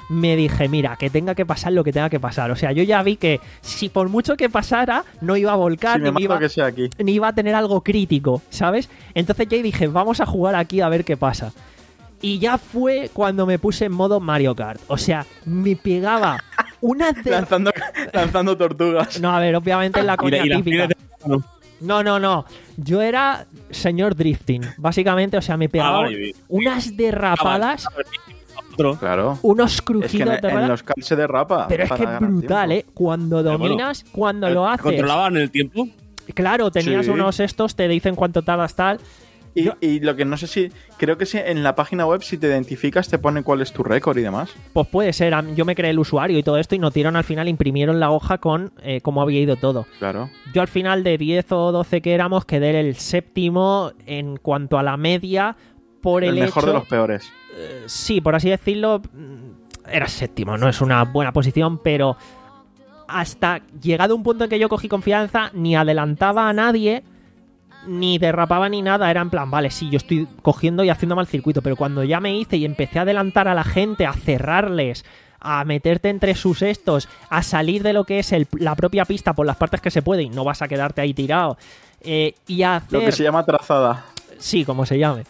me dije, mira, que tenga que pasar lo que tenga que pasar. O sea, yo ya vi que si por mucho que pasara, no iba a volcar, Si me ni, me mato iba, que sea aquí. ni iba a tener algo crítico, ¿sabes? Entonces ya dije, vamos a jugar aquí a ver qué pasa. Y ya fue cuando me puse en modo Mario Kart. O sea, me pegaba una de... Lanzando, lanzando tortugas. No, a ver, obviamente en la Y, coña la- y las típica. pieles de- No, no, no. Yo era señor drifting. Básicamente, o sea, me pegaba Ah, vale. unas derrapadas, Otro. Claro. unos Es que en, crujidos de en verdad. los karts se derrapa. Pero es para que es ganar brutal, tiempo. ¿eh? Cuando Pero bueno, dominas, cuando lo haces. ¿Controlaban el tiempo? Claro, tenías Sí. unos estos, te dicen cuánto tardas tal. Y, Yo- y lo que no sé si... Creo que si en la página web, si te identificas, te pone cuál es tu récord y demás. Pues puede ser. a- Yo me creé el usuario y todo esto y nos dieron al final, imprimieron la hoja con eh, cómo había ido todo. Claro. Yo al final de diez o doce que éramos quedé el séptimo en cuanto a la media por el, El mejor hecho... de los peores. Eh, sí, por así decirlo, mm, era séptimo, no es una buena posición, pero hasta llegado un punto en que yo cogí confianza, ni adelantaba a nadie, ni derrapaba ni nada, era en plan, vale, sí, yo estoy cogiendo y haciendo mal circuito, pero cuando ya me hice y empecé a adelantar a la gente, a cerrarles, a meterte entre sus estos, a salir de lo que es el- la propia pista por las partes que se puede y no vas a quedarte ahí tirado, eh, y a hacer... Lo que se llama trazada. Sí, como se llame.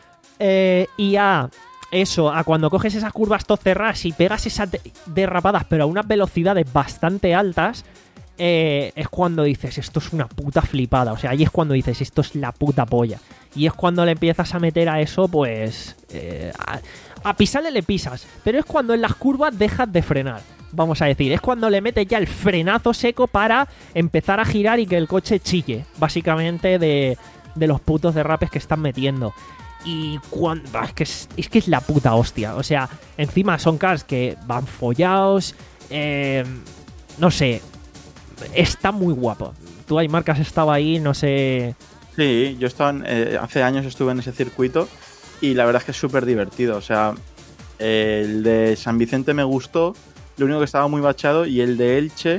Eh, y a eso, a cuando coges esas curvas todo cerradas y pegas esas de- derrapadas, pero a unas velocidades bastante altas, eh, es cuando dices, esto es una puta flipada. O sea, ahí es cuando dices, esto es la puta polla. Y es cuando le empiezas a meter a eso, pues... eh, a, a pisarle le pisas. Pero es cuando en las curvas dejas de frenar. Vamos a decir, es cuando le metes ya el frenazo seco para empezar a girar y que el coche chille. Básicamente de, de los putos derrapes que están metiendo. Y cuando, es, que es, es que es la puta hostia. O sea, encima son cars que van follados. Eh, no sé. Está muy guapo. Tú, hay marcas, estaba ahí, no sé. Sí, yo estaba en- eh, hace años estuve en ese circuito y la verdad es que es súper divertido. O sea, eh, el de San Vicente me gustó, lo único que estaba muy bachado, y el de Elche,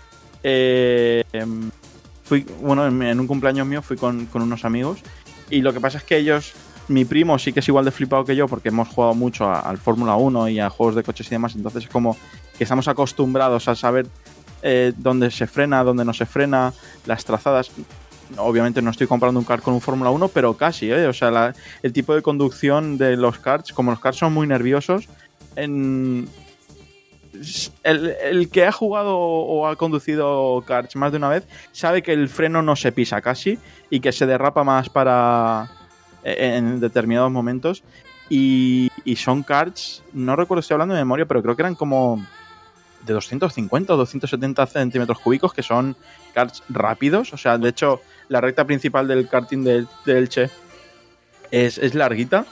eh, em, fui, bueno, en, en un cumpleaños mío fui con, con unos amigos y lo que pasa es que ellos, mi primo sí que es igual de flipado que yo porque hemos jugado mucho a- al Fórmula uno y a juegos de coches y demás, entonces es como que estamos acostumbrados a saber eh, dónde se frena, dónde no se frena, las trazadas. Obviamente no estoy comprando un kart con un Fórmula uno, pero casi, ¿eh? O sea, la- el tipo de conducción de los karts, como los karts son muy nerviosos, en... el, el que ha jugado o ha conducido karts más de una vez sabe que el freno no se pisa casi y que se derrapa más para en determinados momentos. Y, y son karts, no recuerdo si estoy hablando de memoria, pero creo que eran como de doscientos cincuenta o doscientos setenta centímetros cúbicos, que son karts rápidos. O sea, de hecho, la recta principal del karting de, de Elche es, es larguita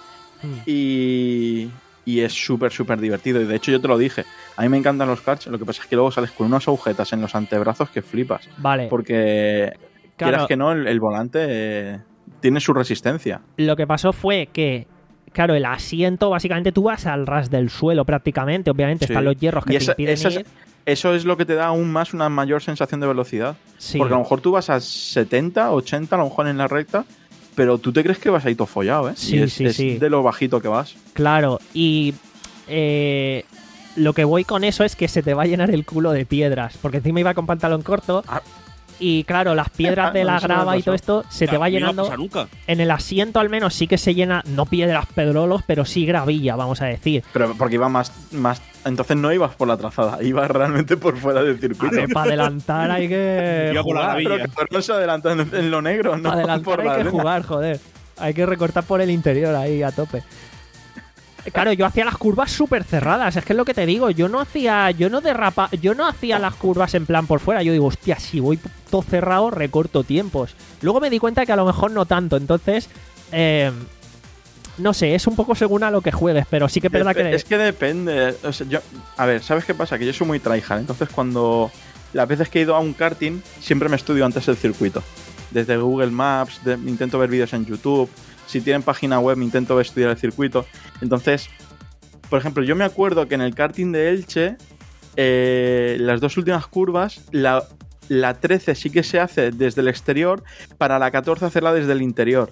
y, y es súper, súper divertido. Y de hecho, yo te lo dije, a mí me encantan los karts, lo que pasa es que luego sales con unas agujetas en los antebrazos que flipas. Vale. Porque, Claro. quieras que no, el, el volante eh, tiene su resistencia. Lo que pasó fue que, claro, el asiento, básicamente tú vas al ras del suelo prácticamente. Obviamente Sí. están los hierros que Y te esa- impiden esa es- ir. Eso es lo que te da aún más una mayor sensación de velocidad. Sí. Porque a lo mejor tú vas a setenta, ochenta, a lo mejor en la recta, pero tú te crees que vas ahí todo follado, ¿eh? Sí, y es, sí, es sí. de lo bajito que vas. Claro, y eh, lo que voy con eso es que se te va a llenar el culo de piedras. Porque encima iba con pantalón corto. Ah. Y claro, las piedras de la Eso me grava y pasó. todo esto se te va A mí no me llenando. pasa nunca. En el asiento al menos sí que se llena, no piedras pedrolos, pero sí gravilla, vamos a decir. Pero porque iba más, más. Entonces no ibas por la trazada, ibas realmente por fuera del A circuito. ver, para adelantar hay que Iba por la jugar. gravilla. Pero que no se adelanta en, en lo negro, no Para adelantar por la hay que arena. jugar, joder. Hay que recortar por el interior ahí a tope. Claro, yo hacía las curvas súper cerradas, es que es lo que te digo, yo no hacía, yo no derrapa, yo no hacía las curvas en plan por fuera, yo digo, hostia, si voy todo cerrado, recorto tiempos. Luego me di cuenta que a lo mejor no tanto, entonces, eh, no sé, es un poco según a lo que juegues, pero sí que es verdad Dep- que... Es que depende. O sea, yo, a ver, ¿sabes qué pasa? Que yo soy muy tryhard. Entonces, cuando las veces que he ido a un karting, siempre me estudio antes el circuito. Desde Google Maps, de- intento ver vídeos en YouTube. Si tienen página web, intento estudiar el circuito. Entonces, por ejemplo, yo me acuerdo que en el karting de Elche, eh, las dos últimas curvas, la, la trece sí que se hace desde el exterior, para la catorce hacerla desde el interior.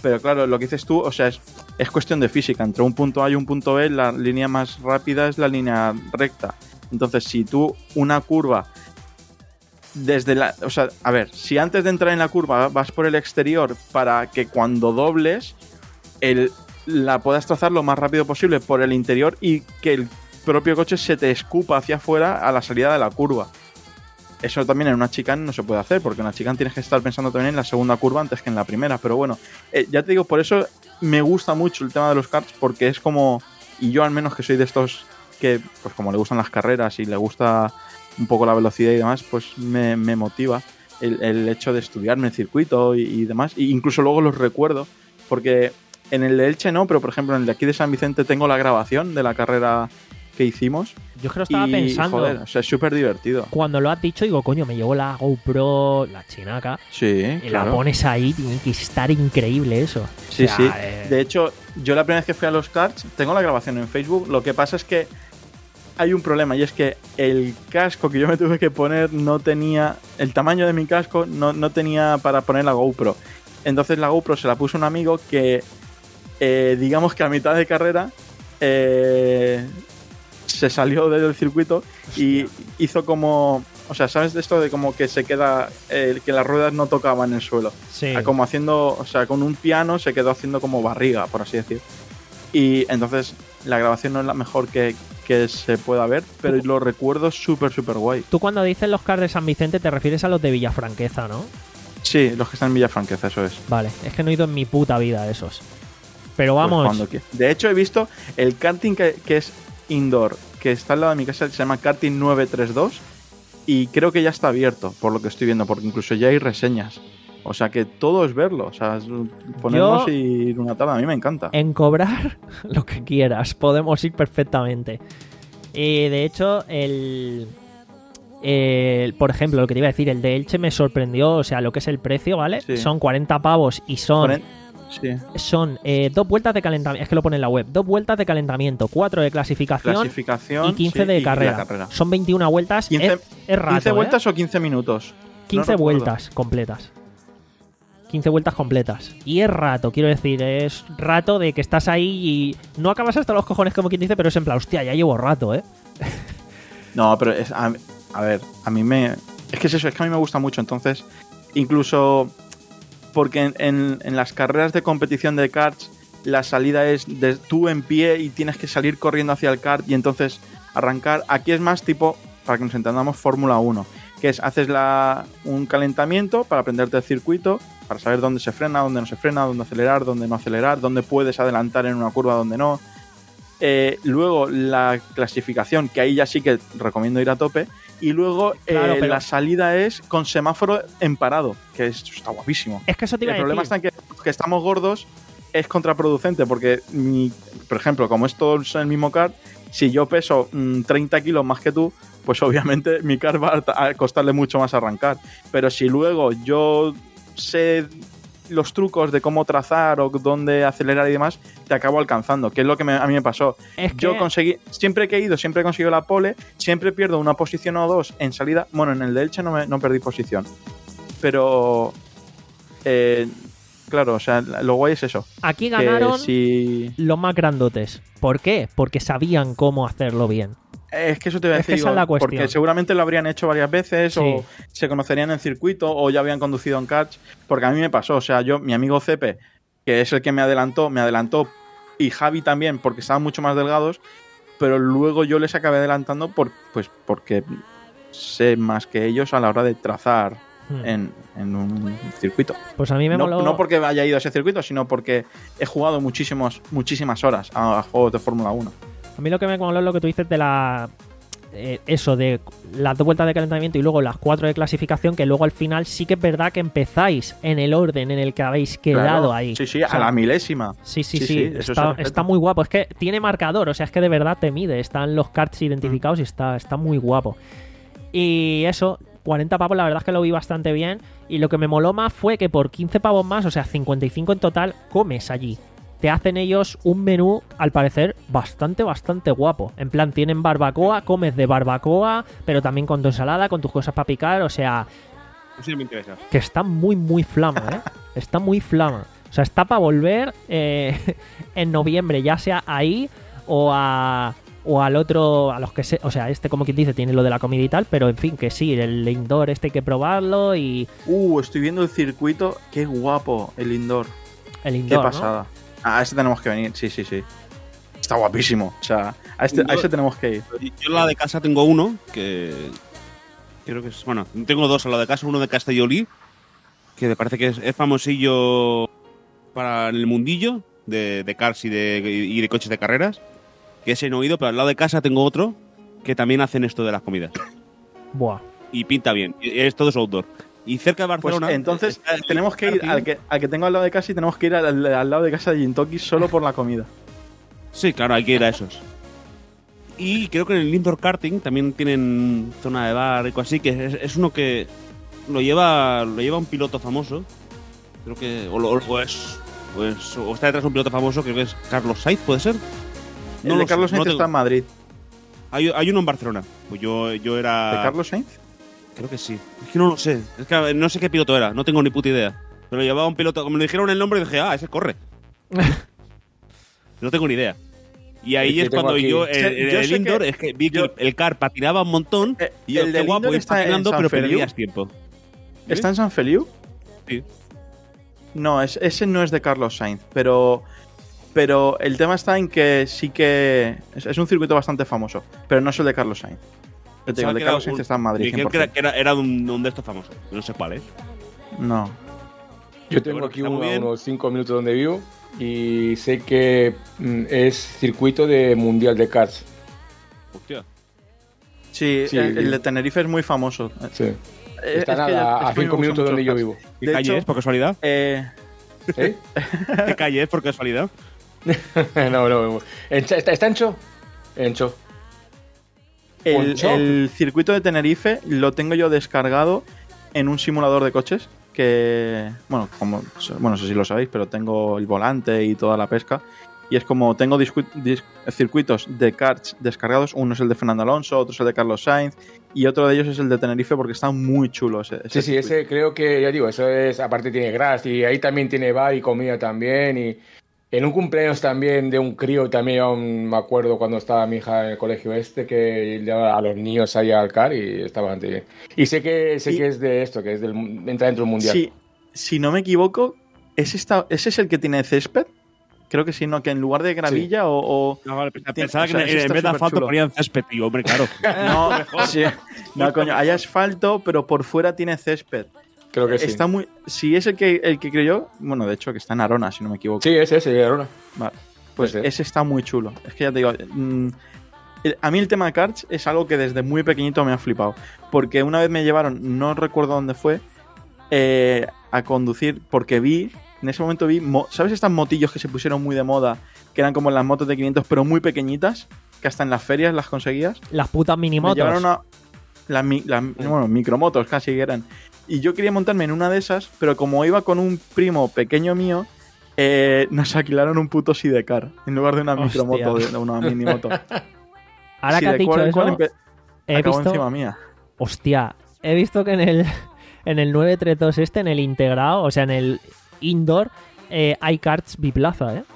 Pero claro, lo que dices tú, o sea, es, es cuestión de física. Entre un punto A y un punto B, la línea más rápida es la línea recta. Entonces, si tú una curva desde la... O sea, a ver, si antes de entrar en la curva vas por el exterior para que cuando dobles el, la puedas trazar lo más rápido posible por el interior y que el propio coche se te escupa hacia afuera a la salida de la curva. Eso también en una chicane no se puede hacer, porque en una chicane tienes que estar pensando también en la segunda curva antes que en la primera. Pero bueno, eh, ya te digo, por eso me gusta mucho el tema de los karts, porque es como... Y yo al menos que soy de estos que, pues como le gustan las carreras y le gusta un poco la velocidad y demás, pues me, me motiva el, el hecho de estudiarme el circuito y, y demás. E incluso luego los recuerdo, porque en el de Elche no, pero por ejemplo en el de aquí de San Vicente tengo la grabación de la carrera que hicimos. Yo es que lo estaba y, pensando. Joder, o sea, es súper divertido. Cuando lo has dicho, digo, coño, me llevo la GoPro, la chinaca, Sí, y claro. la pones ahí, tiene que estar increíble eso. Sí, O sea, sí. eh, De hecho, yo la primera vez que fui a los karts, tengo la grabación en Facebook. Lo que pasa es que hay un problema, y es que el casco que yo me tuve que poner no tenía... El tamaño de mi casco no, no tenía para poner la GoPro. Entonces la GoPro se la puso un amigo que, eh, digamos que a mitad de carrera, eh, se salió del circuito y hizo como... O sea, ¿sabes de esto de como que se queda... Eh, que las ruedas no tocaban el suelo? sí. Como haciendo... O sea, con un piano se quedó haciendo como barriga, por así decir. Y entonces la grabación no es la mejor que, que se pueda ver, pero lo recuerdo súper, súper guay. Tú cuando dices los karts de San Vicente te refieres a los de Villafranqueza, ¿no? Sí, los que están en Villafranqueza, eso es. Vale, es que no he ido en mi puta vida a esos. Pero Pues vamos, cuando quieras. De hecho, he visto el karting que, que es indoor, que está al lado de mi casa, se llama Karting nueve tres dos, y creo que ya está abierto, por lo que estoy viendo, porque incluso ya hay reseñas. O sea que todo es verlo, o sea, es ponernos Yo- y ir una tarde, a mí me encanta. en cobrar lo que quieras, podemos ir perfectamente. Y de hecho, el, el- por ejemplo, lo que te iba a decir, el de Elche me sorprendió, o sea, lo que es el precio, ¿vale? Sí. Son cuarenta pavos y son... Ponen- Sí. Son eh, dos vueltas de calentamiento, es que lo pone en la web, dos vueltas de calentamiento, cuatro de clasificación, Clasificación y quince sí, de y la carrera. carrera. Son veintiuna vueltas, quince, es, es rato, ¿quince ¿eh? vueltas o quince minutos? quince No recuerdo. vueltas completas. quince vueltas completas. Y es rato, quiero decir, es rato de que estás ahí y no acabas hasta los cojones como quien dice, pero es en plan, hostia, ya llevo rato, ¿eh? No, pero es, a, a ver, a mí me... Es que es eso, es que a mí me gusta mucho, entonces, incluso porque en, en, en las carreras de competición de karts, la salida es de tú en pie y tienes que salir corriendo hacia el kart y entonces arrancar. Aquí es más tipo, para que nos entendamos, Fórmula uno, que es, haces la, un calentamiento para aprenderte el circuito, para saber dónde se frena, dónde no se frena, dónde acelerar, dónde no acelerar, dónde puedes adelantar en una curva, dónde no. Eh, luego la clasificación, que ahí ya sí que recomiendo ir a tope. Y luego Claro, eh, pero- la salida es con semáforo en parado, que es- está guapísimo. Es que eso te iba El a problema decir. está en que, que estamos gordos, es contraproducente, porque, mi, por ejemplo, como es todo el mismo kart, si yo peso mmm, treinta kilos más que tú, pues obviamente mi kart va a, a costarle mucho más arrancar. Pero si luego yo sé los trucos de cómo trazar o dónde acelerar y demás, te acabo alcanzando, que es lo que me- a mí me pasó. Es que Yo conseguí, siempre que he ido, siempre he conseguido la pole, siempre pierdo una posición o dos en salida. Bueno, en el de Elche no, me, no perdí posición. Pero, eh, claro, o sea, lo guay es eso. aquí Que ganaron si... los más grandotes. ¿Por qué? Porque sabían cómo hacerlo bien. Es que eso te voy a Es que decir, esa es la digo, cuestión. porque seguramente lo habrían hecho varias veces Sí. o se conocerían en circuito o ya habían conducido en karts, porque a mí me pasó, o sea, yo, mi amigo Cepe, que es el que me adelantó, me adelantó, y Javi también, porque estaban mucho más delgados, pero luego yo les acabé adelantando por, pues porque sé más que ellos a la hora de trazar Hmm. en, en un circuito. Pues a mí me No, moló. no porque haya ido a ese circuito, sino porque he jugado muchísimos, muchísimas horas a, a juegos de Fórmula uno. A mí lo que me moló es lo que tú dices de la. eh, eso, de las dos vueltas de calentamiento y luego las cuatro de clasificación, que luego al final sí que es verdad que empezáis en el orden en el que habéis quedado Claro. ahí. Sí, sí, O sea, a la milésima. Sí, sí, Sí, sí, sí, eso se está, respeta. está muy guapo. Es que tiene marcador, o sea, es que de verdad te mide. Están los karts identificados y está, está muy guapo. Y eso, cuarenta pavos, la verdad es que lo vi bastante bien. Y lo que me moló más fue que por quince pavos más, o sea, cincuenta y cinco en total, comes allí. Te hacen ellos un menú, al parecer, bastante, bastante guapo. En plan, tienen barbacoa, comes de barbacoa, pero también con tu ensalada, con tus cosas para picar, o sea, Eso sí me interesa. que está muy, muy flama, ¿eh? Está muy flama. O sea, está para volver eh, en noviembre, ya sea ahí o a o al otro, a los que se, o sea, este como quien dice tiene lo de la comida y tal, pero en fin, que sí, el indoor este hay que probarlo y Uh, estoy viendo el circuito. Qué guapo el indoor. el Qué indoor, ¿no? pasada. Ah, a este tenemos que venir, sí, sí, sí. Está guapísimo. O sea, a este, a ese tenemos que ir. Yo en la de casa tengo uno que creo que es, bueno, tengo dos en la de casa, uno de Castellolí, que me parece que es, es famosillo para el mundillo de, de cars y de, y de coches de carreras, que ese no he oído, pero al lado de casa tengo otro que también hacen esto de las comidas. Buah. Y pinta bien, y es todo es outdoor. Y cerca de Pues Barcelona... entonces está el tenemos que ir karting. al que, al que tengo al lado de casa y tenemos que ir al, al- al lado de casa de Gintoki solo por la comida. Sí, claro, hay que ir a esos. Y creo que en el indoor karting también tienen zona de bar y cosas así, que es, es uno que lo lleva lo lleva un piloto famoso. Creo que o, lo- o es, o es- o está detrás de un piloto famoso, creo que es Carlos Sainz, ¿puede ser? El No de lo Carlos sé, no Sainz tengo- está en Madrid. Hay, hay uno en Barcelona. Pues yo, yo era... ¿De Carlos Sainz? Creo que sí. Es que no lo sé. Es que no sé qué piloto era. No tengo ni puta idea. Pero llevaba un piloto... Como me dijeron el nombre, dije, ah, ese corre. No tengo ni idea. Y ahí Es que es tengo cuando aquí- yo... El, Sí, el- yo el sé indoor que- es que vi que yo- el, el car patinaba un montón. Eh, y yo, el qué del guapo, indoor ir está en patinando, San pero Feliu. perdías tiempo. ¿Está en San Feliu? Sí. No, es, ese no es de Carlos Sainz, pero pero el tema está en que sí que es, es un circuito bastante famoso, pero no es el de Carlos Sainz. Yo te digo, Pensaba el de que era Carlos Sainz un- está en Madrid. Dijeron que era, que era, era un, un de estos famosos. No sé cuál, ¿eh? cien por ciento. No. Yo tengo Bueno, aquí está muy uno, a bien. unos cinco minutos donde vivo y sé que mm, es circuito de mundial de karts. Hostia. Sí, Sí, el, el sí. de Tenerife es muy famoso. Sí. Eh, Está es que nada, ya- es a que me cinco gustan minutos mucho donde los yo cars. vivo. ¿Qué De calle hecho, es, por casualidad? Eh, ¿Eh? ¿Qué calle es, por casualidad? no, no. ¿Está, está Encho? Encho. el, Poncho. el circuito de Tenerife lo tengo yo descargado en un simulador de coches que, bueno, como, bueno, no sé si lo sabéis, pero tengo el volante y toda la pesca. Y es como tengo discu- dis- circuitos de karts descargados. Uno es el de Fernando Alonso, otro es el de Carlos Sainz y otro de ellos es el de Tenerife porque está muy chulo ese. ese Sí, sí, circuito. ese creo que, ya digo, eso es, aparte tiene grass y ahí también tiene bar y comida también y en un cumpleaños también de un crío también, yo me acuerdo cuando estaba mi hija en el colegio este que llevaba a los niños ahí al car y está bastante bien. Y sé que sé Y- que es de esto, que es del entra dentro del mundial. Sí, si no me equivoco, ¿ese, está, ¿ese es el que tiene césped? Creo que sí, ¿no? Que en lugar de gravilla o... o- No, vale, pensaba Tiene- pensaba o sea, que ese en, en está vez de asfalto superchulo. ponían césped, tío. Hombre, claro. No, sí. No, coño, hay asfalto, pero por fuera tiene césped. Creo que sí. Está muy... Si es el que, el que creo yo, bueno, de hecho que está en Arona, si no me equivoco. Sí, ese, ese, Arona. Vale. Pues Puede ser. ese está muy chulo. Es que ya te digo, mm, el- a mí el tema de karts es algo que desde muy pequeñito me ha flipado. Porque una vez me llevaron, no recuerdo dónde fue, eh, a conducir, porque vi, en ese momento vi, mo- ¿sabes estas motillos que se pusieron muy de moda? Que eran como las motos de quinientos, pero muy pequeñitas, que hasta en las ferias las conseguías. Las putas Me minimotos. llevaron a las, mi- las- bueno, micromotos casi que eran. Y yo quería montarme en una de esas, pero como iba con un primo pequeño mío, eh, nos alquilaron un puto sidecar en lugar de una Hostia. micromoto, de, de una minimoto. Ahora que has Sidecar, dicho el cual eso, empe- he acabó visto... encima mía. Hostia, he visto que en el, en el nueve tres dos este, en el integrado, o sea, en el indoor, eh, hay karts biplaza, ¿eh?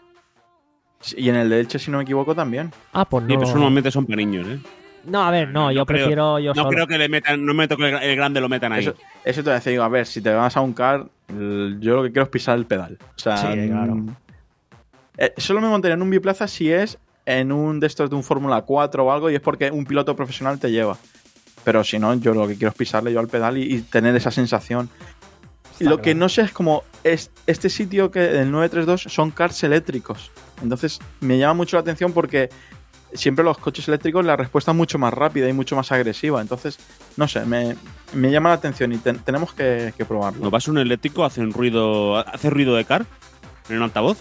Sí, y en el de Elche, si no me equivoco, también. Ah, pues Sí, no. pero eso normalmente son para niños, ¿eh? No, a ver, no, No yo creo- prefiero yo No solo. creo que le metan, no me toque el, el grande lo metan ahí. Eso, eso te voy a decir, digo, a ver, si te vas a un car, el- yo lo que quiero es pisar el pedal. O sea, Sí, claro. mm, eh, solo me montaría en un biplaza si es en un de estos de un Fórmula cuatro o algo y es porque un piloto profesional te lleva. Pero si no, yo lo que quiero es pisarle yo al pedal y, y tener esa sensación. Está Lo que claro. no sé es como es, este sitio que el nueve tres dos son cars eléctricos. Entonces me llama mucho la atención porque siempre los coches eléctricos la respuesta es mucho más rápida y mucho más agresiva. Entonces, no sé, me, me llama la atención y ten- tenemos que, que probarlo. ¿No pasa un eléctrico? ¿Hace un ruido, hace ruido de car? ¿En un altavoz?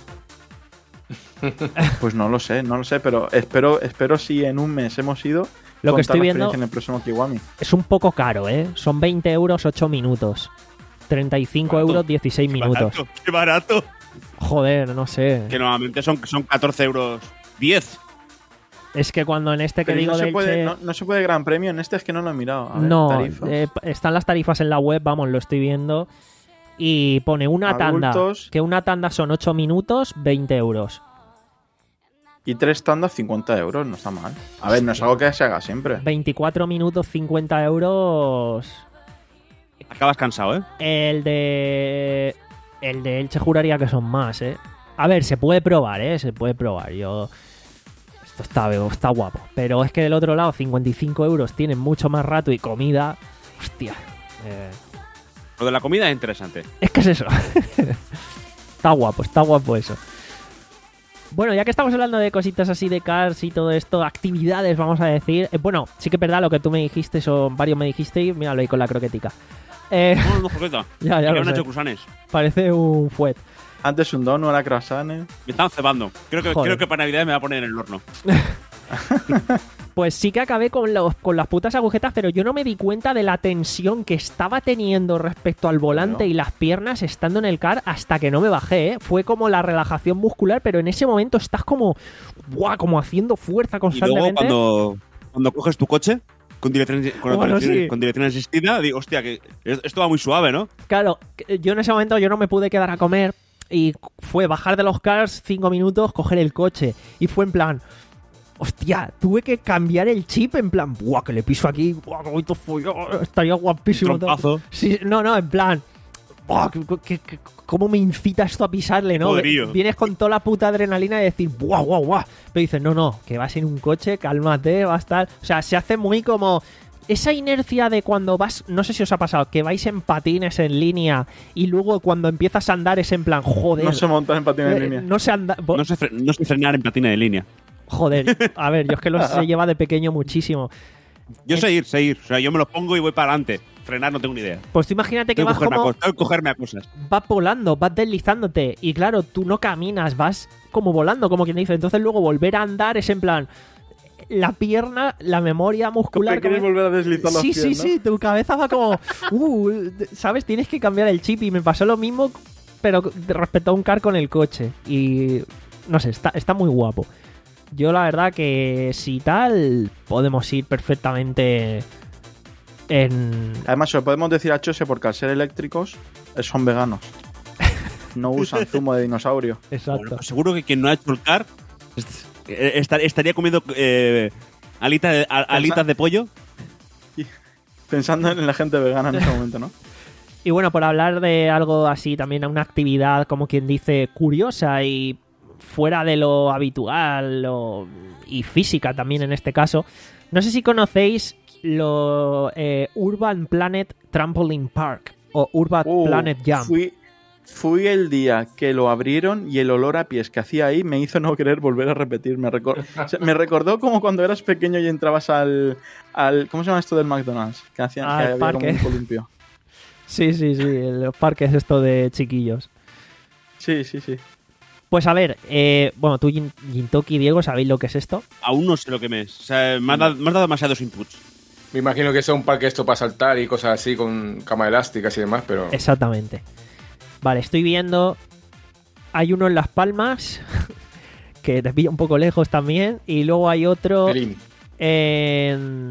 Pues no lo sé, no lo sé, pero espero, espero si en un mes hemos ido Lo que contar estoy la viendo experiencia en el próximo Kiwami. es un poco caro, ¿eh? Son veinte euros ocho minutos. treinta y cinco Barato. euros dieciséis minutos. Barato, ¡Qué barato! Joder, no sé. Que normalmente son, son catorce euros diez. Es que cuando en este que Pero digo no, se del puede, Che- no, no se puede gran premio, en este es que no lo he mirado. A ver, no, tarifas. eh, están las tarifas en la web, vamos, lo estoy viendo. Y pone una tanda, Adultos. que una tanda son ocho minutos, veinte euros. Y tres tandas, cincuenta euros, no está mal. A ver, no es algo que se haga siempre. veinticuatro minutos, cincuenta euros. Acabas cansado, ¿eh? El de... El de Elche juraría que son más, ¿eh? A ver, se puede probar, ¿eh? Se puede probar. Yo... Esto está, está guapo. Pero es que del otro lado, cincuenta y cinco euros tienen mucho más rato y comida. Hostia. Eh... Lo de la comida es interesante. Es que es eso. Está guapo, está guapo eso. Bueno, ya que estamos hablando de cositas así de cars y todo esto, actividades, vamos a decir. Eh, bueno, sí que es verdad lo que tú me dijiste, o varios me dijisteis. Míralo ahí con la croquetica. Eh, No, no, croqueta. ya, ya Que lo han sé. hecho cruzanes. Parece un fuet. Antes un donut, ahora croissants. Me están cebando. Creo que, Joder. creo que para Navidad me va a poner en el horno. Pues sí que acabé con, los, con las putas agujetas, pero yo no me di cuenta de la tensión que estaba teniendo respecto al volante Claro. y las piernas estando en el car hasta que no me bajé, ¿eh? Fue como la relajación muscular, pero en ese momento estás como, ¡buah! Como haciendo fuerza Y constantemente. luego cuando, cuando coges tu coche con dirección, con, Bueno, dirección, sí. con dirección asistida, digo, hostia, que esto va muy suave, ¿no? Claro, yo en ese momento yo no me pude quedar a comer y fue bajar de los cars cinco minutos, coger el coche y fue en plan... Hostia, tuve que cambiar el chip en plan, buah, que le piso aquí, buah, que voy todo follado, estaría guapísimo. todo". Trompazo. Sí, no, no, en plan, buah, que- que- que- ¿cómo me incita esto a pisarle, no? Poderío. Vienes con toda la puta adrenalina y decir, buah, buah, buah. Pero dices, no, no, que vas en un coche, cálmate, va a estar... O sea, se hace muy como... Esa inercia de cuando vas, no sé si os ha pasado, que vais en patines en línea y luego cuando empiezas a andar es en plan, joder. No se montan en patines en eh, línea. No se anda... No sé, fre- no sé frenar en patina de línea. Joder, a ver, yo es que lo se lleva de pequeño muchísimo. Yo Eh. sé ir, sé ir. O sea, yo me lo pongo y voy para adelante. Frenar no tengo ni idea. Pues tú imagínate que Tengo que vas cogerme, a como... cosas, tengo que cogerme a cosas. Vas volando, vas deslizándote. Y claro, tú no caminas, vas como volando, como quien dice. Entonces luego volver a andar es en plan... La pierna, la memoria muscular... ¿Te quieres como- volver a deslizar los Sí, pies, sí, no? sí, tu cabeza va como... Uh, ¿sabes? Tienes que cambiar el chip y me pasó lo mismo, pero respecto a un car con el coche. Y... No sé, está, está muy guapo. Yo la verdad que si tal, podemos ir perfectamente en... Además, se lo podemos decir a Chose porque al ser eléctricos eh, son veganos. No usan zumo de dinosaurio. Exacto. Bueno, pues seguro que quien no ha hecho el car est- eh, estar- estaría comiendo eh, alita de- a- alitas de pollo. Pensando en la gente vegana en ese momento, ¿no? Y bueno, por hablar de algo así, también una actividad, como quien dice, curiosa y fuera de lo habitual o- y física también en este caso. No sé si conocéis lo eh, Urban Planet Trampoline Park o Urban Uh, Planet Jump. Fui, fui el día que lo abrieron y el olor a pies que hacía ahí me hizo no querer volver a repetir. Me, recor- o sea, me recordó como cuando eras pequeño y entrabas al, al... ¿Cómo se llama esto del McDonald's? Que, hacían, Al que había parque. como un columpio. Sí, sí, sí, los parques esto de chiquillos. Sí, sí, sí. Pues a ver, eh, bueno, tú, Gin- Gintoki, Diego, ¿sabéis lo que es esto? Aún no sé lo que me es. O sea, me has dado, me has dado demasiados inputs. Me imagino que es un parque esto para saltar y cosas así con cama elásticas y demás, pero... Exactamente. Vale, estoy viendo. Hay uno en Las Palmas, que te pilla un poco lejos también. Y luego hay otro Pelín. en.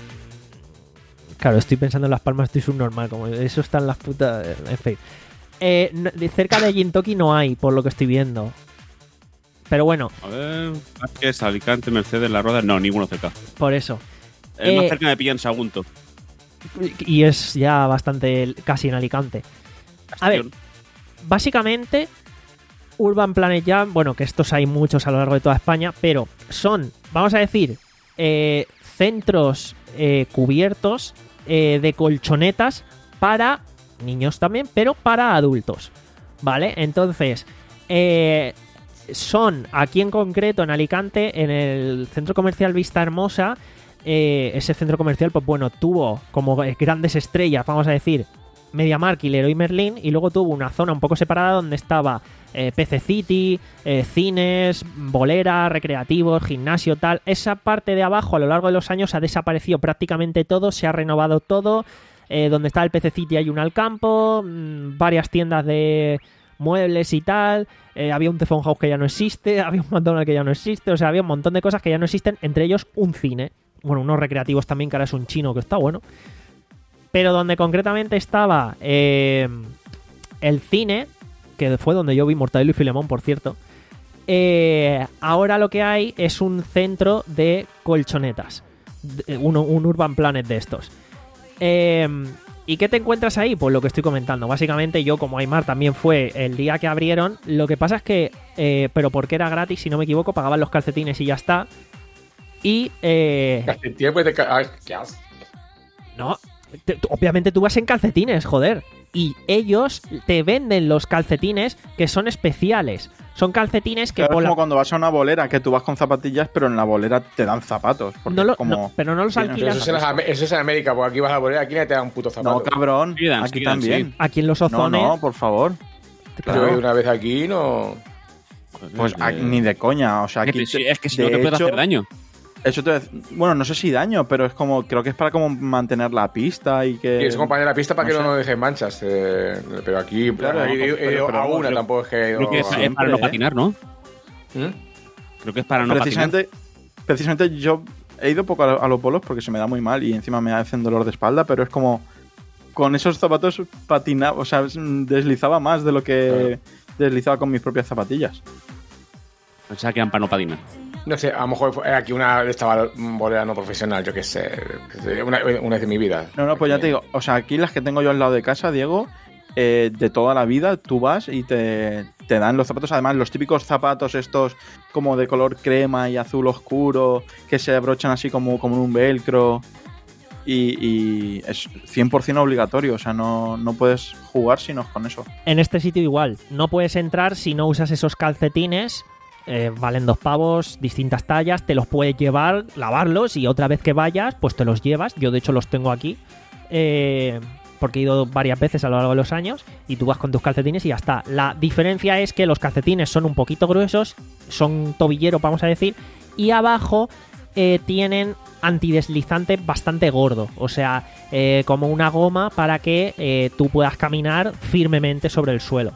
Claro, estoy pensando en Las Palmas, estoy subnormal. Como eso está en las putas. En fin. Eh, no- de cerca de Gintoki no hay, por lo que estoy viendo. Pero bueno, A ver, Vázquez, Alicante, Mercedes, La Roda. No, ninguno cerca. por eso. El Eh, más cerca me pilla en Sagunto. Y es ya bastante casi en Alicante. A ver, básicamente, Urban Planet Jam, bueno, que estos hay muchos a lo largo de toda España, pero son, vamos a decir, eh, centros eh, cubiertos eh, de colchonetas para niños también, pero para adultos, ¿vale? Entonces, eh, son aquí en concreto en Alicante, en el centro comercial Vista Hermosa. Eh, ese centro comercial, pues bueno, tuvo como grandes estrellas, vamos a decir, MediaMarkt y Leroy Merlin, y luego tuvo una zona un poco separada donde estaba eh, P C City, eh, cines, bolera, recreativos, gimnasio, tal. Esa parte de abajo a lo largo de los años ha desaparecido prácticamente todo, se ha renovado todo. Eh, donde está el P C City hay un Alcampo, mmm, varias tiendas de muebles y tal, eh, había un Telephone House que ya no existe, había un McDonald's que ya no existe, o sea, había un montón de cosas que ya no existen, entre ellos un cine. Bueno, unos recreativos también, que ahora es un chino que está bueno. Pero donde concretamente estaba eh, el cine, que fue donde yo vi Mortadelo y Filemón, por cierto, eh, ahora lo que hay es un centro de colchonetas, un, un Urban Planet de estos. Eh, ¿Y qué te encuentras ahí? Pues lo que estoy comentando. Básicamente yo, como Aymar también fue el día que abrieron, lo que pasa es que, eh, pero porque era gratis, si no me equivoco, pagaban los calcetines y ya está. Y... Eh, Calcetines, pues, de ca- ay, ¿qué haces? no, te- tú- obviamente tú vas en calcetines, joder. Y ellos te venden los calcetines que son especiales. Son calcetines que Claro, por es la- como cuando vas a una bolera, que tú vas con zapatillas, pero en la bolera te dan zapatos. Porque no lo- es como... no, pero no los Sí, no sé, Pero alquilas. eso, es en, las- eso es en América, porque aquí vas a la bolera, aquí nadie te da un puto zapato. No, cabrón, Sí dan, aquí sí dan, también. sí. Aquí en los No, ozones. no, por favor. Yo Claro. he ido una vez aquí, no. Pues Eh, aquí, ni de coña, o sea, es aquí... que, sí, te- es que si de no te puede hecho, hacer daño. Eso te, bueno, no sé si daño, pero es como, creo que es para como mantener la pista y que... Y es compañero de la pista para no que sé. no dejen manchas. eh, pero aquí, Claro, aquí he ido- he pero- ido pero a vamos, una, creo- tampoco es que he ido Creo que es, a- es siempre, para no ¿eh? patinar, ¿no? ¿Mm? Creo que es para no precisamente, precisamente yo he ido poco a, a los bolos porque se me da muy mal y encima me hacen dolor de espalda, pero es como con esos zapatos patinaba, o sea, deslizaba más de lo que deslizaba con mis propias zapatillas. patinar. Pensaba que eran para no patinar. No sé, a lo mejor fue aquí una de esta bolera no profesional, yo qué sé. Una, una vez de mi vida. No, no, pues ya te digo, o sea, aquí las que tengo yo al lado de casa, Diego, eh, de toda la vida, tú vas y te, te dan los zapatos, además los típicos zapatos estos como de color crema y azul oscuro, que se abrochan así como, como en un velcro, y, y es cien por ciento obligatorio, o sea, no, no puedes jugar sino con eso. En este sitio igual. No puedes entrar si no usas esos calcetines. Eh, valen dos pavos, distintas tallas. Te los puedes llevar, lavarlos y otra vez que vayas, pues te los llevas. Yo de hecho los tengo aquí. Eh, porque he ido varias veces a lo largo de los años. Y tú vas con tus calcetines y ya está. La diferencia es que los calcetines son un poquito gruesos. Son tobillero, vamos a decir. Y abajo eh, tienen antideslizante bastante gordo. O sea, eh, como una goma para que eh, tú puedas caminar firmemente sobre el suelo.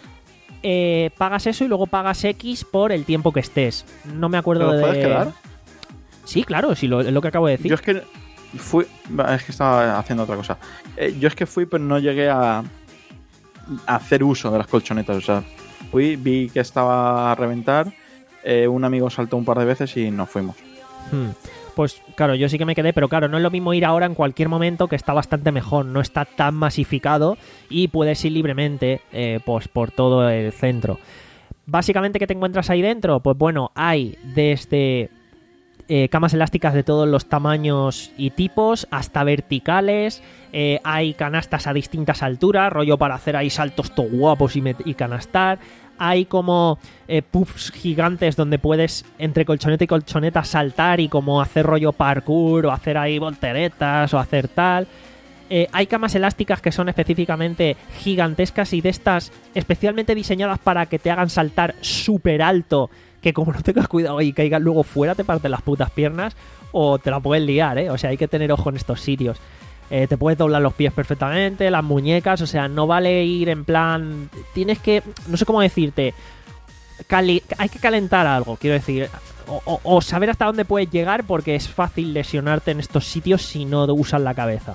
Eh, pagas eso y luego pagas X por el tiempo que estés. No me acuerdo ¿Te los de... puedes quedar? Sí, claro, sí, lo, es lo que acabo de decir. Yo es que fui, es que estaba haciendo otra cosa. Eh, yo es que fui, pero no llegué a, a hacer uso de las colchonetas. O sea, fui, vi que estaba a reventar, eh, un amigo saltó un par de veces y nos fuimos. Hmm. Pues claro, yo sí que me quedé, pero claro, no es lo mismo ir ahora en cualquier momento, que está bastante mejor, no está tan masificado y puedes ir libremente eh, pues, por todo el centro. Básicamente, ¿qué te encuentras ahí dentro? Pues bueno, hay desde eh, camas elásticas de todos los tamaños y tipos, hasta verticales, eh, hay canastas a distintas alturas, rollo para hacer ahí saltos todo guapos y, met- y canastar. Hay como eh, puffs gigantes donde puedes entre colchoneta y colchoneta saltar y como hacer rollo parkour o hacer ahí volteretas o hacer tal. Eh, hay camas elásticas que son específicamente gigantescas y de estas especialmente diseñadas para que te hagan saltar súper alto, que como no tengas cuidado y caigas luego fuera te parten las putas piernas o te la puedes liar, ¿eh? O sea, hay que tener ojo en estos sitios. Eh, te puedes doblar los pies perfectamente, las muñecas, o sea, no vale ir en plan... Tienes que... No sé cómo decirte. Cali- hay que calentar algo, quiero decir. O, o- o saber hasta dónde puedes llegar porque es fácil lesionarte en estos sitios si no usas la cabeza.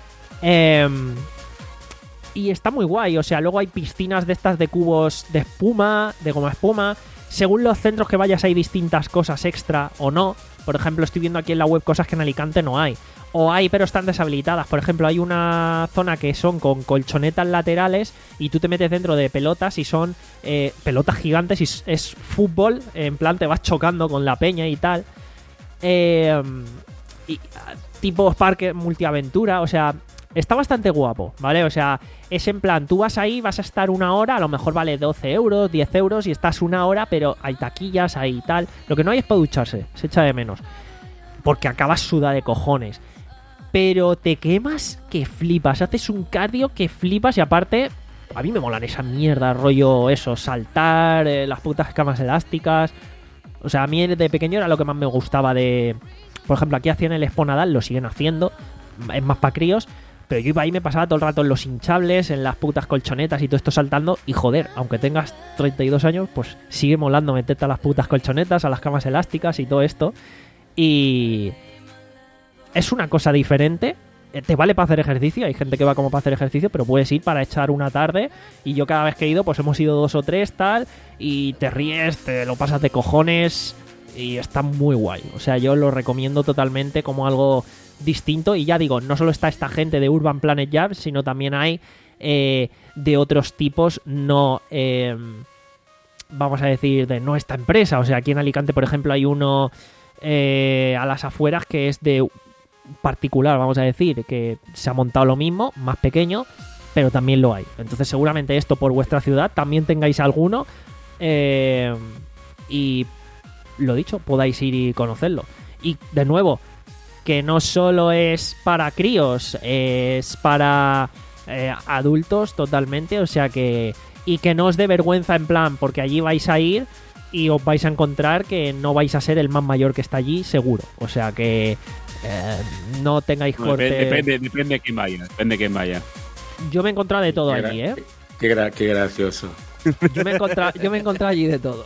Em, y está muy guay, o sea, luego hay piscinas de estas de cubos de espuma, de goma espuma. Según los centros que vayas hay distintas cosas extra o no. Por ejemplo, estoy viendo aquí en la web cosas que en Alicante no hay. O hay, pero están deshabilitadas. Por ejemplo, hay una zona que son con colchonetas laterales y tú te metes dentro de pelotas y son eh, pelotas gigantes y es, es fútbol. En plan, te vas chocando con la peña y tal. Eh, y, tipo parque multiaventura, o sea, está bastante guapo, ¿vale? O sea, es en plan, tú vas ahí, vas a estar una hora, a lo mejor vale doce euros, diez euros y estás una hora, pero hay taquillas, hay tal. Lo que no hay es para ducharse, se echa de menos. Porque acabas suda de cojones. Pero te quemas que flipas, haces un cardio que flipas y aparte, a mí me molan esa mierda, rollo eso, saltar, eh, las putas camas elásticas. O sea, a mí de pequeño era lo que más me gustaba de... Por ejemplo, aquí hacían el Expo Nadal, lo siguen haciendo, es más para críos, pero yo iba ahí, me pasaba todo el rato en los hinchables, en las putas colchonetas y todo esto saltando, y joder, aunque tengas treinta y dos años, pues sigue molando meterte a las putas colchonetas, a las camas elásticas y todo esto. Y... es una cosa diferente, eh, te vale para hacer ejercicio, hay gente que va como para hacer ejercicio, pero puedes ir para echar una tarde, y yo cada vez que he ido, pues hemos ido dos o tres, tal, y te ríes, te lo pasas de cojones, y está muy guay. O sea, yo lo recomiendo totalmente como algo distinto, y ya digo, no solo está esta gente de Urban Planet Jam, sino también hay eh, de otros tipos, no... Eh, vamos a decir, de no esta empresa. O sea, aquí en Alicante, por ejemplo, hay uno eh, a las afueras que es de particular, vamos a decir, que se ha montado lo mismo, más pequeño, pero también lo hay. Entonces, seguramente esto por vuestra ciudad también tengáis alguno eh, y, lo dicho, podáis ir y conocerlo. Y, de nuevo, que no solo es para críos, es para eh, adultos totalmente, o sea que... Y que no os dé vergüenza en plan, porque allí vais a ir y os vais a encontrar que no vais a ser el más mayor que está allí, seguro. O sea que eh, no tengáis No, corte. depende, depende, depende de quién vaya. Depende de quién vaya. Yo me he encontrado de todo Qué allí, gra- ¿eh? Qué, gra- qué gracioso. Yo me he encontrado, yo me he encontrado allí de todo.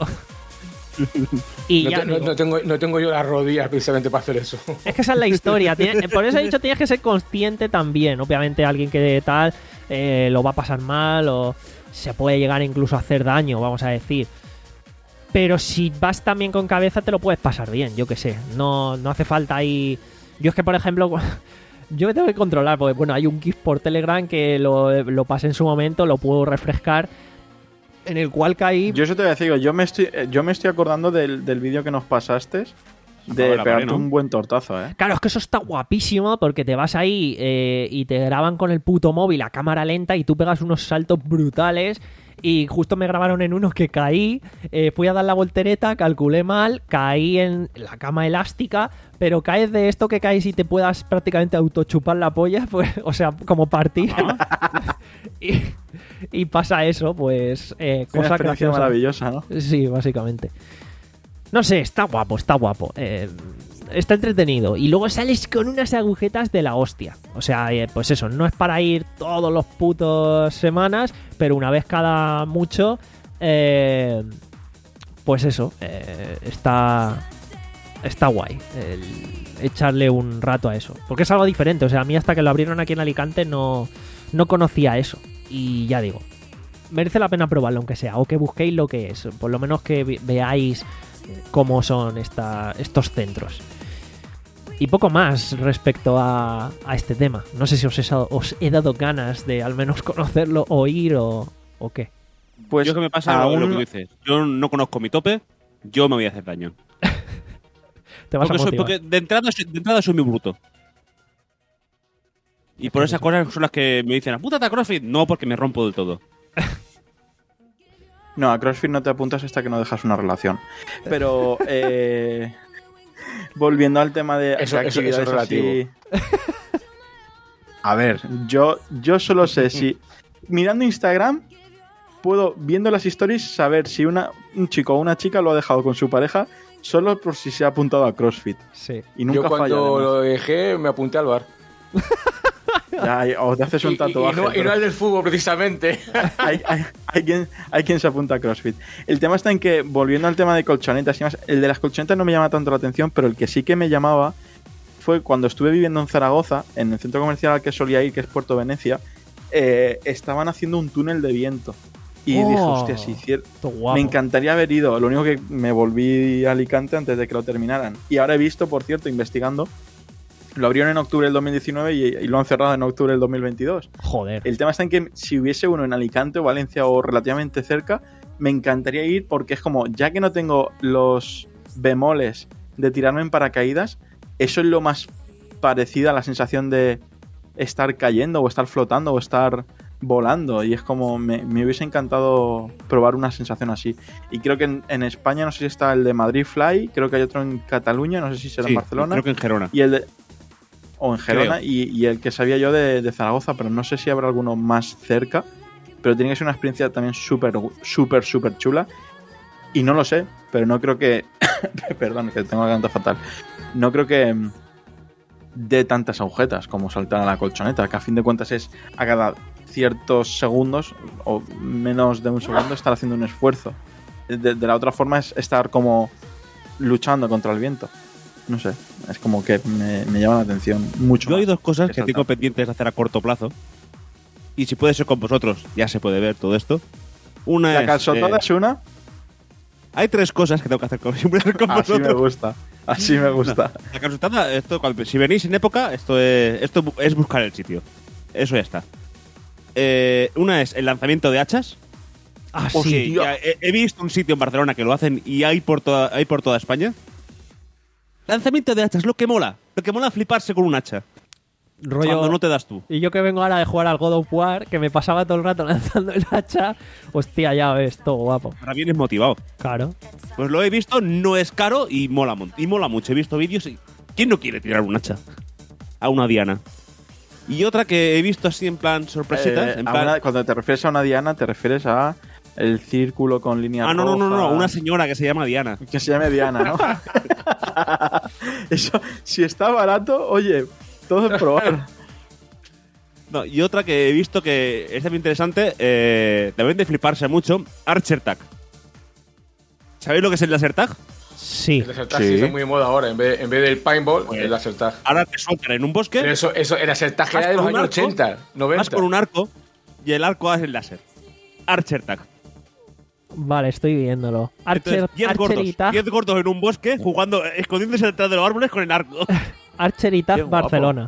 Y No, ya te- no- digo, no tengo, no tengo yo las rodillas precisamente para hacer eso. es que esa es la historia. Tiene- por eso he dicho, tienes que ser consciente también. Obviamente alguien que tal eh, lo va a pasar mal o se puede llegar incluso a hacer daño, vamos a decir. Pero si vas también con cabeza te lo puedes pasar bien, yo que sé. No, no hace falta ahí... Yo es que, por ejemplo, yo me tengo que controlar, porque bueno, hay un GIF por Telegram que lo, lo pasé en su momento, lo puedo refrescar, en el cual caí... Yo eso te voy a decir, yo me estoy, yo me estoy acordando del, del vídeo que nos pasaste de Ahora, pegarte ¿no? un buen tortazo, ¿eh? Claro, es que eso está guapísimo porque te vas ahí eh, y te graban con el puto móvil a cámara lenta y tú pegas unos saltos brutales. Y justo me grabaron en unos que caí, eh, fui a dar la voltereta, calculé mal, caí en la cama elástica, pero caes de esto que caes y te puedas prácticamente autochupar la polla, pues, o sea, como partir. y, y pasa eso, pues, eh, Una cosa experiencia graciosa. maravillosa, ¿no? Sí, básicamente. No sé, está guapo, está guapo. Eh, está entretenido. Y luego sales con unas agujetas de la hostia. O sea, eh, pues eso, no es para ir todos los putos semanas, pero una vez cada mucho, eh, pues eso, eh, está, está guay. El echarle un rato a eso. Porque es algo diferente. O sea, a mí hasta que lo abrieron aquí en Alicante no, no conocía eso. Y ya digo, merece la pena probarlo aunque sea. O que busquéis lo que es. Por lo menos que ve- veáis cómo son esta, estos centros. Y poco más respecto a, a este tema. No sé si os he, os he dado ganas de al menos conocerlo, oír o, o qué. Pues yo que me pasa lo, aún- lo que tú dices. Yo no conozco mi tope, yo me voy a hacer daño. Te vas Porque, a soy, motivar. porque de, entrada, soy- de entrada soy muy bruto. Y por esas cosas son las que me dicen, apúntate a CrossFit. No, porque me rompo del todo. No, a CrossFit no te apuntas hasta que no dejas una relación. Pero, eh, volviendo al tema de, Eso- de eso- eso es actividades relativo. así- A ver, yo, yo solo sé si... Mirando Instagram, puedo, viendo las stories, saber si una, un chico o una chica lo ha dejado con su pareja solo por si se ha apuntado a CrossFit. Sí. Y nunca Yo cuando falla, además. lo dejé me apunté al bar. Ya, o te haces un Y- y- tatuaje. y, no, y pero- no al del fútbol, precisamente. hay, hay- hay quien, hay quien se apunta a CrossFit. El tema está en que, volviendo al tema de colchonetas y más, el de las colchonetas no me llama tanto la atención, pero el que sí que me llamaba fue cuando estuve viviendo en Zaragoza, en el centro comercial al que solía ir, que es Puerto Venecia, eh, estaban haciendo un túnel de viento. Y Oh, dije, hostia, si hiciera... Esto guapo. Me encantaría haber ido. Lo único que me volví a Alicante antes de que lo terminaran. Y ahora he visto, por cierto, investigando, lo abrieron en octubre del dos mil diecinueve y, y lo han cerrado en octubre del dos mil veintidós. Joder. El tema está en que si hubiese uno en Alicante o Valencia o relativamente cerca, me encantaría ir porque es como, ya que no tengo los bemoles de tirarme en paracaídas, eso es lo más parecido a la sensación de estar cayendo o estar flotando o estar volando. Y es como, me, me hubiese encantado probar una sensación así. Y creo que en, en España, no sé si está el de Madrid Fly, creo que hay otro en Cataluña, no sé si será Sí, en Barcelona. creo que en Gerona. Y el de, o en Gerona, Creo. y, y el que sabía yo de, de Zaragoza, pero no sé si habrá alguno más cerca. Pero tiene que ser una experiencia también súper, súper, súper chula. Y no lo sé, pero no creo que... Perdón, que tengo la garganta fatal. No creo que mm, dé tantas agujetas como saltar a la colchoneta, que a fin de cuentas es a cada ciertos segundos, o menos de un segundo, estar haciendo un esfuerzo. De, de la otra forma es estar como luchando contra el viento. no sé, es como que me, me llama la atención mucho. Yo hay más dos cosas que que saltar. tengo pendientes de hacer a corto plazo. Y si puede ser con vosotros, ya se puede ver todo esto. Una La es, calzotada eh, es una. hay tres cosas que tengo que hacer con, si puede ser con Así vosotros. me gusta. Así me gusta. La calzotada, esto, cuando- si venís en época, esto es, esto es buscar el sitio. Eso ya está. Eh, una es el lanzamiento de hachas. Ah, Sí, sí. ya he, he visto un sitio en Barcelona que lo hacen y hay por toda, hay por toda España. Lanzamiento de hachas, lo que mola. Lo que mola es fliparse con un hacha. Rollo... Cuando no te das tú. Y yo que vengo ahora de jugar al God of War, que me pasaba todo el rato lanzando el hacha, hostia, ya ves, todo guapo. Ahora vienes motivado. Claro. Pues lo he visto, no es caro y mola, mon- y mola mucho. He visto vídeos y... ¿Quién no quiere tirar un hacha? A una diana. Y otra que he visto así en plan sorpresita. Eh, en a plan... una- cuando te refieres a una diana, te refieres a el círculo con línea Ah, no, no, no, no, roja, una señora que se llama Diana. que se llame Diana, ¿no? Eso, si está barato, oye, todo es probar. No, y otra que he visto que es también interesante, eh, deben de fliparse mucho, Archer Tag. ¿Sabéis lo que es el laser tag? Sí. El laser tag Sí. sí está muy de moda ahora. En vez, en vez del paintball, el laser tag. Ahora te sueltan en un bosque, Pero eso, eso, el laser tag Vas era de los con un años arco, ochenta, noventa. vas con un arco y el arco hace el láser. Archer Tag. Vale, estoy viéndolo. Archer, Entonces, diez gordos, Archerita, diez gordos en un bosque jugando, escondiéndose detrás de los árboles con el arco. Archerita Qué guapo. Barcelona.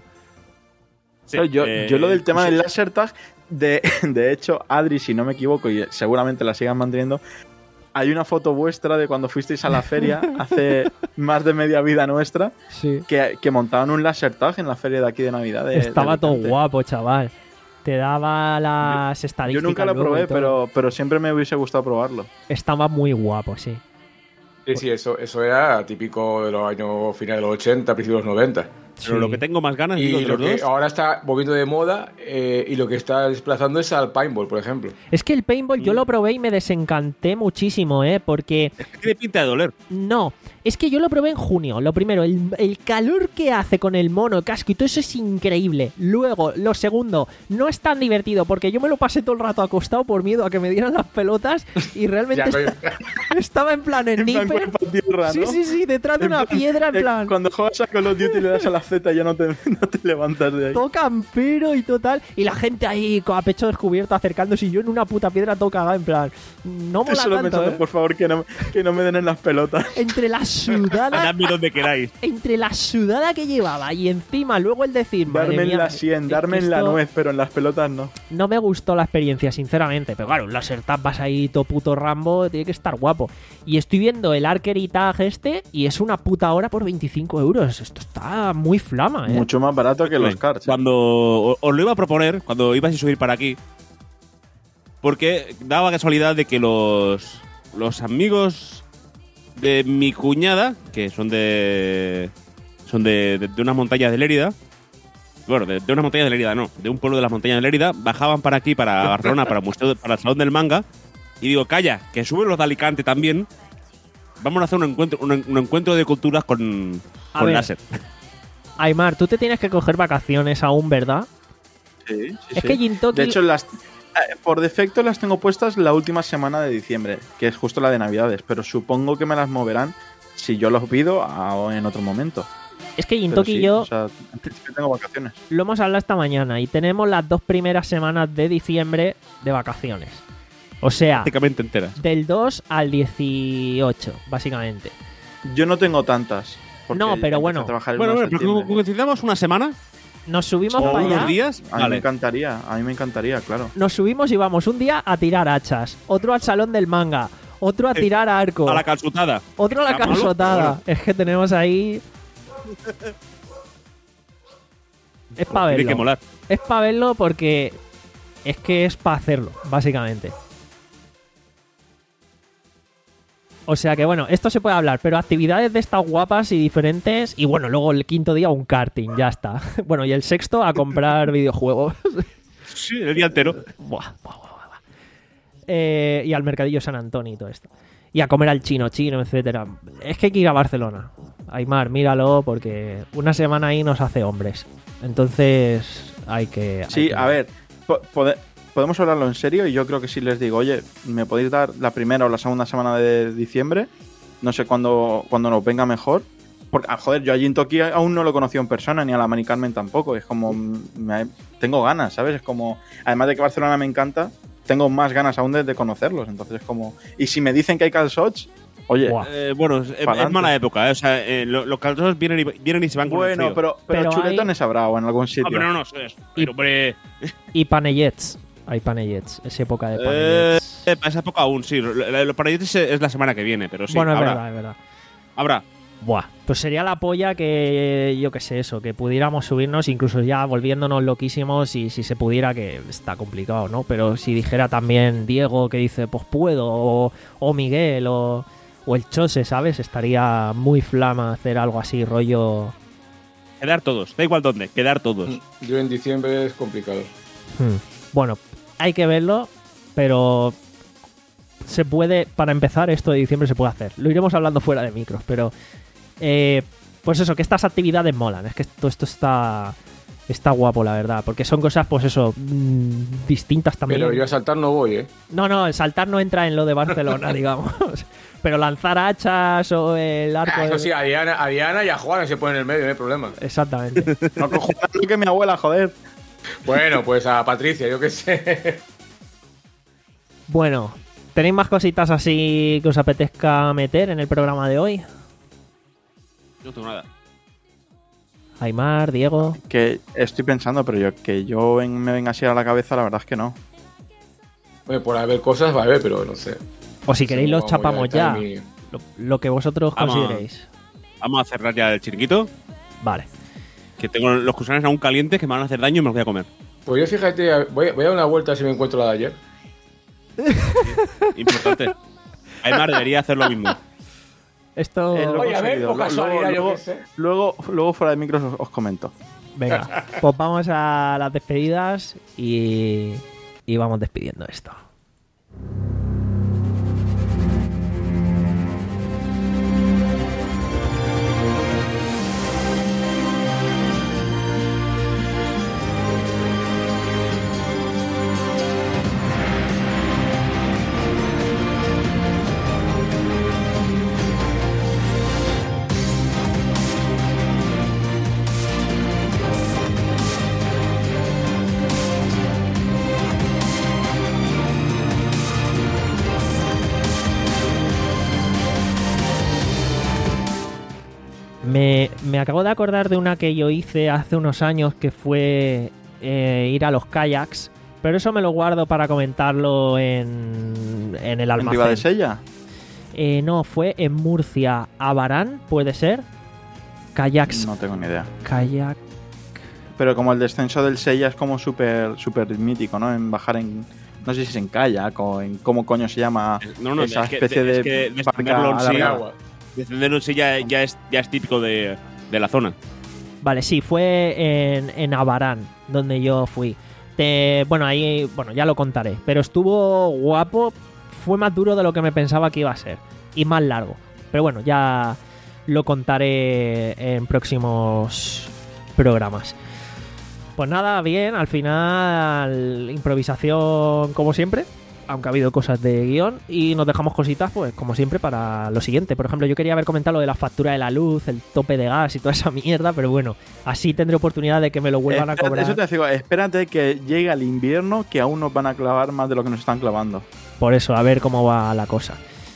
Sí, yo, eh, yo lo del tema sí. del laser tag, de, de hecho, Adri, si no me equivoco, y seguramente la sigan manteniendo, hay una foto vuestra de cuando fuisteis a la feria hace más de media vida nuestra, Sí. que, que montaban un laser tag en la feria de aquí de Navidad. de- Estaba de todo Alicante. guapo, chaval. Te daba las Yo estadísticas. nunca lo luego y probé, todo. pero, pero siempre me hubiese gustado probarlo. Estaba muy guapo, sí. Sí, sí, eso, eso era típico de los años finales de los ochenta, principios de los noventa. Pero Sí. lo que tengo más ganas digo, Y de lo los que dos. ahora está volviendo de moda eh, y lo que está desplazando es al paintball, por ejemplo. Es que el paintball Mm. yo lo probé y me desencanté muchísimo, ¿eh? Porque Es que tiene pinta de doler. no, es que yo lo probé en junio. Lo primero, el, el calor que hace con el mono, el casco y todo eso es increíble. Luego, lo segundo, no es tan divertido porque yo me lo pasé todo el rato acostado por miedo a que me dieran las pelotas y realmente Ya, est- estaba en plan en En plan Nipper. cuerpo a tierra, Sí, ¿no? sí, sí, detrás de En una plan- piedra, en eh, plan. Cuando juegas a Call of Duty y le das a la Z ya no te, no te levantas de ahí. Todo campero y total. Y la gente ahí con a pecho descubierto acercándose y yo en una puta piedra todo cagado, en plan. No mola Solo tanto, pensando, ¿eh? por favor, que no, que no me den en las pelotas. Entre la sudada. Dadme donde queráis. Entre la sudada que llevaba y encima luego el decir. madre Darme en mía, la sien, es darme que en la esto nuez, pero en las pelotas no. No me gustó la experiencia, sinceramente. Pero claro, un laser tag vas ahí todo puto Rambo, tiene que estar guapo. Y estoy viendo el Archery Tag este y es una puta hora por veinticinco euros. Esto está muy flama, ¿eh? Mucho más barato que los cards. Cuando o- os lo iba a proponer, cuando ibas a subir para aquí, porque daba casualidad de que los, los amigos de mi cuñada, que son de son de, de, de unas montañas de Lérida, bueno, de, de unas montañas de Lérida, no, de un pueblo de las montañas de Lérida, bajaban para aquí, para Barcelona, para el museo, de- para el Salón del Manga, y digo, calla, que suben los de Alicante también, vamos a hacer un encuentro, un, un encuentro de culturas con, A con ver. láser. Aymar, tú te tienes que coger vacaciones aún, ¿verdad? Sí, sí, Es sí. que Gintoki- De hecho, las, eh, por defecto las tengo puestas la última semana de diciembre, que es justo la de Navidades, pero supongo que me las moverán si yo los pido a- o en otro momento. Es que Pero Gintoki sí, y yo o sea, en principio tengo vacaciones. lo hemos hablado esta mañana y tenemos las dos primeras semanas de diciembre de vacaciones. O sea, Prácticamente enteras. del dos al dieciocho, básicamente. Yo no tengo tantas. porque No, pero empecé bueno. a trabajar el Bueno, uno de bueno, pero septiembre. coincidamos una semana Nos subimos o para unos allá. días. A mí me Vale. encantaría, a mí me encantaría, claro. Nos subimos y vamos un día a tirar hachas, otro al salón del manga, otro a tirar arco, A la calzutada. otro a la Está malo, calzotada. pero bueno. Es que tenemos ahí. Es para Tiene que verlo. molar. Es para verlo porque es que es para hacerlo, básicamente. O sea que bueno, esto se puede hablar, pero actividades de estas guapas y diferentes. Y bueno, luego el quinto día un karting, ya está. Bueno, y el sexto a comprar videojuegos. Sí, el día entero. Buah, buah, buah, buah. Eh, y al mercadillo San Antonio y todo esto. Y a comer al chino chino, etcétera. Es que hay que ir a Barcelona. Aymar, míralo porque una semana ahí nos hace hombres. Entonces hay que... hay Sí, que- a ver, po- pode- podemos hablarlo en serio y yo creo que si les digo, oye, ¿me podéis dar la primera o la segunda semana de diciembre? No sé cuándo, cuándo nos venga mejor. Porque, ah, joder, yo a Jin Toki aún no lo he conocido en persona, ni a la Mari Carmen tampoco. Es como, me, tengo ganas, ¿sabes? Es como, además de que Barcelona me encanta, tengo más ganas aún de, de conocerlos. Entonces es como, y si me dicen que hay calzots, oye, eh, bueno, es, es mala época, ¿eh? O sea, eh, los, los calzots vienen y, vienen y se van con bueno, el frío. pero, pero, Pero chuletones hay... habrá o en algún sitio. Ah, pero no, no, eso es. Pero, hombre, Y panellets. Hay panellets. Es época de eh, panellets. para esa época aún, sí. Los panelletes es la semana que viene, pero sí. bueno, es habrá. verdad, es verdad. Habrá. Buah, pues sería la polla que, yo qué sé, eso, que pudiéramos subirnos, incluso ya volviéndonos loquísimos, y si se pudiera, que está complicado, ¿no? Pero si dijera también Diego que dice, pues puedo, o, o Miguel, o, o el Chose, ¿sabes? Estaría muy flama hacer algo así, rollo... Quedar todos, da igual dónde, quedar todos. Yo en diciembre es complicado. Hmm. Bueno, hay que verlo, pero... se puede, para empezar, esto de diciembre se puede hacer. Lo iremos hablando fuera de micros, pero... Eh, pues eso, que estas actividades molan. Es que todo esto está está guapo, la verdad. Porque son cosas, pues eso, mmm, distintas también. Pero yo a saltar no voy, ¿eh? No, no, el saltar no entra en lo de Barcelona, digamos. Pero lanzar hachas o el arco... Ah, eso de... sí, a Diana, a Diana y a Juan se pone en el medio, no hay problema. Exactamente. No cojo tanto que mi abuela, joder. Bueno, pues a Patricia, yo qué sé. Bueno, ¿tenéis más cositas así que os apetezca meter en el programa de hoy? No tengo nada. Aymar, Diego... Que estoy pensando, pero yo que yo en- me venga así a la cabeza, la verdad es que no. Bueno, por haber cosas va a haber, pero no sé. O si queréis los Vamos, chapamos está ya. en mi- Lo, lo que vosotros Vamos. consideréis. Vamos a cerrar ya el chiringuito, Vale. que tengo los gusanos aún calientes que me van a hacer daño y me los voy a comer. Pues yo fíjate, voy, voy a dar una vuelta si me encuentro la de ayer. Importante. Aymar debería hacer lo mismo. Esto... Eh, lo he Oye, a ver, conseguido. por casualidad, luego, yo luego, qué sé. luego, luego fuera de micros os, os comento. Venga, pues vamos a las despedidas y, y vamos despidiendo esto. Me, me acabo de acordar de una que yo hice hace unos años, que fue eh, ir a los kayaks, pero eso me lo guardo para comentarlo en, en el ¿En almacén. Riva de Sella? Eh, no, fue en Murcia, Abarán, puede ser. Kayaks. No tengo ni idea. Kayak. Pero como el descenso del Sella es como súper súper mítico, ¿no? En bajar en... No sé si es en kayak o en cómo coño se llama No, no, esa es que- especie es de, que barca descenderlo en sí- alargada. Agua. Descenderlo en sí ya, ya, es, ya es típico de, de la zona. Vale, sí, fue en, en Abarán, donde yo fui. Te- bueno, ahí, bueno, ya lo contaré. Pero estuvo guapo. Fue más duro de lo que me pensaba que iba a ser. Y más largo. Pero bueno, ya lo contaré en próximos programas. Pues nada, bien, al final improvisación como siempre, aunque ha habido cosas de guión, y nos dejamos cositas, pues como siempre, para lo siguiente. Por ejemplo, yo quería haber comentado lo de la factura de la luz, el tope de gas y toda esa mierda, pero bueno, así tendré oportunidad de que me lo vuelvan a Espérate, cobrar. Eso te digo, espérate que llegue el invierno, que aún nos van a clavar más de lo que nos están clavando. Por eso, a ver cómo va la cosa.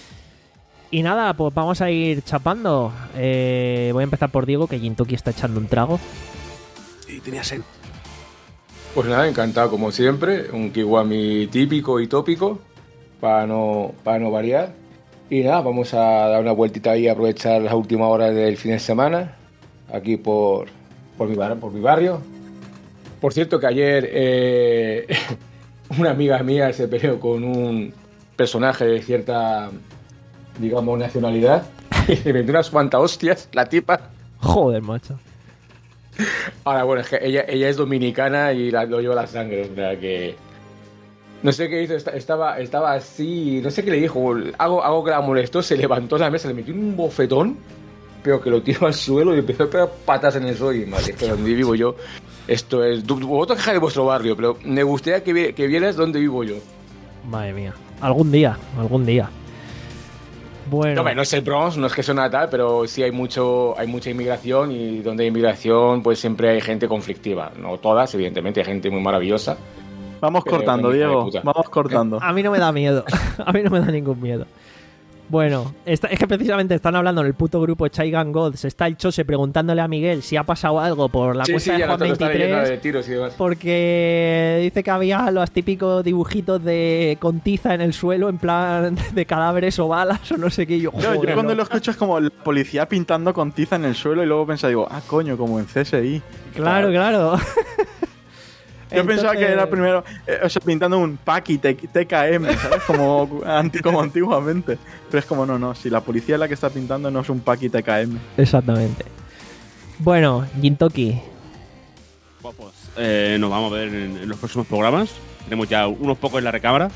Y nada, pues vamos a ir chapando. Eh, voy a empezar por Diego, que Jintoki está echando un trago. Y tenía sed. Pues nada, encantado como siempre. Un kiwami típico y tópico, para no, para no variar. Y nada, vamos a dar una vueltita ahí, a aprovechar las últimas horas del fin de semana, aquí por, por, mi, bar, por mi barrio. Por cierto que ayer eh, una amiga mía se peleó con un personaje de cierta, digamos, nacionalidad. Y le metió unas cuantas hostias, la tipa. Joder, macho. Ahora, bueno, es que ella, ella es dominicana y la, lo lleva la sangre, o sea que... No sé qué hizo, esta- estaba, estaba así, no sé qué le dijo, algo, algo que la molestó, se levantó de la mesa, le metió un bofetón, pero que lo tiró al suelo y empezó a pegar patas en el suelo y madre, que donde vivo yo, esto es... tú- Vosotros quejáis de vuestro barrio, pero me gustaría que, vi- que vieras dónde vivo yo. Madre mía. Algún día, algún día. Bueno, No, hombre, no es el Bronx, no es que suena tal, pero sí hay mucho, hay mucha inmigración y donde hay inmigración, pues siempre hay gente conflictiva. No todas, evidentemente, hay gente muy maravillosa. Vamos Pero cortando, con hija de Diego. puta. Vamos cortando. a mí no me da miedo. A mí no me da ningún miedo. Bueno, esta- es que precisamente están hablando en el puto grupo Chaigan Gods. Está el Chose preguntándole a Miguel si ha pasado algo por la sí, cuenta sí, de ya no Juan te lo está leyendo de veintitrés. tiros y demás. Porque dice que había los típicos dibujitos de con tiza en el suelo, en plan de cadáveres o balas o no sé qué. Y yo, Yo, yo joder, cuando no. lo escucho es como la policía pintando con tiza en el suelo y luego pienso, digo, ah, coño, como en C S I. Claro, claro. Yo pensaba que era Entonces- primero, eh, o sea, pintando un Paki, T K M, ¿sabes? Como, anti- como antiguamente. Pero es como, no, no, si la policía es la que está pintando, no es un Paki T K M. Exactamente. Bueno, Gintoki. Bueno, pues, eh, nos vamos a ver en, en los próximos programas. Tenemos ya unos pocos en la recámara.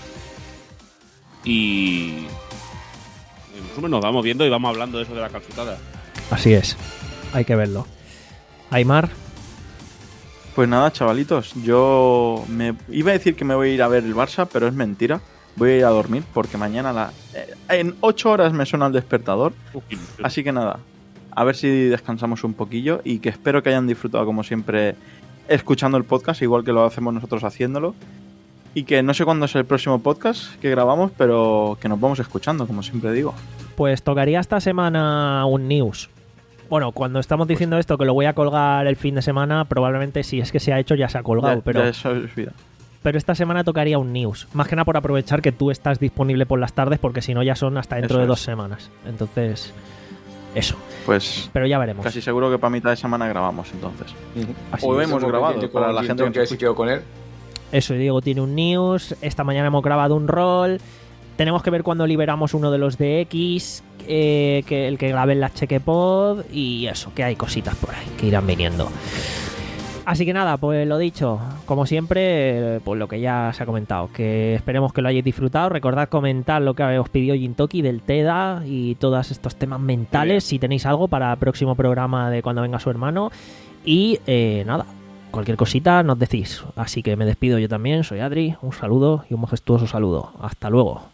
Y. En resumen, nos vamos viendo y vamos hablando de eso de la calzutada. Así es. Hay que verlo. Aymar. Pues nada, chavalitos, yo me iba a decir que me voy a ir a ver el Barça, pero es mentira. Voy a ir a dormir porque mañana a la, eh, en ocho horas me suena el despertador. Así que nada, a ver si descansamos un poquillo y que espero que hayan disfrutado como siempre escuchando el podcast, igual que lo hacemos nosotros haciéndolo. Y que no sé cuándo es el próximo podcast que grabamos, pero que nos vamos escuchando, como siempre digo. Pues tocaría esta semana un news. Bueno, cuando estamos diciendo esto, que lo voy a colgar el fin de semana, probablemente si es que se ha hecho ya se ha colgado, Ya- pero, ya eso es vida. pero esta semana tocaría un news. Más que nada por aprovechar que tú estás disponible por las tardes, porque si no ya son hasta dentro Eso de es. dos semanas. Entonces, eso. Pues Pero ya veremos. casi seguro que para mitad de semana grabamos entonces. Así o es. hemos Eso, grabado, porque para con la Jim gente que Tom, nos que sí quedo con él. Eso, Diego tiene un news. Esta mañana hemos grabado un rol. Tenemos que ver cuando liberamos uno de los de X, eh, que el que grabe en la Chequepod. Y eso, que hay cositas por ahí que irán viniendo. Así que nada, pues lo dicho, como siempre, pues lo que ya se ha comentado, que esperemos que lo hayáis disfrutado. Recordad comentar lo que os pidió Gintoki del TEDA y todos estos temas mentales, si tenéis algo para el próximo programa de cuando venga su hermano. Y eh, nada, cualquier cosita nos decís. Así que me despido yo también, soy Adri, un saludo y un majestuoso saludo. Hasta luego.